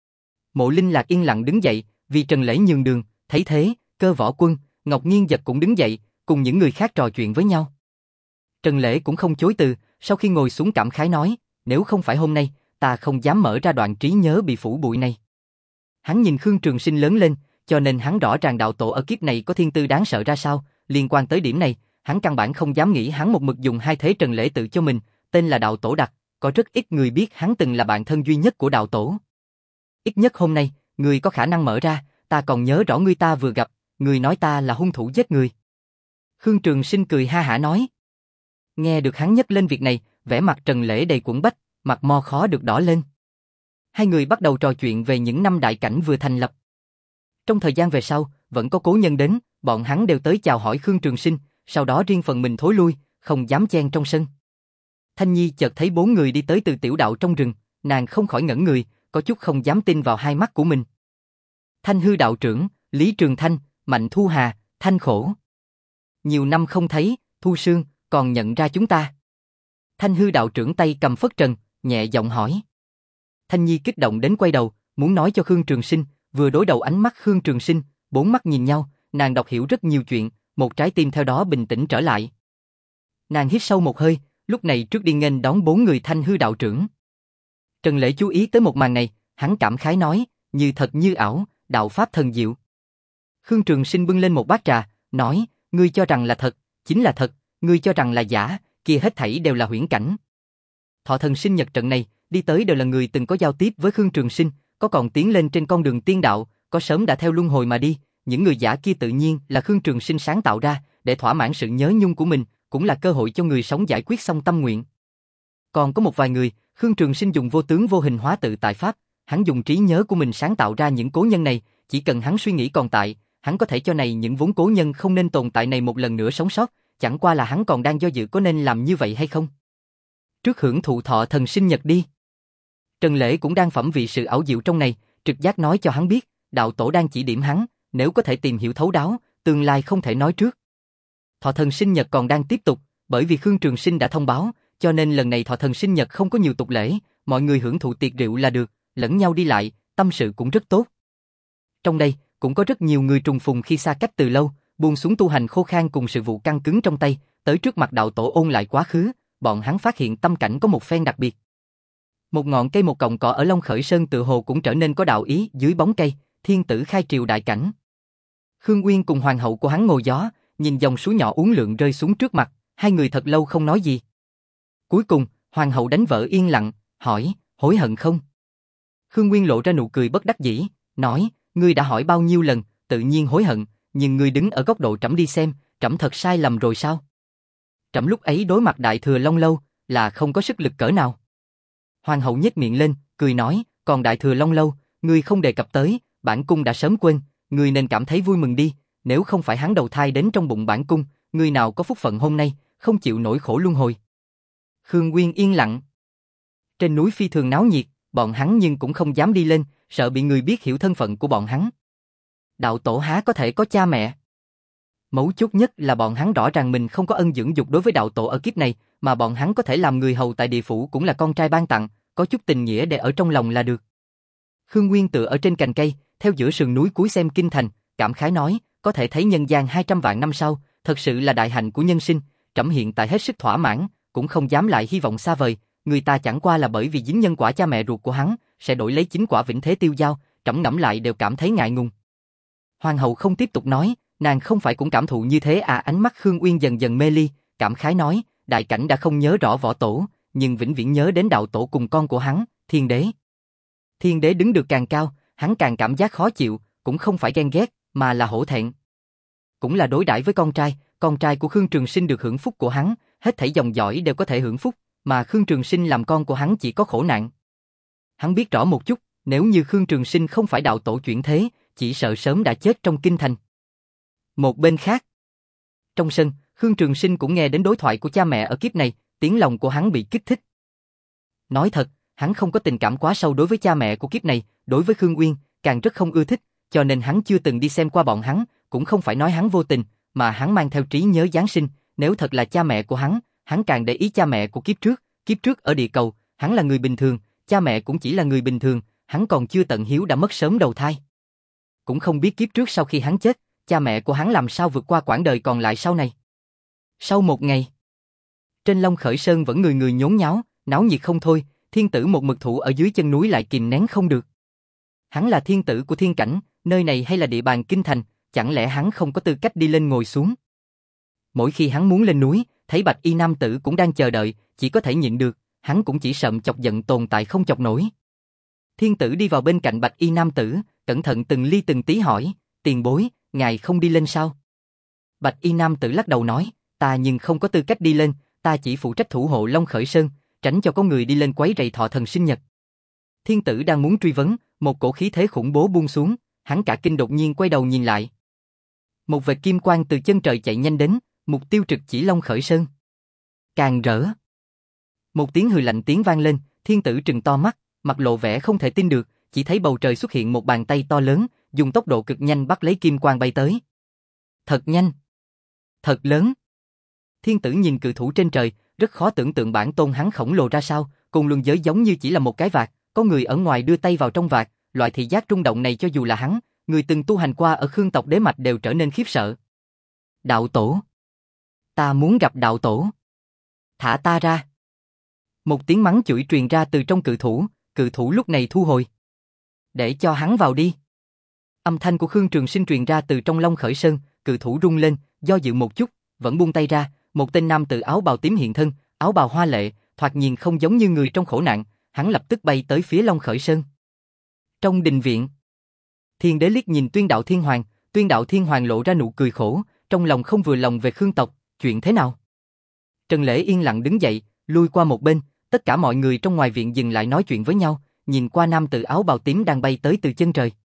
Mộ Linh Lạc yên lặng đứng dậy, vì Trần Lễ nhường đường, thấy thế, Cơ Võ Quân, Ngọc Nghiên Giật cũng đứng dậy, cùng những người khác trò chuyện với nhau. Trần Lễ cũng không chối từ, sau khi ngồi xuống cảm khái nói, nếu không phải hôm nay, ta không dám mở ra đoạn trí nhớ bị phủ bụi này. Hắn nhìn Khương Trường Sinh lớn lên, cho nên hắn rõ ràng đạo tổ ở kiếp này có thiên tư đáng sợ ra sao, liên quan tới điểm này, hắn căn bản không dám nghĩ hắn một mực dùng hai thế Trần Lễ tự cho mình, tên là đạo tổ đặt, có rất ít người biết hắn từng là bạn thân duy nhất của đạo tổ. Ít nhất hôm nay, người có khả năng mở ra, ta còn nhớ rõ người ta vừa gặp, người nói ta là hung thủ giết người. Khương Trường Sinh cười ha hả nói. Nghe được hắn nhắc lên việc này, vẻ mặt Trần Lễ đầy quẫn bách, mặt mo khó được đỏ lên. Hai người bắt đầu trò chuyện về những năm đại cảnh vừa thành lập. Trong thời gian về sau, vẫn có cố nhân đến, bọn hắn đều tới chào hỏi Khương Trường Sinh, sau đó riêng phần mình thối lui, không dám chen trong sân. Thanh Nhi chợt thấy bốn người đi tới từ tiểu đạo trong rừng, nàng không khỏi ngẩn người, có chút không dám tin vào hai mắt của mình. Thanh Hư đạo trưởng, Lý Trường Thanh, Mạnh Thu Hà, Thanh Khổ. Nhiều năm không thấy, Thu Sương, còn nhận ra chúng ta. Thanh Hư đạo trưởng tay cầm phất trần, nhẹ giọng hỏi. Thanh Nhi kích động đến quay đầu, muốn nói cho Khương Trường Sinh, vừa đối đầu ánh mắt Khương Trường Sinh, bốn mắt nhìn nhau, nàng đọc hiểu rất nhiều chuyện, một trái tim theo đó bình tĩnh trở lại. Nàng hít sâu một hơi, lúc này trước đi nghênh đón bốn người Thanh Hư đạo trưởng. Trần Lễ chú ý tới một màn này, hắn cảm khái nói, như thật như ảo, đạo pháp thần diệu. Khương Trường Sinh bưng lên một bát trà, nói, ngươi cho rằng là thật, chính là thật, ngươi cho rằng là giả, kia hết thảy đều là huyễn cảnh. Thọ thần sinh nhật trận này, đi tới đều là người từng có giao tiếp với Khương Trường Sinh, có còn tiến lên trên con đường tiên đạo, có sớm đã theo luân hồi mà đi, những người giả kia tự nhiên là Khương Trường Sinh sáng tạo ra, để thỏa mãn sự nhớ nhung của mình, cũng là cơ hội cho người sống giải quyết xong tâm nguyện. Còn có một vài người, Khương Trường Sinh dùng vô tướng vô hình hóa tự tại pháp, hắn dùng trí nhớ của mình sáng tạo ra những cố nhân này, chỉ cần hắn suy nghĩ còn tại, hắn có thể cho này những vốn cố nhân không nên tồn tại này một lần nữa sống sót, chẳng qua là hắn còn đang do dự có nên làm như vậy hay không. Trước hưởng thụ thọ thần sinh nhật đi. Trần Lễ cũng đang phẩm vị sự ảo diệu trong này, trực giác nói cho hắn biết, đạo tổ đang chỉ điểm hắn, nếu có thể tìm hiểu thấu đáo, tương lai không thể nói trước. Thọ thần sinh nhật còn đang tiếp tục, bởi vì Khương Trường Sinh đã thông báo, cho nên lần này thọ thần sinh nhật không có nhiều tục lễ, mọi người hưởng thụ tiệc rượu là được, lẫn nhau đi lại, tâm sự cũng rất tốt. Trong đây, cũng có rất nhiều người trùng phùng khi xa cách từ lâu, buông xuống tu hành khô khan cùng sự vụ căng cứng trong tay, tới trước mặt đạo tổ ôn lại quá khứ, bọn hắn phát hiện tâm cảnh có một phen đặc biệt. Một ngọn cây một cọng cỏ ở Long Khởi Sơn tự hồ cũng trở nên có đạo ý, dưới bóng cây, thiên tử khai triều đại cảnh. Khương Uyên cùng hoàng hậu của hắn ngồi gió, nhìn dòng suối nhỏ uốn lượn rơi xuống trước mặt, hai người thật lâu không nói gì. Cuối cùng, hoàng hậu đánh vỡ yên lặng, hỏi, hối hận không? Khương Uyên lộ ra nụ cười bất đắc dĩ, nói, ngươi đã hỏi bao nhiêu lần, tự nhiên hối hận, nhưng ngươi đứng ở góc độ trẫm đi xem, trẫm thật sai lầm rồi sao? Trẫm lúc ấy đối mặt Đại Thừa Long Lâu, là không có sức lực cỡ nào. Hoàng hậu nhếch miệng lên, cười nói, còn Đại Thừa Long Lâu, ngươi không đề cập tới, bản cung đã sớm quên, ngươi nên cảm thấy vui mừng đi, nếu không phải hắn đầu thai đến trong bụng bản cung, ngươi nào có phúc phận hôm nay, không chịu nổi khổ luân hồi. Khương Nguyên yên lặng. Trên núi phi thường náo nhiệt, bọn hắn nhưng cũng không dám đi lên, sợ bị người biết hiểu thân phận của bọn hắn. Đạo tổ há có thể có cha mẹ? Mấu chốt nhất là bọn hắn rõ ràng mình không có ân dưỡng dục đối với đạo tổ ở kiếp này, mà bọn hắn có thể làm người hầu tại địa phủ cũng là con trai ban tặng, có chút tình nghĩa để ở trong lòng là được. Khương Nguyên tựa ở trên cành cây, theo giữa sườn núi cúi xem kinh thành, cảm khái nói, có thể thấy nhân gian hai trăm vạn năm sau, thật sự là đại hạnh của nhân sinh, trẫm hiện tại hết sức thỏa mãn, cũng không dám lại hy vọng xa vời, người ta chẳng qua là bởi vì dính nhân quả cha mẹ ruột của hắn, sẽ đổi lấy chính quả vĩnh thế tiêu dao, trẫm ngẫm lại đều cảm thấy ngại ngùng. Hoàng hậu không tiếp tục nói, nàng không phải cũng cảm thụ như thế à? Ánh mắt Khương Uyên dần dần mê ly, cảm khái nói, đại cảnh đã không nhớ rõ võ tổ, nhưng vĩnh viễn nhớ đến đạo tổ cùng con của hắn, Thiên Đế. Thiên Đế đứng được càng cao, hắn càng cảm giác khó chịu, cũng không phải ghen ghét, mà là hổ thẹn. Cũng là đối đãi với con trai, con trai của Khương Trường Sinh được hưởng phúc của hắn, hết thảy dòng dõi đều có thể hưởng phúc, mà Khương Trường Sinh làm con của hắn chỉ có khổ nạn. Hắn biết rõ một chút, nếu như Khương Trường Sinh không phải đạo tổ chuyển thế, chỉ sợ sớm đã chết trong kinh thành. Một bên khác, trong sân, Khương Trường Sinh cũng nghe đến đối thoại của cha mẹ ở kiếp này, tiếng lòng của hắn bị kích thích. Nói thật, hắn không có tình cảm quá sâu đối với cha mẹ của kiếp này, đối với Khương Uyên, càng rất không ưa thích, cho nên hắn chưa từng đi xem qua bọn hắn, cũng không phải nói hắn vô tình, mà hắn mang theo trí nhớ Giáng sinh, nếu thật là cha mẹ của hắn, hắn càng để ý cha mẹ của kiếp trước, kiếp trước ở địa cầu, hắn là người bình thường, cha mẹ cũng chỉ là người bình thường, hắn còn chưa tận hiếu đã mất sớm đầu thai. Cũng không biết kiếp trước sau khi hắn chết, cha mẹ của hắn làm sao vượt qua quãng đời còn lại sau này. Sau một ngày, trên Long Khởi Sơn vẫn người người nhốn nháo, náo nhiệt không thôi, thiên tử một mực thủ ở dưới chân núi lại kìm nén không được. Hắn là thiên tử của thiên cảnh, nơi này hay là địa bàn kinh thành, chẳng lẽ hắn không có tư cách đi lên ngồi xuống? Mỗi khi hắn muốn lên núi, thấy bạch y nam tử cũng đang chờ đợi, chỉ có thể nhịn được, hắn cũng chỉ sợm chọc giận tồn tại không chọc nổi. Thiên tử đi vào bên cạnh bạch y nam tử, cẩn thận từng ly từng tí hỏi, tiền bối, ngài không đi lên sao? Bạch y nam tử lắc đầu nói, ta nhưng không có tư cách đi lên, ta chỉ phụ trách thủ hộ Long Khởi Sơn, tránh cho có người đi lên quấy rầy thọ thần sinh nhật. Thiên tử đang muốn truy vấn, một cổ khí thế khủng bố buông xuống, hắn cả kinh đột nhiên quay đầu nhìn lại. Một vệt kim quang từ chân trời chạy nhanh đến, mục tiêu trực chỉ Long Khởi Sơn. Càng rỡ. Một tiếng hừ lạnh tiếng vang lên, thiên tử trừng to mắt, mặt lộ vẻ không thể tin được, chỉ thấy bầu trời xuất hiện một bàn tay to lớn, dùng tốc độ cực nhanh bắt lấy kim quang bay tới. Thật nhanh. Thật lớn. Thiên tử nhìn cự thủ trên trời, rất khó tưởng tượng bản tôn hắn khổng lồ ra sao, cùng luân giới giống như chỉ là một cái vạt, có người ở ngoài đưa tay vào trong vạt, loại thị giác rung động này cho dù là hắn, người từng tu hành qua ở Khương tộc đế mạch đều trở nên khiếp sợ. Đạo tổ. Ta muốn gặp đạo tổ. Thả ta ra. Một tiếng mắng chửi truyền ra từ trong cự thủ, cự thủ lúc này thu hồi. Để cho hắn vào đi. Âm thanh của Khương Trường Sinh truyền ra từ trong Long Khởi Sơn, cự thủ rung lên, do dự một chút, vẫn buông tay ra, một tên nam tử áo bào tím hiện thân, áo bào hoa lệ, thoạt nhìn không giống như người trong khổ nạn, hắn lập tức bay tới phía Long Khởi Sơn. Trong đình viện, Thiên Đế liếc nhìn Tuyên Đạo Thiên Hoàng, Tuyên Đạo Thiên Hoàng lộ ra nụ cười khổ, trong lòng không vừa lòng về Khương tộc, chuyện thế nào? Trần Lễ yên lặng đứng dậy, lui qua một bên, tất cả mọi người trong ngoài viện dừng lại nói chuyện với nhau, nhìn qua nam tử áo bào tím đang bay tới từ chân trời.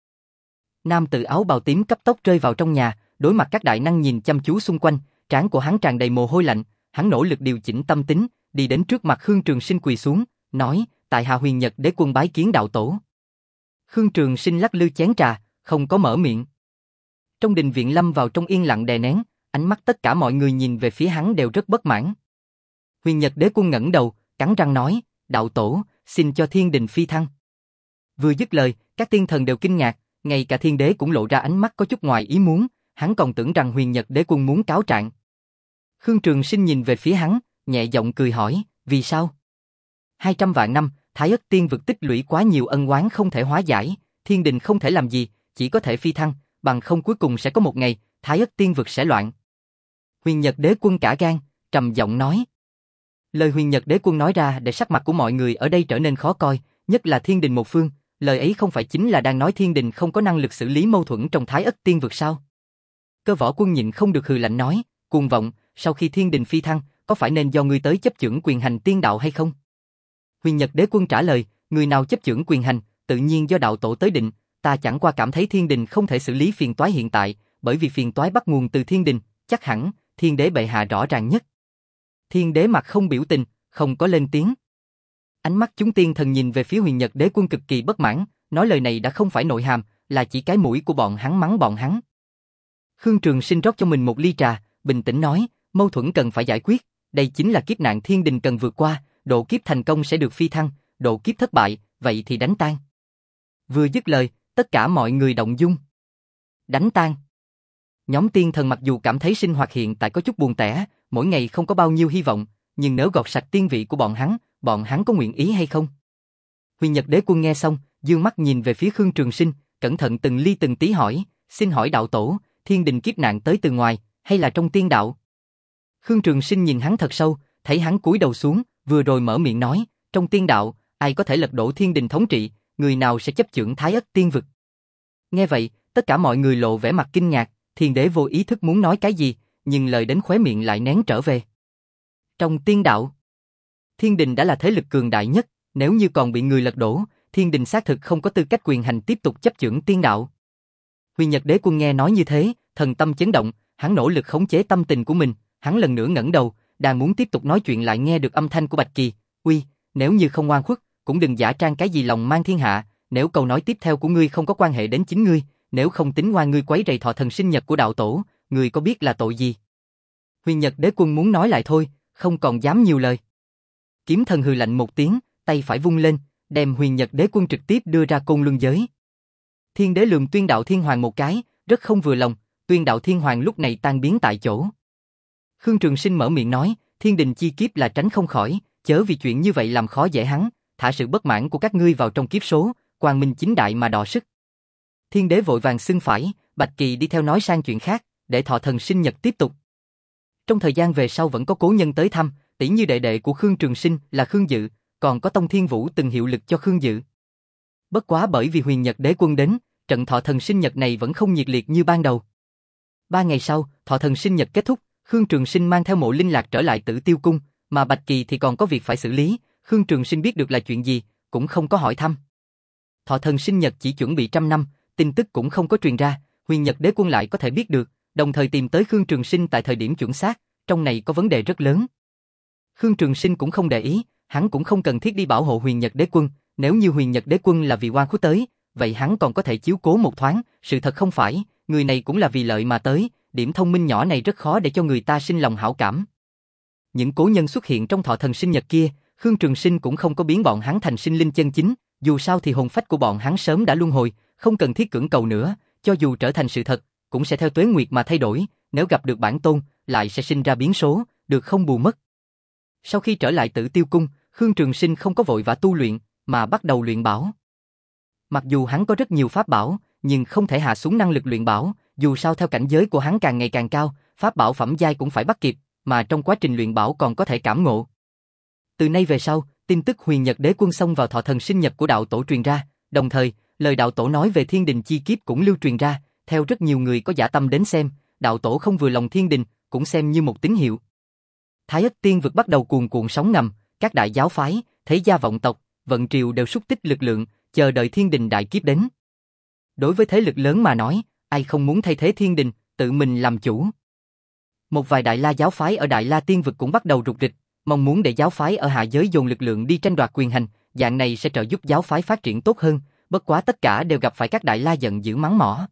Nam tử áo bào tím cấp tốc rơi vào trong nhà, đối mặt các đại năng nhìn chăm chú xung quanh, trán của hắn tràn đầy mồ hôi lạnh, hắn nỗ lực điều chỉnh tâm tính, đi đến trước mặt Khương Trường Sinh quỳ xuống, nói, tại hạ Huyền Nhật Đế quân bái kiến đạo tổ. Khương Trường Sinh lắc lư chén trà, không có mở miệng. Trong đình viện lâm vào trong yên lặng đè nén, ánh mắt tất cả mọi người nhìn về phía hắn đều rất bất mãn. Huyền Nhật Đế quân ngẩng đầu, cắn răng nói, đạo tổ, xin cho thiên đình phi thăng. Vừa dứt lời, các tiên thần đều kinh ngạc, ngay cả thiên đế cũng lộ ra ánh mắt có chút ngoài ý muốn, hắn còn tưởng rằng Huyền Nhật Đế quân muốn cáo trạng. Khương Trường Sinh nhìn về phía hắn, nhẹ giọng cười hỏi, vì sao? Hai trăm vạn năm, Thái Ất Tiên vực tích lũy quá nhiều ân oán không thể hóa giải, thiên đình không thể làm gì, chỉ có thể phi thăng, bằng không cuối cùng sẽ có một ngày, Thái Ất Tiên vực sẽ loạn. Huyền Nhật Đế quân cả gan, trầm giọng nói. Lời Huyền Nhật Đế quân nói ra để sắc mặt của mọi người ở đây trở nên khó coi, nhất là thiên đình một phương, lời ấy không phải chính là đang nói thiên đình không có năng lực xử lý mâu thuẫn trong Thái Ất Tiên vực sao? Cơ Võ Quân nhịn không được hừ lạnh nói, cuồng vọng, sau khi thiên đình phi thăng, có phải nên do ngươi tới chấp chưởng quyền hành tiên đạo hay không? Huyền Nhật Đế quân trả lời, người nào chấp chưởng quyền hành, tự nhiên do đạo tổ tới định, ta chẳng qua cảm thấy thiên đình không thể xử lý phiền toái hiện tại, bởi vì phiền toái bắt nguồn từ thiên đình, chắc hẳn, thiên đế bệ hạ rõ ràng nhất. Thiên đế mặt không biểu tình, không có lên tiếng. Ánh mắt chúng tiên thần nhìn về phía Huyền Nhật Đế Quân cực kỳ bất mãn, nói lời này đã không phải nội hàm, là chỉ cái mũi của bọn hắn mắng bọn hắn. Khương Trường Sinh rót cho mình một ly trà, bình tĩnh nói, mâu thuẫn cần phải giải quyết, đây chính là kiếp nạn thiên đình cần vượt qua, độ kiếp thành công sẽ được phi thăng, độ kiếp thất bại, vậy thì đánh tan. Vừa dứt lời, tất cả mọi người động dung. Đánh tan. Nhóm tiên thần mặc dù cảm thấy sinh hoạt hiện tại có chút buồn tẻ, mỗi ngày không có bao nhiêu hy vọng, nhưng nếu gọt sạch tiên vị của bọn hắn, bọn hắn có nguyện ý hay không? Huyền Nhật Đế Quân nghe xong, dương mắt nhìn về phía Khương Trường Sinh, cẩn thận từng ly từng tí hỏi, xin hỏi đạo tổ, thiên đình kiếp nạn tới từ ngoài, hay là trong tiên đạo? Khương Trường Sinh nhìn hắn thật sâu, thấy hắn cúi đầu xuống, vừa rồi mở miệng nói, trong tiên đạo, ai có thể lật đổ thiên đình thống trị, người nào sẽ chấp chưởng Thái Ất tiên vực? Nghe vậy, tất cả mọi người lộ vẻ mặt kinh ngạc, thiên đế vô ý thức muốn nói cái gì, nhưng lời đến khóe miệng lại nén trở về. Trong tiên đạo, thiên đình đã là thế lực cường đại nhất, nếu như còn bị người lật đổ, thiên đình xác thực không có tư cách quyền hành tiếp tục chấp chưởng tiên đạo. Huyền Nhật Đế Quân nghe nói như thế, thần tâm chấn động, hắn nỗ lực khống chế tâm tình của mình, hắn lần nữa ngẩng đầu, đang muốn tiếp tục nói chuyện lại nghe được âm thanh của Bạch Kỳ, "Uy, nếu như không ngoan khuất, cũng đừng giả trang cái gì lòng mang thiên hạ, nếu câu nói tiếp theo của ngươi không có quan hệ đến chính ngươi, nếu không tính ngoan ngươi quấy rầy thọ thần sinh nhật của đạo tổ, ngươi có biết là tội gì?" Huyền Nhật Đế Quân muốn nói lại thôi, không còn dám nhiều lời. Kiếm thần hừ lạnh một tiếng, tay phải vung lên, đem Huyền Nhật Đế Quân trực tiếp đưa ra côn luân giới. Thiên đế lườm Tuyên Đạo Thiên Hoàng một cái, rất không vừa lòng, Tuyên Đạo Thiên Hoàng lúc này tan biến tại chỗ. Khương Trường Sinh mở miệng nói, thiên đình chi kiếp là tránh không khỏi, chớ vì chuyện như vậy làm khó dễ hắn, thả sự bất mãn của các ngươi vào trong kiếp số, quang minh chính đại mà đọ sức. Thiên đế vội vàng xưng phải, Bạch Kỳ đi theo nói sang chuyện khác, để thọ thần sinh nhật tiếp tục. Trong thời gian về sau vẫn có cố nhân tới thăm, tỷ như đệ đệ của Khương Trường Sinh là Khương Dự, còn có Tông Thiên Vũ từng hiệu lực cho Khương Dự. Bất quá bởi vì Huyền Nhật Đế Quân đến, trận thọ thần sinh nhật này vẫn không nhiệt liệt như ban đầu. Ba ngày sau, thọ thần sinh nhật kết thúc, Khương Trường Sinh mang theo Mộ Linh Lạc trở lại Tử Tiêu Cung, mà Bạch Kỳ thì còn có việc phải xử lý, Khương Trường Sinh biết được là chuyện gì, cũng không có hỏi thăm. Thọ thần sinh nhật chỉ chuẩn bị trăm năm, tin tức cũng không có truyền ra, Huyền Nhật Đế Quân lại có thể biết được, đồng thời tìm tới Khương Trường Sinh tại thời điểm chuẩn xác, trong này có vấn đề rất lớn. Khương Trường Sinh cũng không để ý, hắn cũng không cần thiết đi bảo hộ Huyền Nhật Đế Quân, nếu như Huyền Nhật Đế Quân là vì oan khuất tới, vậy hắn còn có thể chiếu cố một thoáng, sự thật không phải, người này cũng là vì lợi mà tới, điểm thông minh nhỏ này rất khó để cho người ta sinh lòng hảo cảm. Những cố nhân xuất hiện trong thọ thần sinh nhật kia, Khương Trường Sinh cũng không có biến bọn hắn thành sinh linh chân chính, dù sao thì hồn phách của bọn hắn sớm đã luân hồi, không cần thiết cưỡng cầu nữa, cho dù trở thành sự thật, cũng sẽ theo tuế nguyệt mà thay đổi, nếu gặp được bản tôn, lại sẽ sinh ra biến số, được không bù mất. Sau khi trở lại Tử Tiêu Cung, Khương Trường Sinh không có vội vã tu luyện, mà bắt đầu luyện bảo. Mặc dù hắn có rất nhiều pháp bảo, nhưng không thể hạ xuống năng lực luyện bảo, dù sao theo cảnh giới của hắn càng ngày càng cao, pháp bảo phẩm giai cũng phải bắt kịp, mà trong quá trình luyện bảo còn có thể cảm ngộ. Từ nay về sau, tin tức Huyền Nhật Đế Quân xông vào thọ thần sinh nhật của đạo tổ truyền ra, đồng thời, lời đạo tổ nói về thiên đình chi kiếp cũng lưu truyền ra, theo rất nhiều người có dã tâm đến xem, đạo tổ không vừa lòng thiên đình, cũng xem như một tín hiệu. Thái Ất tiên vực bắt đầu cuồn cuộn sóng ngầm, các đại giáo phái, thế gia vọng tộc, vận triều đều xúc tích lực lượng, chờ đợi thiên đình đại kiếp đến. Đối với thế lực lớn mà nói, ai không muốn thay thế thiên đình, tự mình làm chủ. Một vài đại la giáo phái ở đại la tiên vực cũng bắt đầu rục rịch, mong muốn để giáo phái ở hạ giới dồn lực lượng đi tranh đoạt quyền hành, dạng này sẽ trợ giúp giáo phái phát triển tốt hơn, bất quá tất cả đều gặp phải các đại la giận dữ mắng mỏ.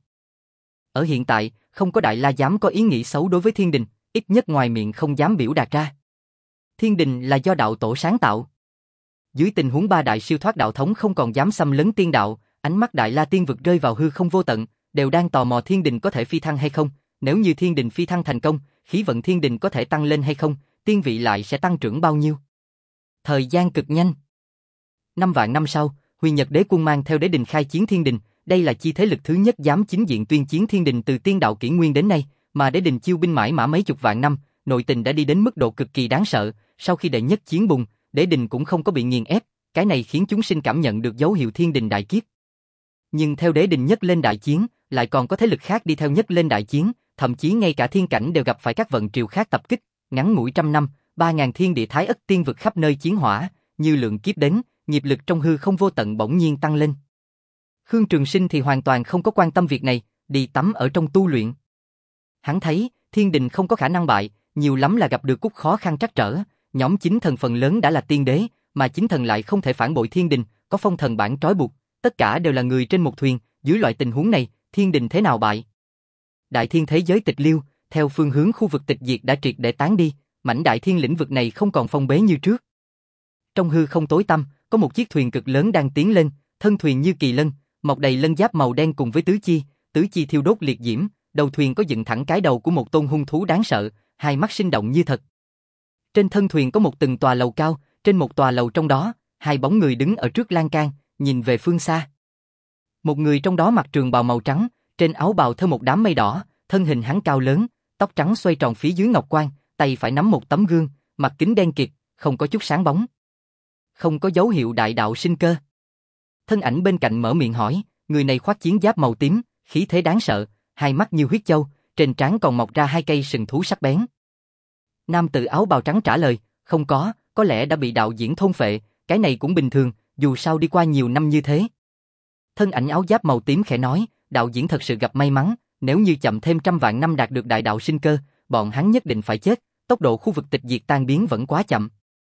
Ở hiện tại, không có đại la dám có ý nghĩ xấu đối với thiên đình, ít nhất ngoài miệng không dám biểu đạt ra. Thiên đình là do đạo tổ sáng tạo. Dưới tình huống ba đại siêu thoát đạo thống không còn dám xâm lấn tiên đạo, ánh mắt đại la tiên vực rơi vào hư không vô tận, đều đang tò mò thiên đình có thể phi thăng hay không, nếu như thiên đình phi thăng thành công, khí vận thiên đình có thể tăng lên hay không, tiên vị lại sẽ tăng trưởng bao nhiêu. Thời gian cực nhanh. Năm vạn năm sau, Huyền Nhật Đế Quân mang theo đế đình khai chiến thiên đình, đây là chi thế lực thứ nhất dám chính diện tuyên chiến thiên đình từ tiên đạo kỷ nguyên đến nay, mà đế đình chiêu binh mãi mã mấy chục vạn năm, nội tình đã đi đến mức độ cực kỳ đáng sợ, sau khi đệ nhất chiến bùng, đế đình cũng không có bị nghiền ép, cái này khiến chúng sinh cảm nhận được dấu hiệu thiên đình đại kiếp. Nhưng theo đế đình nhất lên đại chiến, lại còn có thế lực khác đi theo nhất lên đại chiến, thậm chí ngay cả thiên cảnh đều gặp phải các vận triều khác tập kích, ngắn ngủi trăm năm, ba ngàn thiên địa thái ất tiên vực khắp nơi chiến hỏa, như lượng kiếp đến, nghiệp lực trong hư không vô tận bỗng nhiên tăng lên. Khương Trường Sinh thì hoàn toàn không có quan tâm việc này, đi tắm ở trong tu luyện. Hắn thấy, thiên đình không có khả năng bại, nhiều lắm là gặp được cút khó khăn trắc trở, nhóm chính thần phần lớn đã là tiên đế, mà chính thần lại không thể phản bội thiên đình, có phong thần bản trói buộc, tất cả đều là người trên một thuyền, dưới loại tình huống này, thiên đình thế nào bại? Đại thiên thế giới tịch liêu, theo phương hướng khu vực tịch diệt đã triệt để tán đi, mảnh đại thiên lĩnh vực này không còn phong bế như trước. Trong hư không tối tăm, có một chiếc thuyền cực lớn đang tiến lên, thân thuyền như kỳ lân, mọc đầy lân giáp màu đen cùng với tứ chi, tứ chi thiêu đốt liệt diễm, đầu thuyền có dựng thẳng cái đầu của một tôn hung thú đáng sợ, hai mắt sinh động như thật. Trên thân thuyền có một từng tòa lầu cao, trên một tòa lầu trong đó, hai bóng người đứng ở trước lan can, nhìn về phương xa. Một người trong đó mặc trường bào màu trắng, trên áo bào thêu một đám mây đỏ, thân hình hắn cao lớn, tóc trắng xoay tròn phía dưới ngọc quan, tay phải nắm một tấm gương, mặt kính đen kịt, không có chút sáng bóng. Không có dấu hiệu đại đạo sinh cơ. Thân ảnh bên cạnh mở miệng hỏi, người này khoác chiến giáp màu tím, khí thế đáng sợ, hai mắt như huyết châu, trên trán còn mọc ra hai cây sừng thú sắc bén. Nam tử áo bào trắng trả lời, không có, có lẽ đã bị đạo diễn thôn phệ, cái này cũng bình thường, dù sao đi qua nhiều năm như thế. Thân ảnh áo giáp màu tím khẽ nói, đạo diễn thật sự gặp may mắn, nếu như chậm thêm trăm vạn năm đạt được đại đạo sinh cơ, bọn hắn nhất định phải chết, tốc độ khu vực tịch diệt tan biến vẫn quá chậm.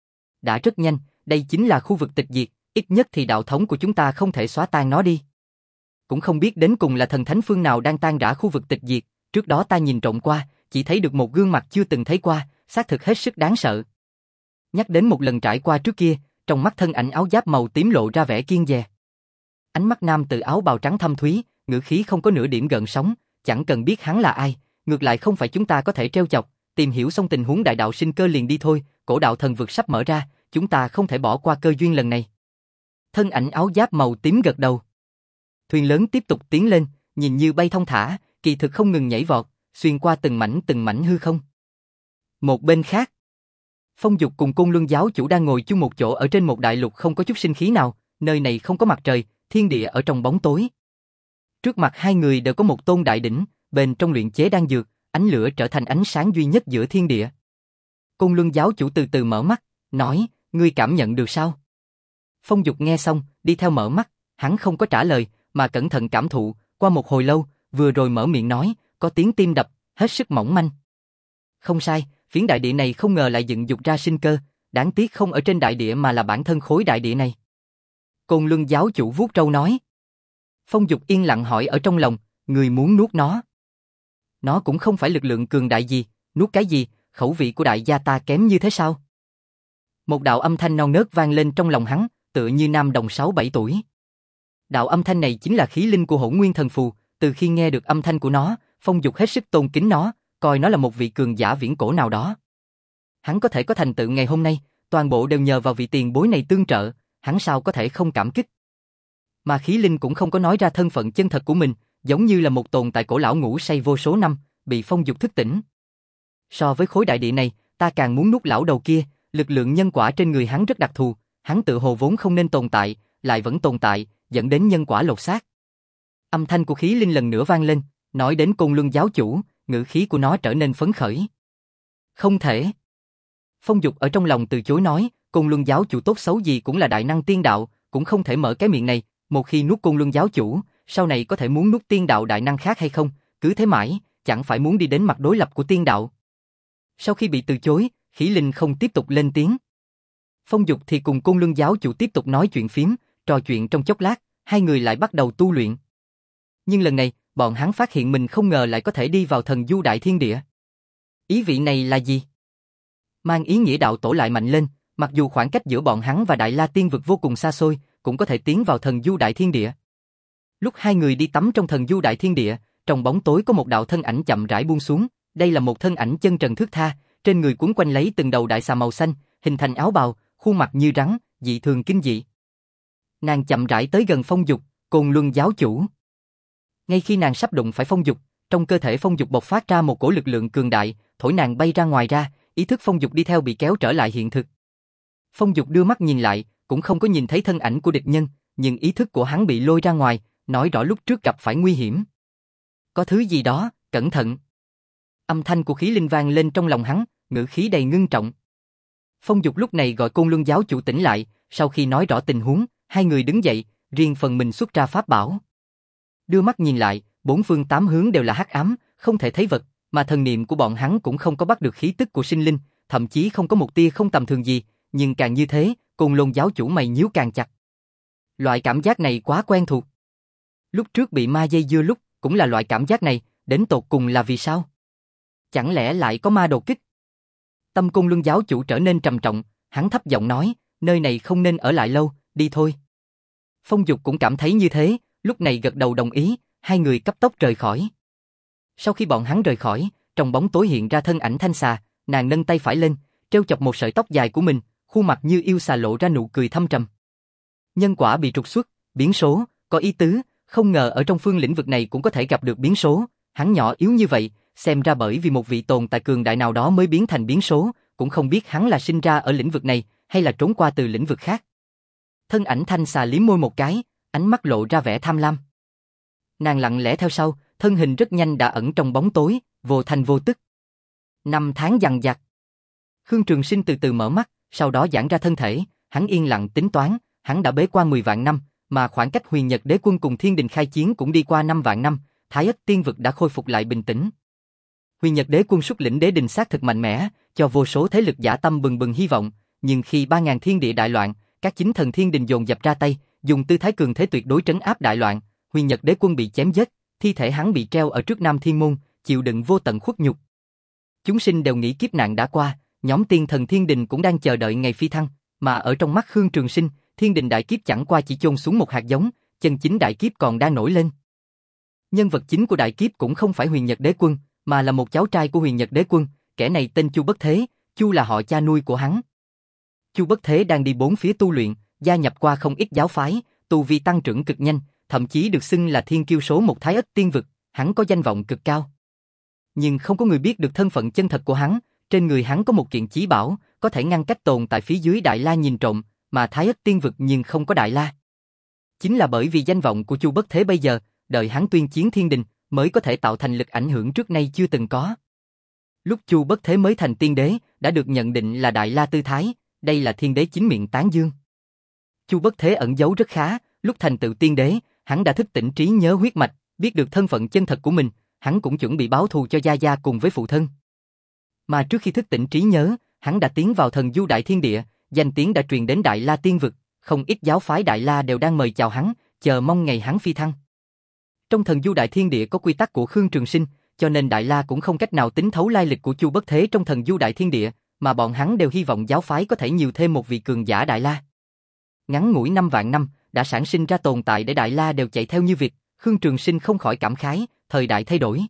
Đã rất nhanh, đây chính là khu vực tịch diệt, ít nhất thì đạo thống của chúng ta không thể xóa tan nó đi. Cũng không biết đến cùng là thần thánh phương nào đang tan rã khu vực tịch diệt, trước đó ta nhìn trộm qua, chỉ thấy được một gương mặt chưa từng thấy qua, xác thực hết sức đáng sợ. Nhắc đến một lần trải qua trước kia, trong mắt thân ảnh áo giáp màu tím lộ ra vẻ kiêng dè. Ánh mắt nam tử áo bào trắng thâm thúy, ngữ khí không có nửa điểm gợn sóng, chẳng cần biết hắn là ai, ngược lại không phải chúng ta có thể trêu chọc, tìm hiểu xong tình huống đại đạo sinh cơ liền đi thôi, cổ đạo thần vực sắp mở ra, chúng ta không thể bỏ qua cơ duyên lần này. Thân ảnh áo giáp màu tím gật đầu. Thuyền lớn tiếp tục tiến lên, nhìn như bay thong thả, kỳ thực không ngừng nhảy vọt, xuyên qua từng mảnh từng mảnh hư không. Một bên khác, Phong Dục cùng Côn Luân giáo chủ đang ngồi chung một chỗ ở trên một đại lục không có chút sinh khí nào, nơi này không có mặt trời, thiên địa ở trong bóng tối. Trước mặt hai người đều có một tôn đại đỉnh, bên trong luyện chế đan dược, ánh lửa trở thành ánh sáng duy nhất giữa thiên địa. Côn Luân giáo chủ từ từ mở mắt, nói, ngươi cảm nhận được sao? Phong Dục nghe xong, đi theo mở mắt, hắn không có trả lời, mà cẩn thận cảm thụ, qua một hồi lâu, vừa rồi mở miệng nói, có tiếng tim đập, hết sức mỏng manh. Không sai, phiến đại địa này không ngờ lại dựng dục ra sinh cơ, đáng tiếc không ở trên đại địa mà là bản thân khối đại địa này. Côn Luân giáo chủ vuốt râu nói. Phong Dục yên lặng hỏi ở trong lòng, người muốn nuốt nó. Nó cũng không phải lực lượng cường đại gì, nuốt cái gì, khẩu vị của đại gia ta kém như thế sao? Một đạo âm thanh non nớt vang lên trong lòng hắn, tựa như nam đồng sáu bảy tuổi. Đạo âm thanh này chính là khí linh của Hỗn Nguyên Thần Phù, từ khi nghe được âm thanh của nó, Phong Dục hết sức tôn kính nó, coi nó là một vị cường giả viễn cổ nào đó. Hắn có thể có thành tựu ngày hôm nay, toàn bộ đều nhờ vào vị tiền bối này tương trợ, hắn sao có thể không cảm kích. Mà khí linh cũng không có nói ra thân phận chân thật của mình, giống như là một tồn tại cổ lão ngủ say vô số năm, bị Phong Dục thức tỉnh. So với khối đại địa này, ta càng muốn nuốt lão đầu kia, lực lượng nhân quả trên người hắn rất đặc thù, hắn tự hồ vốn không nên tồn tại, lại vẫn tồn tại, dẫn đến nhân quả lột xác. Âm thanh của khí linh lần nữa vang lên, nói đến Côn Luân giáo chủ, ngữ khí của nó trở nên phấn khởi. Không thể. Phong Dục ở trong lòng từ chối nói, Côn Luân giáo chủ tốt xấu gì cũng là đại năng tiên đạo, cũng không thể mở cái miệng này, một khi nuốt Côn Luân giáo chủ, sau này có thể muốn nuốt tiên đạo đại năng khác hay không, cứ thế mãi, chẳng phải muốn đi đến mặt đối lập của tiên đạo. Sau khi bị từ chối, khí linh không tiếp tục lên tiếng. Phong Dục thì cùng Côn Luân giáo chủ tiếp tục nói chuyện phím, trò chuyện trong chốc lát, hai người lại bắt đầu tu luyện. Nhưng lần này, bọn hắn phát hiện mình không ngờ lại có thể đi vào thần du đại thiên địa. Ý vị này là gì? Mang ý nghĩa đạo tổ lại mạnh lên, mặc dù khoảng cách giữa bọn hắn và Đại La Tiên vực vô cùng xa xôi, cũng có thể tiến vào thần du đại thiên địa. Lúc hai người đi tắm trong thần du đại thiên địa, trong bóng tối có một đạo thân ảnh chậm rãi buông xuống, đây là một thân ảnh chân trần thướt tha, trên người quấn quanh lấy từng đầu đại xà màu xanh, hình thành áo bào, khuôn mặt như rắn, dị thường kinh dị. Nàng chậm rãi tới gần Phong Dục, Côn Luân giáo chủ. Ngay khi nàng sắp đụng phải Phong Dục, trong cơ thể Phong Dục bộc phát ra một cỗ lực lượng cường đại, thổi nàng bay ra ngoài ra, ý thức Phong Dục đi theo bị kéo trở lại hiện thực. Phong Dục đưa mắt nhìn lại, cũng không có nhìn thấy thân ảnh của địch nhân, nhưng ý thức của hắn bị lôi ra ngoài, nói rõ lúc trước gặp phải nguy hiểm. Có thứ gì đó, cẩn thận. Âm thanh của khí linh vang lên trong lòng hắn, ngữ khí đầy ngưng trọng. Phong Dục lúc này gọi Côn Luân giáo chủ tỉnh lại, Sau khi nói rõ tình huống, hai người đứng dậy, riêng phần mình xuất ra pháp bảo. Đưa mắt nhìn lại, bốn phương tám hướng đều là hắc ám, không thể thấy vật, mà thần niệm của bọn hắn cũng không có bắt được khí tức của sinh linh, thậm chí không có một tia không tầm thường gì, nhưng càng như thế, Côn Lôn giáo chủ mày nhíu càng chặt. Loại cảm giác này quá quen thuộc. Lúc trước bị ma dây dưa lúc, cũng là loại cảm giác này, đến tột cùng là vì sao? Chẳng lẽ lại có ma đột kích? Tâm Côn Luân giáo chủ trở nên trầm trọng, hắn thấp giọng nói, nơi này không nên ở lại lâu, đi thôi. Phong Dục cũng cảm thấy như thế, lúc này gật đầu đồng ý, hai người cấp tốc rời khỏi. Sau khi bọn hắn rời khỏi, trong bóng tối hiện ra thân ảnh Thanh Xà, nàng nâng tay phải lên, treo chọc một sợi tóc dài của mình, khuôn mặt như yêu xà lộ ra nụ cười thâm trầm. Nhân quả bị trục xuất, biến số, có ý tứ, không ngờ ở trong phương lĩnh vực này cũng có thể gặp được biến số, hắn nhỏ yếu như vậy, xem ra bởi vì một vị tồn tại cường đại nào đó mới biến thành biến số, cũng không biết hắn là sinh ra ở lĩnh vực này, hay là trốn qua từ lĩnh vực khác. Thân ảnh Thanh Xà liếm môi một cái, ánh mắt lộ ra vẻ tham lam. Nàng lặng lẽ theo sau, thân hình rất nhanh đã ẩn trong bóng tối, vô thanh vô tức. Năm tháng dằng dặc. Khương Trường Sinh từ từ mở mắt, sau đó giãn ra thân thể, hắn yên lặng tính toán, hắn đã bế quan mười vạn năm, mà khoảng cách Huyền Nhật Đế Quân cùng Thiên Đình khai chiến cũng đi qua năm vạn năm, Thái Ất Tiên Vực đã khôi phục lại bình tĩnh. Huyền Nhật Đế Quân xuất lĩnh đế đình xác thực mạnh mẽ, cho vô số thế lực dã tâm bừng bừng hy vọng, nhưng khi ba ngàn thiên địa đại loạn, các chính thần Thiên Đình dồn dập ra tay, dùng tư thái cường thế tuyệt đối trấn áp đại loạn, Huyền Nhật Đế Quân bị chém giết, thi thể hắn bị treo ở trước Nam Thiên Môn, chịu đựng vô tận khuất nhục. Chúng sinh đều nghĩ kiếp nạn đã qua, nhóm tiên thần Thiên Đình cũng đang chờ đợi ngày phi thăng, mà ở trong mắt Khương Trường Sinh, Thiên Đình đại kiếp chẳng qua chỉ chôn xuống một hạt giống, chân chính đại kiếp còn đang nổi lên. Nhân vật chính của đại kiếp cũng không phải Huyền Nhật Đế Quân, mà là một cháu trai của Huyền Nhật Đế Quân, kẻ này tên Chu Bất Thế, Chu là họ cha nuôi của hắn. Chu Bất Thế đang đi bốn phía tu luyện, gia nhập qua không ít giáo phái, tu vi tăng trưởng cực nhanh, thậm chí được xưng là thiên kiêu số một Thái Ất Tiên Vực, hắn có danh vọng cực cao. Nhưng không có người biết được thân phận chân thật của hắn, trên người hắn có một kiện chí bảo, có thể ngăn cách tồn tại phía dưới Đại La nhìn trộm, mà Thái Ất Tiên Vực nhưng không có Đại La. Chính là bởi vì danh vọng của Chu Bất Thế bây giờ, đợi hắn tuyên chiến Thiên Đình, mới có thể tạo thành lực ảnh hưởng trước nay chưa từng có. Lúc Chu Bất Thế mới thành tiên đế, đã được nhận định là Đại La tư thái, đây là thiên đế chính miệng tán dương. Chu Bất Thế ẩn giấu rất khá, lúc thành tựu tiên đế, hắn đã thức tỉnh trí nhớ huyết mạch, biết được thân phận chân thật của mình, hắn cũng chuẩn bị báo thù cho gia gia cùng với phụ thân. Mà trước khi thức tỉnh trí nhớ, hắn đã tiến vào thần du đại thiên địa, danh tiếng đã truyền đến Đại La Tiên Vực, không ít giáo phái Đại La đều đang mời chào hắn, chờ mong ngày hắn phi thăng. Trong thần du đại thiên địa có quy tắc của Khương Trường Sinh, cho nên Đại La cũng không cách nào tính thấu lai lịch của Chu Bất Thế trong thần du đại thiên địa, mà bọn hắn đều hy vọng giáo phái có thể nhiều thêm một vị cường giả Đại La. Ngắn ngủi năm vạn năm, đã sản sinh ra tồn tại để Đại La đều chạy theo như việc, Khương Trường Sinh không khỏi cảm khái, thời đại thay đổi.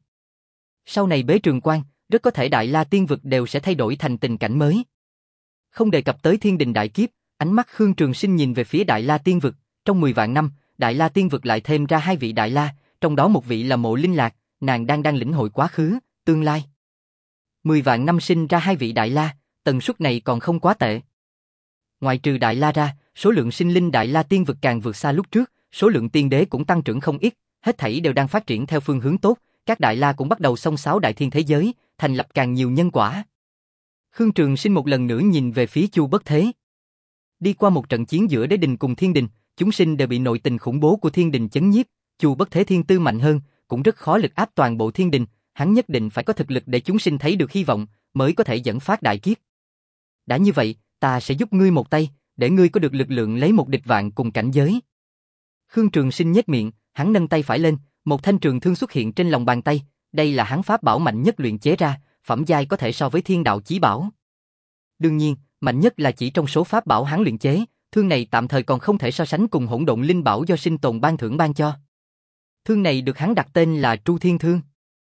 Sau này bế trường quan, rất có thể Đại La Tiên Vực đều sẽ thay đổi thành tình cảnh mới. Không đề cập tới Thiên Đình đại kiếp, ánh mắt Khương Trường Sinh nhìn về phía Đại La Tiên Vực, trong mười vạn năm, Đại La Tiên Vực lại thêm ra hai vị Đại La, trong đó một vị là Mộ Linh Lạc, nàng đang đang lĩnh hội quá khứ, tương lai. Mười vạn năm sinh ra hai vị Đại La, tần suất này còn không quá tệ. Ngoài trừ Đại La ra, số lượng sinh linh Đại La Tiên Vực càng vượt xa lúc trước, số lượng tiên đế cũng tăng trưởng không ít, hết thảy đều đang phát triển theo phương hướng tốt, các Đại La cũng bắt đầu xông xáo đại thiên thế giới, thành lập càng nhiều nhân quả. Khương Trường Sinh một lần nữa nhìn về phía Chu Bất Thế. Đi qua một trận chiến giữa đế đình cùng thiên đình, chúng sinh đều bị nội tình khủng bố của thiên đình chấn nhiếp, Chu Bất Thế thiên tư mạnh hơn, cũng rất khó lực áp toàn bộ thiên đình, hắn nhất định phải có thực lực để chúng sinh thấy được hy vọng, mới có thể dẫn phát đại kiếp. Đã như vậy, ta sẽ giúp ngươi một tay, để ngươi có được lực lượng lấy một địch vạn cùng cảnh giới. Khương Trường Sinh nhếch miệng, hắn nâng tay phải lên, một thanh trường thương xuất hiện trên lòng bàn tay, đây là hắn pháp bảo mạnh nhất luyện chế ra, phẩm giai có thể so với thiên đạo chí bảo. Đương nhiên, mạnh nhất là chỉ trong số pháp bảo hắn luyện chế, thương này tạm thời còn không thể so sánh cùng hỗn độn linh bảo do sinh tồn ban thưởng ban cho. Thương này được hắn đặt tên là Tru Thiên Thương.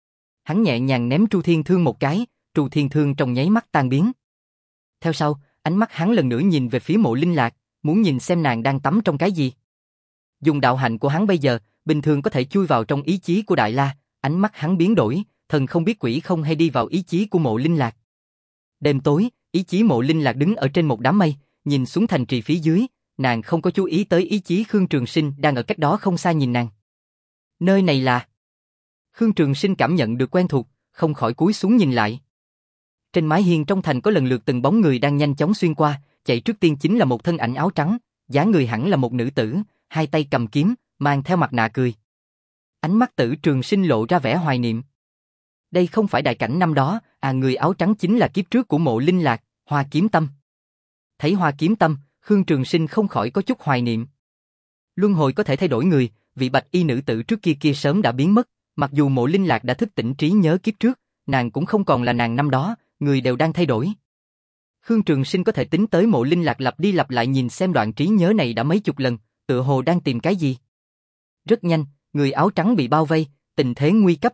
Hắn nhẹ nhàng ném Tru Thiên Thương một cái, Tru Thiên Thương trong nháy mắt tan biến. Theo sau, ánh mắt hắn lần nữa nhìn về phía Mộ Linh Lạc, muốn nhìn xem nàng đang tắm trong cái gì. Dùng đạo hạnh của hắn bây giờ, bình thường có thể chui vào trong ý chí của Đại La, ánh mắt hắn biến đổi, thần không biết quỷ không hay đi vào ý chí của Mộ Linh Lạc. Đêm tối, ý chí Mộ Linh Lạc đứng ở trên một đám mây, nhìn xuống thành trì phía dưới, nàng không có chú ý tới ý chí Khương Trường Sinh đang ở cách đó không xa nhìn nàng. Nơi này là... Khương Trường Sinh cảm nhận được quen thuộc, không khỏi cúi xuống nhìn lại. Trên mái hiên trong thành có lần lượt từng bóng người đang nhanh chóng xuyên qua, chạy trước tiên chính là một thân ảnh áo trắng, dáng người hẳn là một nữ tử, hai tay cầm kiếm, mang theo mặt nạ cười. Ánh mắt Tử Trường Sinh lộ ra vẻ hoài niệm. Đây không phải đại cảnh năm đó, à người áo trắng chính là kiếp trước của Mộ Linh Lạc, Hoa Kiếm Tâm. Thấy Hoa Kiếm Tâm, Khương Trường Sinh không khỏi có chút hoài niệm. Luân hồi có thể thay đổi người, vị bạch y nữ tử trước kia kia sớm đã biến mất, mặc dù Mộ Linh Lạc đã thức tỉnh trí nhớ kiếp trước, nàng cũng không còn là nàng năm đó, người đều đang thay đổi. Khương Trường Sinh có thể tính tới Mộ Linh Lạc lặp đi lặp lại nhìn xem đoạn trí nhớ này đã mấy chục lần, tựa hồ đang tìm cái gì. Rất nhanh, người áo trắng bị bao vây, tình thế nguy cấp.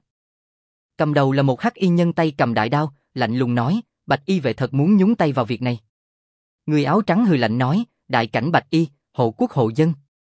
Cầm đầu là một hắc y nhân tay cầm đại đao, lạnh lùng nói, bạch y vệ thật muốn nhúng tay vào việc này. Người áo trắng hừ lạnh nói, đại cảnh bạch y, hộ quốc hộ dân.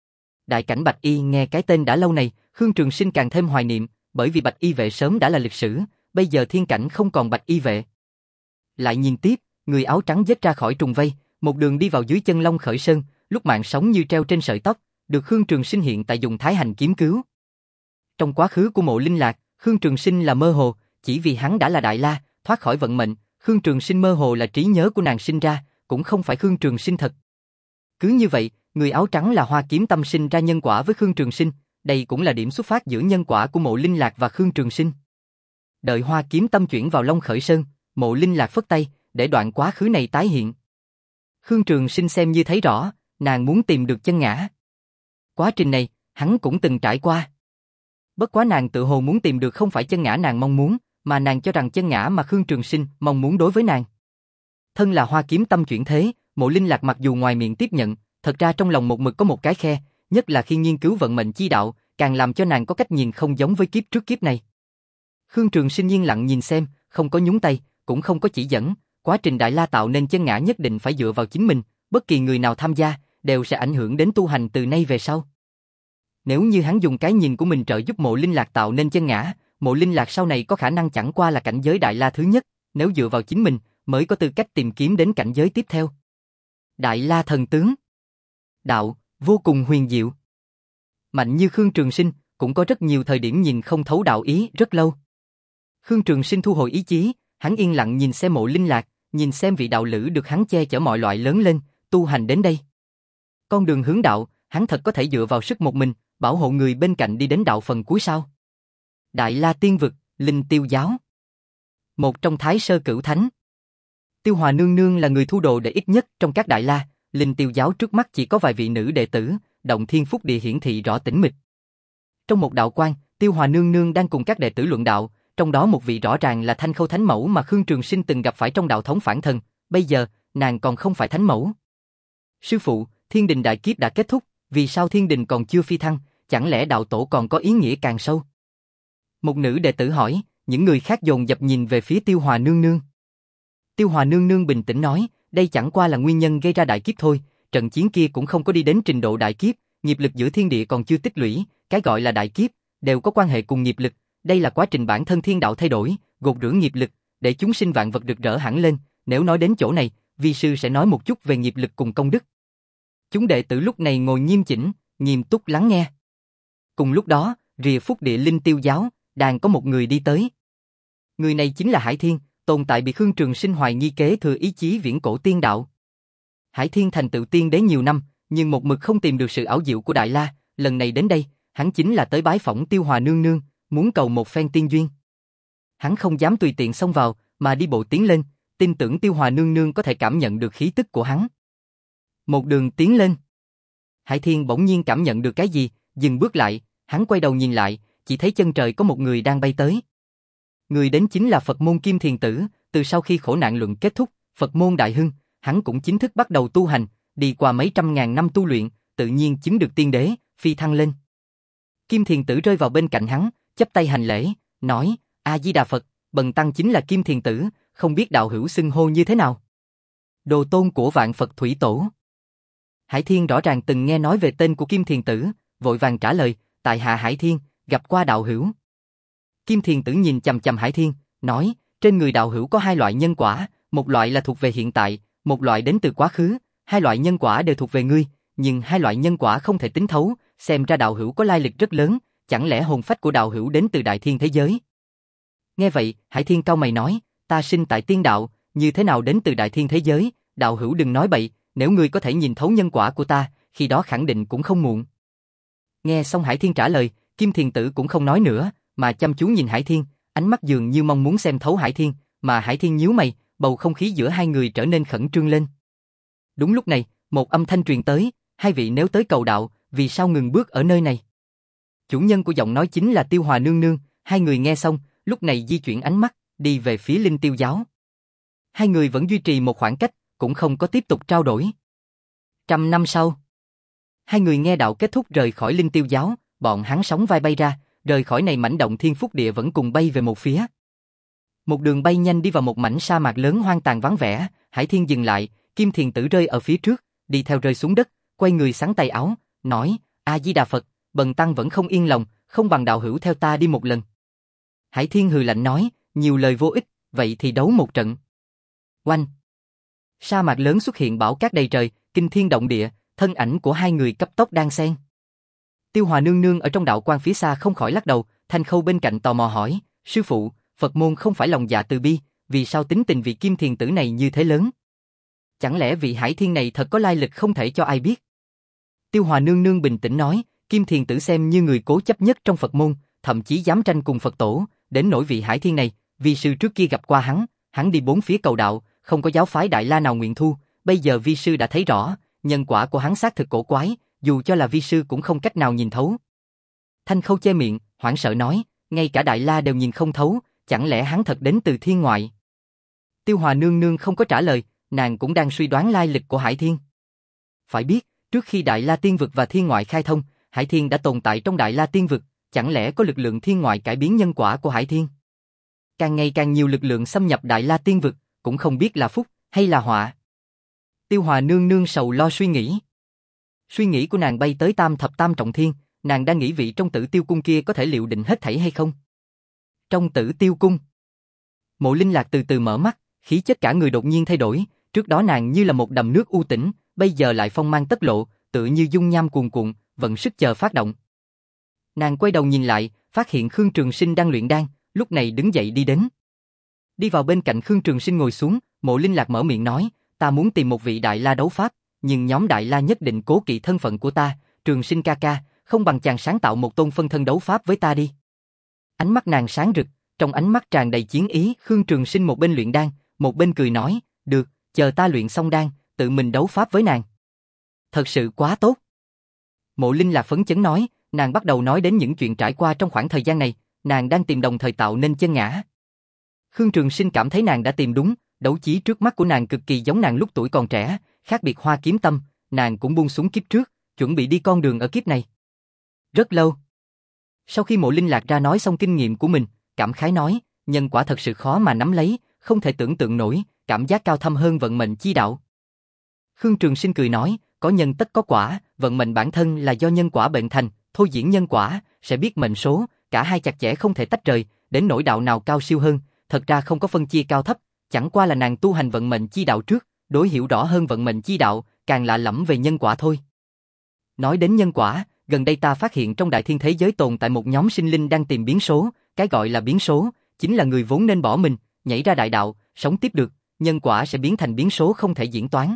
Đại cảnh bạch y nghe cái tên đã lâu này, Khương Trường Sinh càng thêm hoài niệm, bởi vì bạch y vệ sớm đã là lịch sử, bây giờ thiên cảnh không còn bạch y vệ. Lại nhìn tiếp, người áo trắng giết ra khỏi trùng vây, một đường đi vào dưới chân Long Khởi Sơn, lúc mạng sống như treo trên sợi tóc, được Khương Trường Sinh hiện tại dùng Thái Hành kiếm cứu. Trong quá khứ của Mộ Linh Lạc, Khương Trường Sinh là mơ hồ, chỉ vì hắn đã là Đại La, thoát khỏi vận mệnh, Khương Trường Sinh mơ hồ là trí nhớ của nàng sinh ra, cũng không phải Khương Trường Sinh thật. Cứ như vậy, người áo trắng là Hoa Kiếm Tâm sinh ra nhân quả với Khương Trường Sinh, đây cũng là điểm xuất phát giữa nhân quả của Mộ Linh Lạc và Khương Trường Sinh. Đợi Hoa Kiếm Tâm chuyển vào Long Khởi Sơn, Mộ Linh Lạc phất tay, để đoạn quá khứ này tái hiện. Khương Trường Sinh xem như thấy rõ, nàng muốn tìm được chân ngã. Quá trình này, hắn cũng từng trải qua. Bất quá nàng tự hồ muốn tìm được không phải chân ngã nàng mong muốn, mà nàng cho rằng chân ngã mà Khương Trường Sinh mong muốn đối với nàng. Thân là Hoa Kiếm Tâm chuyển thế, Mộ Linh Lạc mặc dù ngoài miệng tiếp nhận, thật ra trong lòng một mực có một cái khe, nhất là khi nghiên cứu vận mệnh chi đạo, càng làm cho nàng có cách nhìn không giống với kiếp trước kiếp này. Khương Trường Sinh yên lặng nhìn xem, không có nhúng tay, cũng không có chỉ dẫn, quá trình Đại La tạo nên chân ngã nhất định phải dựa vào chính mình, bất kỳ người nào tham gia, đều sẽ ảnh hưởng đến tu hành từ nay về sau. Nếu như hắn dùng cái nhìn của mình trợ giúp Mộ Linh Lạc tạo nên chân ngã, Mộ Linh Lạc sau này có khả năng chẳng qua là cảnh giới Đại La thứ nhất, nếu dựa vào chính mình, mới có tư cách tìm kiếm đến cảnh giới tiếp theo. Đại La thần tướng. Đạo, vô cùng huyền diệu. Mạnh như Khương Trường Sinh, cũng có rất nhiều thời điểm nhìn không thấu đạo ý rất lâu. Khương Trường Sinh thu hồi ý chí, hắn yên lặng nhìn xem Mộ Linh Lạc, nhìn xem vị đạo lữ được hắn che chở mọi loại lớn lên, tu hành đến đây. Con đường hướng đạo, hắn thật có thể dựa vào sức một mình, bảo hộ người bên cạnh đi đến đạo phần cuối sao? Đại La Tiên Vực, Linh Tiêu Giáo. Một trong Thái Sơ Cửu Thánh. Tiêu Hòa Nương Nương là người thu đồ đệ ít nhất trong các Đại La, Linh Tiêu Giáo trước mắt chỉ có vài vị nữ đệ tử, động thiên phúc địa hiển thị rõ tĩnh mịch. Trong một đạo quan, Tiêu Hòa Nương Nương đang cùng các đệ tử luận đạo, trong đó một vị rõ ràng là Thanh Khâu Thánh Mẫu mà Khương Trường Sinh từng gặp phải trong đạo thống phản thần, bây giờ, nàng còn không phải Thánh Mẫu. Sư phụ, thiên đình đại kiếp đã kết thúc, vì sao thiên đình còn chưa phi thăng, chẳng lẽ đạo tổ còn có ý nghĩa càng sâu? Một nữ đệ tử hỏi, những người khác dồn dập nhìn về phía Tiêu Hòa Nương Nương. Tiêu Hòa Nương Nương bình tĩnh nói, đây chẳng qua là nguyên nhân gây ra đại kiếp thôi, trận chiến kia cũng không có đi đến trình độ đại kiếp, nghiệp lực giữa thiên địa còn chưa tích lũy, cái gọi là đại kiếp, đều có quan hệ cùng nghiệp lực, đây là quá trình bản thân thiên đạo thay đổi, gột rửa nghiệp lực, để chúng sinh vạn vật rực rỡ hẳn lên, nếu nói đến chỗ này, vi sư sẽ nói một chút về nghiệp lực cùng công đức. Chúng đệ tử lúc này ngồi nghiêm chỉnh, nghiêm túc lắng nghe. Cùng lúc đó, rìa phúc địa Linh Tiêu Giáo, đang có một người đi tới. Người này chính là Hải Thiên, tồn tại bị Khương Trường Sinh hoài nghi kế thừa ý chí viễn cổ tiên đạo. Hải Thiên thành tựu tiên đế nhiều năm, nhưng một mực không tìm được sự ảo diệu của Đại La, lần này đến đây, hắn chính là tới bái phỏng Tiêu Hòa Nương Nương, muốn cầu một phen tiên duyên. Hắn không dám tùy tiện xông vào, mà đi bộ tiến lên, tin tưởng Tiêu Hòa Nương Nương có thể cảm nhận được khí tức của hắn. Một đường tiến lên. Hải Thiên bỗng nhiên cảm nhận được cái gì, dừng bước lại, hắn quay đầu nhìn lại, chỉ thấy chân trời có một người đang bay tới. Người đến chính là Phật môn Kim Thiền Tử, từ sau khi khổ nạn luận kết thúc, Phật môn đại hưng, hắn cũng chính thức bắt đầu tu hành, đi qua mấy trăm ngàn năm tu luyện, tự nhiên chứng được tiên đế, phi thăng lên. Kim Thiền Tử rơi vào bên cạnh hắn, chắp tay hành lễ, nói, A Di Đà Phật, bần tăng chính là Kim Thiền Tử, không biết đạo hữu xưng hô như thế nào? Đồ tôn của Vạn Phật Thủy Tổ. Hải Thiên rõ ràng từng nghe nói về tên của Kim Thiền Tử, vội vàng trả lời, tại hạ Hải Thiên, gặp qua đạo hữu. Kim Thiền Tử nhìn chằm chằm Hải Thiên, nói, trên người đạo hữu có hai loại nhân quả, một loại là thuộc về hiện tại, một loại đến từ quá khứ, hai loại nhân quả đều thuộc về ngươi, nhưng hai loại nhân quả không thể tính thấu, xem ra đạo hữu có lai lịch rất lớn, chẳng lẽ hồn phách của đạo hữu đến từ đại thiên thế giới? Nghe vậy, Hải Thiên cau mày nói, ta sinh tại tiên đạo, như thế nào đến từ đại thiên thế giới, đạo hữu đừng nói bậy, nếu ngươi có thể nhìn thấu nhân quả của ta, khi đó khẳng định cũng không muộn. Nghe xong Hải Thiên trả lời, Kim Thiền Tử cũng không nói nữa, mà chăm chú nhìn Hải Thiên, ánh mắt dường như mong muốn xem thấu Hải Thiên, mà Hải Thiên nhíu mày, bầu không khí giữa hai người trở nên khẩn trương lên. Đúng lúc này, một âm thanh truyền tới, hai vị nếu tới cầu đạo, vì sao ngừng bước ở nơi này? Chủ nhân của giọng nói chính là Tiêu Hòa nương nương, hai người nghe xong, lúc này di chuyển ánh mắt, đi về phía Linh Tiêu giáo. Hai người vẫn duy trì một khoảng cách, cũng không có tiếp tục trao đổi. Trăm năm sau, hai người nghe đạo kết thúc rời khỏi Linh Tiêu giáo, bọn hắn sóng vai bay ra, rời khỏi này mảnh động thiên phúc địa vẫn cùng bay về một phía. Một đường bay nhanh đi vào một mảnh sa mạc lớn hoang tàn vắng vẻ, Hải Thiên dừng lại, Kim Thiền Tử rơi ở phía trước, đi theo rơi xuống đất, quay người xắn tay áo, nói, A Di Đà Phật, bần tăng vẫn không yên lòng, không bằng đạo hữu theo ta đi một lần. Hải Thiên hừ lạnh nói, nhiều lời vô ích, vậy thì đấu một trận. Oanh! Sa mạc lớn xuất hiện bão cát đầy trời, kinh thiên động địa, thân ảnh của hai người cấp tốc đan xen. Tiêu Hòa nương nương ở trong đạo quan phía xa không khỏi lắc đầu, Thanh Khâu bên cạnh tò mò hỏi, sư phụ, Phật môn không phải lòng dạ từ bi, vì sao tính tình vị Kim Thiền Tử này như thế lớn? Chẳng lẽ vị Hải Thiên này thật có lai lịch không thể cho ai biết? Tiêu Hòa nương nương bình tĩnh nói, Kim Thiền Tử xem như người cố chấp nhất trong Phật môn, thậm chí dám tranh cùng Phật tổ, đến nỗi vị Hải Thiên này, vi sư trước kia gặp qua hắn, hắn đi bốn phía cầu đạo, không có giáo phái Đại La nào nguyện thu, bây giờ vi sư đã thấy rõ, nhân quả của hắn xác thực cổ quái, dù cho là vi sư cũng không cách nào nhìn thấu. Thanh Khâu che miệng, hoảng sợ nói, ngay cả Đại La đều nhìn không thấu, chẳng lẽ hắn thật đến từ thiên ngoại? Tiêu Hòa nương nương không có trả lời, nàng cũng đang suy đoán lai lịch của Hải Thiên. Phải biết, trước khi Đại La Tiên Vực và thiên ngoại khai thông, Hải Thiên đã tồn tại trong Đại La Tiên Vực, chẳng lẽ có lực lượng thiên ngoại cải biến nhân quả của Hải Thiên? Càng ngày càng nhiều lực lượng xâm nhập Đại La Tiên Vực, cũng không biết là phúc hay là họa. Tiêu Hòa nương nương sầu lo suy nghĩ. Suy nghĩ của nàng bay tới tam thập tam trọng thiên, nàng đang nghĩ vị trong Tử Tiêu cung kia có thể liệu định hết thảy hay không. Trong Tử Tiêu cung, Mộ Linh Lạc từ từ mở mắt, khí chất cả người đột nhiên thay đổi, trước đó nàng như là một đầm nước u tĩnh, bây giờ lại phong mang tất lộ, tựa như dung nham cuồn cuộn, vận sức chờ phát động. Nàng quay đầu nhìn lại, phát hiện Khương Trường Sinh đang luyện đan, lúc này đứng dậy đi đến. Đi vào bên cạnh Khương Trường Sinh ngồi xuống, Mộ Linh Lạc mở miệng nói, ta muốn tìm một vị Đại La đấu pháp, nhưng nhóm Đại La nhất định cố kỵ thân phận của ta, Trường Sinh ca ca, không bằng chàng sáng tạo một tôn phân thân đấu pháp với ta đi. Ánh mắt nàng sáng rực, trong ánh mắt tràn đầy chiến ý, Khương Trường Sinh một bên luyện đan, một bên cười nói, được, chờ ta luyện xong đan, tự mình đấu pháp với nàng. Thật sự quá tốt. Mộ Linh Lạc phấn chấn nói, nàng bắt đầu nói đến những chuyện trải qua trong khoảng thời gian này, nàng đang tìm đồng thời tạo nên chân ngã. Khương Trường Sinh cảm thấy nàng đã tìm đúng, đấu chí trước mắt của nàng cực kỳ giống nàng lúc tuổi còn trẻ, khác biệt Hoa Kiếm Tâm, nàng cũng buông xuống kiếp trước, chuẩn bị đi con đường ở kiếp này. Rất lâu. Sau khi Mộ Linh Lạc ra nói xong kinh nghiệm của mình, cảm khái nói, nhân quả thật sự khó mà nắm lấy, không thể tưởng tượng nổi, cảm giác cao thâm hơn vận mệnh chi đạo. Khương Trường Sinh cười nói, có nhân tất có quả, vận mệnh bản thân là do nhân quả bệnh thành, thôi diễn nhân quả, sẽ biết mệnh số, cả hai chặt chẽ không thể tách rời, đến nỗi đạo nào cao siêu hơn, thật ra không có phân chia cao thấp, chẳng qua là nàng tu hành vận mệnh chi đạo trước, đối hiểu rõ hơn vận mệnh chi đạo, càng lạ lẫm về nhân quả thôi. Nói đến nhân quả, gần đây ta phát hiện trong đại thiên thế giới tồn tại một nhóm sinh linh đang tìm biến số, cái gọi là biến số, chính là người vốn nên bỏ mình, nhảy ra đại đạo, sống tiếp được, nhân quả sẽ biến thành biến số không thể diễn toán.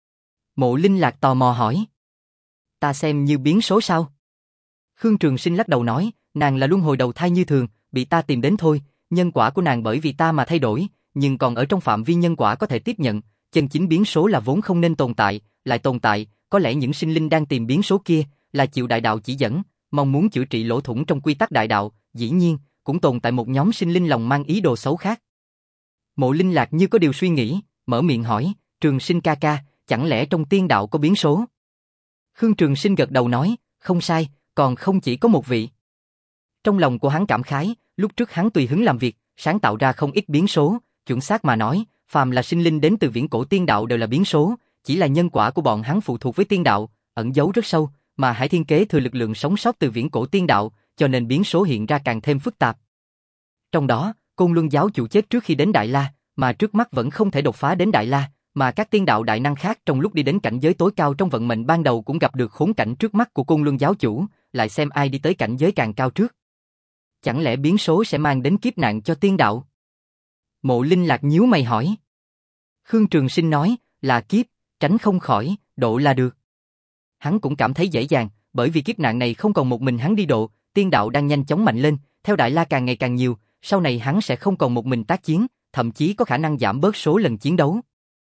Mộ Linh Lạc tò mò hỏi, ta xem như biến số sao? Khương Trường Sinh lắc đầu nói, nàng là luân hồi đầu thai như thường, bị ta tìm đến thôi, nhân quả của nàng bởi vì ta mà thay đổi, nhưng còn ở trong phạm vi nhân quả có thể tiếp nhận, chân chính biến số là vốn không nên tồn tại, lại tồn tại, có lẽ những sinh linh đang tìm biến số kia là chịu đại đạo chỉ dẫn, mong muốn chữa trị lỗ thủng trong quy tắc đại đạo, dĩ nhiên, cũng tồn tại một nhóm sinh linh lòng mang ý đồ xấu khác. Mộ Linh Lạc như có điều suy nghĩ, mở miệng hỏi, Trường Sinh ca ca, chẳng lẽ trong tiên đạo có biến số? Khương Trường Sinh gật đầu nói, không sai, còn không chỉ có một vị. Trong lòng của hắn cảm khái, lúc trước hắn tùy hứng làm việc, sáng tạo ra không ít biến số, chuẩn xác mà nói, phàm là sinh linh đến từ viễn cổ tiên đạo đều là biến số, chỉ là nhân quả của bọn hắn phụ thuộc với tiên đạo, ẩn giấu rất sâu, mà Hải Thiên kế thừa lực lượng sống sót từ viễn cổ tiên đạo, cho nên biến số hiện ra càng thêm phức tạp. Trong đó, Côn Luân giáo chủ chết trước khi đến Đại La, mà trước mắt vẫn không thể đột phá đến Đại La, mà các tiên đạo đại năng khác trong lúc đi đến cảnh giới tối cao trong vận mệnh ban đầu cũng gặp được khốn cảnh trước mắt của Côn Luân giáo chủ, lại xem ai đi tới cảnh giới càng cao trước. Chẳng lẽ biến số sẽ mang đến kiếp nạn cho tiên đạo? Mộ Linh Lạc nhíu mày hỏi. Khương Trường Sinh nói, là kiếp, tránh không khỏi, độ là được. Hắn cũng cảm thấy dễ dàng, bởi vì kiếp nạn này không còn một mình hắn đi độ, tiên đạo đang nhanh chóng mạnh lên, theo Đại La càng ngày càng nhiều, sau này hắn sẽ không còn một mình tác chiến, thậm chí có khả năng giảm bớt số lần chiến đấu.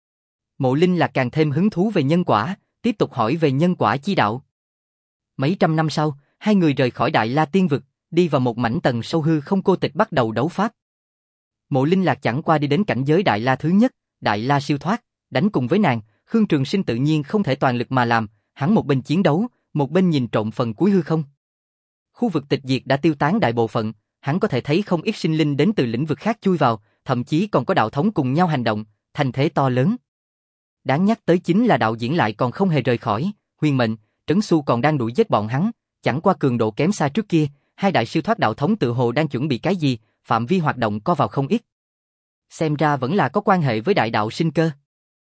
Mộ Linh Lạc càng thêm hứng thú về nhân quả, tiếp tục hỏi về nhân quả chi đạo. Mấy trăm năm sau, hai người rời khỏi Đại La Tiên Vực, đi vào một mảnh tầng sâu hư không cô tịch bắt đầu đấu pháp. Mộ Linh Lạc chẳng qua đi đến cảnh giới Đại La thứ nhất, Đại La siêu thoát, đánh cùng với nàng, Khương Trường Sinh tự nhiên không thể toàn lực mà làm, hắn một bên chiến đấu, một bên nhìn trộm phần cuối hư không. Khu vực tịch diệt đã tiêu tán đại bộ phận, hắn có thể thấy không ít sinh linh đến từ lĩnh vực khác chui vào, thậm chí còn có đạo thống cùng nhau hành động, thành thế to lớn. Đáng nhắc tới chính là đạo diễn lại còn không hề rời khỏi, Huyền Mệnh, Trấn Xu còn đang đuổi giết bọn hắn, chẳng qua cường độ kém xa trước kia, hai đại siêu thoát đạo thống tự hồ đang chuẩn bị cái gì, phạm vi hoạt động co vào không ít. Xem ra vẫn là có quan hệ với đại đạo sinh cơ.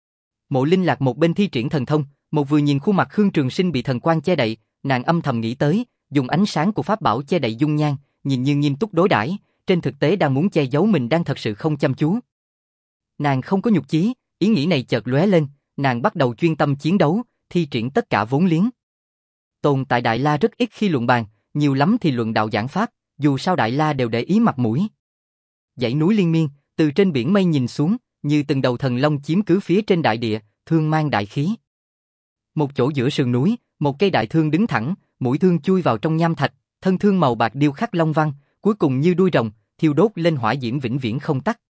Mộ Linh Lạc một bên thi triển thần thông, một vừa nhìn khuôn mặt Khương Trường Sinh bị thần quang che đậy, nàng âm thầm nghĩ tới, dùng ánh sáng của pháp bảo che đậy dung nhan, nhìn như nghiêm túc đối đãi, trên thực tế đang muốn che giấu mình đang thật sự không chăm chú. Nàng không có nhục chí, ý nghĩ này chợt lóe lên, nàng bắt đầu chuyên tâm chiến đấu, thi triển tất cả vốn liếng. Tồn tại Đại La rất ít khi luận bàn, nhiều lắm thì luận đạo giảng pháp, dù sao Đại La đều để ý mặt mũi. Dãy núi liên miên, từ trên biển mây nhìn xuống, như từng đầu thần long chiếm cứ phía trên đại địa, thương mang đại khí. Một chỗ giữa sườn núi, một cây đại thương đứng thẳng, mũi thương chui vào trong nham thạch, thân thương màu bạc điêu khắc long văn, cuối cùng như đuôi rồng, thiêu đốt lên hỏa diễm vĩnh viễn không tắt.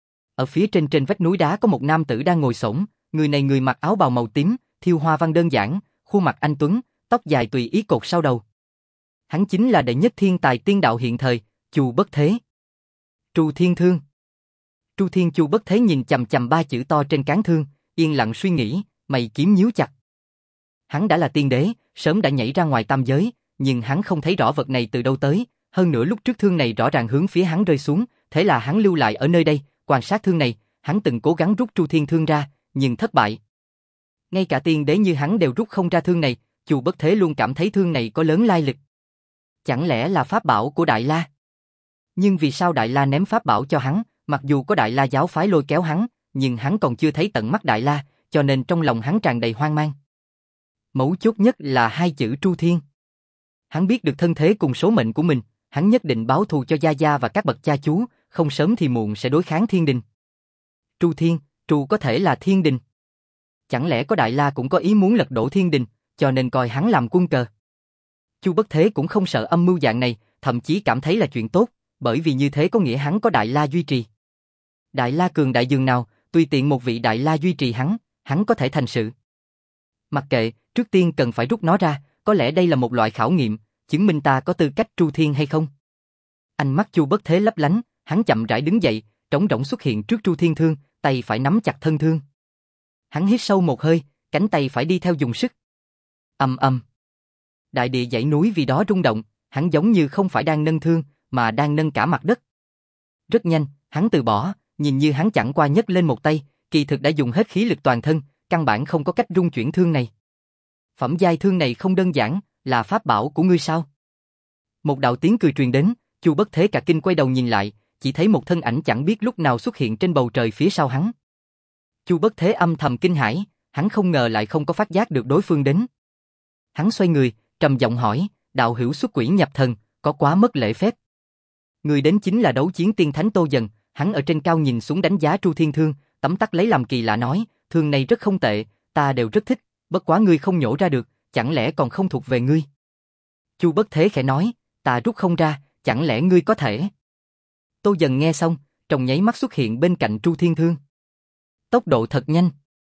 Ở phía trên trên vách núi đá có một nam tử đang ngồi xổm, người này người mặc áo bào màu tím, thiêu hoa văn đơn giản, khuôn mặt anh tuấn, tóc dài tùy ý cột sau đầu. Hắn chính là đệ nhất thiên tài tiên đạo hiện thời, Chu Bất Thế. Tru Thiên Thương. Tru Thiên Chu Bất Thế nhìn chằm chằm ba chữ to trên cán thương, yên lặng suy nghĩ, mày kiếm nhíu chặt. Hắn đã là tiên đế, sớm đã nhảy ra ngoài tam giới, nhưng hắn không thấy rõ vật này từ đâu tới, hơn nữa lúc trước thương này rõ ràng hướng phía hắn rơi xuống, thế là hắn lưu lại ở nơi đây, quan sát thương này, hắn từng cố gắng rút Tru Thiên Thương ra, nhưng thất bại. Ngay cả tiên đế như hắn đều rút không ra thương này, Chu Bất Thế luôn cảm thấy thương này có lớn lai lịch. Chẳng lẽ là pháp bảo của Đại La? Nhưng vì sao Đại La ném pháp bảo cho hắn, mặc dù có Đại La giáo phái lôi kéo hắn, nhưng hắn còn chưa thấy tận mắt Đại La, cho nên trong lòng hắn tràn đầy hoang mang. Mấu chốt nhất là hai chữ Tru Thiên. Hắn biết được thân thế cùng số mệnh của mình, hắn nhất định báo thù cho Gia Gia và các bậc cha chú, không sớm thì muộn sẽ đối kháng thiên đình. Tru Thiên, Tru có thể là thiên đình. Chẳng lẽ có Đại La cũng có ý muốn lật đổ thiên đình, cho nên coi hắn làm quân cờ. Chu Bất Thế cũng không sợ âm mưu dạng này, thậm chí cảm thấy là chuyện tốt, bởi vì như thế có nghĩa hắn có Đại La duy trì. Đại La cường đại dường nào, tùy tiện một vị Đại La duy trì hắn, hắn có thể thành sự. Mặc kệ, trước tiên cần phải rút nó ra, có lẽ đây là một loại khảo nghiệm, chứng minh ta có tư cách Tru Thiên hay không. Ánh mắt Chu Bất Thế lấp lánh, hắn chậm rãi đứng dậy, trống rỗng xuất hiện trước Tru Thiên Thương, tay phải nắm chặt thân thương. Hắn hít sâu một hơi, cánh tay phải đi theo dùng sức. Ầm ầm. Đại địa dãy núi vì đó rung động, hắn giống như không phải đang nâng thương, mà đang nâng cả mặt đất. Rất nhanh, hắn từ bỏ, nhìn như hắn chẳng qua nhấc lên một tay, kỳ thực đã dùng hết khí lực toàn thân, căn bản không có cách rung chuyển thương này. Phẩm giai thương này không đơn giản, là pháp bảo của ngươi sao? Một đạo tiếng cười truyền đến, Chu Bất Thế cả kinh quay đầu nhìn lại, chỉ thấy một thân ảnh chẳng biết lúc nào xuất hiện trên bầu trời phía sau hắn. Chu Bất Thế âm thầm kinh hãi, hắn không ngờ lại không có phát giác được đối phương đến. Hắn xoay người, trầm giọng hỏi, đạo hữu xuất quỷ nhập thần, có quá mất lễ phép. Người đến chính là đấu chiến tiên thánh Tô Dần, hắn ở trên cao nhìn xuống đánh giá Tru Thiên Thương, tấm tắc lấy làm kỳ lạ nói, thương này rất không tệ, ta đều rất thích, bất quá ngươi không nhổ ra được, chẳng lẽ còn không thuộc về ngươi. Chu Bất Thế khẽ nói, ta rút không ra, chẳng lẽ ngươi có thể. Tô Dần nghe xong, trong nháy mắt xuất hiện bên cạnh Tru Thiên Thương. Tốc độ thật nhanh.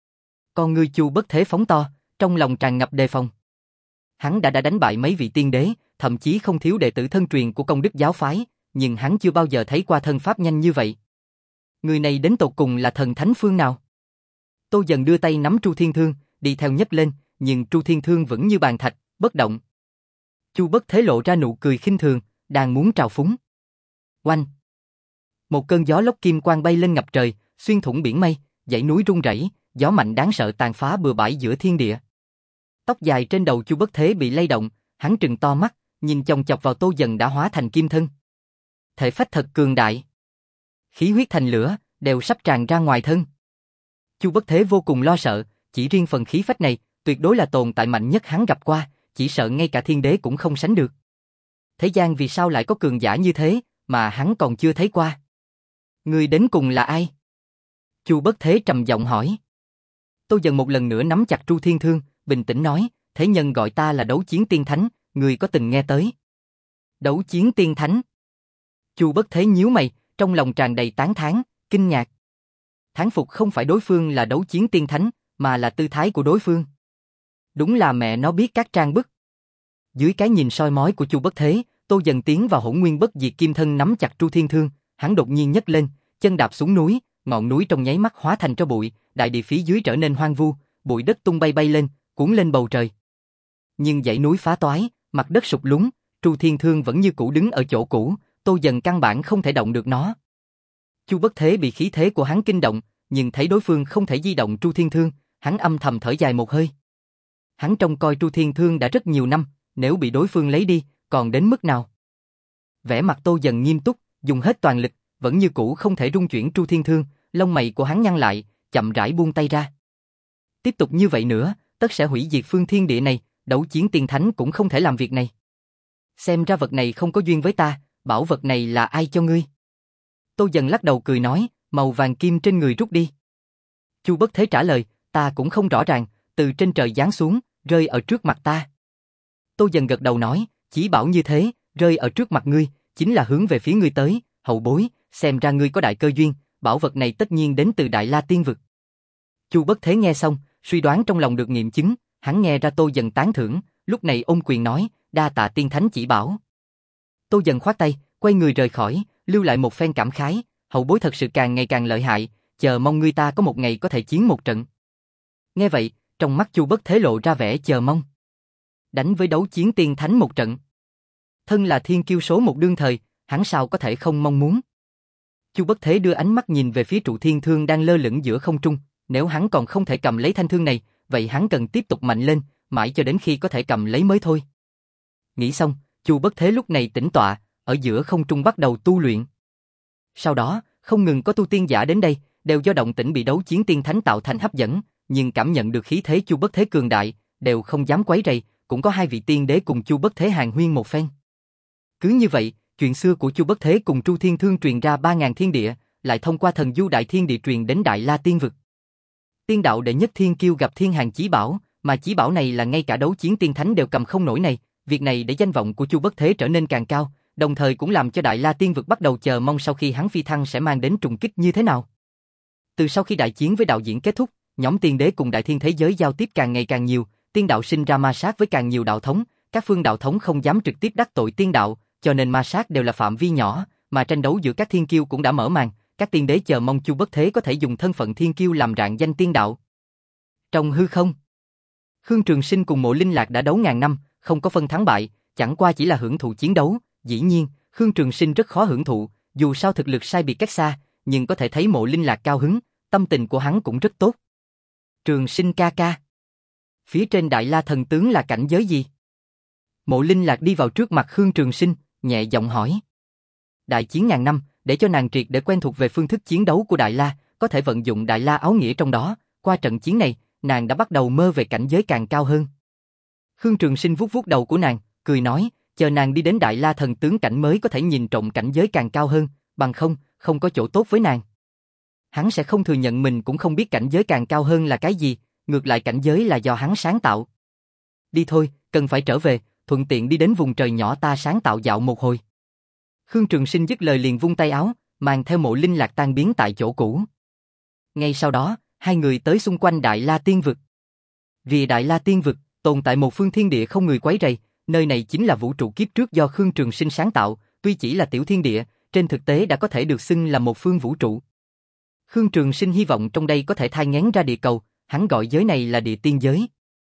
Con ngươi Chu Bất Thế phóng to, trong lòng tràn ngập đề phòng. Hắn đã đã đánh bại mấy vị tiên đế, thậm chí không thiếu đệ tử thân truyền của công đức giáo phái, nhưng hắn chưa bao giờ thấy qua thân pháp nhanh như vậy. Người này đến tột cùng là thần thánh phương nào? Tô Dần đưa tay nắm Tru Thiên Thương, đi theo nhấc lên, nhưng Tru Thiên Thương vẫn như bàn thạch, bất động. Chu Bất Thế lộ ra nụ cười khinh thường, đang muốn trào phúng. Oanh! Một cơn gió lốc kim quang bay lên ngập trời, xuyên thủng biển mây, dãy núi rung rẩy, gió mạnh đáng sợ tàn phá bừa bãi giữa thiên địa. Tóc dài trên đầu Chu Bất Thế bị lay động, hắn trừng to mắt, nhìn chòng chọc vào Tô Dần đã hóa thành kim thân. Thể phách thật cường đại. Khí huyết thành lửa, đều sắp tràn ra ngoài thân. Chu Bất Thế vô cùng lo sợ, chỉ riêng phần khí phách này, tuyệt đối là tồn tại mạnh nhất hắn gặp qua, chỉ sợ ngay cả thiên đế cũng không sánh được. Thế gian vì sao lại có cường giả như thế, mà hắn còn chưa thấy qua? Người đến cùng là ai? Chu Bất Thế trầm giọng hỏi. Tô Dần một lần nữa nắm chặt Tru Thiên Thương, bình tĩnh nói, thế nhân gọi ta là Đấu Chiến Tiên Thánh, người có từng nghe tới? Đấu Chiến Tiên Thánh? Chu Bất Thế nhíu mày, trong lòng tràn đầy tán thán, kinh ngạc. Thán phục không phải đối phương là Đấu Chiến Tiên Thánh, mà là tư thái của đối phương. Đúng là mẹ nó biết các trang bức. Dưới cái nhìn soi mói của Chu Bất Thế, Tô Dần tiến vào Hỗn Nguyên Bất Diệt Kim Thân nắm chặt Tru Thiên Thương, hắn đột nhiên nhấc lên, chân đạp xuống núi, ngọn núi trong nháy mắt hóa thành tro bụi, đại địa phía dưới trở nên hoang vu, bụi đất tung bay bay lên, cuốn lên bầu trời. Nhưng dãy núi phá toái, mặt đất sụp lún, Tru Thiên Thương vẫn như cũ đứng ở chỗ cũ, Tô Dần căn bản không thể động được nó. Chu Bất Thế bị khí thế của hắn kinh động, nhưng thấy đối phương không thể di động Tru Thiên Thương, hắn âm thầm thở dài một hơi. Hắn trông coi Tru Thiên Thương đã rất nhiều năm, nếu bị đối phương lấy đi, còn đến mức nào? Vẻ mặt Tô Dần nghiêm túc, dùng hết toàn lực, vẫn như cũ không thể rung chuyển Tru Thiên Thương, lông mày của hắn nhăn lại, chậm rãi buông tay ra. Tiếp tục như vậy nữa, tất sẽ hủy diệt phương thiên địa này, Đấu Chiến Tiên Thánh cũng không thể làm việc này. Xem ra vật này không có duyên với ta, bảo vật này là ai cho ngươi? Tô Dần lắc đầu cười nói, màu vàng kim trên người rút đi. Chu Bất Thế trả lời, ta cũng không rõ ràng, từ trên trời giáng xuống, rơi ở trước mặt ta. Tô Dần gật đầu nói, chỉ bảo như thế, rơi ở trước mặt ngươi, chính là hướng về phía ngươi tới, hậu bối, xem ra ngươi có đại cơ duyên, bảo vật này tất nhiên đến từ Đại La Tiên Vực. Chu Bất Thế nghe xong, suy đoán trong lòng được nghiệm chứng, hắn nghe ra Tô Dần tán thưởng, lúc này ôm quyền nói, đa tạ tiên thánh chỉ bảo. Tô Dần khoát tay, quay người rời khỏi, lưu lại một phen cảm khái, hậu bối thật sự càng ngày càng lợi hại, chờ mong ngươi ta có một ngày có thể chiến một trận. Nghe vậy, trong mắt Chu Bất Thế lộ ra vẻ chờ mong. Đánh với Đấu Chiến Tiên Thánh một trận. Thân là thiên kiêu số một đương thời, hắn sao có thể không mong muốn. Chu Bất Thế đưa ánh mắt nhìn về phía Tru Thiên Thương đang lơ lửng giữa không trung, nếu hắn còn không thể cầm lấy thanh thương này, vậy hắn cần tiếp tục mạnh lên, mãi cho đến khi có thể cầm lấy mới thôi. Nghĩ xong, Chu Bất Thế lúc này tĩnh tọa, ở giữa không trung bắt đầu tu luyện. Sau đó, không ngừng có tu tiên giả đến đây, đều do động tĩnh bị Đấu Chiến Tiên Thánh tạo thành hấp dẫn, nhưng cảm nhận được khí thế Chu Bất Thế cường đại, đều không dám quấy rầy, cũng có hai vị tiên đế cùng Chu Bất Thế hàn huyên một phen. Cứ như vậy, chuyện xưa của Chu Bất Thế cùng Tru Thiên Thương truyền ra ba ngàn thiên địa, lại thông qua thần du đại thiên địa truyền đến Đại La Tiên Vực. Tiên đạo đệ nhất thiên kiêu gặp thiên hàng chí bảo, mà chí bảo này là ngay cả Đấu Chiến Tiên Thánh đều cầm không nổi này, việc này để danh vọng của Chu Bất Thế trở nên càng cao, đồng thời cũng làm cho Đại La Tiên Vực bắt đầu chờ mong sau khi hắn phi thăng sẽ mang đến trùng kích như thế nào. Từ sau khi đại chiến với đạo diễn kết thúc, nhóm tiên đế cùng đại thiên thế giới giao tiếp càng ngày càng nhiều, tiên đạo sinh ra ma sát với càng nhiều đạo thống, các phương đạo thống không dám trực tiếp đắc tội tiên đạo, cho nên ma sát đều là phạm vi nhỏ, mà tranh đấu giữa các thiên kiêu cũng đã mở màn, các tiên đế chờ mong Chu Bất Thế có thể dùng thân phận thiên kiêu làm rạng danh tiên đạo. Trong hư không, Khương Trường Sinh cùng Mộ Linh Lạc đã đấu ngàn năm, không có phân thắng bại, chẳng qua chỉ là hưởng thụ chiến đấu, dĩ nhiên, Khương Trường Sinh rất khó hưởng thụ, dù sao thực lực sai biệt cách xa, nhưng có thể thấy Mộ Linh Lạc cao hứng, tâm tình của hắn cũng rất tốt. Trường Sinh ca ca, phía trên Đại La thần tướng là cảnh giới gì? Mộ Linh Lạc đi vào trước mặt Khương Trường Sinh, nhẹ giọng hỏi. Đại chiến ngàn năm, để cho nàng triệt để quen thuộc về phương thức chiến đấu của Đại La, có thể vận dụng Đại La áo nghĩa trong đó, qua trận chiến này, nàng đã bắt đầu mơ về cảnh giới càng cao hơn. Khương Trường Sinh vuốt vuốt đầu của nàng, cười nói, chờ nàng đi đến Đại La thần tướng cảnh mới có thể nhìn trộm cảnh giới càng cao hơn, bằng không, không có chỗ tốt với nàng. Hắn sẽ không thừa nhận mình cũng không biết cảnh giới càng cao hơn là cái gì, ngược lại cảnh giới là do hắn sáng tạo. Đi thôi, cần phải trở về, thuận tiện đi đến vùng trời nhỏ ta sáng tạo dạo một hồi. Khương Trường Sinh dứt lời liền vung tay áo, mang theo Mộ Linh Lạc tan biến tại chỗ cũ. Ngay sau đó, hai người tới xung quanh Đại La Tiên Vực. Vì Đại La Tiên Vực tồn tại một phương thiên địa không người quấy rầy, nơi này chính là vũ trụ kiếp trước do Khương Trường Sinh sáng tạo, tuy chỉ là tiểu thiên địa, trên thực tế đã có thể được xưng là một phương vũ trụ. Khương Trường Sinh hy vọng trong đây có thể thai nghén ra địa cầu, hắn gọi giới này là địa tiên giới.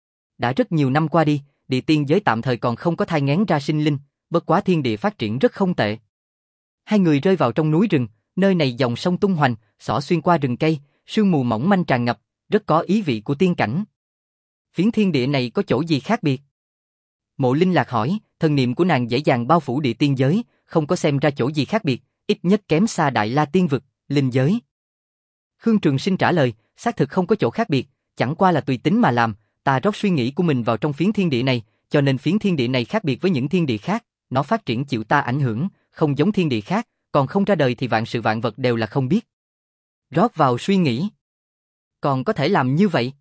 Đã rất nhiều năm qua đi, địa tiên giới tạm thời còn không có thai nghén ra sinh linh, bất quá thiên địa phát triển rất không tệ. Hai người rơi vào trong núi rừng, nơi này dòng sông tung hoành, xỏ xuyên qua rừng cây, sương mù mỏng manh tràn ngập, rất có ý vị của tiên cảnh. Phiến thiên địa này có chỗ gì khác biệt? Mộ Linh Lạc hỏi, thần niệm của nàng dễ dàng bao phủ địa tiên giới, không có xem ra chỗ gì khác biệt, ít nhất kém xa Đại La Tiên Vực, linh giới. Khương Trường Sinh trả lời, xác thực không có chỗ khác biệt, chẳng qua là tùy tính mà làm, ta rót suy nghĩ của mình vào trong phiến thiên địa này, cho nên phiến thiên địa này khác biệt với những thiên địa khác, nó phát triển chịu ta ảnh hưởng, không giống thiên địa khác, còn không ra đời thì vạn sự vạn vật đều là không biết. Rót vào suy nghĩ. Còn có thể làm như vậy?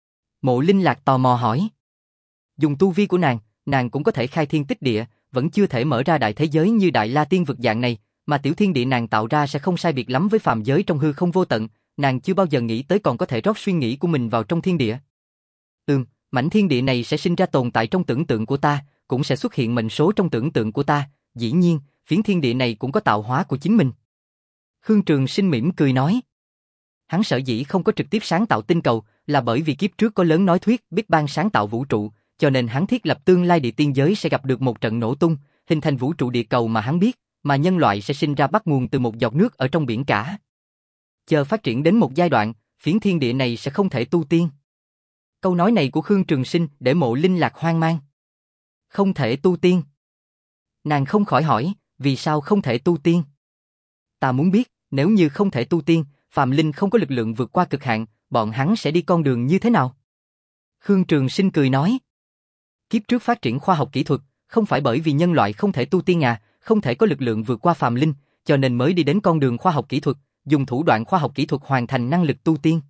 Mộ Linh Lạc tò mò hỏi. Dùng tu vi của nàng, nàng cũng có thể khai thiên tích địa, vẫn chưa thể mở ra đại thế giới như Đại La Tiên vực dạng này, mà tiểu thiên địa nàng tạo ra sẽ không sai biệt lắm với phàm giới trong hư không vô tận, nàng chưa bao giờ nghĩ tới còn có thể rót suy nghĩ của mình vào trong thiên địa. Ừm, mảnh thiên địa này sẽ sinh ra tồn tại trong tưởng tượng của ta, cũng sẽ xuất hiện mệnh số trong tưởng tượng của ta, dĩ nhiên, phiến thiên địa này cũng có tạo hóa của chính mình. Khương Trường Sinh mỉm cười nói. Hắn sở dĩ không có trực tiếp sáng tạo tinh cầu, là bởi vì kiếp trước có lớn nói thuyết Big Bang sáng tạo vũ trụ, cho nên hắn thiết lập tương lai địa tiên giới sẽ gặp được một trận nổ tung, hình thành vũ trụ địa cầu mà hắn biết, mà nhân loại sẽ sinh ra bắt nguồn từ một giọt nước ở trong biển cả. Chờ phát triển đến một giai đoạn, phiến thiên địa này sẽ không thể tu tiên. Câu nói này của Khương Trường Sinh để Mộ Linh Lạc hoang mang. Không thể tu tiên. Nàng không khỏi hỏi, vì sao không thể tu tiên? Ta muốn biết, nếu như không thể tu tiên, phàm linh không có lực lượng vượt qua cực hạn, bọn hắn sẽ đi con đường như thế nào? Khương Trường Sinh cười nói. Kiếp trước phát triển khoa học kỹ thuật, không phải bởi vì nhân loại không thể tu tiên à, không thể có lực lượng vượt qua phàm linh, cho nên mới đi đến con đường khoa học kỹ thuật, dùng thủ đoạn khoa học kỹ thuật hoàn thành năng lực tu tiên.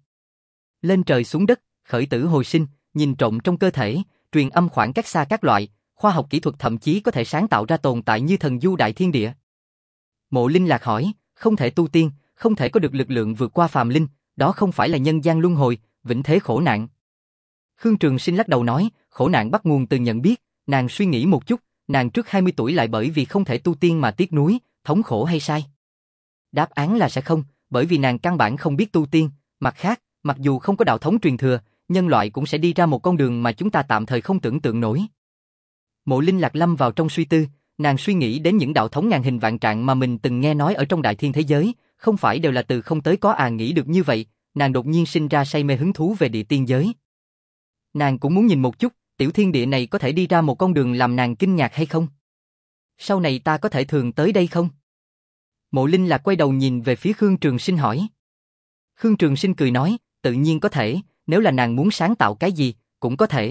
Lên trời xuống đất, khởi tử hồi sinh, nhìn trộm trong cơ thể, truyền âm khoảng cách xa các loại, khoa học kỹ thuật thậm chí có thể sáng tạo ra tồn tại như thần du đại thiên địa. Mộ Linh Lạc hỏi, không thể tu tiên, không thể có được lực lượng vượt qua phàm linh, đó không phải là nhân gian luân hồi, vĩnh thế khổ nạn. Khương Trường Sinh lắc đầu nói, khổ nạn bắt nguồn từ nhận biết, nàng suy nghĩ một chút, nàng trước hai mươi tuổi lại bởi vì không thể tu tiên mà tiếc nuối, thống khổ hay sai? Đáp án là sẽ không, bởi vì nàng căn bản không biết tu tiên, mặt khác, mặc dù không có đạo thống truyền thừa, nhân loại cũng sẽ đi ra một con đường mà chúng ta tạm thời không tưởng tượng nổi. Mộ Linh Lạc lâm vào trong suy tư, nàng suy nghĩ đến những đạo thống ngàn hình vạn trạng mà mình từng nghe nói ở trong đại thiên thế giới, không phải đều là từ không tới có à, nghĩ được như vậy, nàng đột nhiên sinh ra say mê hứng thú về địa tiên giới. Nàng cũng muốn nhìn một chút, tiểu thiên địa này có thể đi ra một con đường làm nàng kinh ngạc hay không? Sau này ta có thể thường tới đây không? Mộ Linh Lạc quay đầu nhìn về phía Khương Trường Sinh hỏi. Khương Trường Sinh cười nói, tự nhiên có thể, nếu là nàng muốn sáng tạo cái gì, cũng có thể.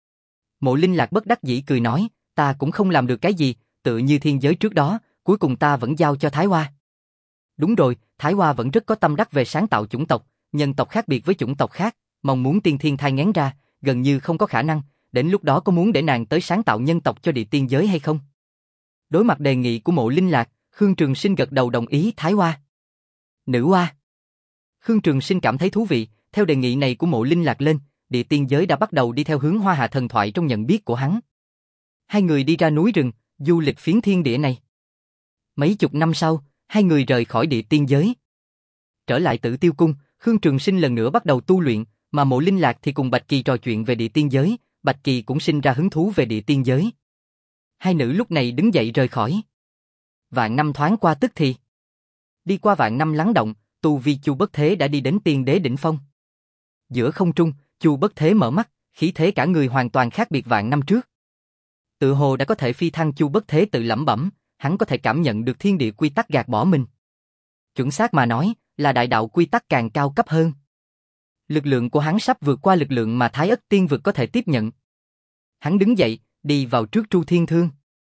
Mộ Linh Lạc bất đắc dĩ cười nói, ta cũng không làm được cái gì, tự như thiên giới trước đó, cuối cùng ta vẫn giao cho Thái Hoa. Đúng rồi, Thái Hoa vẫn rất có tâm đắc về sáng tạo chủng tộc, nhân tộc khác biệt với chủng tộc khác, mong muốn tiên thiên thai nghén ra, gần như không có khả năng, đến lúc đó có muốn để nàng tới sáng tạo nhân tộc cho địa tiên giới hay không? Đối mặt đề nghị của Mộ Linh Lạc, Khương Trường Sinh gật đầu đồng ý Thái Hoa. Nữ Hoa. Khương Trường Sinh cảm thấy thú vị, theo đề nghị này của Mộ Linh Lạc lên, địa tiên giới đã bắt đầu đi theo hướng Hoa Hạ thần thoại trong nhận biết của hắn. Hai người đi ra núi rừng, du lịch phiến thiên địa này. Mấy chục năm sau, hai người rời khỏi địa tiên giới. Trở lại Tử Tiêu Cung, Khương Trường Sinh lần nữa bắt đầu tu luyện, mà Mộ Linh Lạc thì cùng Bạch Kỳ trò chuyện về địa tiên giới, Bạch Kỳ cũng sinh ra hứng thú về địa tiên giới. Hai nữ lúc này đứng dậy rời khỏi. Vạn năm thoáng qua tức thì. Đi qua vạn năm lắng động, tu vi Chu Bất Thế đã đi đến tiên đế đỉnh phong. Giữa không trung, Chu Bất Thế mở mắt, khí thế cả người hoàn toàn khác biệt vạn năm trước. Tự hồ đã có thể phi thăng. Chu Bất Thế tự lẩm bẩm, hắn có thể cảm nhận được thiên địa quy tắc gạt bỏ mình. Chuẩn xác mà nói, là đại đạo quy tắc càng cao cấp hơn. Lực lượng của hắn sắp vượt qua lực lượng mà Thái Ất Tiên vực có thể tiếp nhận. Hắn đứng dậy, đi vào trước Tru Thiên Thương.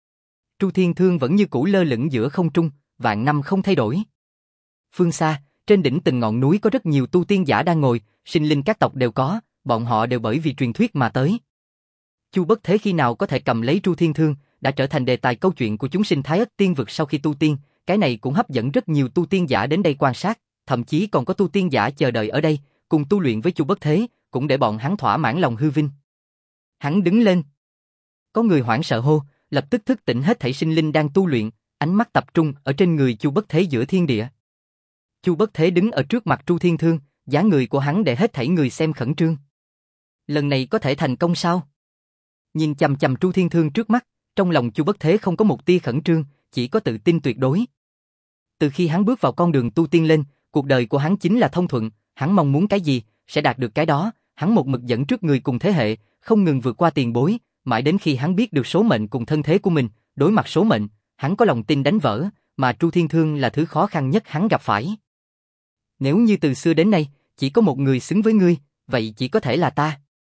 Tru Thiên Thương vẫn như cũ lơ lửng giữa không trung, vạn năm không thay đổi. Phương xa, trên đỉnh từng ngọn núi có rất nhiều tu tiên giả đang ngồi, sinh linh các tộc đều có, bọn họ đều bởi vì truyền thuyết mà tới. Chu Bất Thế khi nào có thể cầm lấy Tru Thiên Thương, đã trở thành đề tài câu chuyện của chúng sinh Thái Ất Tiên vực sau khi tu tiên, cái này cũng hấp dẫn rất nhiều tu tiên giả đến đây quan sát, thậm chí còn có tu tiên giả chờ đợi ở đây, cùng tu luyện với Chu Bất Thế, cũng để bọn hắn thỏa mãn lòng hư vinh. Hắn đứng lên. Có người hoảng sợ hô, lập tức thức tỉnh hết thảy sinh linh đang tu luyện, ánh mắt tập trung ở trên người Chu Bất Thế giữa thiên địa. Chu Bất Thế đứng ở trước mặt Tru Thiên Thương, dáng người của hắn để hết thảy người xem khẩn trương. Lần này có thể thành công sao? Nhìn chằm chằm Tru Thiên Thương trước mắt, trong lòng Chu Bất Thế không có một tia khẩn trương, chỉ có tự tin tuyệt đối. Từ khi hắn bước vào con đường tu tiên lên, cuộc đời của hắn chính là thông thuận, hắn mong muốn cái gì, sẽ đạt được cái đó, hắn một mực dẫn trước người cùng thế hệ, không ngừng vượt qua tiền bối, mãi đến khi hắn biết được số mệnh cùng thân thế của mình, đối mặt số mệnh, hắn có lòng tin đánh vỡ, mà Tru Thiên Thương là thứ khó khăn nhất hắn gặp phải. Nếu như từ xưa đến nay, chỉ có một người xứng với ngươi, vậy chỉ có thể là ta.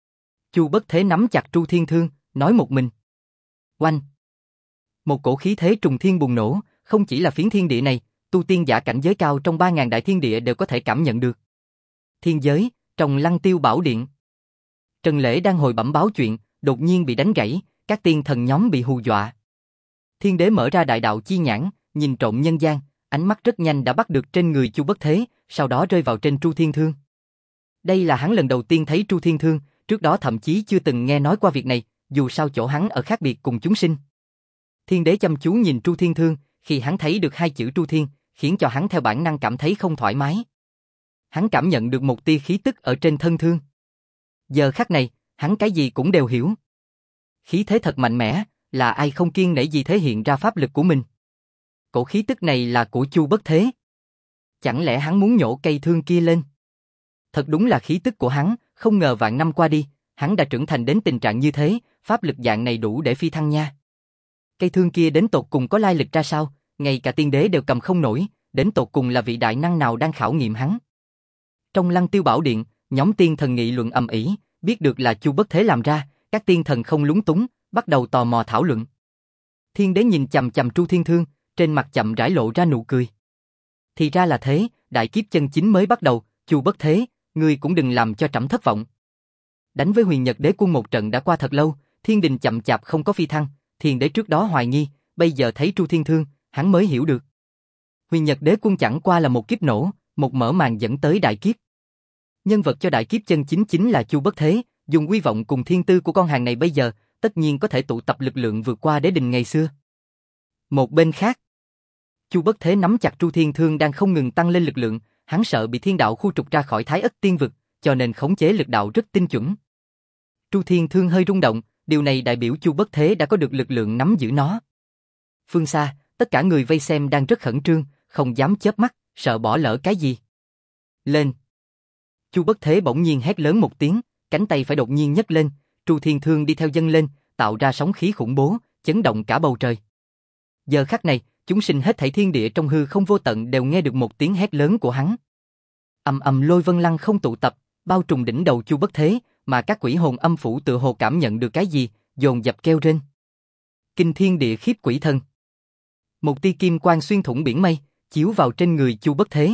Chu Bất Thế nắm chặt Tru Thiên Thương, nói một mình. Oanh! Một cổ khí thế trùng thiên bùng nổ, không chỉ là phiến thiên địa này, tu tiên giả cảnh giới cao trong ba ngàn đại thiên địa đều có thể cảm nhận được. Thiên giới, trong Lăng Tiêu Bảo Điện. Trần Lễ đang hồi bẩm báo chuyện, đột nhiên bị đánh gãy, các tiên thần nhóm bị hù dọa. Thiên đế mở ra đại đạo chi nhãn, nhìn trộm nhân gian, ánh mắt rất nhanh đã bắt được trên người Chu Bất Thế, sau đó rơi vào trên Tru Thiên Thương. Đây là hắn lần đầu tiên thấy Tru Thiên Thương, trước đó thậm chí chưa từng nghe nói qua việc này, dù sao chỗ hắn ở khác biệt cùng chúng sinh. Thiên đế chăm chú nhìn Tru Thiên Thương, khi hắn thấy được hai chữ Tru Thiên, khiến cho hắn theo bản năng cảm thấy không thoải mái. Hắn cảm nhận được một tia khí tức ở trên thân thương. Giờ khắc này, hắn cái gì cũng đều hiểu. Khí thế thật mạnh mẽ, là ai không kiêng nể gì thể hiện ra pháp lực của mình. Cổ khí tức này là của Chu Bất Thế. Chẳng lẽ hắn muốn nhổ cây thương kia lên? Thật đúng là khí tức của hắn, không ngờ vạn năm qua đi, hắn đã trưởng thành đến tình trạng như thế, pháp lực dạng này đủ để phi thăng nha. Cây thương kia đến tột cùng có lai lịch ra sao, ngay cả tiên đế đều cầm không nổi, đến tột cùng là vị đại năng nào đang khảo nghiệm hắn. Trong Lăng Tiêu Bảo Điện, nhóm tiên thần nghị luận ầm ĩ, biết được là Chu Bất Thế làm ra, các tiên thần không lúng túng, bắt đầu tò mò thảo luận. Thiên đế nhìn chằm chằm Tru Thiên Thương, trên mặt chậm rãi lộ ra nụ cười. Thì ra là thế, đại kiếp chân chính mới bắt đầu, Chu Bất Thế, ngươi cũng đừng làm cho trẫm thất vọng. Đánh với Huyền Nhật Đế Quân một trận đã qua thật lâu, thiên đình chậm chạp không có phi thăng, thiên đế trước đó hoài nghi, bây giờ thấy Tru Thiên Thương, hắn mới hiểu được. Huyền Nhật Đế Quân chẳng qua là một kiếp nổ, một mở màn dẫn tới đại kiếp. Nhân vật cho đại kiếp chân chính chính là Chu Bất Thế, dùng uy vọng cùng thiên tư của con hàng này bây giờ, tất nhiên có thể tụ tập lực lượng vượt qua đế đình ngày xưa. Một bên khác, Chu Bất Thế nắm chặt Tru Thiên Thương đang không ngừng tăng lên lực lượng, hắn sợ bị thiên đạo khu trục ra khỏi Thái Ất Tiên Vực, cho nên khống chế lực đạo rất tinh chuẩn. Tru Thiên Thương hơi rung động, điều này đại biểu Chu Bất Thế đã có được lực lượng nắm giữ nó. Phương xa, tất cả người vây xem đang rất khẩn trương, không dám chớp mắt, sợ bỏ lỡ cái gì. Lên! Chu Bất Thế bỗng nhiên hét lớn một tiếng, cánh tay phải đột nhiên nhấc lên, Tru Thiên Thương đi theo dâng lên, tạo ra sóng khí khủng bố, chấn động cả bầu trời. Giờ khắc này, chúng sinh hết thảy thiên địa trong hư không vô tận đều nghe được một tiếng hét lớn của hắn. Ầm ầm lôi vân lăng không tụ tập, bao trùm đỉnh đầu Chu Bất Thế, mà các quỷ hồn âm phủ tựa hồ cảm nhận được cái gì, dồn dập kêu rên. Kinh thiên địa khiếp quỷ thần. Một tia kim quang xuyên thủng biển mây, chiếu vào trên người Chu Bất Thế.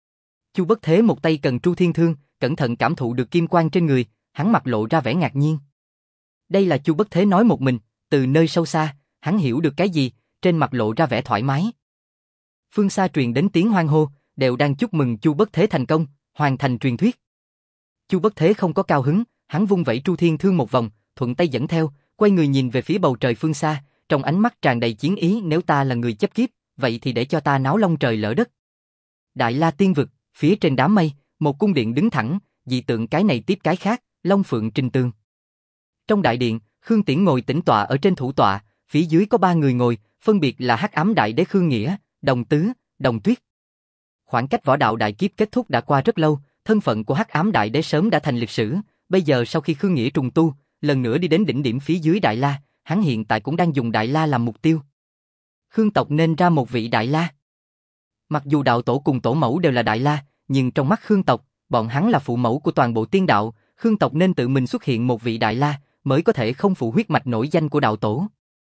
Chu Bất Thế một tay cầm Tru Thiên Thương, cẩn thận cảm thụ được kim quang trên người, hắn mặt lộ ra vẻ ngạc nhiên. Đây là Chu Bất Thế nói một mình, từ nơi sâu xa, hắn hiểu được cái gì, trên mặt lộ ra vẻ thoải mái. Phương xa truyền đến tiếng hoan hô, đều đang chúc mừng Chu Bất Thế thành công, hoàn thành truyền thuyết. Chu Bất Thế không có cao hứng, hắn vung vẩy Tru Thiên Thương một vòng, thuận tay dẫn theo, quay người nhìn về phía bầu trời phương xa, trong ánh mắt tràn đầy chiến ý, nếu ta là người chấp kiếp, vậy thì để cho ta náo long trời lỡ đất. Đại La Tiên Vực, phía trên đám mây, một cung điện đứng thẳng, dị tượng cái này tiếp cái khác, long phượng trình tường. Trong đại điện, Khương Tiễn ngồi tĩnh tọa ở trên thủ tọa, phía dưới có ba người ngồi, phân biệt là Hắc Ám Đại Đế Khương Nghĩa, Đồng Tứ, Đồng Tuyết. Khoảng cách võ đạo đại kiếp kết thúc đã qua rất lâu, thân phận của Hắc Ám Đại Đế sớm đã thành lịch sử, bây giờ sau khi Khương Nghĩa trùng tu, lần nữa đi đến đỉnh điểm phía dưới Đại La, hắn hiện tại cũng đang dùng Đại La làm mục tiêu. Khương tộc nên ra một vị Đại La. Mặc dù đạo tổ cùng tổ mẫu đều là Đại La, nhưng trong mắt Khương tộc, bọn hắn là phụ mẫu của toàn bộ tiên đạo, Khương tộc nên tự mình xuất hiện một vị Đại La, mới có thể không phụ huyết mạch nổi danh của đạo tổ.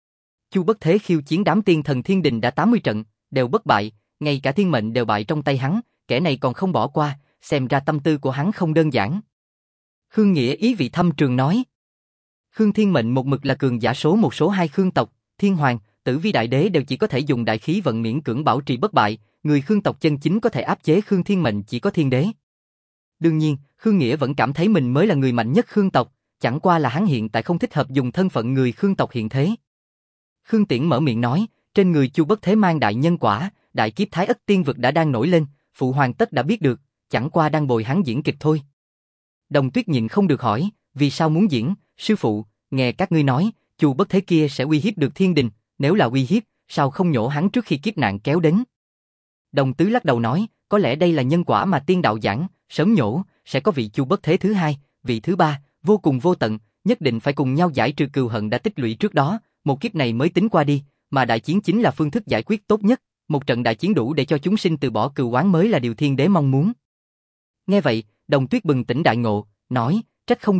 Chu Bất Thế khiêu chiến đám tiên thần thiên đình đã tám mươi trận, đều bất bại, ngay cả thiên mệnh đều bại trong tay hắn, kẻ này còn không bỏ qua, xem ra tâm tư của hắn không đơn giản. Khương Nghĩa ý vị thâm trường nói. Khương Thiên Mệnh một mực là cường giả số một số hai Khương tộc, Thiên Hoàng, Tử Vi Đại Đế đều chỉ có thể dùng đại khí vận miễn cưỡng bảo trì bất bại, người Khương tộc chân chính có thể áp chế Khương Thiên Mệnh chỉ có Thiên Đế. Đương nhiên, Khương Nghĩa vẫn cảm thấy mình mới là người mạnh nhất Khương tộc, chẳng qua là hắn hiện tại không thích hợp dùng thân phận người Khương tộc hiện thế. Khương Tiễn mở miệng nói, trên người Chu Bất Thế mang đại nhân quả, đại kiếp Thái Ất Tiên Vực đã đang nổi lên, phụ hoàng tất đã biết được, chẳng qua đang bồi hắn diễn kịch thôi. Đồng Tuyết nhịn không được hỏi, vì sao muốn diễn, sư phụ, nghe các ngươi nói, Chu Bất Thế kia sẽ uy hiếp được thiên đình, nếu là uy hiếp, sao không nhổ hắn trước khi kiếp nạn kéo đến. Đồng Tứ lắc đầu nói, có lẽ đây là nhân quả mà tiên đạo giảng, sớm nhổ, sẽ có vị Chu Bất Thế thứ hai, vị thứ ba, vô cùng vô tận, nhất định phải cùng nhau giải trừ cừu hận đã tích lũy trước đó, một kiếp này mới tính qua đi, mà đại chiến chính là phương thức giải quyết tốt nhất, một trận đại chiến đủ để cho chúng sinh từ bỏ cừu oán mới là điều thiên đế mong muốn. Nghe vậy, Đồng Tuyết bừng tỉnh đại ngộ, nói, trách không được,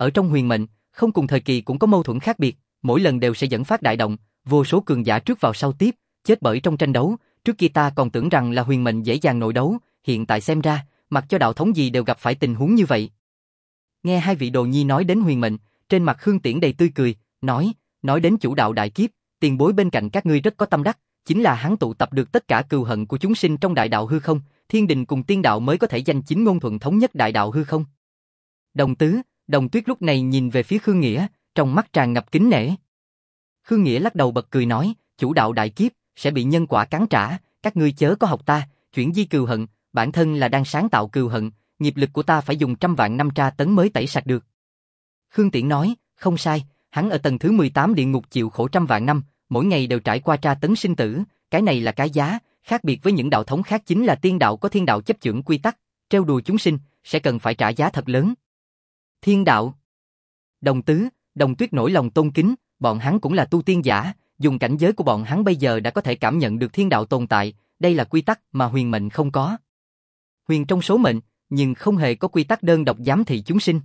Ở trong huyền mệnh, không cùng thời kỳ cũng có mâu thuẫn khác biệt, mỗi lần đều sẽ dẫn phát đại động, vô số cường giả trước vào sau tiếp, chết bởi trong tranh đấu. Trước kia ta còn tưởng rằng là huyền mệnh dễ dàng nội đấu, hiện tại xem ra, mặc cho đạo thống gì đều gặp phải tình huống như vậy. Nghe hai vị đồ nhi nói đến huyền mệnh, trên mặt Khương Tiễn đầy tươi cười, nói, nói đến chủ đạo đại kiếp, tiền bối bên cạnh các ngươi rất có tâm đắc, chính là hắn tụ tập được tất cả cừu hận của chúng sinh trong đại đạo hư không, thiên đình cùng tiên đạo mới có thể danh chính ngôn thuận thống nhất đại đạo hư không. Đồng tứ, Đồng Tuyết lúc này nhìn về phía Khương Nghĩa, trong mắt tràn ngập kính nể. Khương Nghĩa lắc đầu bật cười nói, chủ đạo đại kiếp, sẽ bị nhân quả cắn trả, các ngươi chớ có học ta, chuyển di cừu hận, bản thân là đang sáng tạo cừu hận, nghiệp lực của ta phải dùng trăm vạn năm tra tấn mới tẩy sạch được. Khương Tiễn nói, không sai, hắn ở tầng thứ mười tám địa ngục chịu khổ trăm vạn năm, mỗi ngày đều trải qua tra tấn sinh tử, cái này là cái giá, khác biệt với những đạo thống khác chính là tiên đạo có thiên đạo chấp chưởng quy tắc, trêu đùa chúng sinh, sẽ cần phải trả giá thật lớn. Thiên đạo. Đồng tứ, Đồng Tuyết nổi lòng tôn kính, bọn hắn cũng là tu tiên giả, dùng cảnh giới của bọn hắn bây giờ đã có thể cảm nhận được thiên đạo tồn tại, đây là quy tắc mà huyền mệnh không có. Huyền trong số mệnh, nhưng không hề có quy tắc đơn độc giám thị chúng sinh.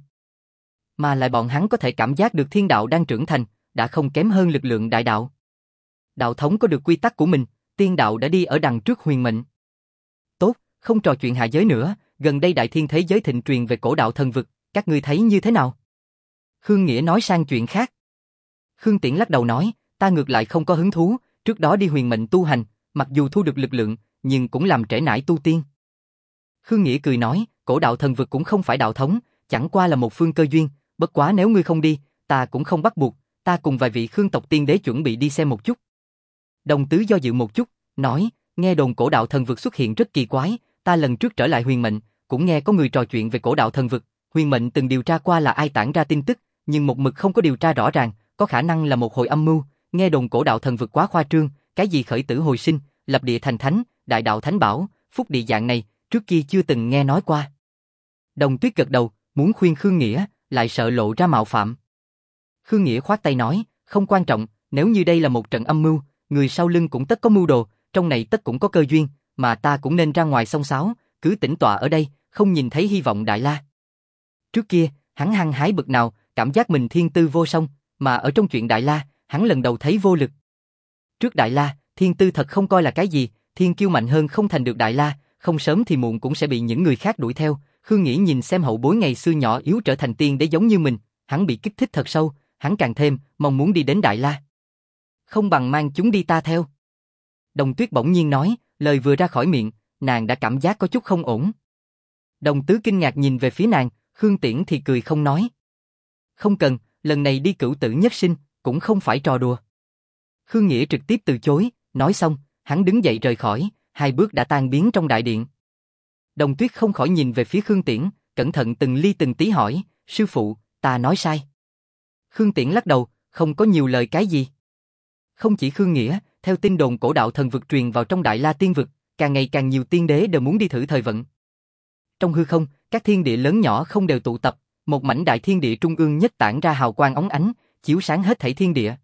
Mà lại bọn hắn có thể cảm giác được thiên đạo đang trưởng thành, đã không kém hơn lực lượng đại đạo. Đạo thống có được quy tắc của mình, tiên đạo đã đi ở đằng trước huyền mệnh. Tốt, không trò chuyện hạ giới nữa, gần đây đại thiên thế giới thịnh truyền về cổ đạo thần vực, các ngươi thấy như thế nào? Khương Nghĩa nói sang chuyện khác. Khương Tiễn lắc đầu nói, ta ngược lại không có hứng thú, trước đó đi huyền mệnh tu hành, mặc dù thu được lực lượng, nhưng cũng làm trễ nải tu tiên. Khương Nghĩa cười nói, cổ đạo thần vực cũng không phải đạo thống, chẳng qua là một phương cơ duyên, bất quá nếu ngươi không đi, ta cũng không bắt buộc, ta cùng vài vị Khương tộc tiên đế chuẩn bị đi xem một chút. Đồng tứ do dự một chút, nói, nghe đồn cổ đạo thần vực xuất hiện rất kỳ quái, ta lần trước trở lại huyền mệnh, cũng nghe có người trò chuyện về cổ đạo thần vực, huyền mệnh từng điều tra qua là ai tản ra tin tức, nhưng một mực không có điều tra rõ ràng, có khả năng là một hồi âm mưu, nghe đồn cổ đạo thần vực quá khoa trương, cái gì khởi tử hồi sinh, lập địa thành thánh, đại đạo thánh bảo, phúc địa dạng này, trước kia chưa từng nghe nói qua. Đồng Tuyết gật đầu, muốn khuyên Khương Nghĩa, lại sợ lộ ra mạo phạm. Khương Nghĩa khoát tay nói, không quan trọng, nếu như đây là một trận âm mưu, người sau lưng cũng tất có mưu đồ, trong này tất cũng có cơ duyên, mà ta cũng nên ra ngoài xông xáo, cứ tĩnh tọa ở đây, không nhìn thấy hy vọng đại la. Trước kia, hắn hăng hái bực nào, cảm giác mình thiên tư vô song, mà ở trong chuyện đại la, hắn lần đầu thấy vô lực. Trước đại la, thiên tư thật không coi là cái gì, thiên kiêu mạnh hơn không thành được đại la, không sớm thì muộn cũng sẽ bị những người khác đuổi theo. Khương Nghĩa nhìn xem hậu bối ngày xưa nhỏ yếu trở thành tiên đế giống như mình, hắn bị kích thích thật sâu, hắn càng thêm mong muốn đi đến đại la. Không bằng mang chúng đi ta theo. Đồng Tuyết bỗng nhiên nói, lời vừa ra khỏi miệng, nàng đã cảm giác có chút không ổn. Đồng Tứ kinh ngạc nhìn về phía nàng, Khương Tiễn thì cười không nói. Không cần, lần này đi cửu tử nhất sinh, cũng không phải trò đùa. Khương Nghĩa trực tiếp từ chối, nói xong, hắn đứng dậy rời khỏi, hai bước đã tan biến trong đại điện. Đồng Tuyết không khỏi nhìn về phía Khương Tiễn, cẩn thận từng ly từng tí hỏi, sư phụ, ta nói sai. Khương Tiễn lắc đầu, không có nhiều lời cái gì. Không chỉ Khương Nghĩa, theo tin đồn cổ đạo thần vực truyền vào trong Đại La Tiên vực, càng ngày càng nhiều tiên đế đều muốn đi thử thời vận. Trong hư không, các thiên địa lớn nhỏ không đều tụ tập, một mảnh đại thiên địa trung ương nhất tản ra hào quang óng ánh, chiếu sáng hết thảy thiên địa.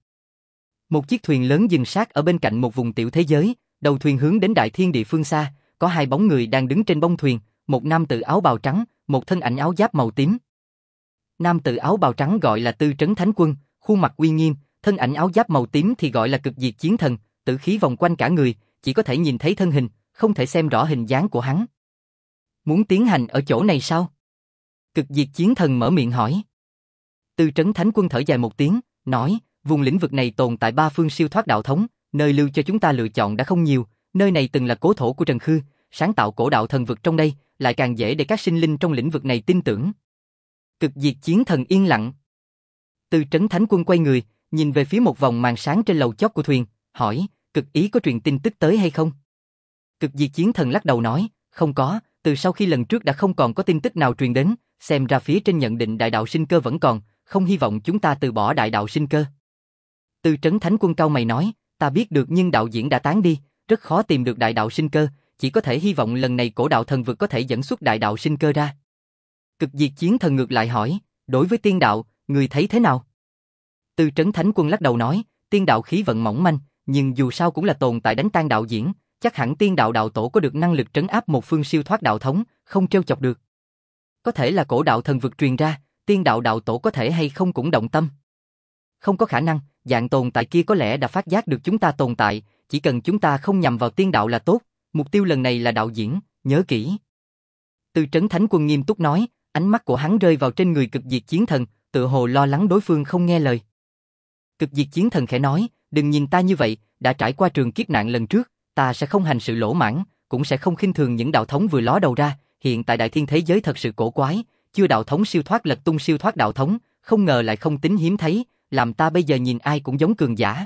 Một chiếc thuyền lớn dừng sát ở bên cạnh một vùng tiểu thế giới, đầu thuyền hướng đến đại thiên địa phương xa, có hai bóng người đang đứng trên bông thuyền, một nam tử áo bào trắng, một thân ảnh áo giáp màu tím. Nam tử áo bào trắng gọi là Tư Trấn Thánh Quân, khuôn mặt uy nghiêm, thân ảnh áo giáp màu tím thì gọi là Cực Diệt Chiến Thần, tử khí vòng quanh cả người, chỉ có thể nhìn thấy thân hình, không thể xem rõ hình dáng của hắn. Muốn tiến hành ở chỗ này sao? Cực Diệt Chiến Thần mở miệng hỏi. Tư Trấn Thánh Quân thở dài một tiếng, nói, vùng lĩnh vực này tồn tại ba phương siêu thoát đạo thống, nơi lưu cho chúng ta lựa chọn đã không nhiều, nơi này từng là cố thổ của Trần Khư, sáng tạo cổ đạo thần vực trong đây, lại càng dễ để các sinh linh trong lĩnh vực này tin tưởng. Cực Diệt Chiến Thần yên lặng. Tư Trấn Thánh Quân quay người, nhìn về phía một vòng màn sáng trên lầu chót của thuyền, hỏi, Cực Ý có truyền tin tức tới hay không? Cực Diệt Chiến Thần lắc đầu nói, không có, từ sau khi lần trước đã không còn có tin tức nào truyền đến, xem ra phía trên nhận định đại đạo sinh cơ vẫn còn, không hy vọng chúng ta từ bỏ đại đạo sinh cơ. Tư Trấn Thánh Quân cau mày nói, ta biết được nhưng đạo diễn đã tán đi, rất khó tìm được đại đạo sinh cơ, chỉ có thể hy vọng lần này cổ đạo thần vực có thể dẫn xuất đại đạo sinh cơ ra. Cực Diệt Chiến Thần ngược lại hỏi, đối với tiên đạo, người thấy thế nào? Tư Trấn Thánh Quân lắc đầu nói, tiên đạo khí vận mỏng manh, nhưng dù sao cũng là tồn tại đánh tan đạo diễn, chắc hẳn tiên đạo đạo tổ có được năng lực trấn áp một phương siêu thoát đạo thống, không trêu chọc được. Có thể là cổ đạo thần vực truyền ra, tiên đạo đạo tổ có thể hay không cũng động tâm. Không có khả năng, dạng tồn tại kia có lẽ đã phát giác được chúng ta tồn tại, chỉ cần chúng ta không nhằm vào tiên đạo là tốt, mục tiêu lần này là đạo diễn, nhớ kỹ. Từ Trấn Thánh Quân nghiêm túc nói, ánh mắt của hắn rơi vào trên người Cực Diệt Chiến Thần, tựa hồ lo lắng đối phương không nghe lời. Cực Diệt Chiến Thần khẽ nói, đừng nhìn ta như vậy, đã trải qua trường kiếp nạn lần trước, ta sẽ không hành sự lỗ mãng, cũng sẽ không khinh thường những đạo thống vừa ló đầu ra, hiện tại đại thiên thế giới thật sự cổ quái, chưa đạo thống siêu thoát lật tung siêu thoát đạo thống, không ngờ lại không tính hiếm thấy, làm ta bây giờ nhìn ai cũng giống cường giả.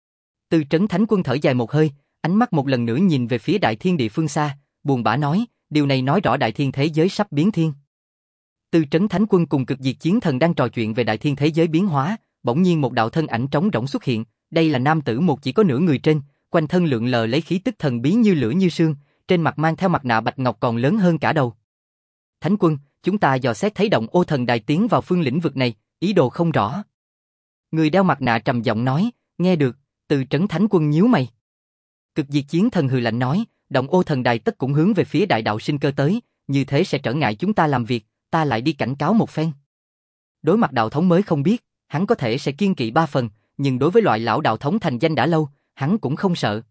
Từ Trấn Thánh Quân thở dài một hơi, ánh mắt một lần nữa nhìn về phía đại thiên địa phương xa, buồn bã nói, điều này nói rõ đại thiên thế giới sắp biến thiên. Từ Trấn Thánh Quân cùng Cực Diệt Chiến Thần đang trò chuyện về đại thiên thế giới biến hóa, bỗng nhiên một đạo thân ảnh trống rỗng xuất hiện, đây là nam tử một chỉ có nửa người trên, quanh thân lượn lờ lấy khí tức thần bí như lửa như sương, trên mặt mang theo mặt nạ bạch ngọc còn lớn hơn cả đầu. Thánh Quân, chúng ta dò xét thấy động Ô Thần Đài tiến vào phương lĩnh vực này, ý đồ không rõ. Người đeo mặt nạ trầm giọng nói, nghe được, Từ Trấn Thánh Quân nhíu mày. Cực Diệt Chiến Thần hừ lạnh nói, động Ô Thần Đài tất cũng hướng về phía đại đạo sinh cơ tới, như thế sẽ trở ngại chúng ta làm việc, ta lại đi cảnh cáo một phen. Đối mặt đạo thống mới không biết, hắn có thể sẽ kiên kỵ ba phần, nhưng đối với loại lão đạo thống thành danh đã lâu, hắn cũng không sợ.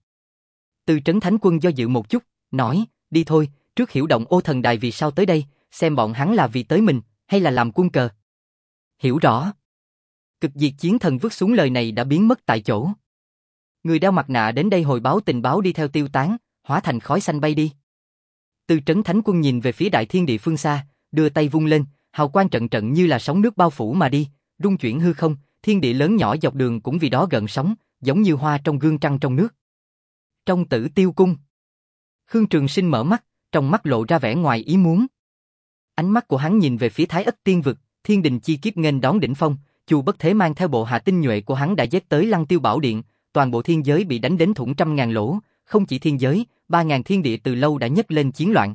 Từ Trấn Thánh Quân do dự một chút, nói, đi thôi, trước hiểu động Ô Thần Đài vì sao tới đây, xem bọn hắn là vì tới mình, hay là làm quân cờ. Hiểu rõ. Cực Diệt Chiến Thần vứt xuống lời này đã biến mất tại chỗ. Người đeo mặt nạ đến đây hồi báo tình báo đi theo tiêu tán, hóa thành khói xanh bay đi. Từ Trấn Thánh Quân nhìn về phía đại thiên địa phương xa, đưa tay vung lên, hào quang trận trận như là sóng nước bao phủ mà đi, rung chuyển hư không, thiên địa lớn nhỏ dọc đường cũng vì đó gợn sóng, giống như hoa trong gương trăng trong nước. Trong Tử Tiêu Cung, Khương Trường Sinh mở mắt, trong mắt lộ ra vẻ ngoài ý muốn. Ánh mắt của hắn nhìn về phía Thái Ất Tiên Vực, thiên đình chi kiếp nghênh đón đỉnh phong, Chu Bất Thế mang theo bộ hạ tinh nhuệ của hắn đã giết tới Lăng Tiêu Bảo Điện, toàn bộ thiên giới bị đánh đến thủng trăm ngàn lỗ, không chỉ thiên giới, ba ngàn thiên địa từ lâu đã nhấc lên chiến loạn.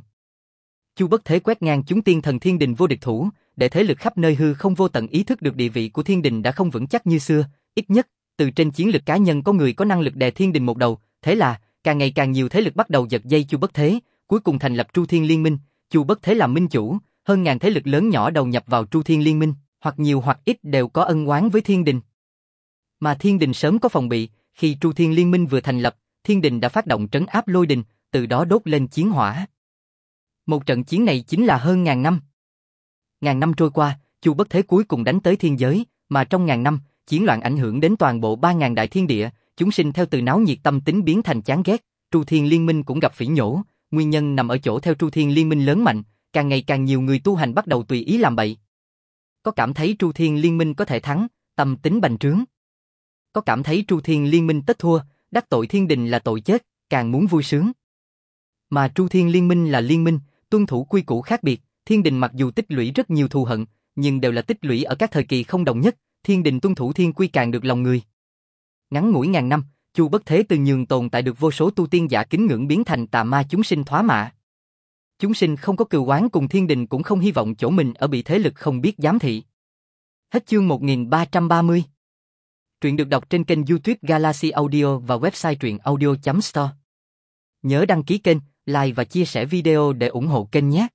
Chu Bất Thế quét ngang chúng tiên thần thiên đình vô địch thủ, để thế lực khắp nơi hư không vô tận ý thức được địa vị của thiên đình đã không vững chắc như xưa, ít nhất, từ trên chiến lực cá nhân có người có năng lực đè thiên đình một đầu, thế là, càng ngày càng nhiều thế lực bắt đầu giật dây Chu Bất Thế, cuối cùng thành lập Tru Thiên Liên Minh, Chu Bất Thế làm minh chủ, hơn ngàn thế lực lớn nhỏ đầu nhập vào Tru Thiên Liên Minh, hoặc nhiều hoặc ít đều có ân oán với thiên đình. Mà thiên đình sớm có phòng bị, khi Tru Thiên Liên Minh vừa thành lập, thiên đình đã phát động trấn áp lôi đình, từ đó đốt lên chiến hỏa. Một trận chiến này chính là hơn ngàn năm. Ngàn năm trôi qua, Chu Bất Thế cuối cùng đánh tới thiên giới, mà trong ngàn năm, chiến loạn ảnh hưởng đến toàn bộ ba ngàn đại thiên địa, chúng sinh theo từ náo nhiệt tâm tính biến thành chán ghét, Tru Thiên Liên Minh cũng gặp phỉ nhổ, nguyên nhân nằm ở chỗ theo Tru Thiên Liên Minh lớn mạnh, càng ngày càng nhiều người tu hành bắt đầu tùy ý làm bậy. Có cảm thấy Tru Thiên Liên Minh có thể thắng, tâm tính bành trướng. Có cảm thấy Tru Thiên Liên Minh tất thua, đắc tội thiên đình là tội chết, càng muốn vui sướng. Mà Tru Thiên Liên Minh là liên minh, tuân thủ quy củ khác biệt, thiên đình mặc dù tích lũy rất nhiều thù hận, nhưng đều là tích lũy ở các thời kỳ không đồng nhất, thiên đình tuân thủ thiên quy càng được lòng người. Ngắn ngủi ngàn năm, Chu Bất Thế từ nhường tồn tại được vô số tu tiên giả kính ngưỡng biến thành tà ma chúng sinh thoá mạ. Chúng sinh không có cừu oán cùng thiên đình cũng không hy vọng chỗ mình ở bị thế lực không biết giám thị. Hết chương một nghìn ba trăm ba mươi. Truyện được đọc trên kênh YouTube Galaxy Audio và website truyện audio chấm store. Nhớ đăng ký kênh, like và chia sẻ video để ủng hộ kênh nhé.